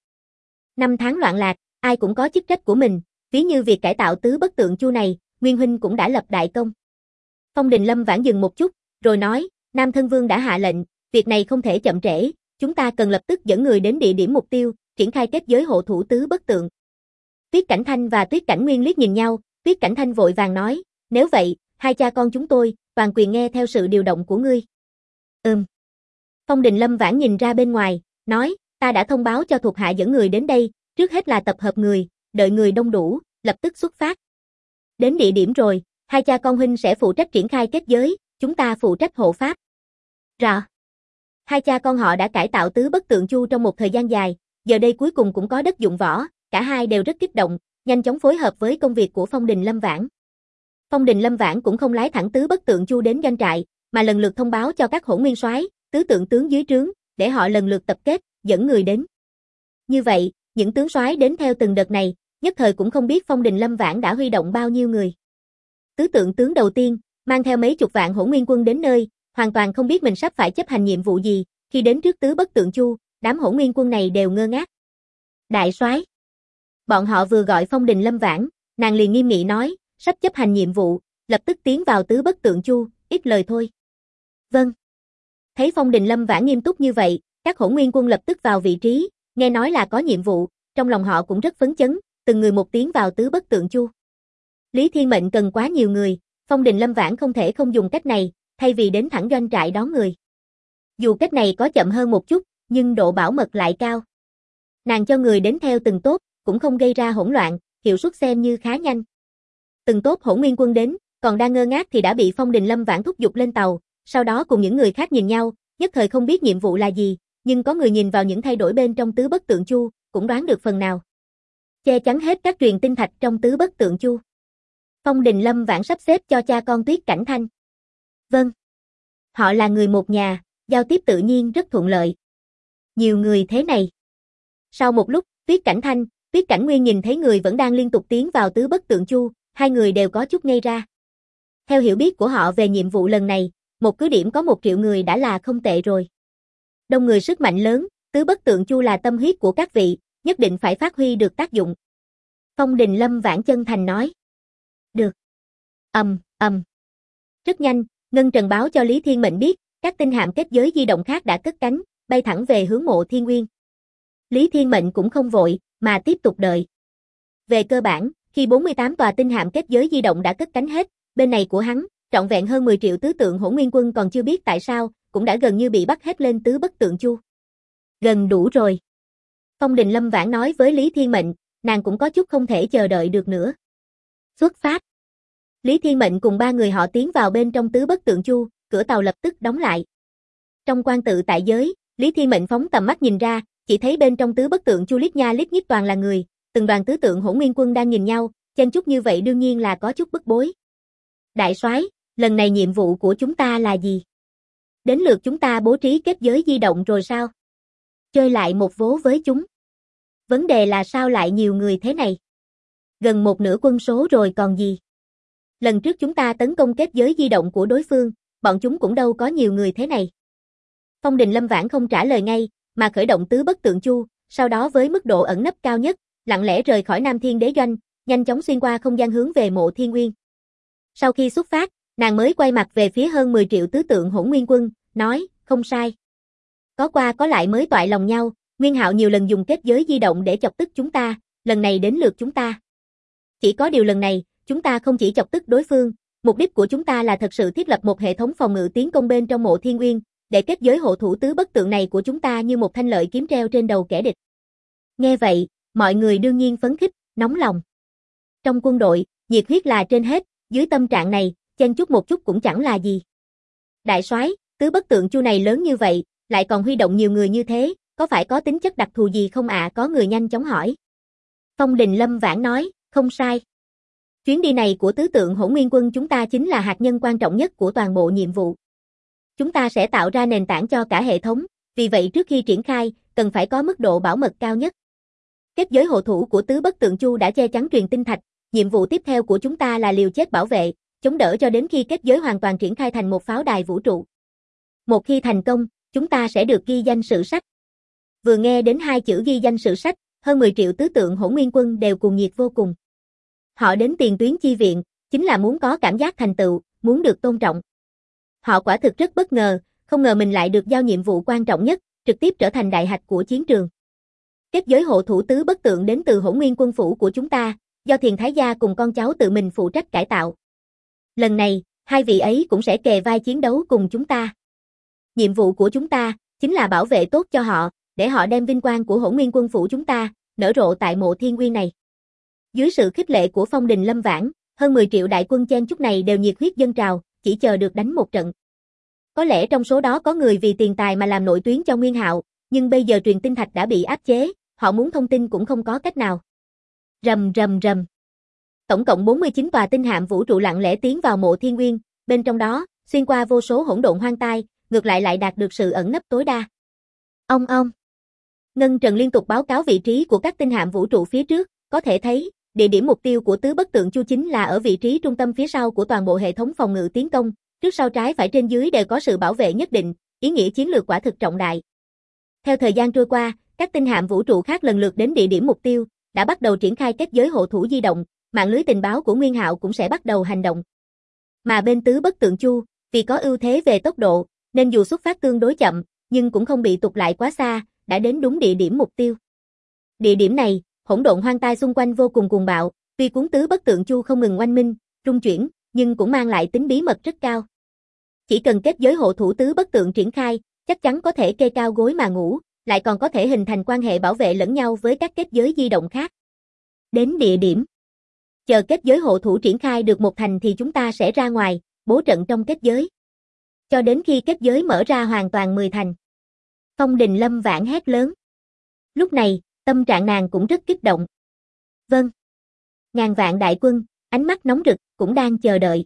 5 tháng loạn lạc, ai cũng có chức trách của mình, ví như việc cải tạo tứ bất tượng chu này, Nguyên huynh cũng đã lập đại công. Phong Đình Lâm Vãn dừng một chút, rồi nói, Nam Thân Vương đã hạ lệnh, việc này không thể chậm trễ, chúng ta cần lập tức dẫn người đến địa điểm mục tiêu, triển khai kết giới hộ thủ tứ bất tượng. Tuyết Cảnh Thanh và Tuyết Cảnh Nguyên liếc nhìn nhau, Tuyết Cảnh Thanh vội vàng nói, nếu vậy, hai cha con chúng tôi, toàn quyền nghe theo sự điều động của ngươi. Phong Đình Lâm Vãn nhìn ra bên ngoài, nói, ta đã thông báo cho thuộc hạ dẫn người đến đây, trước hết là tập hợp người, đợi người đông đủ, lập tức xuất phát. Đến địa điểm rồi, hai cha con huynh sẽ phụ trách triển khai kết giới, chúng ta phụ trách hộ pháp. Rõ. Hai cha con họ đã cải tạo tứ bất tượng chu trong một thời gian dài, giờ đây cuối cùng cũng có đất dụng võ, cả hai đều rất kích động, nhanh chóng phối hợp với công việc của Phong Đình Lâm Vãn. Phong Đình Lâm Vãn cũng không lái thẳng tứ bất tượng chu đến doanh trại, mà lần lượt thông báo cho các hỗn nguyên soái, tứ tượng tướng dưới trướng, để họ lần lượt tập kết, dẫn người đến. Như vậy, những tướng soái đến theo từng đợt này, nhất thời cũng không biết Phong Đình Lâm Vãn đã huy động bao nhiêu người. Tứ tượng tướng đầu tiên, mang theo mấy chục vạn hỗn nguyên quân đến nơi, hoàn toàn không biết mình sắp phải chấp hành nhiệm vụ gì, khi đến trước tứ bất tượng chu, đám hỗn nguyên quân này đều ngơ ngác. Đại soái. Bọn họ vừa gọi Phong Đình Lâm Vãn, nàng liền nghiêm nghị nói, sắp chấp hành nhiệm vụ, lập tức tiến vào tứ bất tượng chu, ít lời thôi. Vâng. Thấy Phong Đình Lâm Vãn nghiêm túc như vậy, các hỗn nguyên quân lập tức vào vị trí, nghe nói là có nhiệm vụ, trong lòng họ cũng rất phấn chấn, từng người một tiếng vào tứ bất tượng chu. Lý Thiên Mệnh cần quá nhiều người, Phong Đình Lâm Vãn không thể không dùng cách này, thay vì đến thẳng doanh trại đón người. Dù cách này có chậm hơn một chút, nhưng độ bảo mật lại cao. Nàng cho người đến theo từng tốp, cũng không gây ra hỗn loạn, hiệu suất xem như khá nhanh. Từng tốp hỗn nguyên quân đến, còn đang ngơ ngác thì đã bị Phong Đình Lâm Vãn thúc giục lên tàu, sau đó cùng những người khác nhìn nhau, nhất thời không biết nhiệm vụ là gì, nhưng có người nhìn vào những thay đổi bên trong tứ bất tượng chu, cũng đoán được phần nào. Che chắn hết các truyền tinh thạch trong tứ bất tượng chu. Phong Đình Lâm Vãn sắp xếp cho cha con Tuyết Cảnh Thanh. Vâng. Họ là người một nhà, giao tiếp tự nhiên rất thuận lợi. Nhiều người thế này. Sau một lúc, Tuyết Cảnh Thanh, Tuyết Cảnh Nguyên nhìn thấy người vẫn đang liên tục tiến vào tứ bất tượng chu, hai người đều có chút ngây ra. Theo hiểu biết của họ về nhiệm vụ lần này, một cứ điểm có 1 triệu người đã là không tệ rồi. Đông người sức mạnh lớn, tứ bất tượng chu là tâm huyết của các vị, nhất định phải phát huy được tác dụng. Phong Đình Lâm Vãn chân thành nói. Được. Rất nhanh, Ngân Trần báo cho Lý Thiên Mệnh biết, các tinh hạm kết giới di động khác đã cất cánh, bay thẳng về hướng Mộ Thiên Nguyên. Lý Thiên Mệnh cũng không vội, mà tiếp tục đợi. Về cơ bản, khi 48 tòa tinh hạm kết giới di động đã cất cánh hết, bên này của hắn, trọn vẹn hơn 10 triệu tứ tượng hỗn nguyên quân còn chưa biết tại sao, cũng đã gần như bị bắt hết lên tứ bất tượng chu. Gần đủ rồi. Phong Đình Lâm Vãn nói với Lý Thiên Mệnh, nàng cũng có chút không thể chờ đợi được nữa. Xuất phát. Lý Thiên Mệnh cùng 3 người họ tiến vào bên trong tứ bất tượng chu, cửa tàu lập tức đóng lại. Trong quan tự tại giới, Lý Thiên Mệnh phóng tầm mắt nhìn ra, chỉ thấy bên trong tứ bất tượng chu lít nha lít nhít toàn là người, từng đoàn tứ tượng hỗn nguyên quân đang nhìn nhau, chen chúc như vậy đương nhiên là có chút bức bối. Đại soái, lần này nhiệm vụ của chúng ta là gì? Đến lượt chúng ta bố trí kết giới di động rồi sao? Chơi lại một vố với chúng. Vấn đề là sao lại nhiều người thế này? Gần một nửa quân số rồi còn gì? Lần trước chúng ta tấn công kết giới di động của đối phương, bọn chúng cũng đâu có nhiều người thế này. Phong Đình Lâm Vãn không trả lời ngay, mà khởi động tứ bất tượng chu, sau đó với mức độ ẩn nấp cao nhất, lặng lẽ rời khỏi Nam Thiên Đế Doanh, nhanh chóng xuyên qua không gian hướng về Mộ Thiên Nguyên. Sau khi xuất phát, nàng mới quay mặt về phía hơn 10 triệu tứ tượng hỗn nguyên quân, nói, không sai. Có qua có lại mới toại lòng nhau, Nguyên Hạo nhiều lần dùng kết giới di động để chọc tức chúng ta, lần này đến lượt chúng ta. Chỉ có điều lần này, chúng ta không chỉ chọc tức đối phương, mục đích của chúng ta là thật sự thiết lập một hệ thống phòng ngự tiến công bên trong Mộ Thiên Nguyên, để kết giới hộ thủ tứ bất tượng này của chúng ta như một thanh lợi kiếm treo trên đầu kẻ địch. Nghe vậy, mọi người đương nhiên phấn khích, nóng lòng. Trong quân đội, nhiệt huyết là trên hết, dưới tâm trạng này, chen chút một chút cũng chẳng là gì. Đại soái, tứ bất tượng chu này lớn như vậy, lại còn huy động nhiều người như thế, có phải có tính chất đặc thù gì không ạ? Có người nhanh chóng hỏi. Phong Đình Lâm Vãn nói, không sai. Chuyến đi này của tứ tượng hỗn nguyên quân chúng ta chính là hạt nhân quan trọng nhất của toàn bộ nhiệm vụ. Chúng ta sẽ tạo ra nền tảng cho cả hệ thống, vì vậy trước khi triển khai, cần phải có mức độ bảo mật cao nhất. Kết giới hộ thủ của tứ bất tượng chu đã che chắn truyền tinh thạch, nhiệm vụ tiếp theo của chúng ta là liều chết bảo vệ, chống đỡ cho đến khi kết giới hoàn toàn triển khai thành một pháo đài vũ trụ. Một khi thành công, chúng ta sẽ được ghi danh sử sách. Vừa nghe đến 2 chữ ghi danh sử sách, hơn 10 triệu tứ tượng hỗn nguyên quân đều cuồng nhiệt vô cùng. Họ đến tiền tuyến chi viện, chính là muốn có cảm giác thành tựu, muốn được tôn trọng. Họ quả thực rất bất ngờ, không ngờ mình lại được giao nhiệm vụ quan trọng nhất, trực tiếp trở thành đại hạch của chiến trường. Kết giới hộ thủ tứ bất tượng đến từ hỗn nguyên quân phủ của chúng ta, do Thiền Thái Gia cùng con cháu tự mình phụ trách cải tạo. Lần này, 2 vị ấy cũng sẽ kề vai chiến đấu cùng chúng ta. Nhiệm vụ của chúng ta, chính là bảo vệ tốt cho họ, để họ đem vinh quang của hỗn nguyên quân phủ chúng ta, nở rộ tại Mộ Thiên Nguyên này. Dưới sự khích lệ của Phong Đình Lâm Vãn, hơn 10 triệu đại quân chen chúc này đều nhiệt huyết dâng trào, chỉ chờ được đánh một trận. Có lẽ trong số đó có người vì tiền tài mà làm nội tuyến cho Nguyên Hạo, nhưng bây giờ truyền tinh thạch đã bị áp chế, họ muốn thông tin cũng không có cách nào. Rầm rầm rầm. Tổng cộng 49 tòa tinh hạm vũ trụ lặng lẽ tiến vào Mộ Thiên Nguyên, bên trong đó, xuyên qua vô số hỗn độn hoang tai, ngược lại đạt được sự ẩn nấp tối đa. Ong ong. Ngân Trần liên tục báo cáo vị trí của các tinh hạm vũ trụ phía trước, có thể thấy, địa điểm mục tiêu của tứ bất tượng chu chính là ở vị trí trung tâm phía sau của toàn bộ hệ thống phòng ngự tiến công, trước sau trái phải trên dưới đều có sự bảo vệ nhất định, ý nghĩa chiến lược quả thực trọng đại. Theo thời gian trôi qua, các tinh hạm vũ trụ khác lần lượt đến địa điểm mục tiêu, đã bắt đầu triển khai kết giới hộ thủ di động, mạng lưới tình báo của Nguyên Hạo cũng sẽ bắt đầu hành động. Mà bên tứ bất tượng chu, vì có ưu thế về tốc độ, nên dù xuất phát tương đối chậm, nhưng cũng không bị tụt lại quá xa, đã đến đúng địa điểm mục tiêu. Địa điểm này, hỗn độn hoang tai xung quanh vô cùng cuồng bạo, tuy cuốn tứ bất tượng chu không ngừng oanh minh, rung chuyển, nhưng cũng mang lại tính bí mật rất cao. Chỉ cần kết giới hộ thủ tứ bất tượng triển khai, chắc chắn có thể kê cao gối mà ngủ, lại còn có thể hình thành quan hệ bảo vệ lẫn nhau với các kết giới di động khác. Đến địa điểm. Chờ kết giới hộ thủ triển khai được một thành thì chúng ta sẽ ra ngoài, bố trận trong kết giới. Cho đến khi kết giới mở ra hoàn toàn 10 thành. Phong Đình Lâm Vãn hét lớn. Lúc này, tâm trạng nàng cũng rất kích động. Vâng. Ngàn vạn đại quân, ánh mắt nóng rực, cũng đang chờ đợi.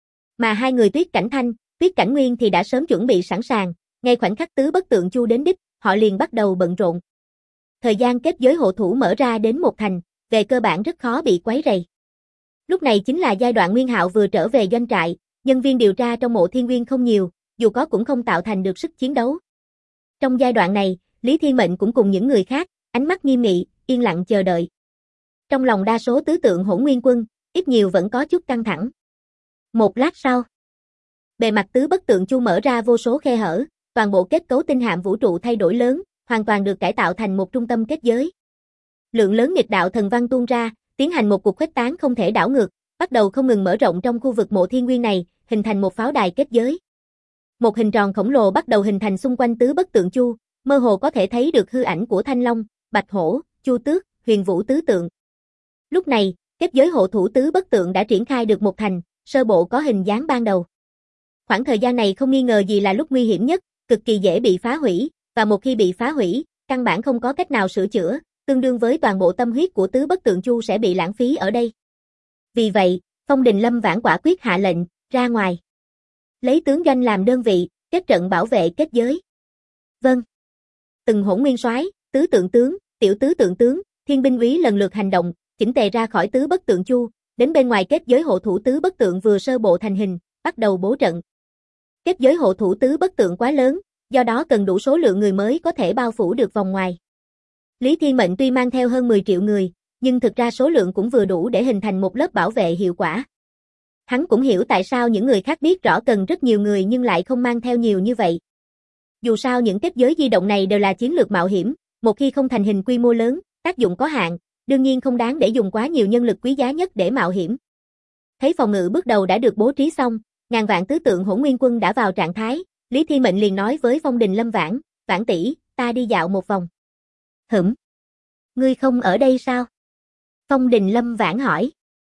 Mà hai người Tuyết Cảnh Thanh, Tuyết Cảnh Nguyên thì đã sớm chuẩn bị sẵn sàng, ngay khoảnh khắc tứ bất tượng chu đến đích, họ liền bắt đầu bận rộn. Thời gian kết giới hộ thủ mở ra đến một thành, về cơ bản rất khó bị quấy rầy. Lúc này chính là giai đoạn Nguyên Hạo vừa trở về doanh trại, nhân viên điều tra trong Mộ Thiên Nguyên không nhiều, dù có cũng không tạo thành được sức chiến đấu. Trong giai đoạn này, Lý Thiên Mệnh cũng cùng những người khác, ánh mắt nghiêm nghị, yên lặng chờ đợi. Trong lòng đa số tứ tượng Hỗn Nguyên quân, ít nhiều vẫn có chút căng thẳng. Một lát sau, bề mặt tứ bất tượng chu mở ra vô số khe hở, toàn bộ kết cấu tinh hạm vũ trụ thay đổi lớn, hoàn toàn được cải tạo thành một trung tâm kết giới. Lượng lớn nghịch đạo thần văn tuôn ra, tiến hành một cuộc khuếch tán không thể đảo ngược, bắt đầu không ngừng mở rộng trong khu vực Mộ Thiên Nguyên này, hình thành một pháo đài kết giới. Một hình tròn khổng lồ bắt đầu hình thành xung quanh tứ bất tượng chu, mơ hồ có thể thấy được hư ảnh của Thanh Long, Bạch Hổ, Chu Tước, Huyền Vũ tứ tượng. Lúc này, kết giới hộ thủ tứ bất tượng đã triển khai được một thành, sơ bộ có hình dáng ban đầu. Khoảng thời gian này không nghi ngờ gì là lúc nguy hiểm nhất, cực kỳ dễ bị phá hủy, và một khi bị phá hủy, căn bản không có cách nào sửa chữa, tương đương với toàn bộ tâm huyết của tứ bất tượng chu sẽ bị lãng phí ở đây. Vì vậy, Phong Đình Lâm Vãn quả quyết hạ lệnh, ra ngoài. Lấy tướng doanh làm đơn vị, kết trận bảo vệ kết giới. Vâng. Từng hỗn nguyên soái, tứ tượng tướng, tiểu tứ tượng tướng, thiên binh úy lần lượt hành động, chỉnh tề ra khỏi tứ bất tượng chu, đến bên ngoài kết giới hộ thủ tứ bất tượng vừa sơ bộ thành hình, bắt đầu bố trận. Kết giới hộ thủ tứ bất tượng quá lớn, do đó cần đủ số lượng người mới có thể bao phủ được vòng ngoài. Lý Thiên Mệnh tuy mang theo hơn 10 triệu người, nhưng thực ra số lượng cũng vừa đủ để hình thành một lớp bảo vệ hiệu quả. Hắn cũng hiểu tại sao những người khác biết rõ cần rất nhiều người nhưng lại không mang theo nhiều như vậy. Dù sao những kết giới di động này đều là chiến lược mạo hiểm, một khi không thành hình quy mô lớn, tác dụng có hạn, đương nhiên không đáng để dùng quá nhiều nhân lực quý giá nhất để mạo hiểm. Thấy phòng ngự bước đầu đã được bố trí xong, ngàn vạn tứ tượng Hỗn Nguyên quân đã vào trạng thái, Lý Thiên Mệnh liền nói với Phong Đình Lâm Vãn, Vãn tỷ, ta đi dạo một vòng. Hửm? Ngươi không ở đây sao? Phong Đình Lâm Vãn hỏi.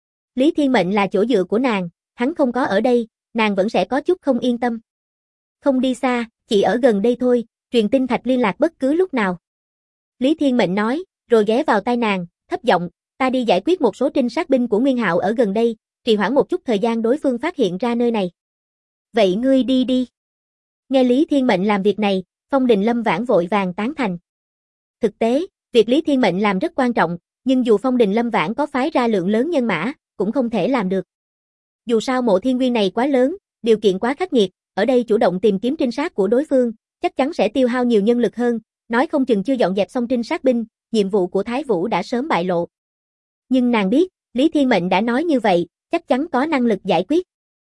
Lý Thiên Mệnh là chỗ dựa của nàng, hắn không có ở đây, nàng vẫn sẽ có chút không yên tâm. Không đi xa, chỉ ở gần đây thôi, truyền tin thạch liên lạc bất cứ lúc nào. Lý Thiên Mệnh nói, rồi ghé vào tai nàng, thấp giọng, ta đi giải quyết một số trinh sát binh của Nguyên Hạo ở gần đây, trì hoãn một chút thời gian đối phương phát hiện ra nơi này. Vậy ngươi đi đi. Nghe Lý Thiên Mệnh làm việc này, Phong Đình Lâm Vãn vội vàng tán thành. Thực tế, việc Lý Thiên Mệnh làm rất quan trọng, nhưng dù Phong Đình Lâm Vãn có phái ra lượng lớn nhân mã, cũng không thể làm được. Dù sao Mộ Thiên Nguyên này quá lớn, điều kiện quá khắc nghiệt, ở đây chủ động tìm kiếm trinh sát của đối phương, chắc chắn sẽ tiêu hao nhiều nhân lực hơn, nói không chừng chưa dọn dẹp xong trinh sát binh, nhiệm vụ của Thái Vũ đã sớm bại lộ. Nhưng nàng biết, Lý Thiên Mệnh đã nói như vậy, chắc chắn có năng lực giải quyết.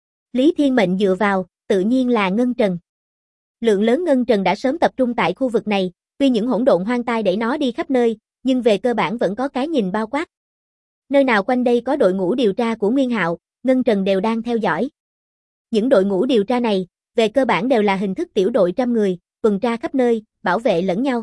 Lý Thiên Mệnh dựa vào, tự nhiên là ngân trần. Lượng lớn ngân trần đã sớm tập trung tại khu vực này, tuy những hỗn độn hoang tai đẩy nó đi khắp nơi, nhưng về cơ bản vẫn có cái nhìn bao quát. Nơi nào quanh đây có đội ngũ điều tra của Nguyên Hạo, ngân trần đều đang theo dõi. Những đội ngũ điều tra này, về cơ bản đều là hình thức tiểu đội trăm người, tuần tra khắp nơi, bảo vệ lẫn nhau.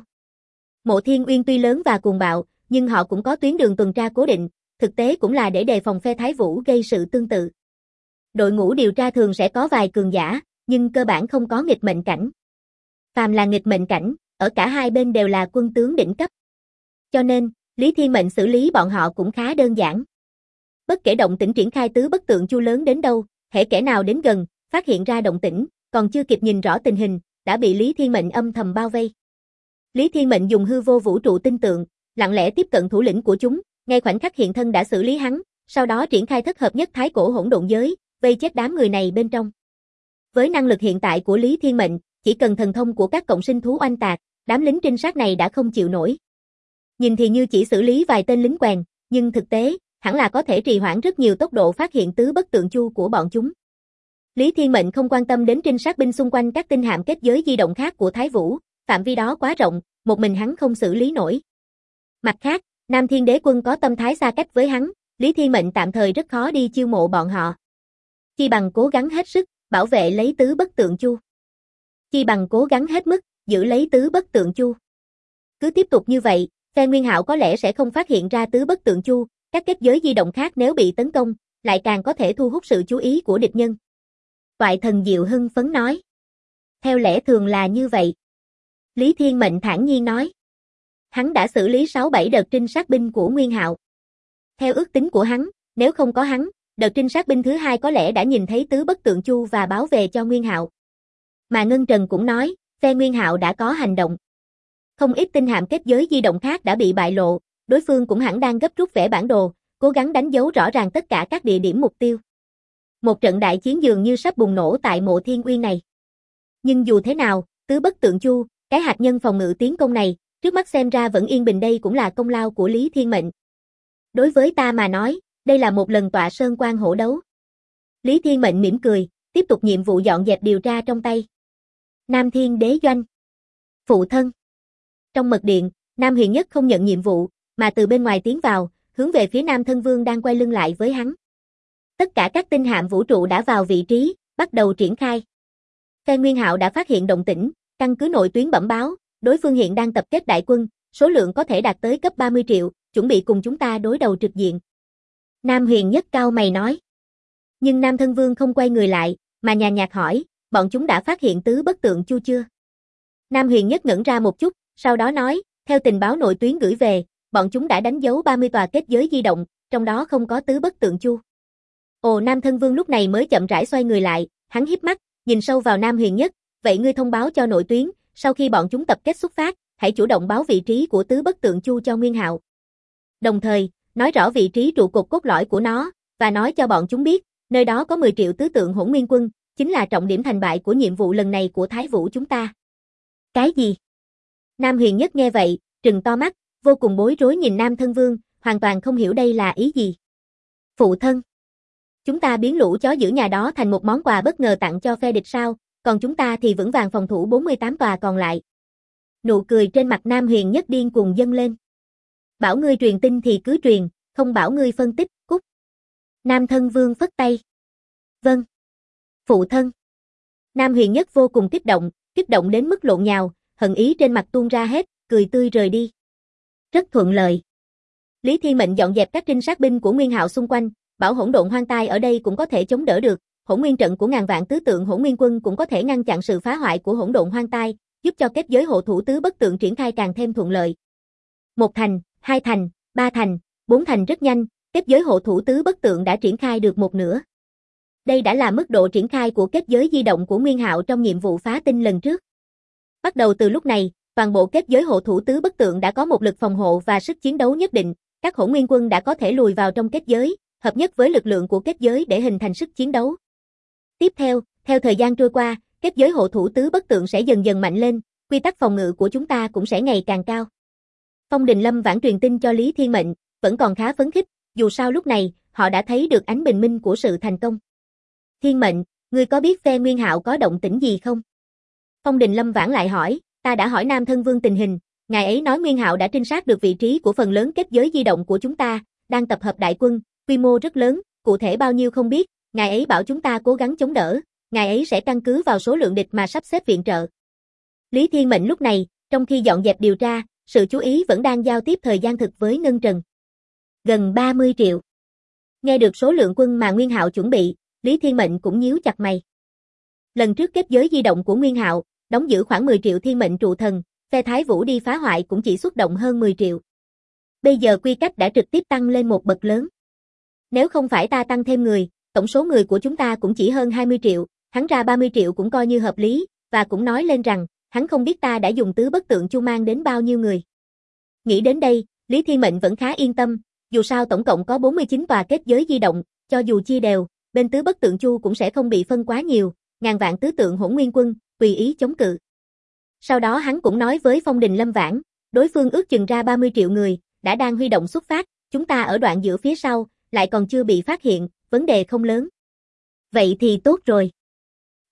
Mộ Thiên Uyên tuy lớn và cuồng bạo, nhưng họ cũng có tuyến đường tuần tra cố định, thực tế cũng là để đề phòng phe Thái Vũ gây sự tương tự. Đội ngũ điều tra thường sẽ có vài cường giả, nhưng cơ bản không có nghịch mệnh cảnh. Phàm là nghịch mệnh cảnh, ở cả hai bên đều là quân tướng đỉnh cấp. Cho nên, Lý Thiên Mệnh xử lý bọn họ cũng khá đơn giản. Bất kể động tĩnh triển khai tứ bất tượng chu lớn đến đâu, hễ kẻ nào đến gần, phát hiện ra động tĩnh, còn chưa kịp nhìn rõ tình hình, đã bị Lý Thiên Mệnh âm thầm bao vây. Lý Thiên Mệnh dùng hư vô vũ trụ tinh tượng, lặng lẽ tiếp cận thủ lĩnh của chúng, ngay khoảnh khắc hiện thân đã xử lý hắn, sau đó triển khai thất hợp nhất thái cổ hỗn độn giới, vây chết đám người này bên trong. Với năng lực hiện tại của Lý Thiên Mệnh, chỉ cần thần thông của các cộng sinh thú oanh tạc, đám lính trinh sát này đã không chịu nổi. Nhìn thì như chỉ xử lý vài tên lính quèn, nhưng thực tế, hẳn là có thể trì hoãn rất nhiều tốc độ phát hiện tứ bất tượng chu của bọn chúng. Lý Thiên Mệnh không quan tâm đến trinh sát binh xung quanh các tinh hạm kết giới di động khác của Thái Vũ, phạm vi đó quá rộng, một mình hắn không xử lý nổi. Mặt khác, Nam Thiên Đế Quân có tâm thái xa cách với hắn, Lý Thiên Mệnh tạm thời rất khó đi chiêu mộ bọn họ. Chi bằng cố gắng hết sức, bảo vệ lấy Tứ Bất Tượng Chu. Chi bằng cố gắng hết mức, giữ lấy Tứ Bất Tượng Chu. Cứ tiếp tục như vậy, phe Nguyên Hạo có lẽ sẽ không phát hiện ra Tứ Bất Tượng Chu, các kết giới di động khác nếu bị tấn công, lại càng có thể thu hút sự chú ý của địch nhân. Toại Thần Diệu hưng phấn nói. Theo lẽ thường là như vậy. Lý Thiên Mệnh thản nhiên nói. Hắn đã xử lý 6-7 đợt trinh sát binh của Nguyên Hạo. Theo ước tính của hắn, nếu không có hắn, đợt trinh sát binh thứ hai có lẽ đã nhìn thấy Tứ Bất Tượng Chu và báo về cho Nguyên Hạo. Mà Ngân Trần cũng nói, phe Nguyên Hạo đã có hành động. Không ít tinh hạm kết giới di động khác đã bị bại lộ, đối phương cũng hẳn đang gấp rút vẽ bản đồ, cố gắng đánh dấu rõ ràng tất cả các địa điểm mục tiêu. Một trận đại chiến dường như sắp bùng nổ tại Mộ Thiên Uyên này. Nhưng dù thế nào, Tứ Bất Tượng Chu, cái hạt nhân phòng ngự tiến công này, trước mắt xem ra vẫn yên bình, đây cũng là công lao của Lý Thiên Mệnh. Đối với ta mà nói, đây là một lần tọa sơn quan hổ đấu. Lý Thiên Mệnh mỉm cười, tiếp tục nhiệm vụ dọn dẹp điều tra trong tay. Nam Thiên Đế Doanh. Phụ thân. Trong mật điện, Nam Huyền Nhất không nhận nhiệm vụ, mà từ bên ngoài tiến vào, hướng về phía Nam Thân Vương đang quay lưng lại với hắn. Tất cả các tinh hạm vũ trụ đã vào vị trí, bắt đầu triển khai. Phe Nguyên Hạo đã phát hiện động tĩnh, căn cứ nội tuyến bẩm báo, đối phương hiện đang tập kết đại quân, số lượng có thể đạt tới cấp 30 triệu, chuẩn bị cùng chúng ta đối đầu trực diện. Nam Huyền Nhất cau mày nói. Nhưng Nam Thân Vương không quay người lại, mà nhàn nhạt hỏi, bọn chúng đã phát hiện Tứ Bất Tượng Chu chưa? Nam Huyền Nhất ngẩn ra một chút, sau đó nói, theo tình báo nội tuyến gửi về, bọn chúng đã đánh dấu 30 tòa kết giới di động, trong đó không có Tứ Bất Tượng Chu. Ồ, Nam Thân Vương lúc này mới chậm rãi xoay người lại, hắn híp mắt, nhìn sâu vào Nam Huyền Nhất, vậy ngươi thông báo cho nội tuyến, sau khi bọn chúng tập kết xuất phát, hãy chủ động báo vị trí của Tứ Bất Tượng Chu cho Nguyên Hạo. Đồng thời, nói rõ vị trí trụ cột cốt lõi của nó, và nói cho bọn chúng biết, nơi đó có 10 triệu tứ tượng hỗn nguyên quân, chính là trọng điểm thành bại của nhiệm vụ lần này của Thái Vũ chúng ta. Cái gì? Nam Huyền Nhất nghe vậy, trừng to mắt, vô cùng bối rối nhìn Nam Thân Vương, hoàn toàn không hiểu đây là ý gì. Phụ thân. Chúng ta biến lũ chó giữ nhà đó thành một món quà bất ngờ tặng cho phe địch sao, còn chúng ta thì vững vàng phòng thủ 48 tòa còn lại. Nụ cười trên mặt Nam Huyền Nhất điên cuồng dâng lên. Bảo ngươi truyền tin thì cứ truyền, không bảo ngươi phân tích, cút. Nam Thân Vương phất tay. Vâng. Phụ thân. Nam Huyền Nhất vô cùng kích động đến mức lộn nhào, hận ý trên mặt tuôn ra hết, cười tươi rời đi. Rất thuận lợi. Lý Thiên Mệnh dọn dẹp các trinh sát binh của Nguyên Hạo xung quanh, bảo hỗn độn hoang tai ở đây cũng có thể chống đỡ được, hỗn nguyên trận của ngàn vạn tứ tượng hỗn nguyên quân cũng có thể ngăn chặn sự phá hoại của hỗn độn hoang tai, giúp cho kết giới hộ thủ Tứ Bất Tượng triển khai càng thêm thuận lợi. Một thành, hai thành, ba thành, bốn thành rất nhanh, kết giới hộ thủ Tứ Bất Tượng đã triển khai được một nửa. Đây đã là mức độ triển khai của kết giới di động của Nguyên Hạo trong nhiệm vụ phá tinh lần trước. Bắt đầu từ lúc này, toàn bộ kết giới hộ thủ Tứ Bất Tượng đã có một lực phòng hộ và sức chiến đấu nhất định, các hỗn nguyên quân đã có thể lùi vào trong kết giới, hợp nhất với lực lượng của kết giới để hình thành sức chiến đấu. Tiếp theo, theo thời gian trôi qua, kết giới hộ thủ Tứ Bất Tượng sẽ dần dần mạnh lên, quy tắc phòng ngự của chúng ta cũng sẽ ngày càng cao. Phong Đình Lâm vãn truyền tin cho Lý Thiên Mệnh, vẫn còn khá phấn khích, dù sao lúc này, họ đã thấy được ánh bình minh của sự thành công. Thiên Mệnh, ngươi có biết phe Nguyên Hạo có động tĩnh gì không? Phong Đình Lâm vãn lại hỏi, ta đã hỏi Nam Thân Vương tình hình, ngài ấy nói Nguyên Hạo đã trinh sát được vị trí của phần lớn kết giới di động của chúng ta, đang tập hợp đại quân, quy mô rất lớn, cụ thể bao nhiêu không biết, ngài ấy bảo chúng ta cố gắng chống đỡ, ngài ấy sẽ căn cứ vào số lượng địch mà sắp xếp viện trợ. Lý Thiên Mệnh lúc này, trong khi dọn dẹp điều tra, sự chú ý vẫn đang giao tiếp thời gian thực với Ngân Trần. Gần 30 triệu. Nghe được số lượng quân mà Nguyên Hạo chuẩn bị, Lý Thiên Mệnh cũng nhíu chặt mày. Lần trước kết giới di động của Nguyên Hạo, đóng giữ khoảng 10 triệu thiên mệnh trụ thần, phe Thái Vũ đi phá hoại cũng chỉ xuất động hơn 10 triệu. Bây giờ quy cách đã trực tiếp tăng lên một bậc lớn. Nếu không phải ta tăng thêm người, tổng số người của chúng ta cũng chỉ hơn 20 triệu, hắn ra 30 triệu cũng coi như hợp lý, và cũng nói lên rằng, hắn không biết ta đã dùng Tứ Bất Tượng Chu mang đến bao nhiêu người. Nghĩ đến đây, Lý Thiên Mệnh vẫn khá yên tâm, dù sao tổng cộng có 49 tòa kết giới di động, cho dù chia đều, bên Tứ Bất Tượng Chu cũng sẽ không bị phân quá nhiều, ngàn vạn tứ tượng hỗn nguyên quân, tùy ý chống cự. Sau đó hắn cũng nói với Phong Đình Lâm vãn, đối phương ước chừng ra 30 triệu người, đã đang huy động xuất phát, chúng ta ở đoạn giữa phía sau, lại còn chưa bị phát hiện, vấn đề không lớn. Vậy thì tốt rồi.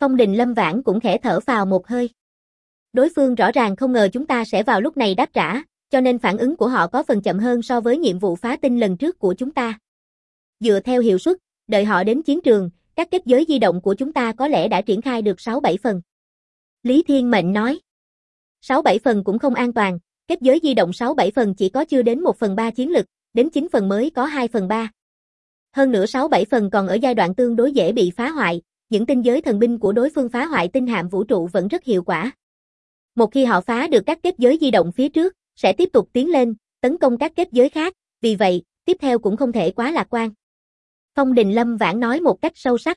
Phong Đình Lâm Vãn cũng khẽ thở phào một hơi. Đối phương rõ ràng không ngờ chúng ta sẽ vào lúc này đáp trả, cho nên phản ứng của họ có phần chậm hơn so với nhiệm vụ phá tinh lần trước của chúng ta. Dựa theo hiệu suất, đợi họ đến chiến trường, các kết giới di động của chúng ta có lẽ đã triển khai được 6-7 phần. Lý Thiên Mệnh nói. 6-7 phần cũng không an toàn, kết giới di động 6-7 phần chỉ có chưa đến 1/3 chiến lực, đến 9 phần mới có 2/3. Hơn nữa 6-7 phần còn ở giai đoạn tương đối dễ bị phá hoại, những tinh giới thần binh của đối phương phá hoại tinh hạm vũ trụ vẫn rất hiệu quả. Một khi họ phá được các kết giới di động phía trước, sẽ tiếp tục tiến lên, tấn công các kết giới khác, vì vậy, tiếp theo cũng không thể quá lạc quan. Phong Đình Lâm Vãn nói một cách sâu sắc.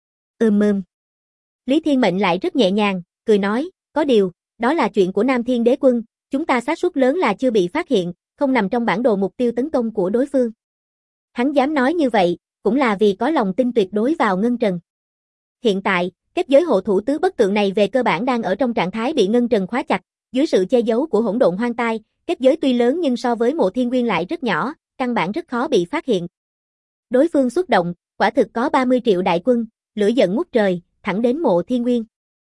Lý Thiên Mệnh lại rất nhẹ nhàng, cười nói, có điều, đó là chuyện của Nam Thiên Đế Quân, chúng ta xác suất lớn là chưa bị phát hiện, không nằm trong bản đồ mục tiêu tấn công của đối phương. Hắn dám nói như vậy, cũng là vì có lòng tin tuyệt đối vào Ngân Trần. Hiện tại, kết giới hộ thủ tứ bất tượng này về cơ bản đang ở trong trạng thái bị Ngân Trần khóa chặt, dưới sự che giấu của hỗn độn hoang tai, kết giới tuy lớn nhưng so với Mộ Thiên Nguyên lại rất nhỏ, căn bản rất khó bị phát hiện. Đối phương xuất động, quả thực có 30 triệu đại quân, lửa giận ngút trời, thẳng đến Mộ Thiên Nguyên.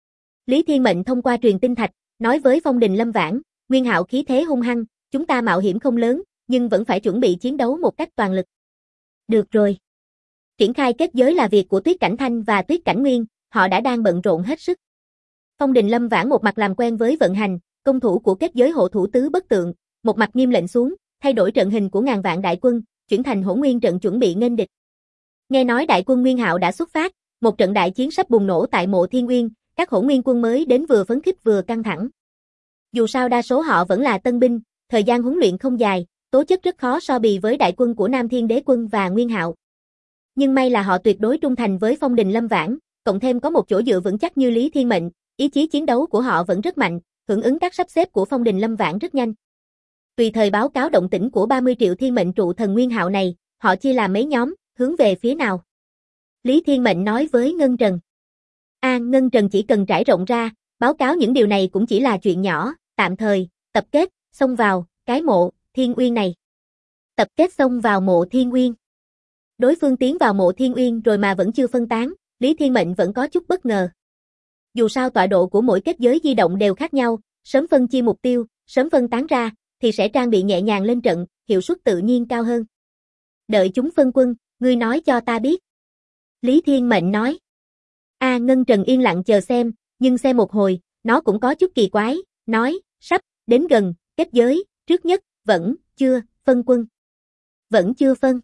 Lý Thiên Mệnh thông qua truyền tin thạch, nói với Phong Đình Lâm Vãn, Nguyên Hạo khí thế hung hăng, chúng ta mạo hiểm không lớn, nhưng vẫn phải chuẩn bị chiến đấu một cách toàn lực. Được rồi. Triển khai kết giới là việc của Tuyết Cảnh Thanh và Tuyết Cảnh Nguyên, họ đã đang bận rộn hết sức. Phong Đình Lâm Vãn một mặt làm quen với vận hành, công thủ của kết giới hộ thủ tứ bất tượng, một mặt nghiêm lệnh xuống, thay đổi trận hình của ngàn vạn đại quân, chuyển thành Hỗn Nguyên trận chuẩn bị nghênh địch. Nghe nói đại quân Nguyên Hạo đã xuất phát, một trận đại chiến sắp bùng nổ tại Mộ Thiên Nguyên, các Hỗn Nguyên quân mới đến vừa phấn khích vừa căng thẳng. Dù sao đa số họ vẫn là tân binh, thời gian huấn luyện không dài, tố chất rất khó so bì với đại quân của Nam Thiên Đế Quân và Nguyên Hạo. Nhưng may là họ tuyệt đối trung thành với Phong Đình Lâm Vãn, cộng thêm có một chỗ dựa vững chắc như Lý Thiên Mệnh, ý chí chiến đấu của họ vẫn rất mạnh, hưởng ứng các sắp xếp của Phong Đình Lâm Vãn rất nhanh. Tùy thời báo cáo động tĩnh của 30 triệu thiên mệnh trụ thần Nguyên Hạo này, họ chia làm mấy nhóm, hướng về phía nào. Lý Thiên Mệnh nói với Ngân Trần. Ngân Trần chỉ cần trải rộng ra, báo cáo những điều này cũng chỉ là chuyện nhỏ, tạm thời, tập kết, xông vào, cái Mộ Thiên Uyên này. Tập kết xông vào Mộ Thiên Uyên. Đối phương tiến vào Mộ Thiên Uyên rồi mà vẫn chưa phân tán, Lý Thiên Mệnh vẫn có chút bất ngờ. Dù sao tọa độ của mỗi kết giới di động đều khác nhau, sớm phân chia mục tiêu, sớm phân tán ra, thì sẽ trang bị nhẹ nhàng lên trận, hiệu suất tự nhiên cao hơn. Đợi chúng phân quân, ngươi nói cho ta biết. Lý Thiên Mệnh nói. Ngân Trần yên lặng chờ xem, nhưng xem một hồi, nó cũng có chút kỳ quái, nói, sắp, đến gần, kết giới, trước nhất, vẫn, chưa, phân quân. Vẫn chưa phân.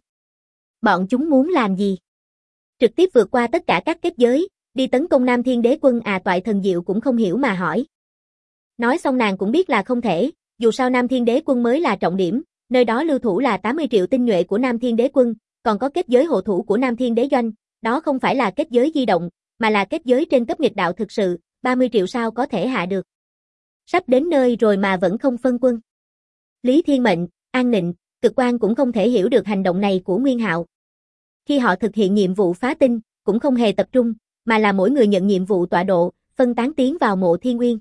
Bọn chúng muốn làm gì? Trực tiếp vượt qua tất cả các kết giới, đi tấn công Nam Thiên Đế Quân Toại Thần Diệu cũng không hiểu mà hỏi. Nói xong nàng cũng biết là không thể, dù sao Nam Thiên Đế Quân mới là trọng điểm, nơi đó lưu thủ là 80 triệu tinh nhuệ của Nam Thiên Đế Quân, còn có kết giới hộ thủ của Nam Thiên Đế Doanh, đó không phải là kết giới di động, mà là kết giới trên cấp nghịch đạo thực sự, 30 triệu sao có thể hạ được. Sắp đến nơi rồi mà vẫn không phân quân. Lý Thiên Mệnh, An Nịnh, Cực Quan cũng không thể hiểu được hành động này của Nguyên Hạo. Khi họ thực hiện nhiệm vụ phá tinh, cũng không hề tập trung, mà là mỗi người nhận nhiệm vụ tọa độ, phân tán tiến vào Mộ Thiên Nguyên.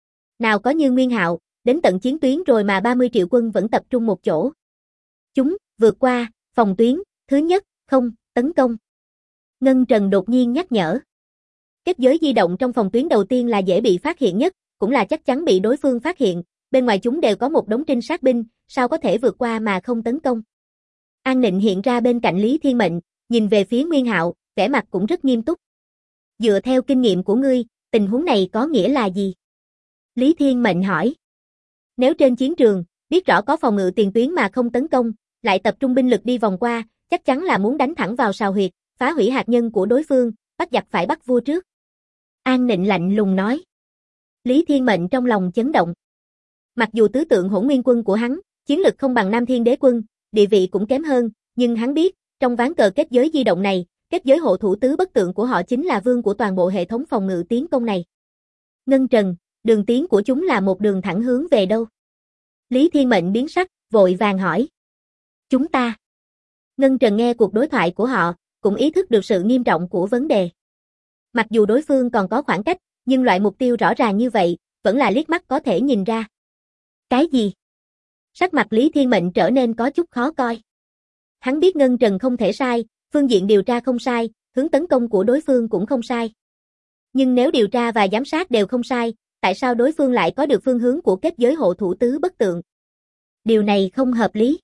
Nào có như Nguyên Hạo, đến tận chiến tuyến rồi mà 30 triệu quân vẫn tập trung một chỗ. Chúng, vượt qua, phòng tuyến, thứ nhất, không, tấn công. Ngân Trần đột nhiên nhắc nhở. Kết giới di động trong phòng tuyến đầu tiên là dễ bị phát hiện nhất, cũng là chắc chắn bị đối phương phát hiện, bên ngoài chúng đều có một đống trinh sát binh, sao có thể vượt qua mà không tấn công. An Nịnh hiện ra bên cạnh Lý Thiên Mệnh, nhìn về phía Nguyên Hạo, vẻ mặt cũng rất nghiêm túc. Dựa theo kinh nghiệm của ngươi, tình huống này có nghĩa là gì? Lý Thiên Mệnh hỏi. Nếu trên chiến trường, biết rõ có phòng ngự tiền tuyến mà không tấn công, lại tập trung binh lực đi vòng qua, chắc chắn là muốn đánh thẳng vào sào huyệt, phá hủy hạt nhân của đối phương, bắt giặc phải bắt vua trước. An Nịnh lạnh lùng nói. Lý Thiên Mệnh trong lòng chấn động. Mặc dù tứ tượng Hỗn Nguyên quân của hắn, chiến lực không bằng Nam Thiên Đế Quân, địa vị cũng kém hơn, nhưng hắn biết, trong ván cờ kết giới di động này, kết giới hộ thủ tứ bất tượng của họ chính là vương của toàn bộ hệ thống phòng ngự tiến công này. Ngân Trần, đường tiến của chúng là một đường thẳng hướng về đâu? Lý Thiên Mệnh biến sắc, vội vàng hỏi. Chúng ta. Ngân Trần nghe cuộc đối thoại của họ, cũng ý thức được sự nghiêm trọng của vấn đề. Mặc dù đối phương còn có khoảng cách, nhưng loại mục tiêu rõ ràng như vậy, vẫn là liếc mắt có thể nhìn ra. Cái gì? Sắc mặt Lý Thiên Mệnh trở nên có chút khó coi. Hắn biết Ngân Trần không thể sai, phương diện điều tra không sai, hướng tấn công của đối phương cũng không sai. Nhưng nếu điều tra và giám sát đều không sai, tại sao đối phương lại có được phương hướng của kết giới hộ thủ tứ bất tượng? Điều này không hợp lý.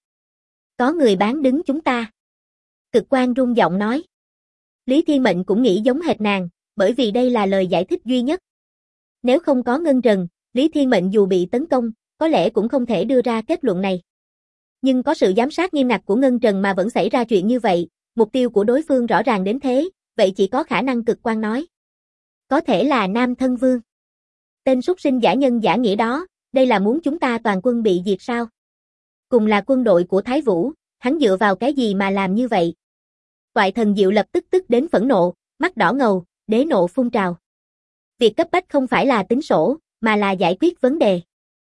Có người bán đứng chúng ta. Cực Quang rung giọng nói. Lý Thiên Mệnh cũng nghĩ giống hệt nàng, bởi vì đây là lời giải thích duy nhất. Nếu không có Ngân Trần, Lý Thiên Mệnh dù bị tấn công, có lẽ cũng không thể đưa ra kết luận này. Nhưng có sự giám sát nghiêm ngặt của Ngân Trần mà vẫn xảy ra chuyện như vậy, mục tiêu của đối phương rõ ràng đến thế, vậy chỉ có khả năng Cực Quang nói. Có thể là Nam Thân Vương. Tên súc sinh giả nhân giả nghĩa đó, đây là muốn chúng ta toàn quân bị diệt sao? Cùng là quân đội của Thái Vũ, hắn dựa vào cái gì mà làm như vậy? Toại Thần Diệu lập tức tức đến phẫn nộ, mắt đỏ ngầu, đế nộ phun trào. Việc cấp bách không phải là tính sổ, mà là giải quyết vấn đề.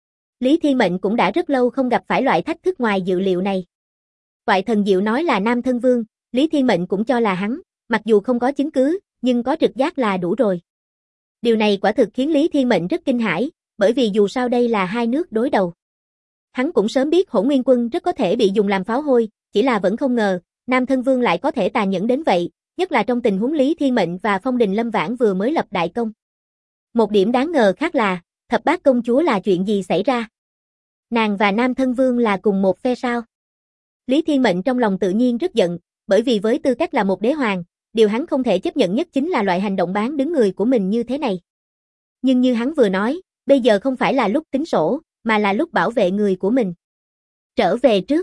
Lý Thiên Mệnh cũng đã rất lâu không gặp phải loại thách thức ngoài dự liệu này. Toại Thần Diệu nói là Nam Thân Vương, Lý Thiên Mệnh cũng cho là hắn, mặc dù không có chứng cứ, nhưng có trực giác là đủ rồi. Điều này quả thực khiến Lý Thiên Mệnh rất kinh hãi, bởi vì dù sao đây là hai nước đối đầu. Hắn cũng sớm biết Hỗn Nguyên Quân rất có thể bị dùng làm pháo hôi, chỉ là vẫn không ngờ, Nam Thân Vương lại có thể tàn nhẫn đến vậy, nhất là trong tình huống Lý Thiên Mệnh và Phong Đình Lâm Vãn vừa mới lập đại công. Một điểm đáng ngờ khác là, Thập Bát Công Chúa là chuyện gì xảy ra? Nàng và Nam Thân Vương là cùng một phe sao? Lý Thiên Mệnh trong lòng tự nhiên rất giận, bởi vì với tư cách là một đế hoàng, điều hắn không thể chấp nhận nhất chính là loại hành động bán đứng người của mình như thế này. Nhưng như hắn vừa nói, bây giờ không phải là lúc tính sổ, mà là lúc bảo vệ người của mình. Trở về trước.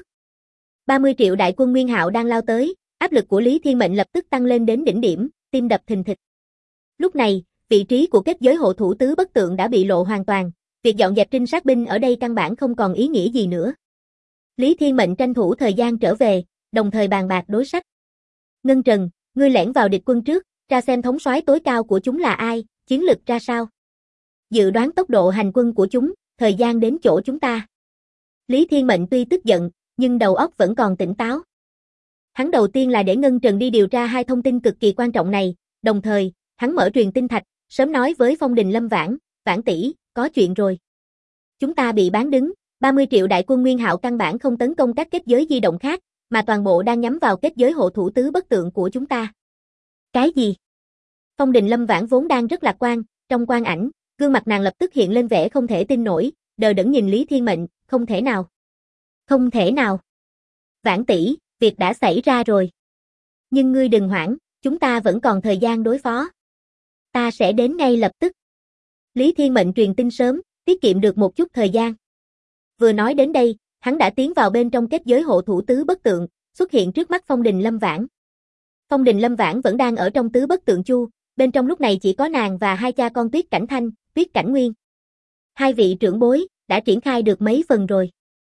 30 triệu đại quân Nguyên Hạo đang lao tới, áp lực của Lý Thiên Mệnh lập tức tăng lên đến đỉnh điểm, tim đập thình thịch. Lúc này, vị trí của kết giới hộ thủ tứ bất tượng đã bị lộ hoàn toàn, việc dọn dẹp trinh sát binh ở đây căn bản không còn ý nghĩa gì nữa. Lý Thiên Mệnh tranh thủ thời gian trở về, đồng thời bàn bạc đối sách. Ngân Trần, ngươi lẻn vào địch quân trước, ra xem thống soái tối cao của chúng là ai, chiến lực ra sao. Dự đoán tốc độ hành quân của chúng, thời gian đến chỗ chúng ta. Lý Thiên Mệnh tuy tức giận, nhưng đầu óc vẫn còn tỉnh táo. Hắn đầu tiên là để Ngân Trần đi điều tra hai thông tin cực kỳ quan trọng này, đồng thời, hắn mở truyền tin thạch, sớm nói với Phong Đình Lâm Vãn, Vãn tỷ, có chuyện rồi. Chúng ta bị bán đứng, 30 triệu đại quân Nguyên Hạo căn bản không tấn công các kết giới di động khác, mà toàn bộ đang nhắm vào kết giới hộ thủ tứ bất tượng của chúng ta. Cái gì? Phong Đình Lâm Vãn vốn đang rất lạc quan, trong quang ảnh, gương mặt nàng lập tức hiện lên vẻ không thể tin nổi, đờ đẫn nhìn Lý Thiên Mệnh, không thể nào. Không thể nào. Vãn tỷ, việc đã xảy ra rồi. Nhưng ngươi đừng hoảng, chúng ta vẫn còn thời gian đối phó. Ta sẽ đến ngay lập tức. Lý Thiên Mệnh truyền tin sớm, tiết kiệm được một chút thời gian. Vừa nói đến đây, hắn đã tiến vào bên trong kết giới hộ thủ tứ bất tượng, xuất hiện trước mắt Phong Đình Lâm Vãn. Phong Đình Lâm Vãn vẫn đang ở trong tứ bất tượng chu, bên trong lúc này chỉ có nàng và hai cha con Tuyết Cảnh Thanh, Tuyết Cảnh Nguyên. Hai vị trưởng bối, đã triển khai được mấy phần rồi?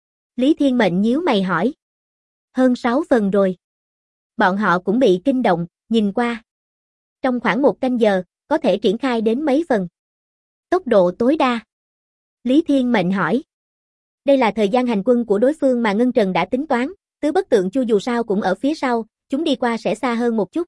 Lý Thiên Mệnh nhíu mày hỏi. Hơn 6 phần rồi. Bọn họ cũng bị kinh động, nhìn qua. Trong khoảng 1 canh giờ, có thể triển khai đến mấy phần. Tốc độ tối đa. Lý Thiên Mệnh hỏi. Đây là thời gian hành quân của đối phương mà Ngân Trần đã tính toán, tứ bất tượng chu dù sao cũng ở phía sau, chúng đi qua sẽ xa hơn một chút.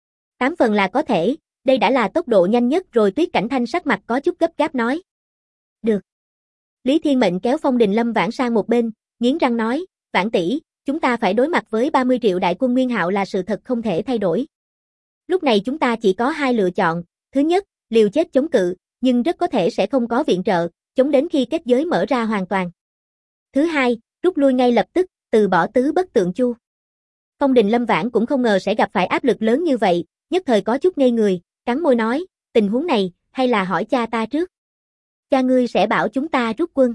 8 phần là có thể, đây đã là tốc độ nhanh nhất rồi. Tuyết Cảnh Thanh sắc mặt có chút gấp gáp nói. Được. Lý Thiên Mệnh kéo Phong Đình Lâm Vãn sang một bên, nghiến răng nói, Vãn tỷ, chúng ta phải đối mặt với 30 triệu đại quân Nguyên Hạo là sự thật không thể thay đổi. Lúc này chúng ta chỉ có hai lựa chọn, thứ nhất, liều chết chống cự, nhưng rất có thể sẽ không có viện trợ, chống đến khi kết giới mở ra hoàn toàn. Thứ hai, rút lui ngay lập tức, từ bỏ tứ bất tượng chu. Phong Đình Lâm Vãn cũng không ngờ sẽ gặp phải áp lực lớn như vậy, nhất thời có chút ngây người, cắn môi nói, tình huống này, hay là hỏi cha ta trước. Cha ngươi sẽ bảo chúng ta rút quân.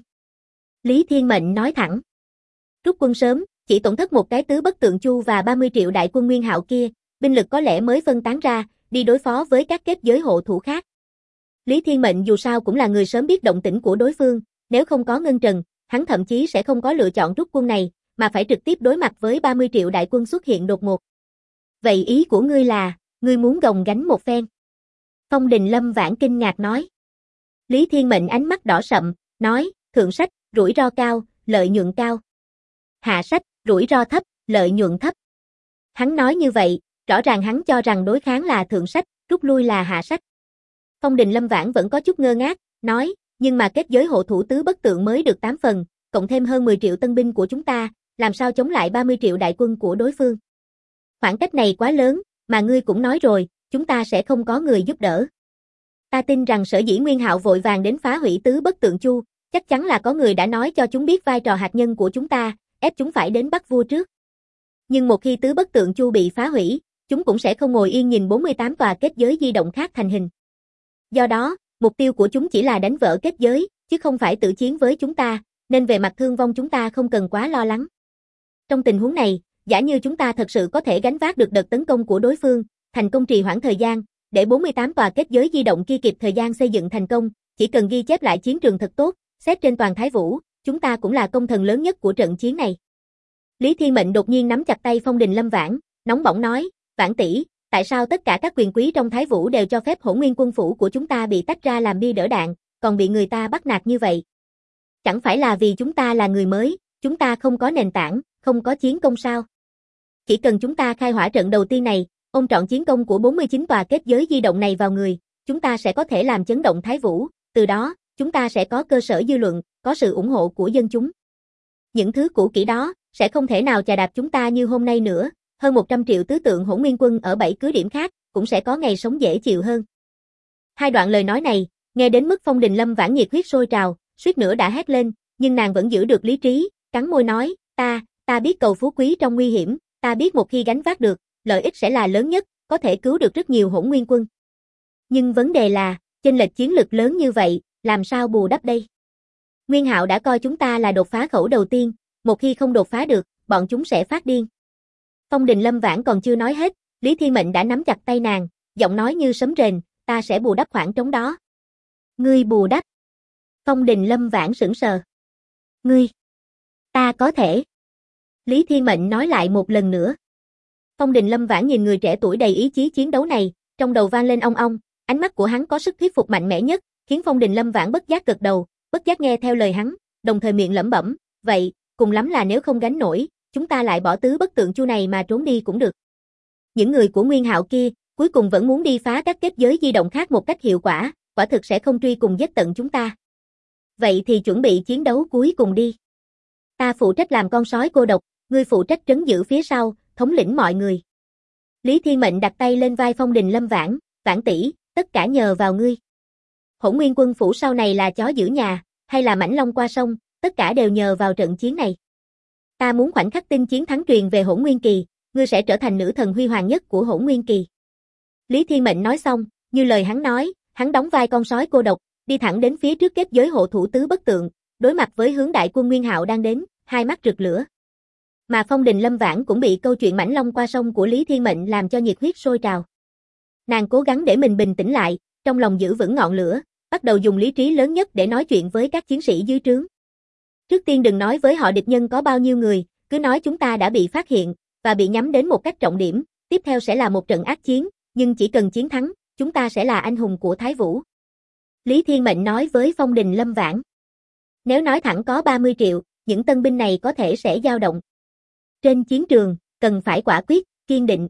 Lý Thiên Mệnh nói thẳng. Rút quân sớm, chỉ tổn thất một cái tứ bất tượng chu và 30 triệu đại quân Nguyên Hạo kia, binh lực có lẽ mới phân tán ra, đi đối phó với các kết giới hộ thủ khác. Lý Thiên Mệnh dù sao cũng là người sớm biết động tĩnh của đối phương, nếu không có Ngân Trần, hắn thậm chí sẽ không có lựa chọn rút quân này, mà phải trực tiếp đối mặt với 30 triệu đại quân xuất hiện đột ngột. Vậy ý của ngươi là, ngươi muốn gồng gánh một phen? Phong Đình Lâm Vãn kinh ngạc nói. Lý Thiên Mệnh ánh mắt đỏ sậm, nói, thượng sách, rủi ro cao, lợi nhuận cao. Hạ sách, rủi ro thấp, lợi nhuận thấp. Hắn nói như vậy, rõ ràng hắn cho rằng đối kháng là thượng sách, rút lui là hạ sách. Phong Đình Lâm Vãn vẫn có chút ngơ ngác, nói, nhưng mà kết giới hộ thủ tứ bất tượng mới được 8 phần, cộng thêm hơn 10 triệu tân binh của chúng ta, làm sao chống lại 30 triệu đại quân của đối phương. Khoảng cách này quá lớn, mà ngươi cũng nói rồi, chúng ta sẽ không có người giúp đỡ. Ta tin rằng sở dĩ Nguyên Hạo vội vàng đến phá hủy Tứ Bất Tượng Chu, chắc chắn là có người đã nói cho chúng biết vai trò hạt nhân của chúng ta, ép chúng phải đến bắt vua trước. Nhưng một khi Tứ Bất Tượng Chu bị phá hủy, chúng cũng sẽ không ngồi yên nhìn 48 tòa kết giới di động khác thành hình. Do đó, mục tiêu của chúng chỉ là đánh vỡ kết giới, chứ không phải tự chiến với chúng ta, nên về mặt thương vong chúng ta không cần quá lo lắng. Trong tình huống này, giả như chúng ta thật sự có thể gánh vác được đợt tấn công của đối phương, thành công trì hoãn thời gian, để 48 tòa kết giới di động kia kịp thời gian xây dựng thành công, chỉ cần ghi chép lại chiến trường thật tốt, xét trên toàn Thái Vũ, chúng ta cũng là công thần lớn nhất của trận chiến này. Lý Thiên Mệnh đột nhiên nắm chặt tay Phong Đình Lâm Vãn, nóng bỏng nói, Vãn tỷ, tại sao tất cả các quyền quý trong Thái Vũ đều cho phép Hỗn Nguyên quân phủ của chúng ta bị tách ra làm bia đỡ đạn, còn bị người ta bắt nạt như vậy? Chẳng phải là vì chúng ta là người mới, chúng ta không có nền tảng, không có chiến công sao? Chỉ cần chúng ta khai hỏa trận đầu tiên này, ôm trọn chiến công của 49 tòa kết giới di động này vào người, chúng ta sẽ có thể làm chấn động Thái Vũ, từ đó, chúng ta sẽ có cơ sở dư luận, có sự ủng hộ của dân chúng. Những thứ cũ kỹ đó, sẽ không thể nào chà đạp chúng ta như hôm nay nữa, hơn 100 triệu tứ tượng Hỗn Nguyên quân ở 7 cứ điểm khác, cũng sẽ có ngày sống dễ chịu hơn. Hai đoạn lời nói này, nghe đến mức Phong Đình Lâm Vãn nhiệt huyết sôi trào, suýt nữa đã hét lên, nhưng nàng vẫn giữ được lý trí, cắn môi nói, ta biết cầu phú quý trong nguy hiểm, ta biết một khi gánh vác được, lợi ích sẽ là lớn nhất, có thể cứu được rất nhiều Hỗn Nguyên quân. Nhưng vấn đề là, chênh lệch chiến lực lớn như vậy, làm sao bù đắp đây? Nguyên Hạo đã coi chúng ta là đột phá khẩu đầu tiên, một khi không đột phá được, bọn chúng sẽ phát điên. Phong Đình Lâm Vãn còn chưa nói hết, Lý Thiên Mệnh đã nắm chặt tay nàng, giọng nói như sấm rền, ta sẽ bù đắp khoảng trống đó. Ngươi bù đắp? Phong Đình Lâm Vãn sững sờ. Ngươi? Ta có thể. Lý Thiên Mệnh nói lại một lần nữa. Phong Đình Lâm Vãn nhìn người trẻ tuổi đầy ý chí chiến đấu này, trong đầu vang lên ong ong, ánh mắt của hắn có sức thuyết phục mạnh mẽ nhất, khiến Phong Đình Lâm Vãn bất giác gật đầu, bất giác nghe theo lời hắn, đồng thời miệng lẩm bẩm, vậy, cùng lắm là nếu không gánh nổi, chúng ta lại bỏ Tứ Bất Tượng Chu này mà trốn đi cũng được. Những người của Nguyên Hạo kia, cuối cùng vẫn muốn đi phá các kết giới di động khác một cách hiệu quả, quả thực sẽ không truy cùng giết tận chúng ta. Vậy thì chuẩn bị chiến đấu cuối cùng đi. Ta phụ trách làm con sói cô độc, ngươi phụ trách trấn giữ phía sau, thống lĩnh mọi người. Lý Thiên Mệnh đặt tay lên vai Phong Đình Lâm Vãn, Vãn tỷ, tất cả nhờ vào ngươi. Hỗn Nguyên quân phủ sau này là chó giữ nhà, hay là mãnh long qua sông, tất cả đều nhờ vào trận chiến này. Ta muốn khoảnh khắc tin chiến thắng truyền về Hỗn Nguyên kỳ, ngươi sẽ trở thành nữ thần huy hoàng nhất của Hỗn Nguyên kỳ. Lý Thiên Mệnh nói xong, như lời hắn nói, hắn đóng vai con sói cô độc, đi thẳng đến phía trước kết giới hộ thủ Tứ Bất Tượng, đối mặt với hướng đại quân Nguyên Hạo đang đến, hai mắt rực lửa. Mà Phong Đình Lâm Vãn cũng bị câu chuyện mãnh long qua sông của Lý Thiên Mệnh làm cho nhiệt huyết sôi trào. Nàng cố gắng để mình bình tĩnh lại, trong lòng giữ vững ngọn lửa, bắt đầu dùng lý trí lớn nhất để nói chuyện với các chiến sĩ dưới trướng. Trước tiên đừng nói với họ địch nhân có bao nhiêu người, cứ nói chúng ta đã bị phát hiện, và bị nhắm đến một cách trọng điểm, tiếp theo sẽ là một trận ác chiến, nhưng chỉ cần chiến thắng, chúng ta sẽ là anh hùng của Thái Vũ. Lý Thiên Mệnh nói với Phong Đình Lâm Vãn. Nếu nói thẳng có 30 triệu, những tân binh này có thể sẽ dao động. Trên chiến trường, cần phải quả quyết, kiên định.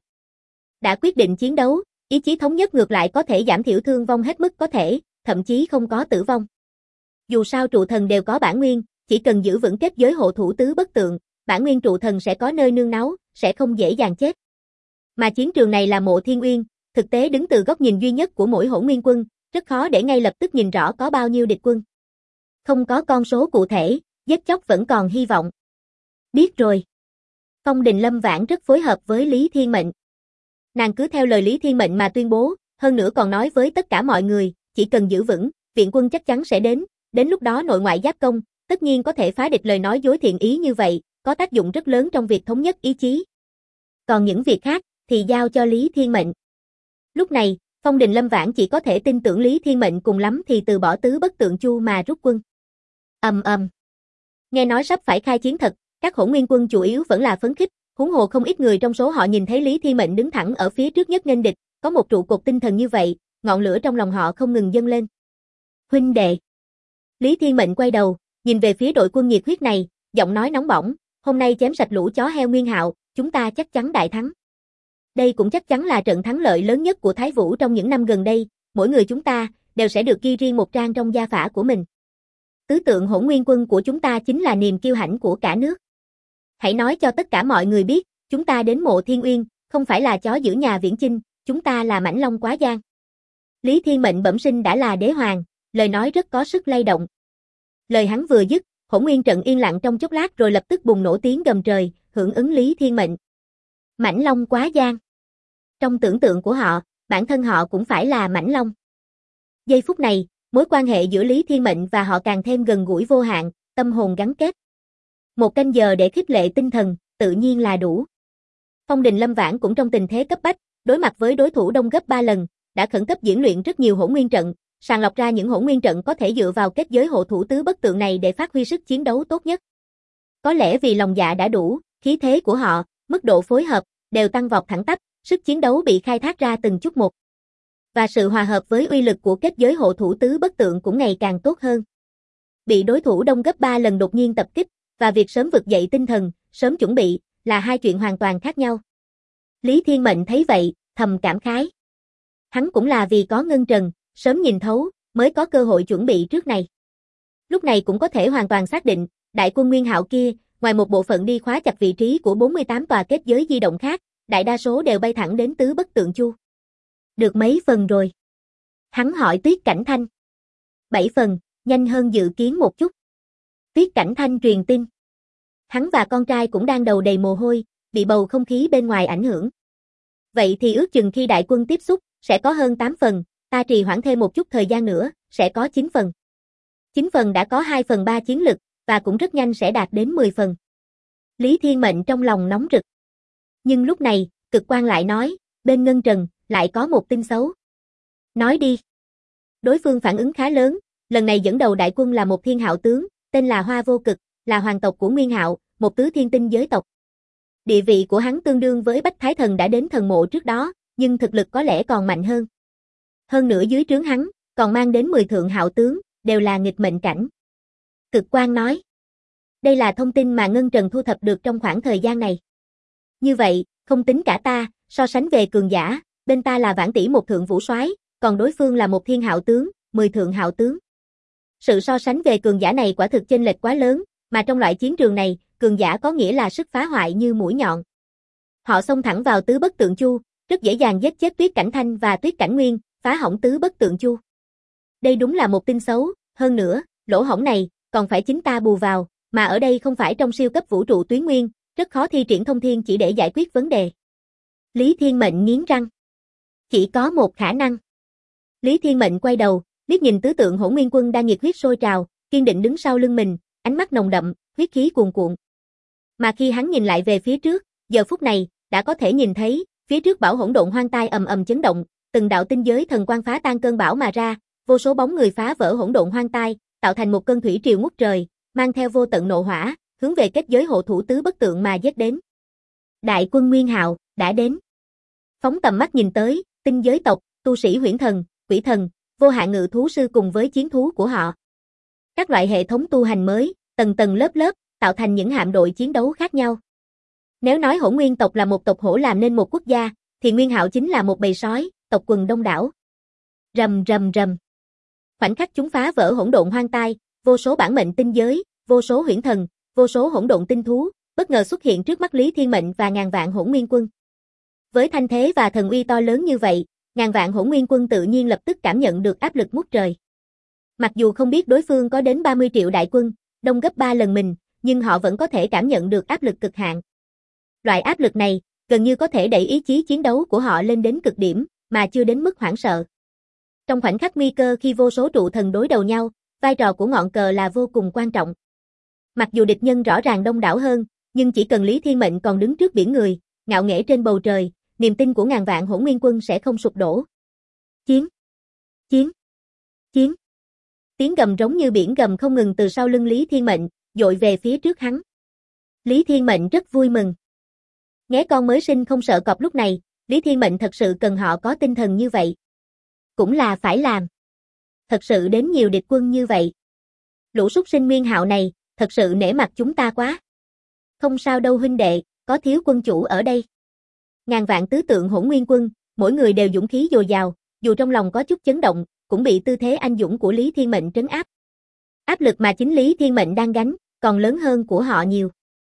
Đã quyết định chiến đấu, ý chí thống nhất ngược lại có thể giảm thiểu thương vong hết mức có thể, thậm chí không có tử vong. Dù sao trụ thần đều có bản nguyên, chỉ cần giữ vững kết giới hộ thủ Tứ Bất Tượng, bản nguyên trụ thần sẽ có nơi nương náu, sẽ không dễ dàng chết. Mà chiến trường này là Mộ Thiên Uyên, thực tế đứng từ góc nhìn duy nhất của mỗi Hỗn Nguyên quân, rất khó để ngay lập tức nhìn rõ có bao nhiêu địch quân. Không có con số cụ thể, giết chóc vẫn còn hy vọng. Biết rồi. Phong Đình Lâm Vãn rất phối hợp với Lý Thiên Mệnh. Nàng cứ theo lời Lý Thiên Mệnh mà tuyên bố, hơn nữa còn nói với tất cả mọi người, chỉ cần giữ vững, viện quân chắc chắn sẽ đến lúc đó nội ngoại giáp công, tất nhiên có thể phá địch lời nói dối thiện ý như vậy, có tác dụng rất lớn trong việc thống nhất ý chí. Còn những việc khác, thì giao cho Lý Thiên Mệnh. Lúc này, Phong Đình Lâm Vãn chỉ có thể tin tưởng Lý Thiên Mệnh cùng lắm thì từ bỏ Tứ Bất Tượng Chu mà rút quân. Nghe nói sắp phải khai chiến thật, các Hỗn Nguyên quân chủ yếu vẫn là phấn khích, huống hồ không ít người trong số họ nhìn thấy Lý Thiên Mệnh đứng thẳng ở phía trước nhất nghênh địch, có một trụ cột tinh thần như vậy, ngọn lửa trong lòng họ không ngừng dâng lên. Huynh đệ. Lý Thiên Mệnh quay đầu, nhìn về phía đội quân nhiệt huyết này, giọng nói nóng bỏng, hôm nay chém sạch lũ chó heo Nguyên Hạo, chúng ta chắc chắn đại thắng. Đây cũng chắc chắn là trận thắng lợi lớn nhất của Thái Vũ trong những năm gần đây, mỗi người chúng ta đều sẽ được ghi riêng một trang trong gia phả của mình. Tứ tượng Hỗn Nguyên quân của chúng ta chính là niềm kiêu hãnh của cả nước. Hãy nói cho tất cả mọi người biết, chúng ta đến Mộ Thiên Uyên, không phải là chó giữ nhà viễn chinh, chúng ta là mãnh long quá giang. Lý Thiên Mệnh bẩm sinh đã là đế hoàng, lời nói rất có sức lay động. Lời hắn vừa dứt, Hỗn Nguyên trận yên lặng trong chốc lát rồi lập tức bùng nổ tiếng gầm trời, hưởng ứng Lý Thiên Mệnh. Mãnh Long quá giang. Trong tưởng tượng của họ, bản thân họ cũng phải là Mãnh Long. Giây phút này, mối quan hệ giữa Lý Thiên Mệnh và họ càng thêm gần gũi vô hạn, tâm hồn gắn kết. Một canh giờ để khích lệ tinh thần, tự nhiên là đủ. Phong Đình Lâm Vãn cũng trong tình thế cấp bách, đối mặt với đối thủ đông gấp 3 lần, đã khẩn cấp diễn luyện rất nhiều hỗn nguyên trận, sàng lọc ra những hỗn nguyên trận có thể dựa vào kết giới hộ thủ tứ bất tượng này để phát huy sức chiến đấu tốt nhất. Có lẽ vì lòng dạ đã đủ, khí thế của họ, mức độ phối hợp, đều tăng vọt thẳng tắp, sức chiến đấu bị khai thác ra từng chút một. Và sự hòa hợp với uy lực của kết giới hộ thủ tứ bất tượng cũng ngày càng tốt hơn. Bị đối thủ đông gấp 3 lần đột nhiên tập kích, và việc sớm vực dậy tinh thần, sớm chuẩn bị, là hai chuyện hoàn toàn khác nhau. Lý Thiên Mệnh thấy vậy, thầm cảm khái. Hắn cũng là vì có ngân trần, sớm nhìn thấu, mới có cơ hội chuẩn bị trước này. Lúc này cũng có thể hoàn toàn xác định, đại quân Nguyên Hạo kia, ngoài một bộ phận đi khóa chặt vị trí của 48 tòa kết giới di động khác, đại đa số đều bay thẳng đến tứ bất tượng chu. Được mấy phần rồi? Hắn hỏi Tuyết Cảnh Thanh. 7 phần, nhanh hơn dự kiến một chút. Tuyết Cảnh Thanh truyền tin. Hắn và con trai cũng đang đầu đầy mồ hôi, bị bầu không khí bên ngoài ảnh hưởng. Vậy thì ước chừng khi đại quân tiếp xúc, sẽ có hơn 8 phần, ta trì hoãn thêm một chút thời gian nữa, sẽ có 9 phần. 9 phần đã có 2 phần 3 chiến lực, và cũng rất nhanh sẽ đạt đến 10 phần. Lý Thiên Mệnh trong lòng nóng rực. Nhưng lúc này, Cực Quang lại nói, bên Ngân Trần, lại có một tin xấu. Nói đi. Đối phương phản ứng khá lớn, lần này dẫn đầu đại quân là một thiên hạo tướng, tên là Hoa Vô Cực, là hoàng tộc của Nguyên Hạo, một tứ thiên tinh giới tộc. Địa vị của hắn tương đương với Bách Thái Thần đã đến thần mộ trước đó, nhưng thực lực có lẽ còn mạnh hơn. Hơn nữa dưới trướng hắn, còn mang đến 10 thượng hạo tướng, đều là nghịch mệnh cảnh. Cực Quang nói. Đây là thông tin mà Ngân Trần thu thập được trong khoảng thời gian này. Như vậy, không tính cả ta, so sánh về cường giả, bên ta là Vãn tỷ một thượng vũ soái, còn đối phương là một thiên hạo tướng, 10 thượng hạo tướng. Sự so sánh về cường giả này quả thực chênh lệch quá lớn, mà trong loại chiến trường này, cường giả có nghĩa là sức phá hoại như mũi nhọn. Họ xông thẳng vào tứ bất tượng chu, rất dễ dàng giết chết Tuyết Cảnh Thanh và Tuyết Cảnh Nguyên, phá hỏng tứ bất tượng chu. Đây đúng là một tin xấu, hơn nữa, lỗ hổng này, còn phải chính ta bù vào, mà ở đây không phải trong siêu cấp vũ trụ tuyến nguyên, rất khó thi triển thông thiên chỉ để giải quyết vấn đề. Lý Thiên Mệnh nghiến răng. Chỉ có một khả năng. Lý Thiên Mệnh quay đầu, liếc nhìn tứ tượng Hỗn Nguyên quân đang nhiệt huyết sôi trào, kiên định đứng sau lưng mình, ánh mắt nồng đậm, huyết khí cuồn cuộn. Mà khi hắn nhìn lại về phía trước, giờ phút này, đã có thể nhìn thấy, phía trước bão hỗn độn hoang tai ầm ầm chấn động, từng đạo tinh giới thần quang phá tan cơn bão mà ra, vô số bóng người phá vỡ hỗn độn hoang tai, tạo thành một cơn thủy triều ngút trời, mang theo vô tận nộ hỏa, hướng về kết giới hộ thủ tứ bất tượng mà giết đến. Đại quân Nguyên Hạo đã đến. Phóng tầm mắt nhìn tới, tinh giới tộc, tu sĩ huyễn thần, quỷ thần, vô hạn ngự thú sư cùng với chiến thú của họ. Các loại hệ thống tu hành mới, tầng tầng lớp lớp, tạo thành những hạm đội chiến đấu khác nhau. Nếu nói Hỗn Nguyên tộc là một tộc hổ làm nên một quốc gia, thì Nguyên Hạo chính là một bầy sói, tộc quần đông đảo. Rầm rầm rầm. Khoảnh khắc chúng phá vỡ hỗn độn hoang tai, vô số bản mệnh tinh giới, vô số huyễn thần, vô số hỗn độn tinh thú, bất ngờ xuất hiện trước mắt Lý Thiên Mệnh và ngàn vạn Hỗn Nguyên quân. Với thanh thế và thần uy to lớn như vậy, ngàn vạn Hỗn Nguyên quân tự nhiên lập tức cảm nhận được áp lực ngút trời. Mặc dù không biết đối phương có đến 30 triệu đại quân, đông gấp 3 lần mình, nhưng họ vẫn có thể cảm nhận được áp lực cực hạn. Loại áp lực này, gần như có thể đẩy ý chí chiến đấu của họ lên đến cực điểm, mà chưa đến mức hoảng sợ. Trong khoảnh khắc nguy cơ khi vô số trụ thần đối đầu nhau, vai trò của ngọn cờ là vô cùng quan trọng. Mặc dù địch nhân rõ ràng đông đảo hơn, nhưng chỉ cần Lý Thiên Mệnh còn đứng trước biển người, ngạo nghễ trên bầu trời, niềm tin của ngàn vạn Hỗn Nguyên quân sẽ không sụp đổ. Chiến! Chiến! Chiến! Tiếng gầm rống như biển gầm không ngừng từ sau lưng Lý Thiên Mệnh, dội về phía trước hắn. Lý Thiên Mệnh rất vui mừng. Nghé con mới sinh không sợ cọp lúc này, Lý Thiên Mệnh thật sự cần họ có tinh thần như vậy. Cũng là phải làm. Thật sự đến nhiều địch quân như vậy. Lũ súc sinh Nguyên Hạo này, thật sự nể mặt chúng ta quá. Không sao đâu huynh đệ, có thiếu quân chủ ở đây. Ngàn vạn tứ tượng Hỗn Nguyên quân, mỗi người đều dũng khí dồi dào, dù trong lòng có chút chấn động, cũng bị tư thế anh dũng của Lý Thiên Mệnh trấn áp. Áp lực mà chính Lý Thiên Mệnh đang gánh, còn lớn hơn của họ nhiều.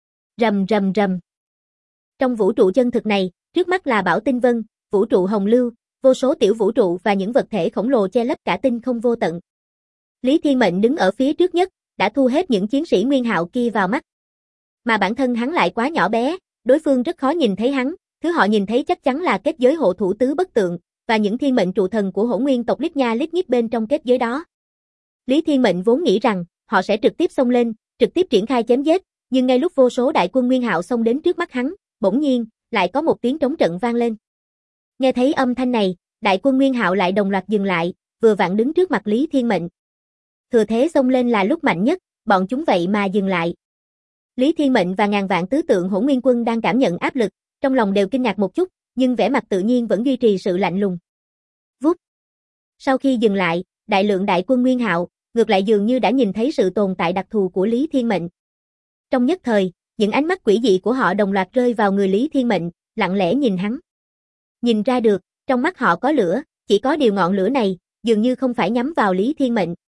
Rầm rầm rầm. Trong vũ trụ chân thực này, trước mắt là Bảo Tinh Vân, vũ trụ Hồng Lưu, vô số tiểu vũ trụ và những vật thể khổng lồ che lấp cả tinh không vô tận. Lý Thiên Mệnh đứng ở phía trước nhất, đã thu hết những chiến sĩ Nguyên Hạo kia vào mắt. Mà bản thân hắn lại quá nhỏ bé, đối phương rất khó nhìn thấy hắn, thứ họ nhìn thấy chắc chắn là kết giới hộ thủ tứ bất tượng, và những thiên mệnh trụ thần của Hỗn Nguyên tộc lít nha lít nhít bên trong kết giới đó. Lý Thiên Mệnh vốn nghĩ rằng, họ sẽ trực tiếp xông lên, trực tiếp triển khai chém giết, nhưng ngay lúc vô số đại quân Nguyên Hạo xông đến trước mắt hắn, bỗng nhiên, lại có một tiếng trống trận vang lên. Nghe thấy âm thanh này, đại quân Nguyên Hạo lại đồng loạt dừng lại, vừa vặn đứng trước mặt Lý Thiên Mệnh. Thừa thế xông lên là lúc mạnh nhất, bọn chúng vậy mà dừng lại. Lý Thiên Mệnh và ngàn vạn tứ tượng Hỗn Nguyên quân đang cảm nhận áp lực, trong lòng đều kinh ngạc một chút, nhưng vẻ mặt tự nhiên vẫn duy trì sự lạnh lùng. Vút. Sau khi dừng lại, đại lượng đại quân Nguyên Hạo, ngược lại dường như đã nhìn thấy sự tồn tại đặc thù của Lý Thiên Mệnh. Trong nhất thời, những ánh mắt quỷ dị của họ đồng loạt rơi vào người Lý Thiên Mệnh, lặng lẽ nhìn hắn. Nhìn ra được, trong mắt họ có lửa, chỉ có điều ngọn lửa này, dường như không phải nhắm vào Lý Thiên Mệnh.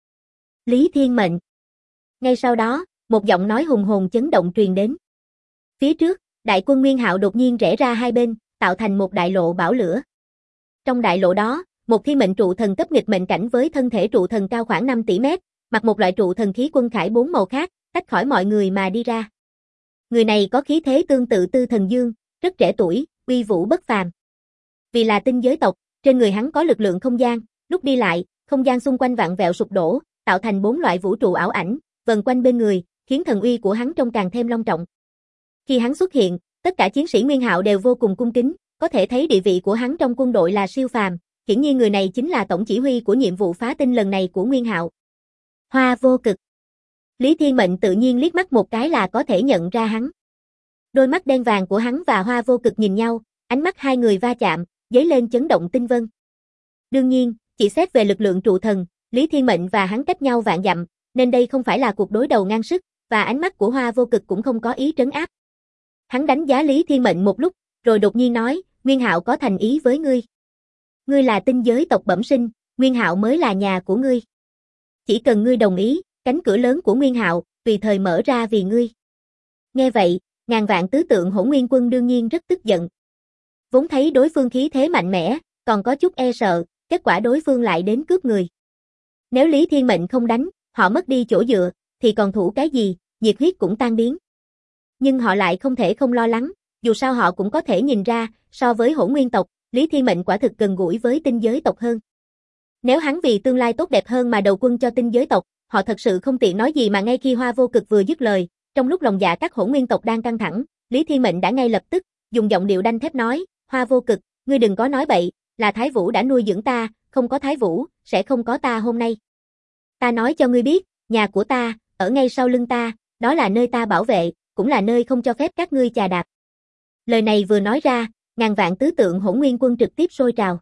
Lý Thiên Mệnh. Ngay sau đó, một giọng nói hùng hồn chấn động truyền đến. Phía trước, đại quân Nguyên Hạo đột nhiên rẽ ra hai bên, tạo thành một đại lộ bảo lửa. Trong đại lộ đó, một thiên mệnh trụ thần cấp nghịch mệnh cảnh với thân thể trụ thần cao khoảng 5 tỷ mét, mặc một loại trụ thần khí quân khải 4 màu khác, tách khỏi mọi người mà đi ra. Người này có khí thế tương tự Tư Thần Dương, rất trẻ tuổi, uy vũ bất phàm. Vì là tinh giới tộc, trên người hắn có lực lượng không gian, lúc đi lại, không gian xung quanh vặn vẹo sụp đổ, tạo thành 4 loại vũ trụ ảo ảnh, vần quanh bên người, khiến thần uy của hắn trông càng thêm long trọng. Khi hắn xuất hiện, tất cả chiến sĩ Nguyên Hạo đều vô cùng cung kính, có thể thấy địa vị của hắn trong quân đội là siêu phàm, hiển nhiên người này chính là tổng chỉ huy của nhiệm vụ phá tinh lần này của Nguyên Hạo. Hoa Vô Cực. Lý Thiên Mệnh tự nhiên liếc mắt một cái là có thể nhận ra hắn. Đôi mắt đen vàng của hắn và Hoa Vô Cực nhìn nhau, ánh mắt hai người va chạm, dấy lên chấn động tinh vân. Đương nhiên, chỉ xét về lực lượng trụ thần, Lý Thiên Mệnh và hắn cách nhau vạn dặm, nên đây không phải là cuộc đối đầu ngang sức, và ánh mắt của Hoa Vô Cực cũng không có ý trấn áp. Hắn đánh giá Lý Thiên Mệnh một lúc, rồi đột nhiên nói, Nguyên Hạo có thành ý với ngươi. Ngươi là tinh giới tộc bẩm sinh, Nguyên Hạo mới là nhà của ngươi. Chỉ cần ngươi đồng ý, cánh cửa lớn của Nguyên Hạo, tùy thời mở ra vì ngươi. Nghe vậy, ngàn vạn tứ tượng Hỗn Nguyên quân đương nhiên rất tức giận. Vốn thấy đối phương khí thế mạnh mẽ, còn có chút e sợ, kết quả đối phương lại đến cướp người. Nếu Lý Thiên Mệnh không đánh, họ mất đi chỗ dựa, thì còn thủ cái gì, nhiệt huyết cũng tan biến. Nhưng họ lại không thể không lo lắng, dù sao họ cũng có thể nhìn ra, so với Hỗn Nguyên tộc, Lý Thiên Mệnh quả thực gần gũi với tinh giới tộc hơn. Nếu hắn vì tương lai tốt đẹp hơn mà đầu quân cho tinh giới tộc, họ thật sự không tiện nói gì mà ngay khi Hoa Vô Cực vừa dứt lời, trong lúc lòng dạ các Hỗn Nguyên tộc đang căng thẳng, Lý Thiên Mệnh đã ngay lập tức, dùng giọng điệu đanh thép nói, Hoa Vô Cực, ngươi đừng có nói bậy, là Thái Vũ đã nuôi dưỡng ta, không có Thái Vũ, sẽ không có ta hôm nay. Ta nói cho ngươi biết, nhà của ta, ở ngay sau lưng ta, đó là nơi ta bảo vệ, cũng là nơi không cho phép các ngươi chà đạp. Lời này vừa nói ra, ngàn vạn tứ tượng Hỗn Nguyên quân trực tiếp sôi trào.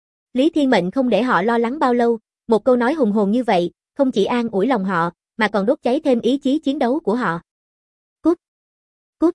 Lý Thiên Mệnh không để họ lo lắng bao lâu, một câu nói hùng hồn như vậy, không chỉ an ủi lòng họ, mà còn đốt cháy thêm ý chí chiến đấu của họ. Cút! Cút!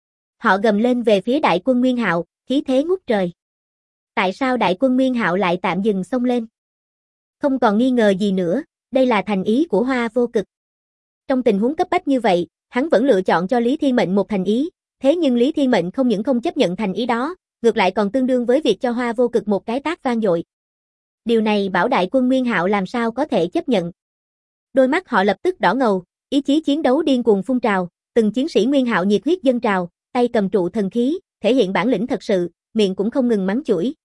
Họ gầm lên về phía đại quân Nguyên Hạo, khí thế ngút trời. Tại sao đại quân Nguyên Hạo lại tạm dừng xông lên? Không còn nghi ngờ gì nữa, đây là thành ý của Hoa Vô Cực. Trong tình huống cấp bách như vậy, hắn vẫn lựa chọn cho Lý Thiên Mệnh một thành ý, thế nhưng Lý Thiên Mệnh không những không chấp nhận thành ý đó, ngược lại còn tương đương với việc cho Hoa Vô Cực một cái tát vang dội. Điều này bảo đại quân Nguyên Hạo làm sao có thể chấp nhận. Đôi mắt họ lập tức đỏ ngầu, ý chí chiến đấu điên cuồng phun trào, từng chiến sĩ Nguyên Hạo nhiệt huyết dâng trào, tay cầm trụ thần khí, thể hiện bản lĩnh thật sự, miệng cũng không ngừng mắng chửi.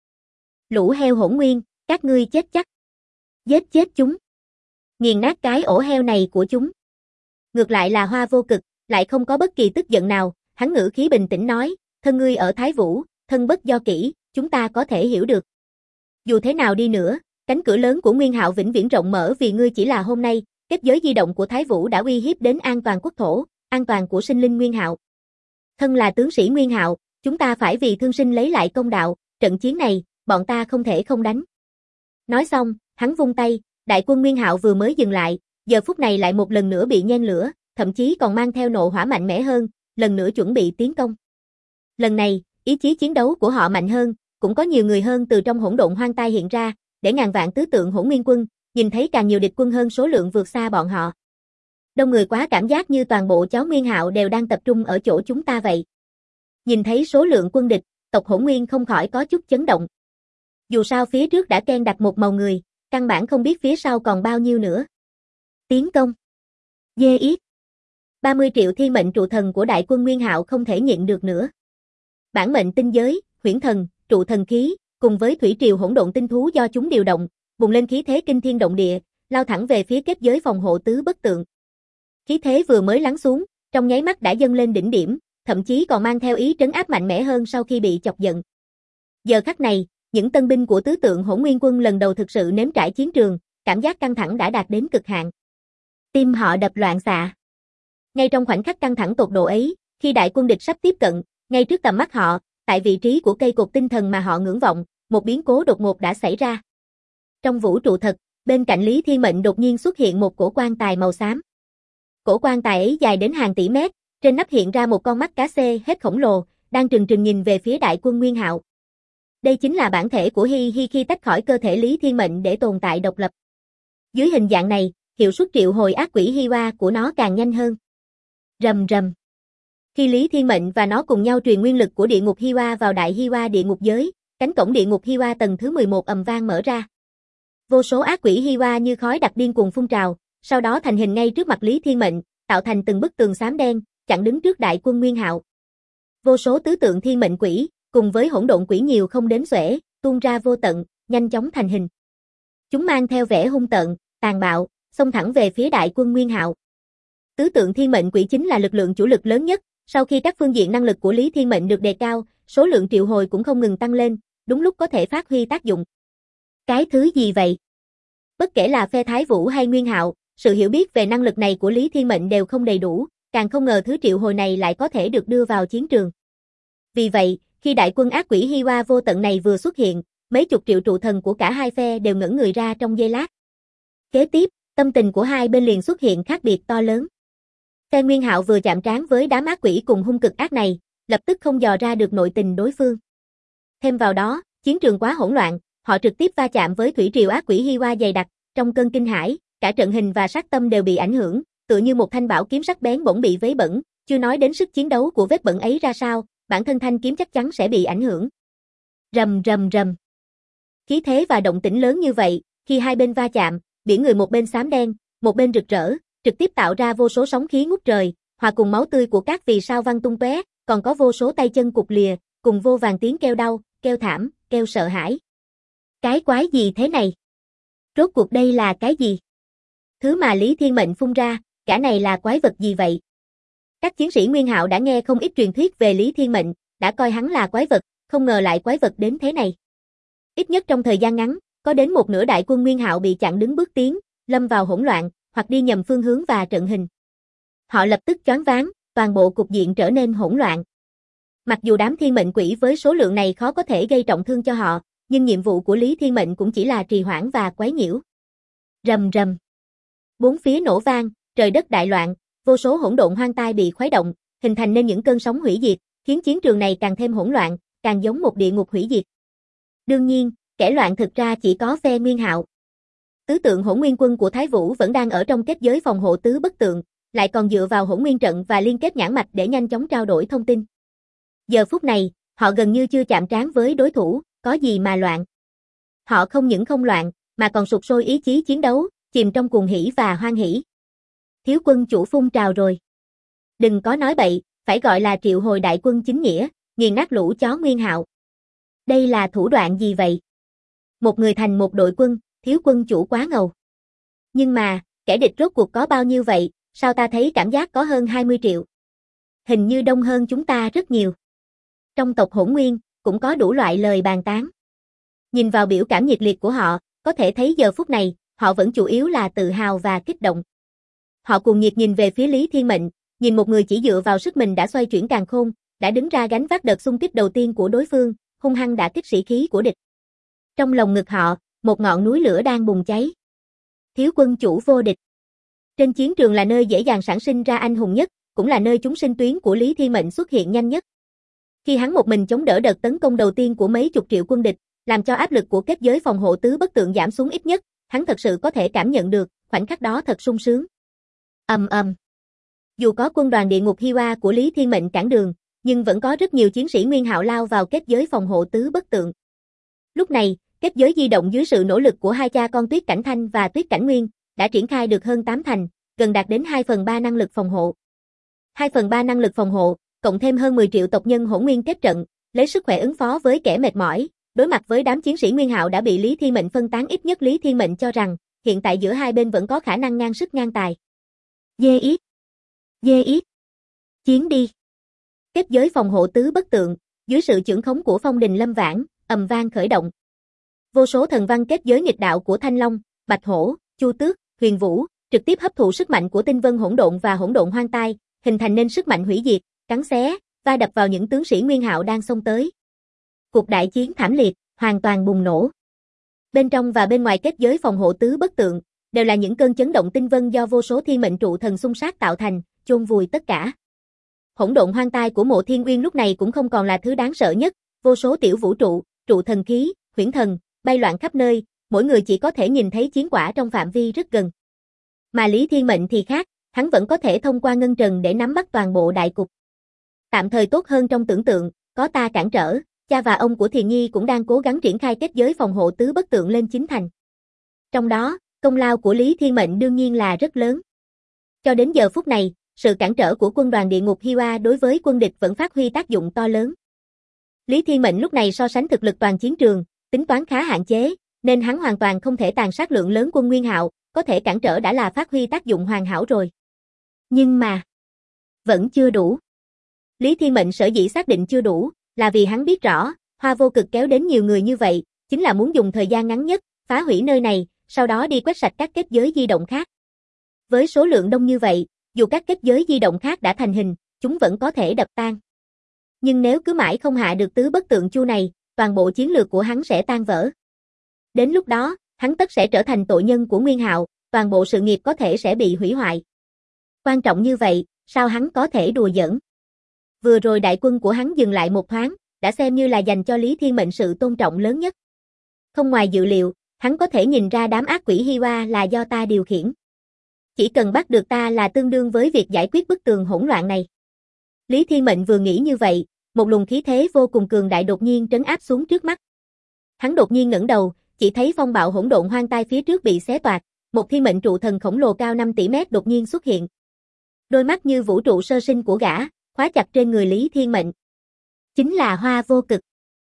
Lũ heo hỗn nguyên, các ngươi chết chắc. Giết chết chúng. Nghiền nát cái ổ heo này của chúng. Ngược lại là Hoa Vô Cực, lại không có bất kỳ tức giận nào, hắn ngữ khí bình tĩnh nói, thân ngươi ở Thái Vũ, thân bất do kỷ, chúng ta có thể hiểu được. Dù thế nào đi nữa, cánh cửa lớn của Nguyên Hạo vĩnh viễn rộng mở vì ngươi chỉ là hôm nay, kết giới di động của Thái Vũ đã uy hiếp đến an toàn quốc thổ, an toàn của sinh linh Nguyên Hạo. Thân là tướng sĩ Nguyên Hạo, chúng ta phải vì thương sinh lấy lại công đạo, trận chiến này, bọn ta không thể không đánh. Nói xong, hắn vung tay, đại quân Nguyên Hạo vừa mới dừng lại, giờ phút này lại một lần nữa bị nhen lửa, thậm chí còn mang theo nộ hỏa mạnh mẽ hơn, lần nữa chuẩn bị tiến công. Lần này, ý chí chiến đấu của họ mạnh hơn, cũng có nhiều người hơn từ trong hỗn độn hoang tai hiện ra, để ngàn vạn tứ tượng Hỗn Nguyên quân, nhìn thấy càng nhiều địch quân hơn số lượng vượt xa bọn họ. Đông người quá cảm giác như toàn bộ cháu Nguyên Hạo đều đang tập trung ở chỗ chúng ta vậy. Nhìn thấy số lượng quân địch, tộc Hỗn Nguyên không khỏi có chút chấn động. Dù sao phía trước đã ken đặt một màu người, căn bản không biết phía sau còn bao nhiêu nữa. Tiến công. Dê yết. 30 triệu thiên mệnh trụ thần của đại quân Nguyên Hạo không thể nhịn được nữa. Bản mệnh tinh giới, huyễn thần, trụ thần khí, cùng với thủy triều hỗn độn tinh thú do chúng điều động, bùng lên khí thế kinh thiên động địa, lao thẳng về phía kết giới phòng hộ tứ bất tượng. Khí thế vừa mới lắng xuống, trong nháy mắt đã dâng lên đỉnh điểm, thậm chí còn mang theo ý trấn áp mạnh mẽ hơn sau khi bị chọc giận. Giờ khắc này, những tân binh của tứ tượng Hỗn Nguyên quân lần đầu thực sự nếm trải chiến trường, cảm giác căng thẳng đã đạt đến cực hạn. Tim họ đập loạn xạ. Ngay trong khoảnh khắc căng thẳng tột độ ấy, khi đại quân địch sắp tiếp cận, ngay trước tầm mắt họ, tại vị trí của cây cột tinh thần mà họ ngưỡng vọng, một biến cố đột ngột đã xảy ra. Trong vũ trụ thật, bên cạnh Lý Thiên Mệnh đột nhiên xuất hiện một cổ quan tài màu xám. Cổ quan tài ấy dài đến hàng tỷ mét, trên nắp hiện ra một con mắt cá xê hết khổng lồ, đang trừng trừng nhìn về phía đại quân Nguyên Hạo. Đây chính là bản thể của Hi Hi khi tách khỏi cơ thể Lý Thiên Mệnh để tồn tại độc lập. Dưới hình dạng này, hiệu suất triệu hồi ác quỷ Hi Hoa của nó càng nhanh hơn. Rầm rầm. Khi Lý Thiên Mệnh và nó cùng nhau truyền nguyên lực của địa ngục Hi Hoa vào đại Hi Hoa địa ngục giới, cánh cổng địa ngục Hi Hoa tầng thứ 11 ầm vang mở ra. Vô số ác quỷ Hi Hoa như khói đặc điên cuồng phun trào, sau đó thành hình ngay trước mặt Lý Thiên Mệnh, tạo thành từng bức tường xám đen, chặn đứng trước đại quân Nguyên Hạo. Vô số tứ tượng thiên mệnh quỷ, cùng với hỗn độn quỷ nhiều không đếm xuể, tuôn ra vô tận, nhanh chóng thành hình. Chúng mang theo vẻ hung tợn, tàn bạo, xông thẳng về phía đại quân Nguyên Hạo. Tứ tượng thiên mệnh quỷ chính là lực lượng chủ lực lớn nhất, sau khi các phương diện năng lực của Lý Thiên Mệnh được đề cao, số lượng triệu hồi cũng không ngừng tăng lên, đúng lúc có thể phát huy tác dụng. Cái thứ gì vậy? Bất kể là phe Thái Vũ hay Nguyên Hạo, sự hiểu biết về năng lực này của Lý Thiên Mệnh đều không đầy đủ, càng không ngờ thứ triệu hồi này lại có thể được đưa vào chiến trường. Vì vậy, khi đại quân ác quỷ Hi Hoa vô tận này vừa xuất hiện, mấy chục triệu trụ thần của cả hai phe đều ngẩn người ra trong giây lát. Kế tiếp, tâm tình của hai bên liền xuất hiện khác biệt to lớn. Phe Nguyên Hạo vừa chạm trán với đám ác quỷ cùng hung cực ác này, lập tức không dò ra được nội tình đối phương. Thêm vào đó, chiến trường quá hỗn loạn, họ trực tiếp va chạm với thủy triều ác quỷ Hi Hoa dày đặc, trong cơn kinh hãi, cả trận hình và sát tâm đều bị ảnh hưởng, tựa như một thanh bảo kiếm sắc bén bỗng bị vấy bẩn, chưa nói đến sức chiến đấu của vết bẩn ấy ra sao, bản thân thanh kiếm chắc chắn sẽ bị ảnh hưởng. Rầm rầm rầm. Khí thế và động tĩnh lớn như vậy, khi hai bên va chạm, biển người một bên xám đen, một bên rực rỡ, trực tiếp tạo ra vô số sóng khí ngút trời, hòa cùng máu tươi của các vì sao văng tung tóe, còn có vô số tay chân cụt lìa, cùng vô vàn tiếng kêu đau, kêu thảm, kêu sợ hãi. Cái quái gì thế này? Rốt cuộc đây là cái gì? Thứ mà Lý Thiên Mệnh phun ra, cả này là quái vật gì vậy? Các chiến sĩ Nguyên Hạo đã nghe không ít truyền thuyết về Lý Thiên Mệnh, đã coi hắn là quái vật, không ngờ lại quái vật đến thế này. Ít nhất trong thời gian ngắn, có đến một nửa đại quân Nguyên Hạo bị chặn đứng bước tiến, lâm vào hỗn loạn, hoặc đi nhầm phương hướng và trận hình. Họ lập tức choáng váng, toàn bộ cục diện trở nên hỗn loạn. Mặc dù đám thiên mệnh quỷ với số lượng này khó có thể gây trọng thương cho họ, nhưng nhiệm vụ của Lý Thiên Mệnh cũng chỉ là trì hoãn và quấy nhiễu. Rầm rầm. Bốn phía nổ vang, trời đất đại loạn, vô số hỗn độn hoang tai bị khuấy động, hình thành nên những cơn sóng hủy diệt, khiến chiến trường này càng thêm hỗn loạn, càng giống một địa ngục hủy diệt. Đương nhiên, kẻ loạn thực ra chỉ có phe Nguyên Hạo. Tứ tượng Hỗn Nguyên quân của Thái Vũ vẫn đang ở trong kết giới phòng hộ tứ bất tượng, lại còn dựa vào Hỗn Nguyên trận và liên kết nhãn mạch để nhanh chóng trao đổi thông tin. Giờ phút này, họ gần như chưa chạm trán với đối thủ, có gì mà loạn. Họ không những không loạn, mà còn sục sôi ý chí chiến đấu, chìm trong cuồng hỉ và hoan hỉ. Thiếu quân chủ phun trào rồi. Đừng có nói bậy, phải gọi là triệu hồi đại quân chính nghĩa, nghiền nát lũ chó Nguyên Hạo. Đây là thủ đoạn gì vậy? Một người thành một đội quân, thiếu quân chủ quá ngầu. Nhưng mà, kẻ địch rốt cuộc có bao nhiêu vậy, sao ta thấy cảm giác có hơn 20 triệu? Hình như đông hơn chúng ta rất nhiều. Trong tộc Hỗn Nguyên, cũng có đủ loại lời bàn tán. Nhìn vào biểu cảm nhiệt liệt của họ, có thể thấy giờ phút này, họ vẫn chủ yếu là tự hào và kích động. Họ cuồng nhiệt nhìn về phía Lý Thiên Mệnh, nhìn một người chỉ dựa vào sức mình đã xoay chuyển càn khôn, đã đứng ra gánh vác đợt xung kích đầu tiên của đối phương, hung hăng đả kích sĩ khí của địch. Trong lòng ngực họ, một ngọn núi lửa đang bùng cháy. Thiếu quân chủ vô địch. Trên chiến trường là nơi dễ dàng sản sinh ra anh hùng nhất, cũng là nơi chúng sinh tuyến của Lý Thiên Mệnh xuất hiện nhanh nhất. Khi hắn một mình chống đỡ đợt tấn công đầu tiên của mấy chục triệu quân địch, làm cho áp lực của kết giới phòng hộ tứ bất tượng giảm xuống ít nhất, hắn thật sự có thể cảm nhận được, khoảnh khắc đó thật sung sướng. Ầm ầm. Dù có quân đoàn địa ngục Hi Hoa của Lý Thiên Mệnh cản đường, nhưng vẫn có rất nhiều chiến sĩ Nguyên Hạo lao vào kết giới phòng hộ tứ bất tượng. Lúc này, kết giới di động dưới sự nỗ lực của hai cha con Tuyết Cảnh Thanh và Tuyết Cảnh Nguyên, đã triển khai được hơn 8 thành, gần đạt đến 2/3 năng lực phòng hộ. 2/3 năng lực phòng hộ, cộng thêm hơn 10 triệu tộc nhân hỗn nguyên kết trận, lấy sức khỏe ứng phó với kẻ mệt mỏi, đối mặt với đám chiến sĩ Nguyên Hạo đã bị Lý Thiên Mệnh phân tán, ít nhất Lý Thiên Mệnh cho rằng, hiện tại giữa hai bên vẫn có khả năng ngang sức ngang tài. Dê ít. Dê ít. Chiến đi. Kết giới phòng hộ tứ bất tượng, dưới sự chưởng khống của Phong Đình Lâm Vãn, ầm vang khởi động. Vô số thần văn kết giới nghịch đạo của Thanh Long, Bạch Hổ, Chu Tước, Huyền Vũ, trực tiếp hấp thụ sức mạnh của tinh vân hỗn độn và hỗn độn hoang tai, hình thành nên sức mạnh hủy diệt, cắn xé, va đập vào những tướng sĩ Nguyên Hạo đang xông tới. Cuộc đại chiến thảm liệt, hoàn toàn bùng nổ. Bên trong và bên ngoài kết giới phòng hộ tứ bất tượng, đều là những cơn chấn động tinh vân do vô số thiên mệnh trụ thần xung sát tạo thành, chôn vùi tất cả. Hỗn độn hoang tai của Mộ Thiên Uyên lúc này cũng không còn là thứ đáng sợ nhất, vô số tiểu vũ trụ, trụ thần khí, huyễn thần, bay loạn khắp nơi, mỗi người chỉ có thể nhìn thấy chiến quả trong phạm vi rất gần. Mà Lý Thiên Mệnh thì khác, hắn vẫn có thể thông qua ngân trần để nắm bắt toàn bộ đại cục. Tạm thời tốt hơn trong tưởng tượng, có ta cản trở, cha và ông của Thiền Nhi cũng đang cố gắng triển khai kết giới phòng hộ tứ bất tượng lên 9 thành. Trong đó, công lao của Lý Thiên Mệnh đương nhiên là rất lớn. Cho đến giờ phút này, sự cản trở của quân đoàn địa ngục Hiwa đối với quân địch vẫn phát huy tác dụng to lớn. Lý Thiên Mệnh lúc này so sánh thực lực toàn chiến trường, tính toán khá hạn chế, nên hắn hoàn toàn không thể tàn sát lượng lớn quân Nguyên Hạo, có thể cản trở đã là phát huy tác dụng hoàn hảo rồi. Nhưng mà, vẫn chưa đủ. Lý Thiên Mệnh sở dĩ xác định chưa đủ, là vì hắn biết rõ, Hoa Vô Cực kéo đến nhiều người như vậy, chính là muốn dùng thời gian ngắn nhất, phá hủy nơi này, sau đó đi quét sạch các kết giới di động khác. Với số lượng đông như vậy, dù các kết giới di động khác đã thành hình, chúng vẫn có thể đập tan. Nhưng nếu cứ mãi không hạ được tứ bất tượng chu này, toàn bộ chiến lược của hắn sẽ tan vỡ. Đến lúc đó, hắn tất sẽ trở thành tội nhân của Nguyên Hạo, toàn bộ sự nghiệp có thể sẽ bị hủy hoại. Quan trọng như vậy, sao hắn có thể đùa giỡn? Vừa rồi đại quân của hắn dừng lại một thoáng, đã xem như là dành cho Lý Thiên Mệnh sự tôn trọng lớn nhất. Không ngoài dự liệu, hắn có thể nhìn ra đám ác quỷ Hiwa là do ta điều khiển. Chỉ cần bắt được ta là tương đương với việc giải quyết bức tường hỗn loạn này. Lý Thiên Mệnh vừa nghĩ như vậy, một luồng khí thế vô cùng cường đại đột nhiên trấn áp xuống trước mắt. Hắn đột nhiên ngẩng đầu, chỉ thấy phong bạo hỗn độn hoang tai phía trước bị xé toạc, một thiên mệnh trụ thần khổng lồ cao 5 tỷ mét đột nhiên xuất hiện. Đôi mắt như vũ trụ sơ sinh của gã, khóa chặt trên người Lý Thiên Mệnh. Chính là Hoa Vô Cực.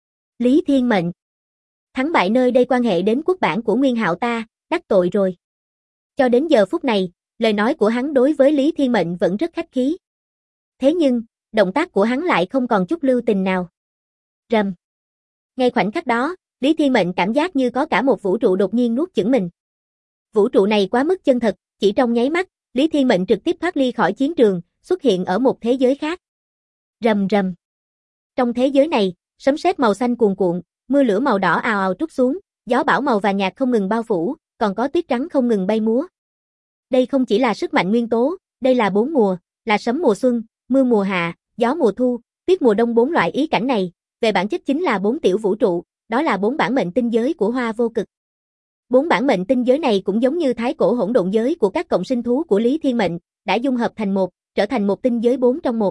Lý Thiên Mệnh. Thắng bại nơi đây quan hệ đến quốc bản của Nguyên Hạo ta, đắc tội rồi. Cho đến giờ phút này, lời nói của hắn đối với Lý Thiên Mệnh vẫn rất khách khí. Thế nhưng, động tác của hắn lại không còn chút lưu tình nào. Rầm. Ngay khoảnh khắc đó, Lý Thiên Mệnh cảm giác như có cả một vũ trụ đột nhiên nuốt chửng mình. Vũ trụ này quá mức chân thật, chỉ trong nháy mắt, Lý Thiên Mệnh trực tiếp thoát ly khỏi chiến trường, xuất hiện ở một thế giới khác. Rầm rầm. Trong thế giới này, sấm sét màu xanh cuồn cuộn, mưa lửa màu đỏ ào ào trút xuống, gió bão màu vàng nhạt không ngừng bao phủ, còn có tuyết trắng không ngừng bay múa. Đây không chỉ là sức mạnh nguyên tố, đây là 4 mùa, là sấm mùa xuân, mưa mùa hạ, gió mùa thu, tuyết mùa đông, 4 loại ý cảnh này, về bản chất chính là 4 tiểu vũ trụ, đó là 4 bản mệnh tinh giới của Hoa Vô Cực. 4 bản mệnh tinh giới này cũng giống như thái cổ hỗn độn giới của các cộng sinh thú của Lý Thiên Mệnh, đã dung hợp thành một, trở thành một tinh giới 4 trong 1.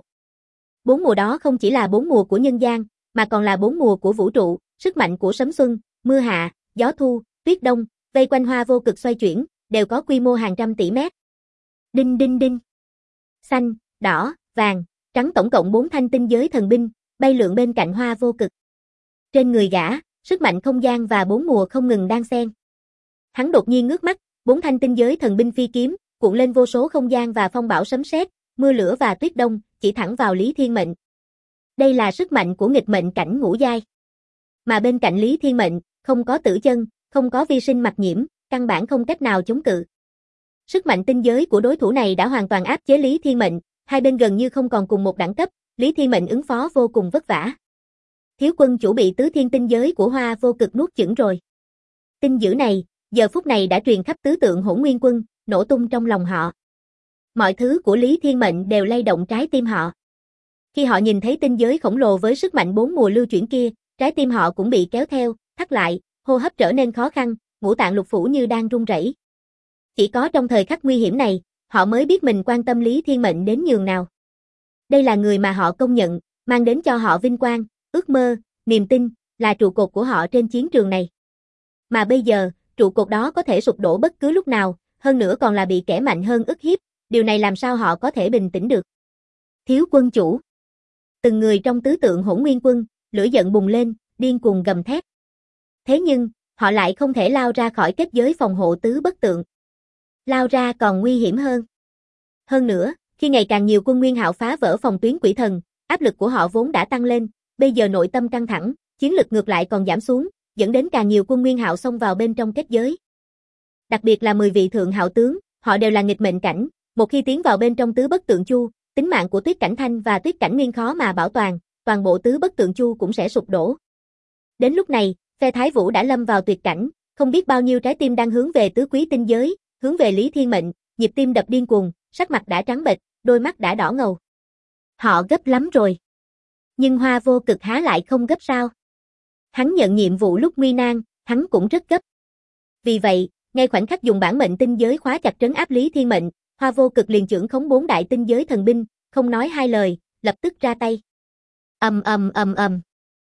4 mùa đó không chỉ là 4 mùa của nhân gian, mà còn là 4 mùa của vũ trụ, sức mạnh của sấm xuân, mưa hạ, gió thu, tuyết đông, vây quanh Hoa Vô Cực xoay chuyển, đều có quy mô hàng trăm tỷ mét. Đinh đinh đinh. Xanh, đỏ, vàng, trắng, tổng cộng 4 thanh tinh giới thần binh, bay lượn bên cạnh Hoa Vô Cực. Trên người gã, sức mạnh không gian và 4 mùa không ngừng đan xen. Hắn đột nhiên ngước mắt, 4 thanh tinh giới thần binh phi kiếm, cuộn lên vô số không gian và phong bão sấm sét, mưa lửa và tuyết đông, chỉ thẳng vào Lý Thiên Mệnh. Đây là sức mạnh của nghịch mệnh cảnh ngũ giai. Mà bên cạnh Lý Thiên Mệnh, không có tử chân, không có vi sinh mặc nhiễm, căn bản không cách nào chống cự. Sức mạnh tinh giới của đối thủ này đã hoàn toàn áp chế Lý Thiên Mệnh, hai bên gần như không còn cùng một đẳng cấp, Lý Thiên Mệnh ứng phó vô cùng vất vả. Thiếu quân chủ bị tứ thiên tinh giới của Hoa Vô Cực nuốt chửng rồi. Tin dữ này, giờ phút này đã truyền khắp tứ tượng Hỗn Nguyên Quân, nổ tung trong lòng họ. Mọi thứ của Lý Thiên Mệnh đều lay động trái tim họ. Khi họ nhìn thấy tinh giới khổng lồ với sức mạnh 4 mùa lưu chuyển kia, trái tim họ cũng bị kéo theo, thắt lại, hô hấp trở nên khó khăn, ngũ tạng lục phủ như đang run rẩy. Chỉ có trong thời khắc nguy hiểm này, họ mới biết mình quan tâm Lý Thiên Mệnh đến nhường nào. Đây là người mà họ công nhận, mang đến cho họ vinh quang, ước mơ, niềm tin, là trụ cột của họ trên chiến trường này. Mà bây giờ, trụ cột đó có thể sụp đổ bất cứ lúc nào, hơn nữa còn là bị kẻ mạnh hơn ức hiếp, điều này làm sao họ có thể bình tĩnh được. Thiếu quân chủ. Từng người trong tứ tượng Hỗn Nguyên quân, lửa giận bùng lên, điên cuồng gầm thét. Thế nhưng, họ lại không thể lao ra khỏi kết giới phòng hộ tứ bất tượng. Lao ra còn nguy hiểm hơn. Hơn nữa, khi ngày càng nhiều quân Nguyên Hạo phá vỡ phòng tuyến quỷ thần, áp lực của họ vốn đã tăng lên, bây giờ nội tâm căng thẳng, chiến lực ngược lại còn giảm xuống, dẫn đến càng nhiều quân Nguyên Hạo xông vào bên trong kết giới. Đặc biệt là 10 vị thượng hạo tướng, họ đều là nghịch mệnh cảnh, một khi tiến vào bên trong tứ bất tượng chu, tính mạng của Tuyết Cảnh Thanh và Tuyết Cảnh Nguyên khó mà bảo toàn, toàn bộ tứ bất tượng chu cũng sẽ sụp đổ. Đến lúc này, phe Thái Vũ đã lâm vào tuyệt cảnh, không biết bao nhiêu trái tim đang hướng về tứ quý tinh giới, hướng về Lý Thiên Mệnh, nhịp tim đập điên cuồng, sắc mặt đã trắng bệch, đôi mắt đã đỏ ngầu. Họ gấp lắm rồi. Nhưng Hoa Vô Cực há lại không gấp sao? Hắn nhận nhiệm vụ lúc nguy nan, hắn cũng rất gấp. Vì vậy, ngay khoảnh khắc dùng bản mệnh tinh giới khóa chặt trấn áp Lý Thiên Mệnh, Hoa Vô Cực liền chưởng khống 4 đại tinh giới thần binh, không nói hai lời, lập tức ra tay. Ầm ầm ầm ầm.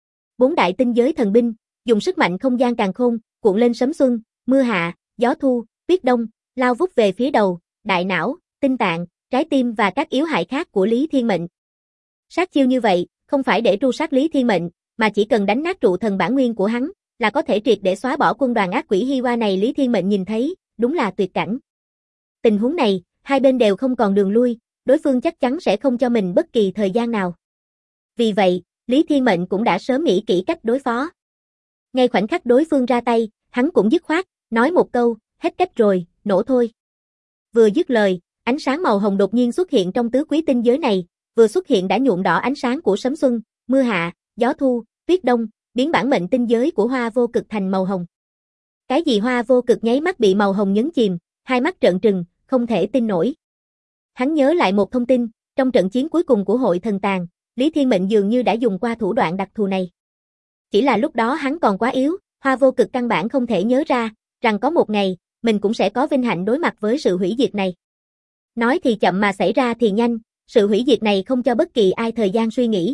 4 đại tinh giới thần binh, dùng sức mạnh không gian càn khôn, cuộn lên sấm xuân, mưa hạ, gió thu, tuyết đông, lao vút về phía đầu, đại não, tinh tạng, trái tim và các yếu hại khác của Lý Thiên Mệnh. Sát chiêu như vậy, không phải để tru sát Lý Thiên Mệnh, mà chỉ cần đánh nát trụ thần bản nguyên của hắn, là có thể triệt để xóa bỏ quân đoàn ác quỷ Hi Hoa này. Lý Thiên Mệnh nhìn thấy, đúng là tuyệt cảnh. Tình huống này, hai bên đều không còn đường lui, đối phương chắc chắn sẽ không cho mình bất kỳ thời gian nào. Vì vậy, Lý Thiên Mệnh cũng đã sớm nghĩ kỹ cách đối phó. Ngay khoảnh khắc đối phương ra tay, hắn cũng dứt khoát, nói một câu, hết cách rồi, nổ thôi. Vừa dứt lời, ánh sáng màu hồng đột nhiên xuất hiện trong tứ quý tinh giới này, vừa xuất hiện đã nhuộm đỏ ánh sáng của sấm xuân, mưa hạ, gió thu, tuyết đông, biến bản mệnh tinh giới của Hoa Vô Cực thành màu hồng. Cái gì? Hoa Vô Cực nháy mắt bị màu hồng nhấn chìm, hai mắt trợn trừng, không thể tin nổi. Hắn nhớ lại một thông tin, trong trận chiến cuối cùng của Hội Thần Tàn, Lý Thiên Mệnh dường như đã dùng qua thủ đoạn đặc thù này. Chỉ là lúc đó hắn còn quá yếu, Hoa Vô Cực căn bản không thể nhớ ra, rằng có một ngày, mình cũng sẽ có vinh hạnh đối mặt với sự hủy diệt này. Nói thì chậm mà xảy ra thì nhanh, sự hủy diệt này không cho bất kỳ ai thời gian suy nghĩ.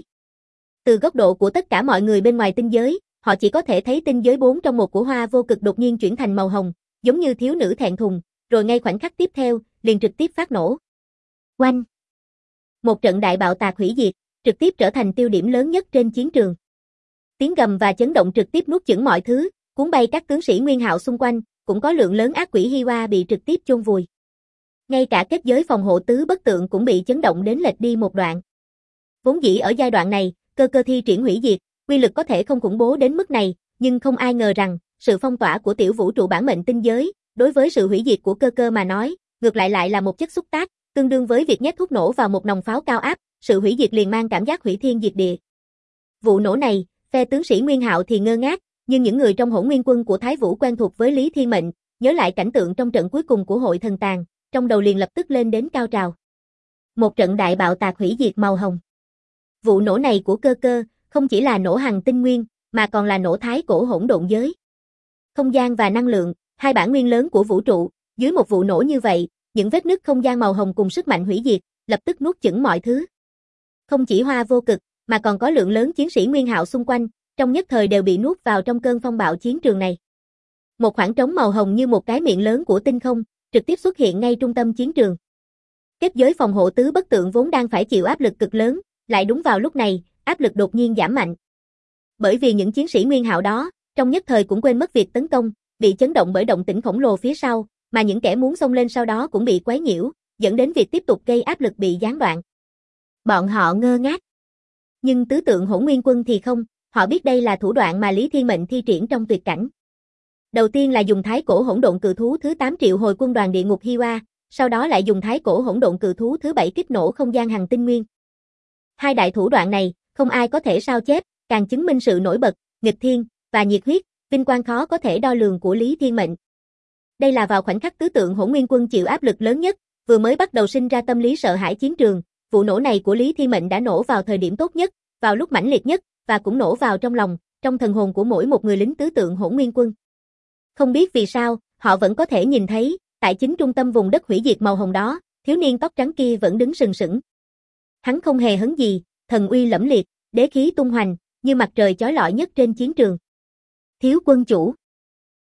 Từ góc độ của tất cả mọi người bên ngoài tinh giới, họ chỉ có thể thấy tinh giới 4 trong 1 của Hoa Vô Cực đột nhiên chuyển thành màu hồng, giống như thiếu nữ thẹn thùng, rồi ngay khoảnh khắc tiếp theo, liền trực tiếp phát nổ. Oanh! Một trận đại bạo tạc hủy diệt, trực tiếp trở thành tiêu điểm lớn nhất trên chiến trường. Tiếng gầm và chấn động trực tiếp nuốt chửng mọi thứ, cuốn bay các tướng sĩ Nguyên Hạo xung quanh, cũng có lượng lớn ác quỷ Hi Hoa bị trực tiếp chôn vùi. Ngay cả kết giới phòng hộ tứ bất tượng cũng bị chấn động đến lệch đi một đoạn. Vốn dĩ ở giai đoạn này, cơ thi triển hủy diệt, uy lực có thể không khủng bố đến mức này, nhưng không ai ngờ rằng, sự phong tỏa của tiểu vũ trụ bản mệnh tinh giới, đối với sự hủy diệt của cơ mà nói, ngược lại là một chất xúc tác, tương đương với việc nhét thuốc nổ vào một nòng pháo cao áp, sự hủy diệt liền mang cảm giác hủy thiên diệt địa. Vụ nổ này, phe tướng sĩ Nguyên Hạo thì ngơ ngác, nhưng những người trong Hỗn Nguyên quân của Thái Vũ quen thuộc với Lý Thiên Mệnh, nhớ lại cảnh tượng trong trận cuối cùng của Hội Thần Tàn, trong đầu liền lập tức lên đến cao trào. Một trận đại bạo tạc hủy diệt màu hồng. Vụ nổ này của cơ, không chỉ là nổ hằng tinh nguyên, mà còn là nổ thái cổ hỗn độn giới. Không gian và năng lượng, hai bản nguyên lớn của vũ trụ, dưới một vụ nổ như vậy, những vết nứt không gian màu hồng cùng sức mạnh hủy diệt, lập tức nuốt chửng mọi thứ. Không chỉ Hoa Vô Cực, mà còn có lượng lớn chiến sĩ Nguyên Hạo xung quanh, trong nhất thời đều bị nuốt vào trong cơn phong bạo chiến trường này. Một khoảng trống màu hồng như một cái miệng lớn của tinh không, trực tiếp xuất hiện ngay trung tâm chiến trường. Kết giới phòng hộ tứ bất tượng vốn đang phải chịu áp lực cực lớn, lại đúng vào lúc này, áp lực đột nhiên giảm mạnh. Bởi vì những chiến sĩ Nguyên Hạo đó, trong nhất thời cũng quên mất việc tấn công, bị chấn động bởi động tĩnh khổng lồ phía sau, mà những kẻ muốn xông lên sau đó cũng bị quấy nhiễu, dẫn đến việc tiếp tục gây áp lực bị gián đoạn. Bọn họ ngơ ngác. Nhưng tứ tượng Hỗn Nguyên quân thì không, họ biết đây là thủ đoạn mà Lý Thiên Mệnh thi triển trong tuyệt cảnh. Đầu tiên là dùng thái cổ hỗn độn cự thú thứ 8 triệu hồi quân đoàn địa ngục Hi Hoa, sau đó lại dùng thái cổ hỗn độn cự thú thứ 7 kích nổ không gian hằng tinh nguyên. Hai đại thủ đoạn này, không ai có thể sao chép, càng chứng minh sự nổi bật, nghịch thiên và nhiệt huyết, vinh quang khó có thể đo lường của Lý Thiên Mệnh. Đây là vào khoảnh khắc tứ tượng Hỗn Nguyên quân chịu áp lực lớn nhất, vừa mới bắt đầu sinh ra tâm lý sợ hãi chiến trường, vụ nổ này của Lý Thiên Mệnh đã nổ vào thời điểm tốt nhất, vào lúc mãnh liệt nhất, và cũng nổ vào trong lòng, trong thần hồn của mỗi một người lính tứ tượng Hỗn Nguyên quân. Không biết vì sao, họ vẫn có thể nhìn thấy, tại chính trung tâm vùng đất hủy diệt màu hồng đó, thiếu niên tóc trắng kia vẫn đứng sừng sững. Hắn không hề hấn gì, thần uy lẫm liệt, đế khí tung hoành, như mặt trời chói lọi nhất trên chiến trường. Thiếu quân chủ.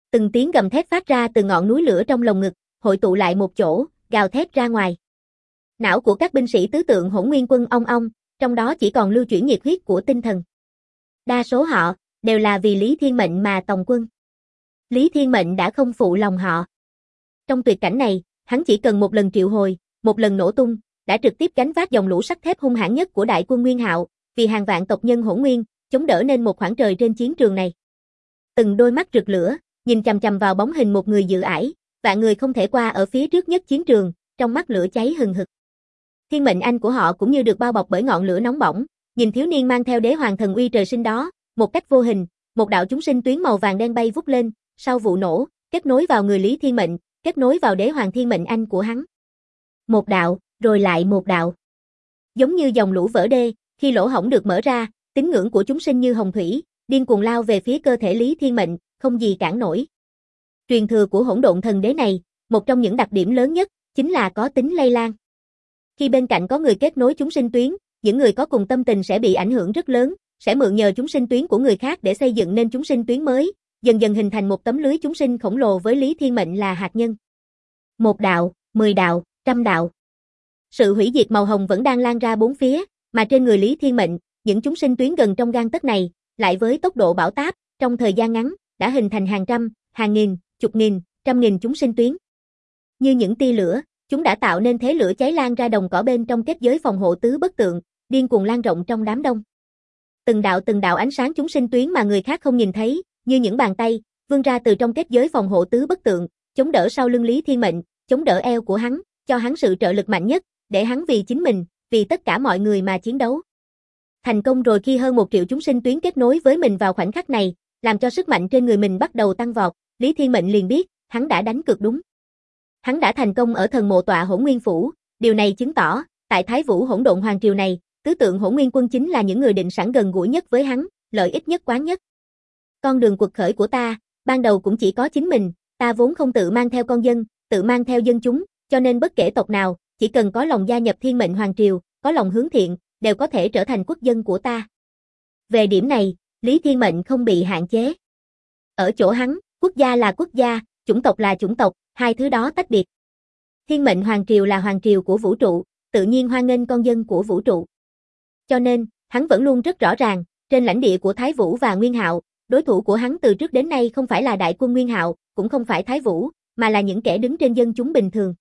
Từng tiếng gầm thét phát ra từ ngọn núi lửa trong lồng ngực, hội tụ lại một chỗ, gào thét ra ngoài. Não của các binh sĩ tứ tượng Hỗn Nguyên Quân ong ong, trong đó chỉ còn lưu chuyển nhiệt huyết của tinh thần. Đa số họ đều là vì Lý Thiên Mệnh mà tòng quân. Lý Thiên Mệnh đã không phụ lòng họ. Trong tuyệt cảnh này, hắn chỉ cần một lần triệu hồi, một lần nổ tung, đã trực tiếp gánh vác dòng lũ sắt thép hung hãn nhất của đại quân Nguyên Hạo, vì hàng vạn tộc nhân Hỗn Nguyên, chống đỡ nên một khoảng trời trên chiến trường này. Từng đôi mắt rực lửa, nhìn chằm chằm vào bóng hình một người dự ải, vạn người không thể qua ở phía trước nhất chiến trường, trong mắt lửa cháy hừng hực. Thiên mệnh anh của họ cũng như được bao bọc bởi ngọn lửa nóng bỏng, nhìn thiếu niên mang theo đế hoàng thần uy trời sinh đó, một cách vô hình, một đạo chúng sinh tuyến màu vàng đen bay vút lên, sau vụ nổ, kết nối vào người Lý Thiên Mệnh, kết nối vào đế hoàng thiên mệnh anh của hắn. Một đạo, rồi lại một đạo. Giống như dòng lũ vỡ đê, khi lỗ hổng được mở ra, tín ngưỡng của chúng sinh như hồng thủy, điên cuồng lao về phía cơ thể Lý Thiên Mệnh, không gì cản nổi. Truyền thừa của hỗn độn thần đế này, một trong những đặc điểm lớn nhất, chính là có tính lây lan. Khi bên cạnh có người kết nối chúng sinh tuyến, những người có cùng tâm tình sẽ bị ảnh hưởng rất lớn, sẽ mượn nhờ chúng sinh tuyến của người khác để xây dựng nên chúng sinh tuyến mới, dần dần hình thành một tấm lưới chúng sinh khổng lồ với Lý Thiên Mệnh là hạt nhân. Một đạo, 10 đạo, 100 đạo. Sự hủy diệt màu hồng vẫn đang lan ra bốn phía, mà trên người Lý Thiên Mệnh, những chúng sinh tuyến gần trong gang tấc này, lại với tốc độ bão táp, trong thời gian ngắn, đã hình thành hàng trăm, hàng nghìn, chục nghìn, trăm nghìn chúng sinh tuyến. Như những tia lửa, chúng đã tạo nên thế lửa cháy lan ra đồng cỏ bên trong kết giới phòng hộ tứ bất tượng, điên cuồng lan rộng trong đám đông. Từng đạo ánh sáng chúng sinh tuyến mà người khác không nhìn thấy, như những bàn tay, vươn ra từ trong kết giới phòng hộ tứ bất tượng, chống đỡ sau lưng Lý Thiên Mệnh, chống đỡ eo của hắn, cho hắn sự trợ lực mạnh nhất, để hắn vì chính mình, vì tất cả mọi người mà chiến đấu. Thành công rồi khi hơn 1 triệu chúng sinh tuyến kết nối với mình vào khoảnh khắc này, làm cho sức mạnh trên người mình bắt đầu tăng vọt, Lý Thiên Mệnh liền biết, hắn đã đánh cược đúng. Hắn đã thành công ở thần mộ tọa Hỗn Nguyên Phủ, điều này chứng tỏ, tại Thái Vũ Hỗn Độn Hoàng Triều này, tứ tượng Hỗn Nguyên Quân chính là những người định sẵn gần gũi nhất với hắn, lợi ích nhất quán nhất. Con đường quật khởi của ta, ban đầu cũng chỉ có chính mình, ta vốn không tự mang theo con dân, tự mang theo dân chúng, cho nên bất kể tộc nào, chỉ cần có lòng gia nhập Thiên Mệnh Hoàng Triều, có lòng hướng thiện, đều có thể trở thành quốc dân của ta. Về điểm này, Lý Thiên Mệnh không bị hạn chế. Ở chỗ hắn, quốc gia là quốc gia, chủng tộc là chủng tộc, hai thứ đó tách biệt. Thiên Mệnh Hoàng Triều là hoàng triều của vũ trụ, tự nhiên hoan nghênh con dân của vũ trụ. Cho nên, hắn vẫn luôn rất rõ ràng, trên lãnh địa của Thái Vũ và Nguyên Hạo, đối thủ của hắn từ trước đến nay không phải là đại quân Nguyên Hạo, cũng không phải Thái Vũ, mà là những kẻ đứng trên dân chúng bình thường.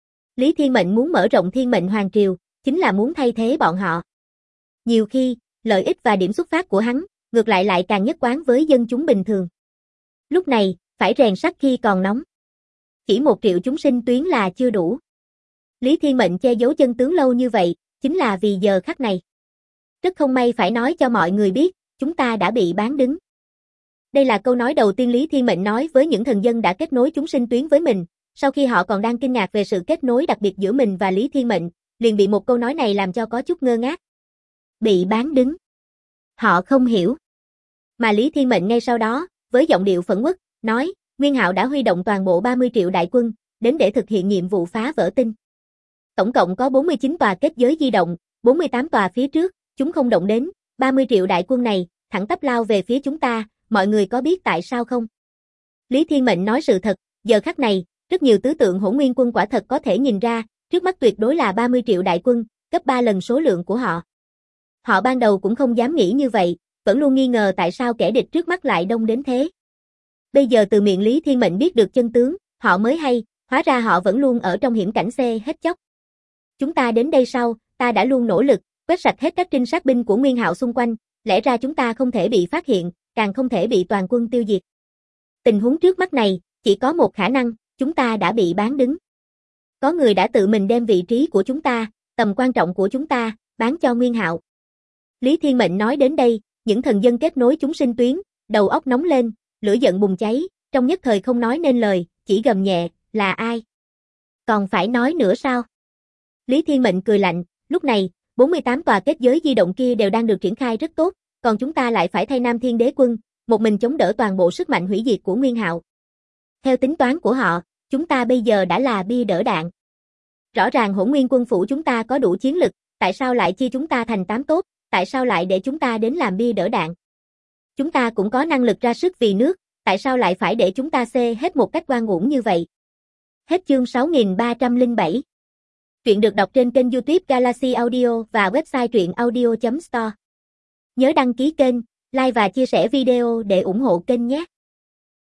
Lý Thiên Mệnh muốn mở rộng Thiên Mệnh Hoàng Triều, chính là muốn thay thế bọn họ. Nhiều khi, lợi ích và điểm xuất phát của hắn, ngược lại càng nhất quán với dân chúng bình thường. Lúc này, phải rèn sắt khi còn nóng. Chỉ 1 triệu chúng sinh tuyến là chưa đủ. Lý Thiên Mệnh che giấu chân tướng lâu như vậy, chính là vì giờ khắc này. Rất không may phải nói cho mọi người biết, chúng ta đã bị bán đứng. Đây là câu nói đầu tiên Lý Thiên Mệnh nói với những thần dân đã kết nối chúng sinh tuyến với mình, sau khi họ còn đang kinh ngạc về sự kết nối đặc biệt giữa mình và Lý Thiên Mệnh, liền bị một câu nói này làm cho có chút ngơ ngác. Bị bán đứng. Họ không hiểu. Mà Lý Thiên Mệnh ngay sau đó, với giọng điệu phẫn uất, nói, Nguyên Hạo đã huy động toàn bộ 30 triệu đại quân, đến để thực hiện nhiệm vụ phá vỡ tinh. Tổng cộng có 49 tòa kết giới di động, 48 tòa phía trước, chúng không động đến, 30 triệu đại quân này, thẳng tắp lao về phía chúng ta, mọi người có biết tại sao không? Lý Thiên Mệnh nói sự thật, giờ khắc này, rất nhiều tứ tượng Hỗn Nguyên Quân quả thật có thể nhìn ra, trước mắt tuyệt đối là 30 triệu đại quân, gấp 3 lần số lượng của họ. Họ ban đầu cũng không dám nghĩ như vậy, vẫn luôn nghi ngờ tại sao kẻ địch trước mắt lại đông đến thế. Bây giờ từ miệng Lý Thiên Mệnh biết được chân tướng, họ mới hay, hóa ra họ vẫn luôn ở trong hiểm cảnh xe hết chóc. Chúng ta đến đây sau, ta đã luôn nỗ lực, quét sạch hết các trinh sát binh của Nguyên Hạo xung quanh, lẽ ra chúng ta không thể bị phát hiện, càng không thể bị toàn quân tiêu diệt. Tình huống trước mắt này, chỉ có một khả năng, chúng ta đã bị bán đứng. Có người đã tự mình đem vị trí của chúng ta, tầm quan trọng của chúng ta, bán cho Nguyên Hạo. Lý Thiên Mệnh nói đến đây, những thần dân kết nối chúng sinh tuyến, đầu óc nóng lên, lửa giận bùng cháy, trong nhất thời không nói nên lời, chỉ gầm nhẹ, là ai? Còn phải nói nữa sao? Lý Thiên Mệnh cười lạnh, lúc này, 48 tòa kết giới di động kia đều đang được triển khai rất tốt, còn chúng ta lại phải thay Nam Thiên Đế Quân, một mình chống đỡ toàn bộ sức mạnh hủy diệt của Nguyên Hạo. Theo tính toán của họ, chúng ta bây giờ đã là bia đỡ đạn. Rõ ràng Hỗn Nguyên Quân phủ chúng ta có đủ chiến lực, tại sao lại chia chúng ta thành 8 tốt, tại sao lại để chúng ta đến làm bia đỡ đạn? Chúng ta cũng có năng lực ra sức vì nước, Tại sao lại phải để chúng ta xê hết một cách oan uổng như vậy? Hết chương 6307. Truyện được đọc trên kênh YouTube Galaxy Audio và website truyệnaudio.store. Nhớ đăng ký kênh, like và chia sẻ video để ủng hộ kênh nhé.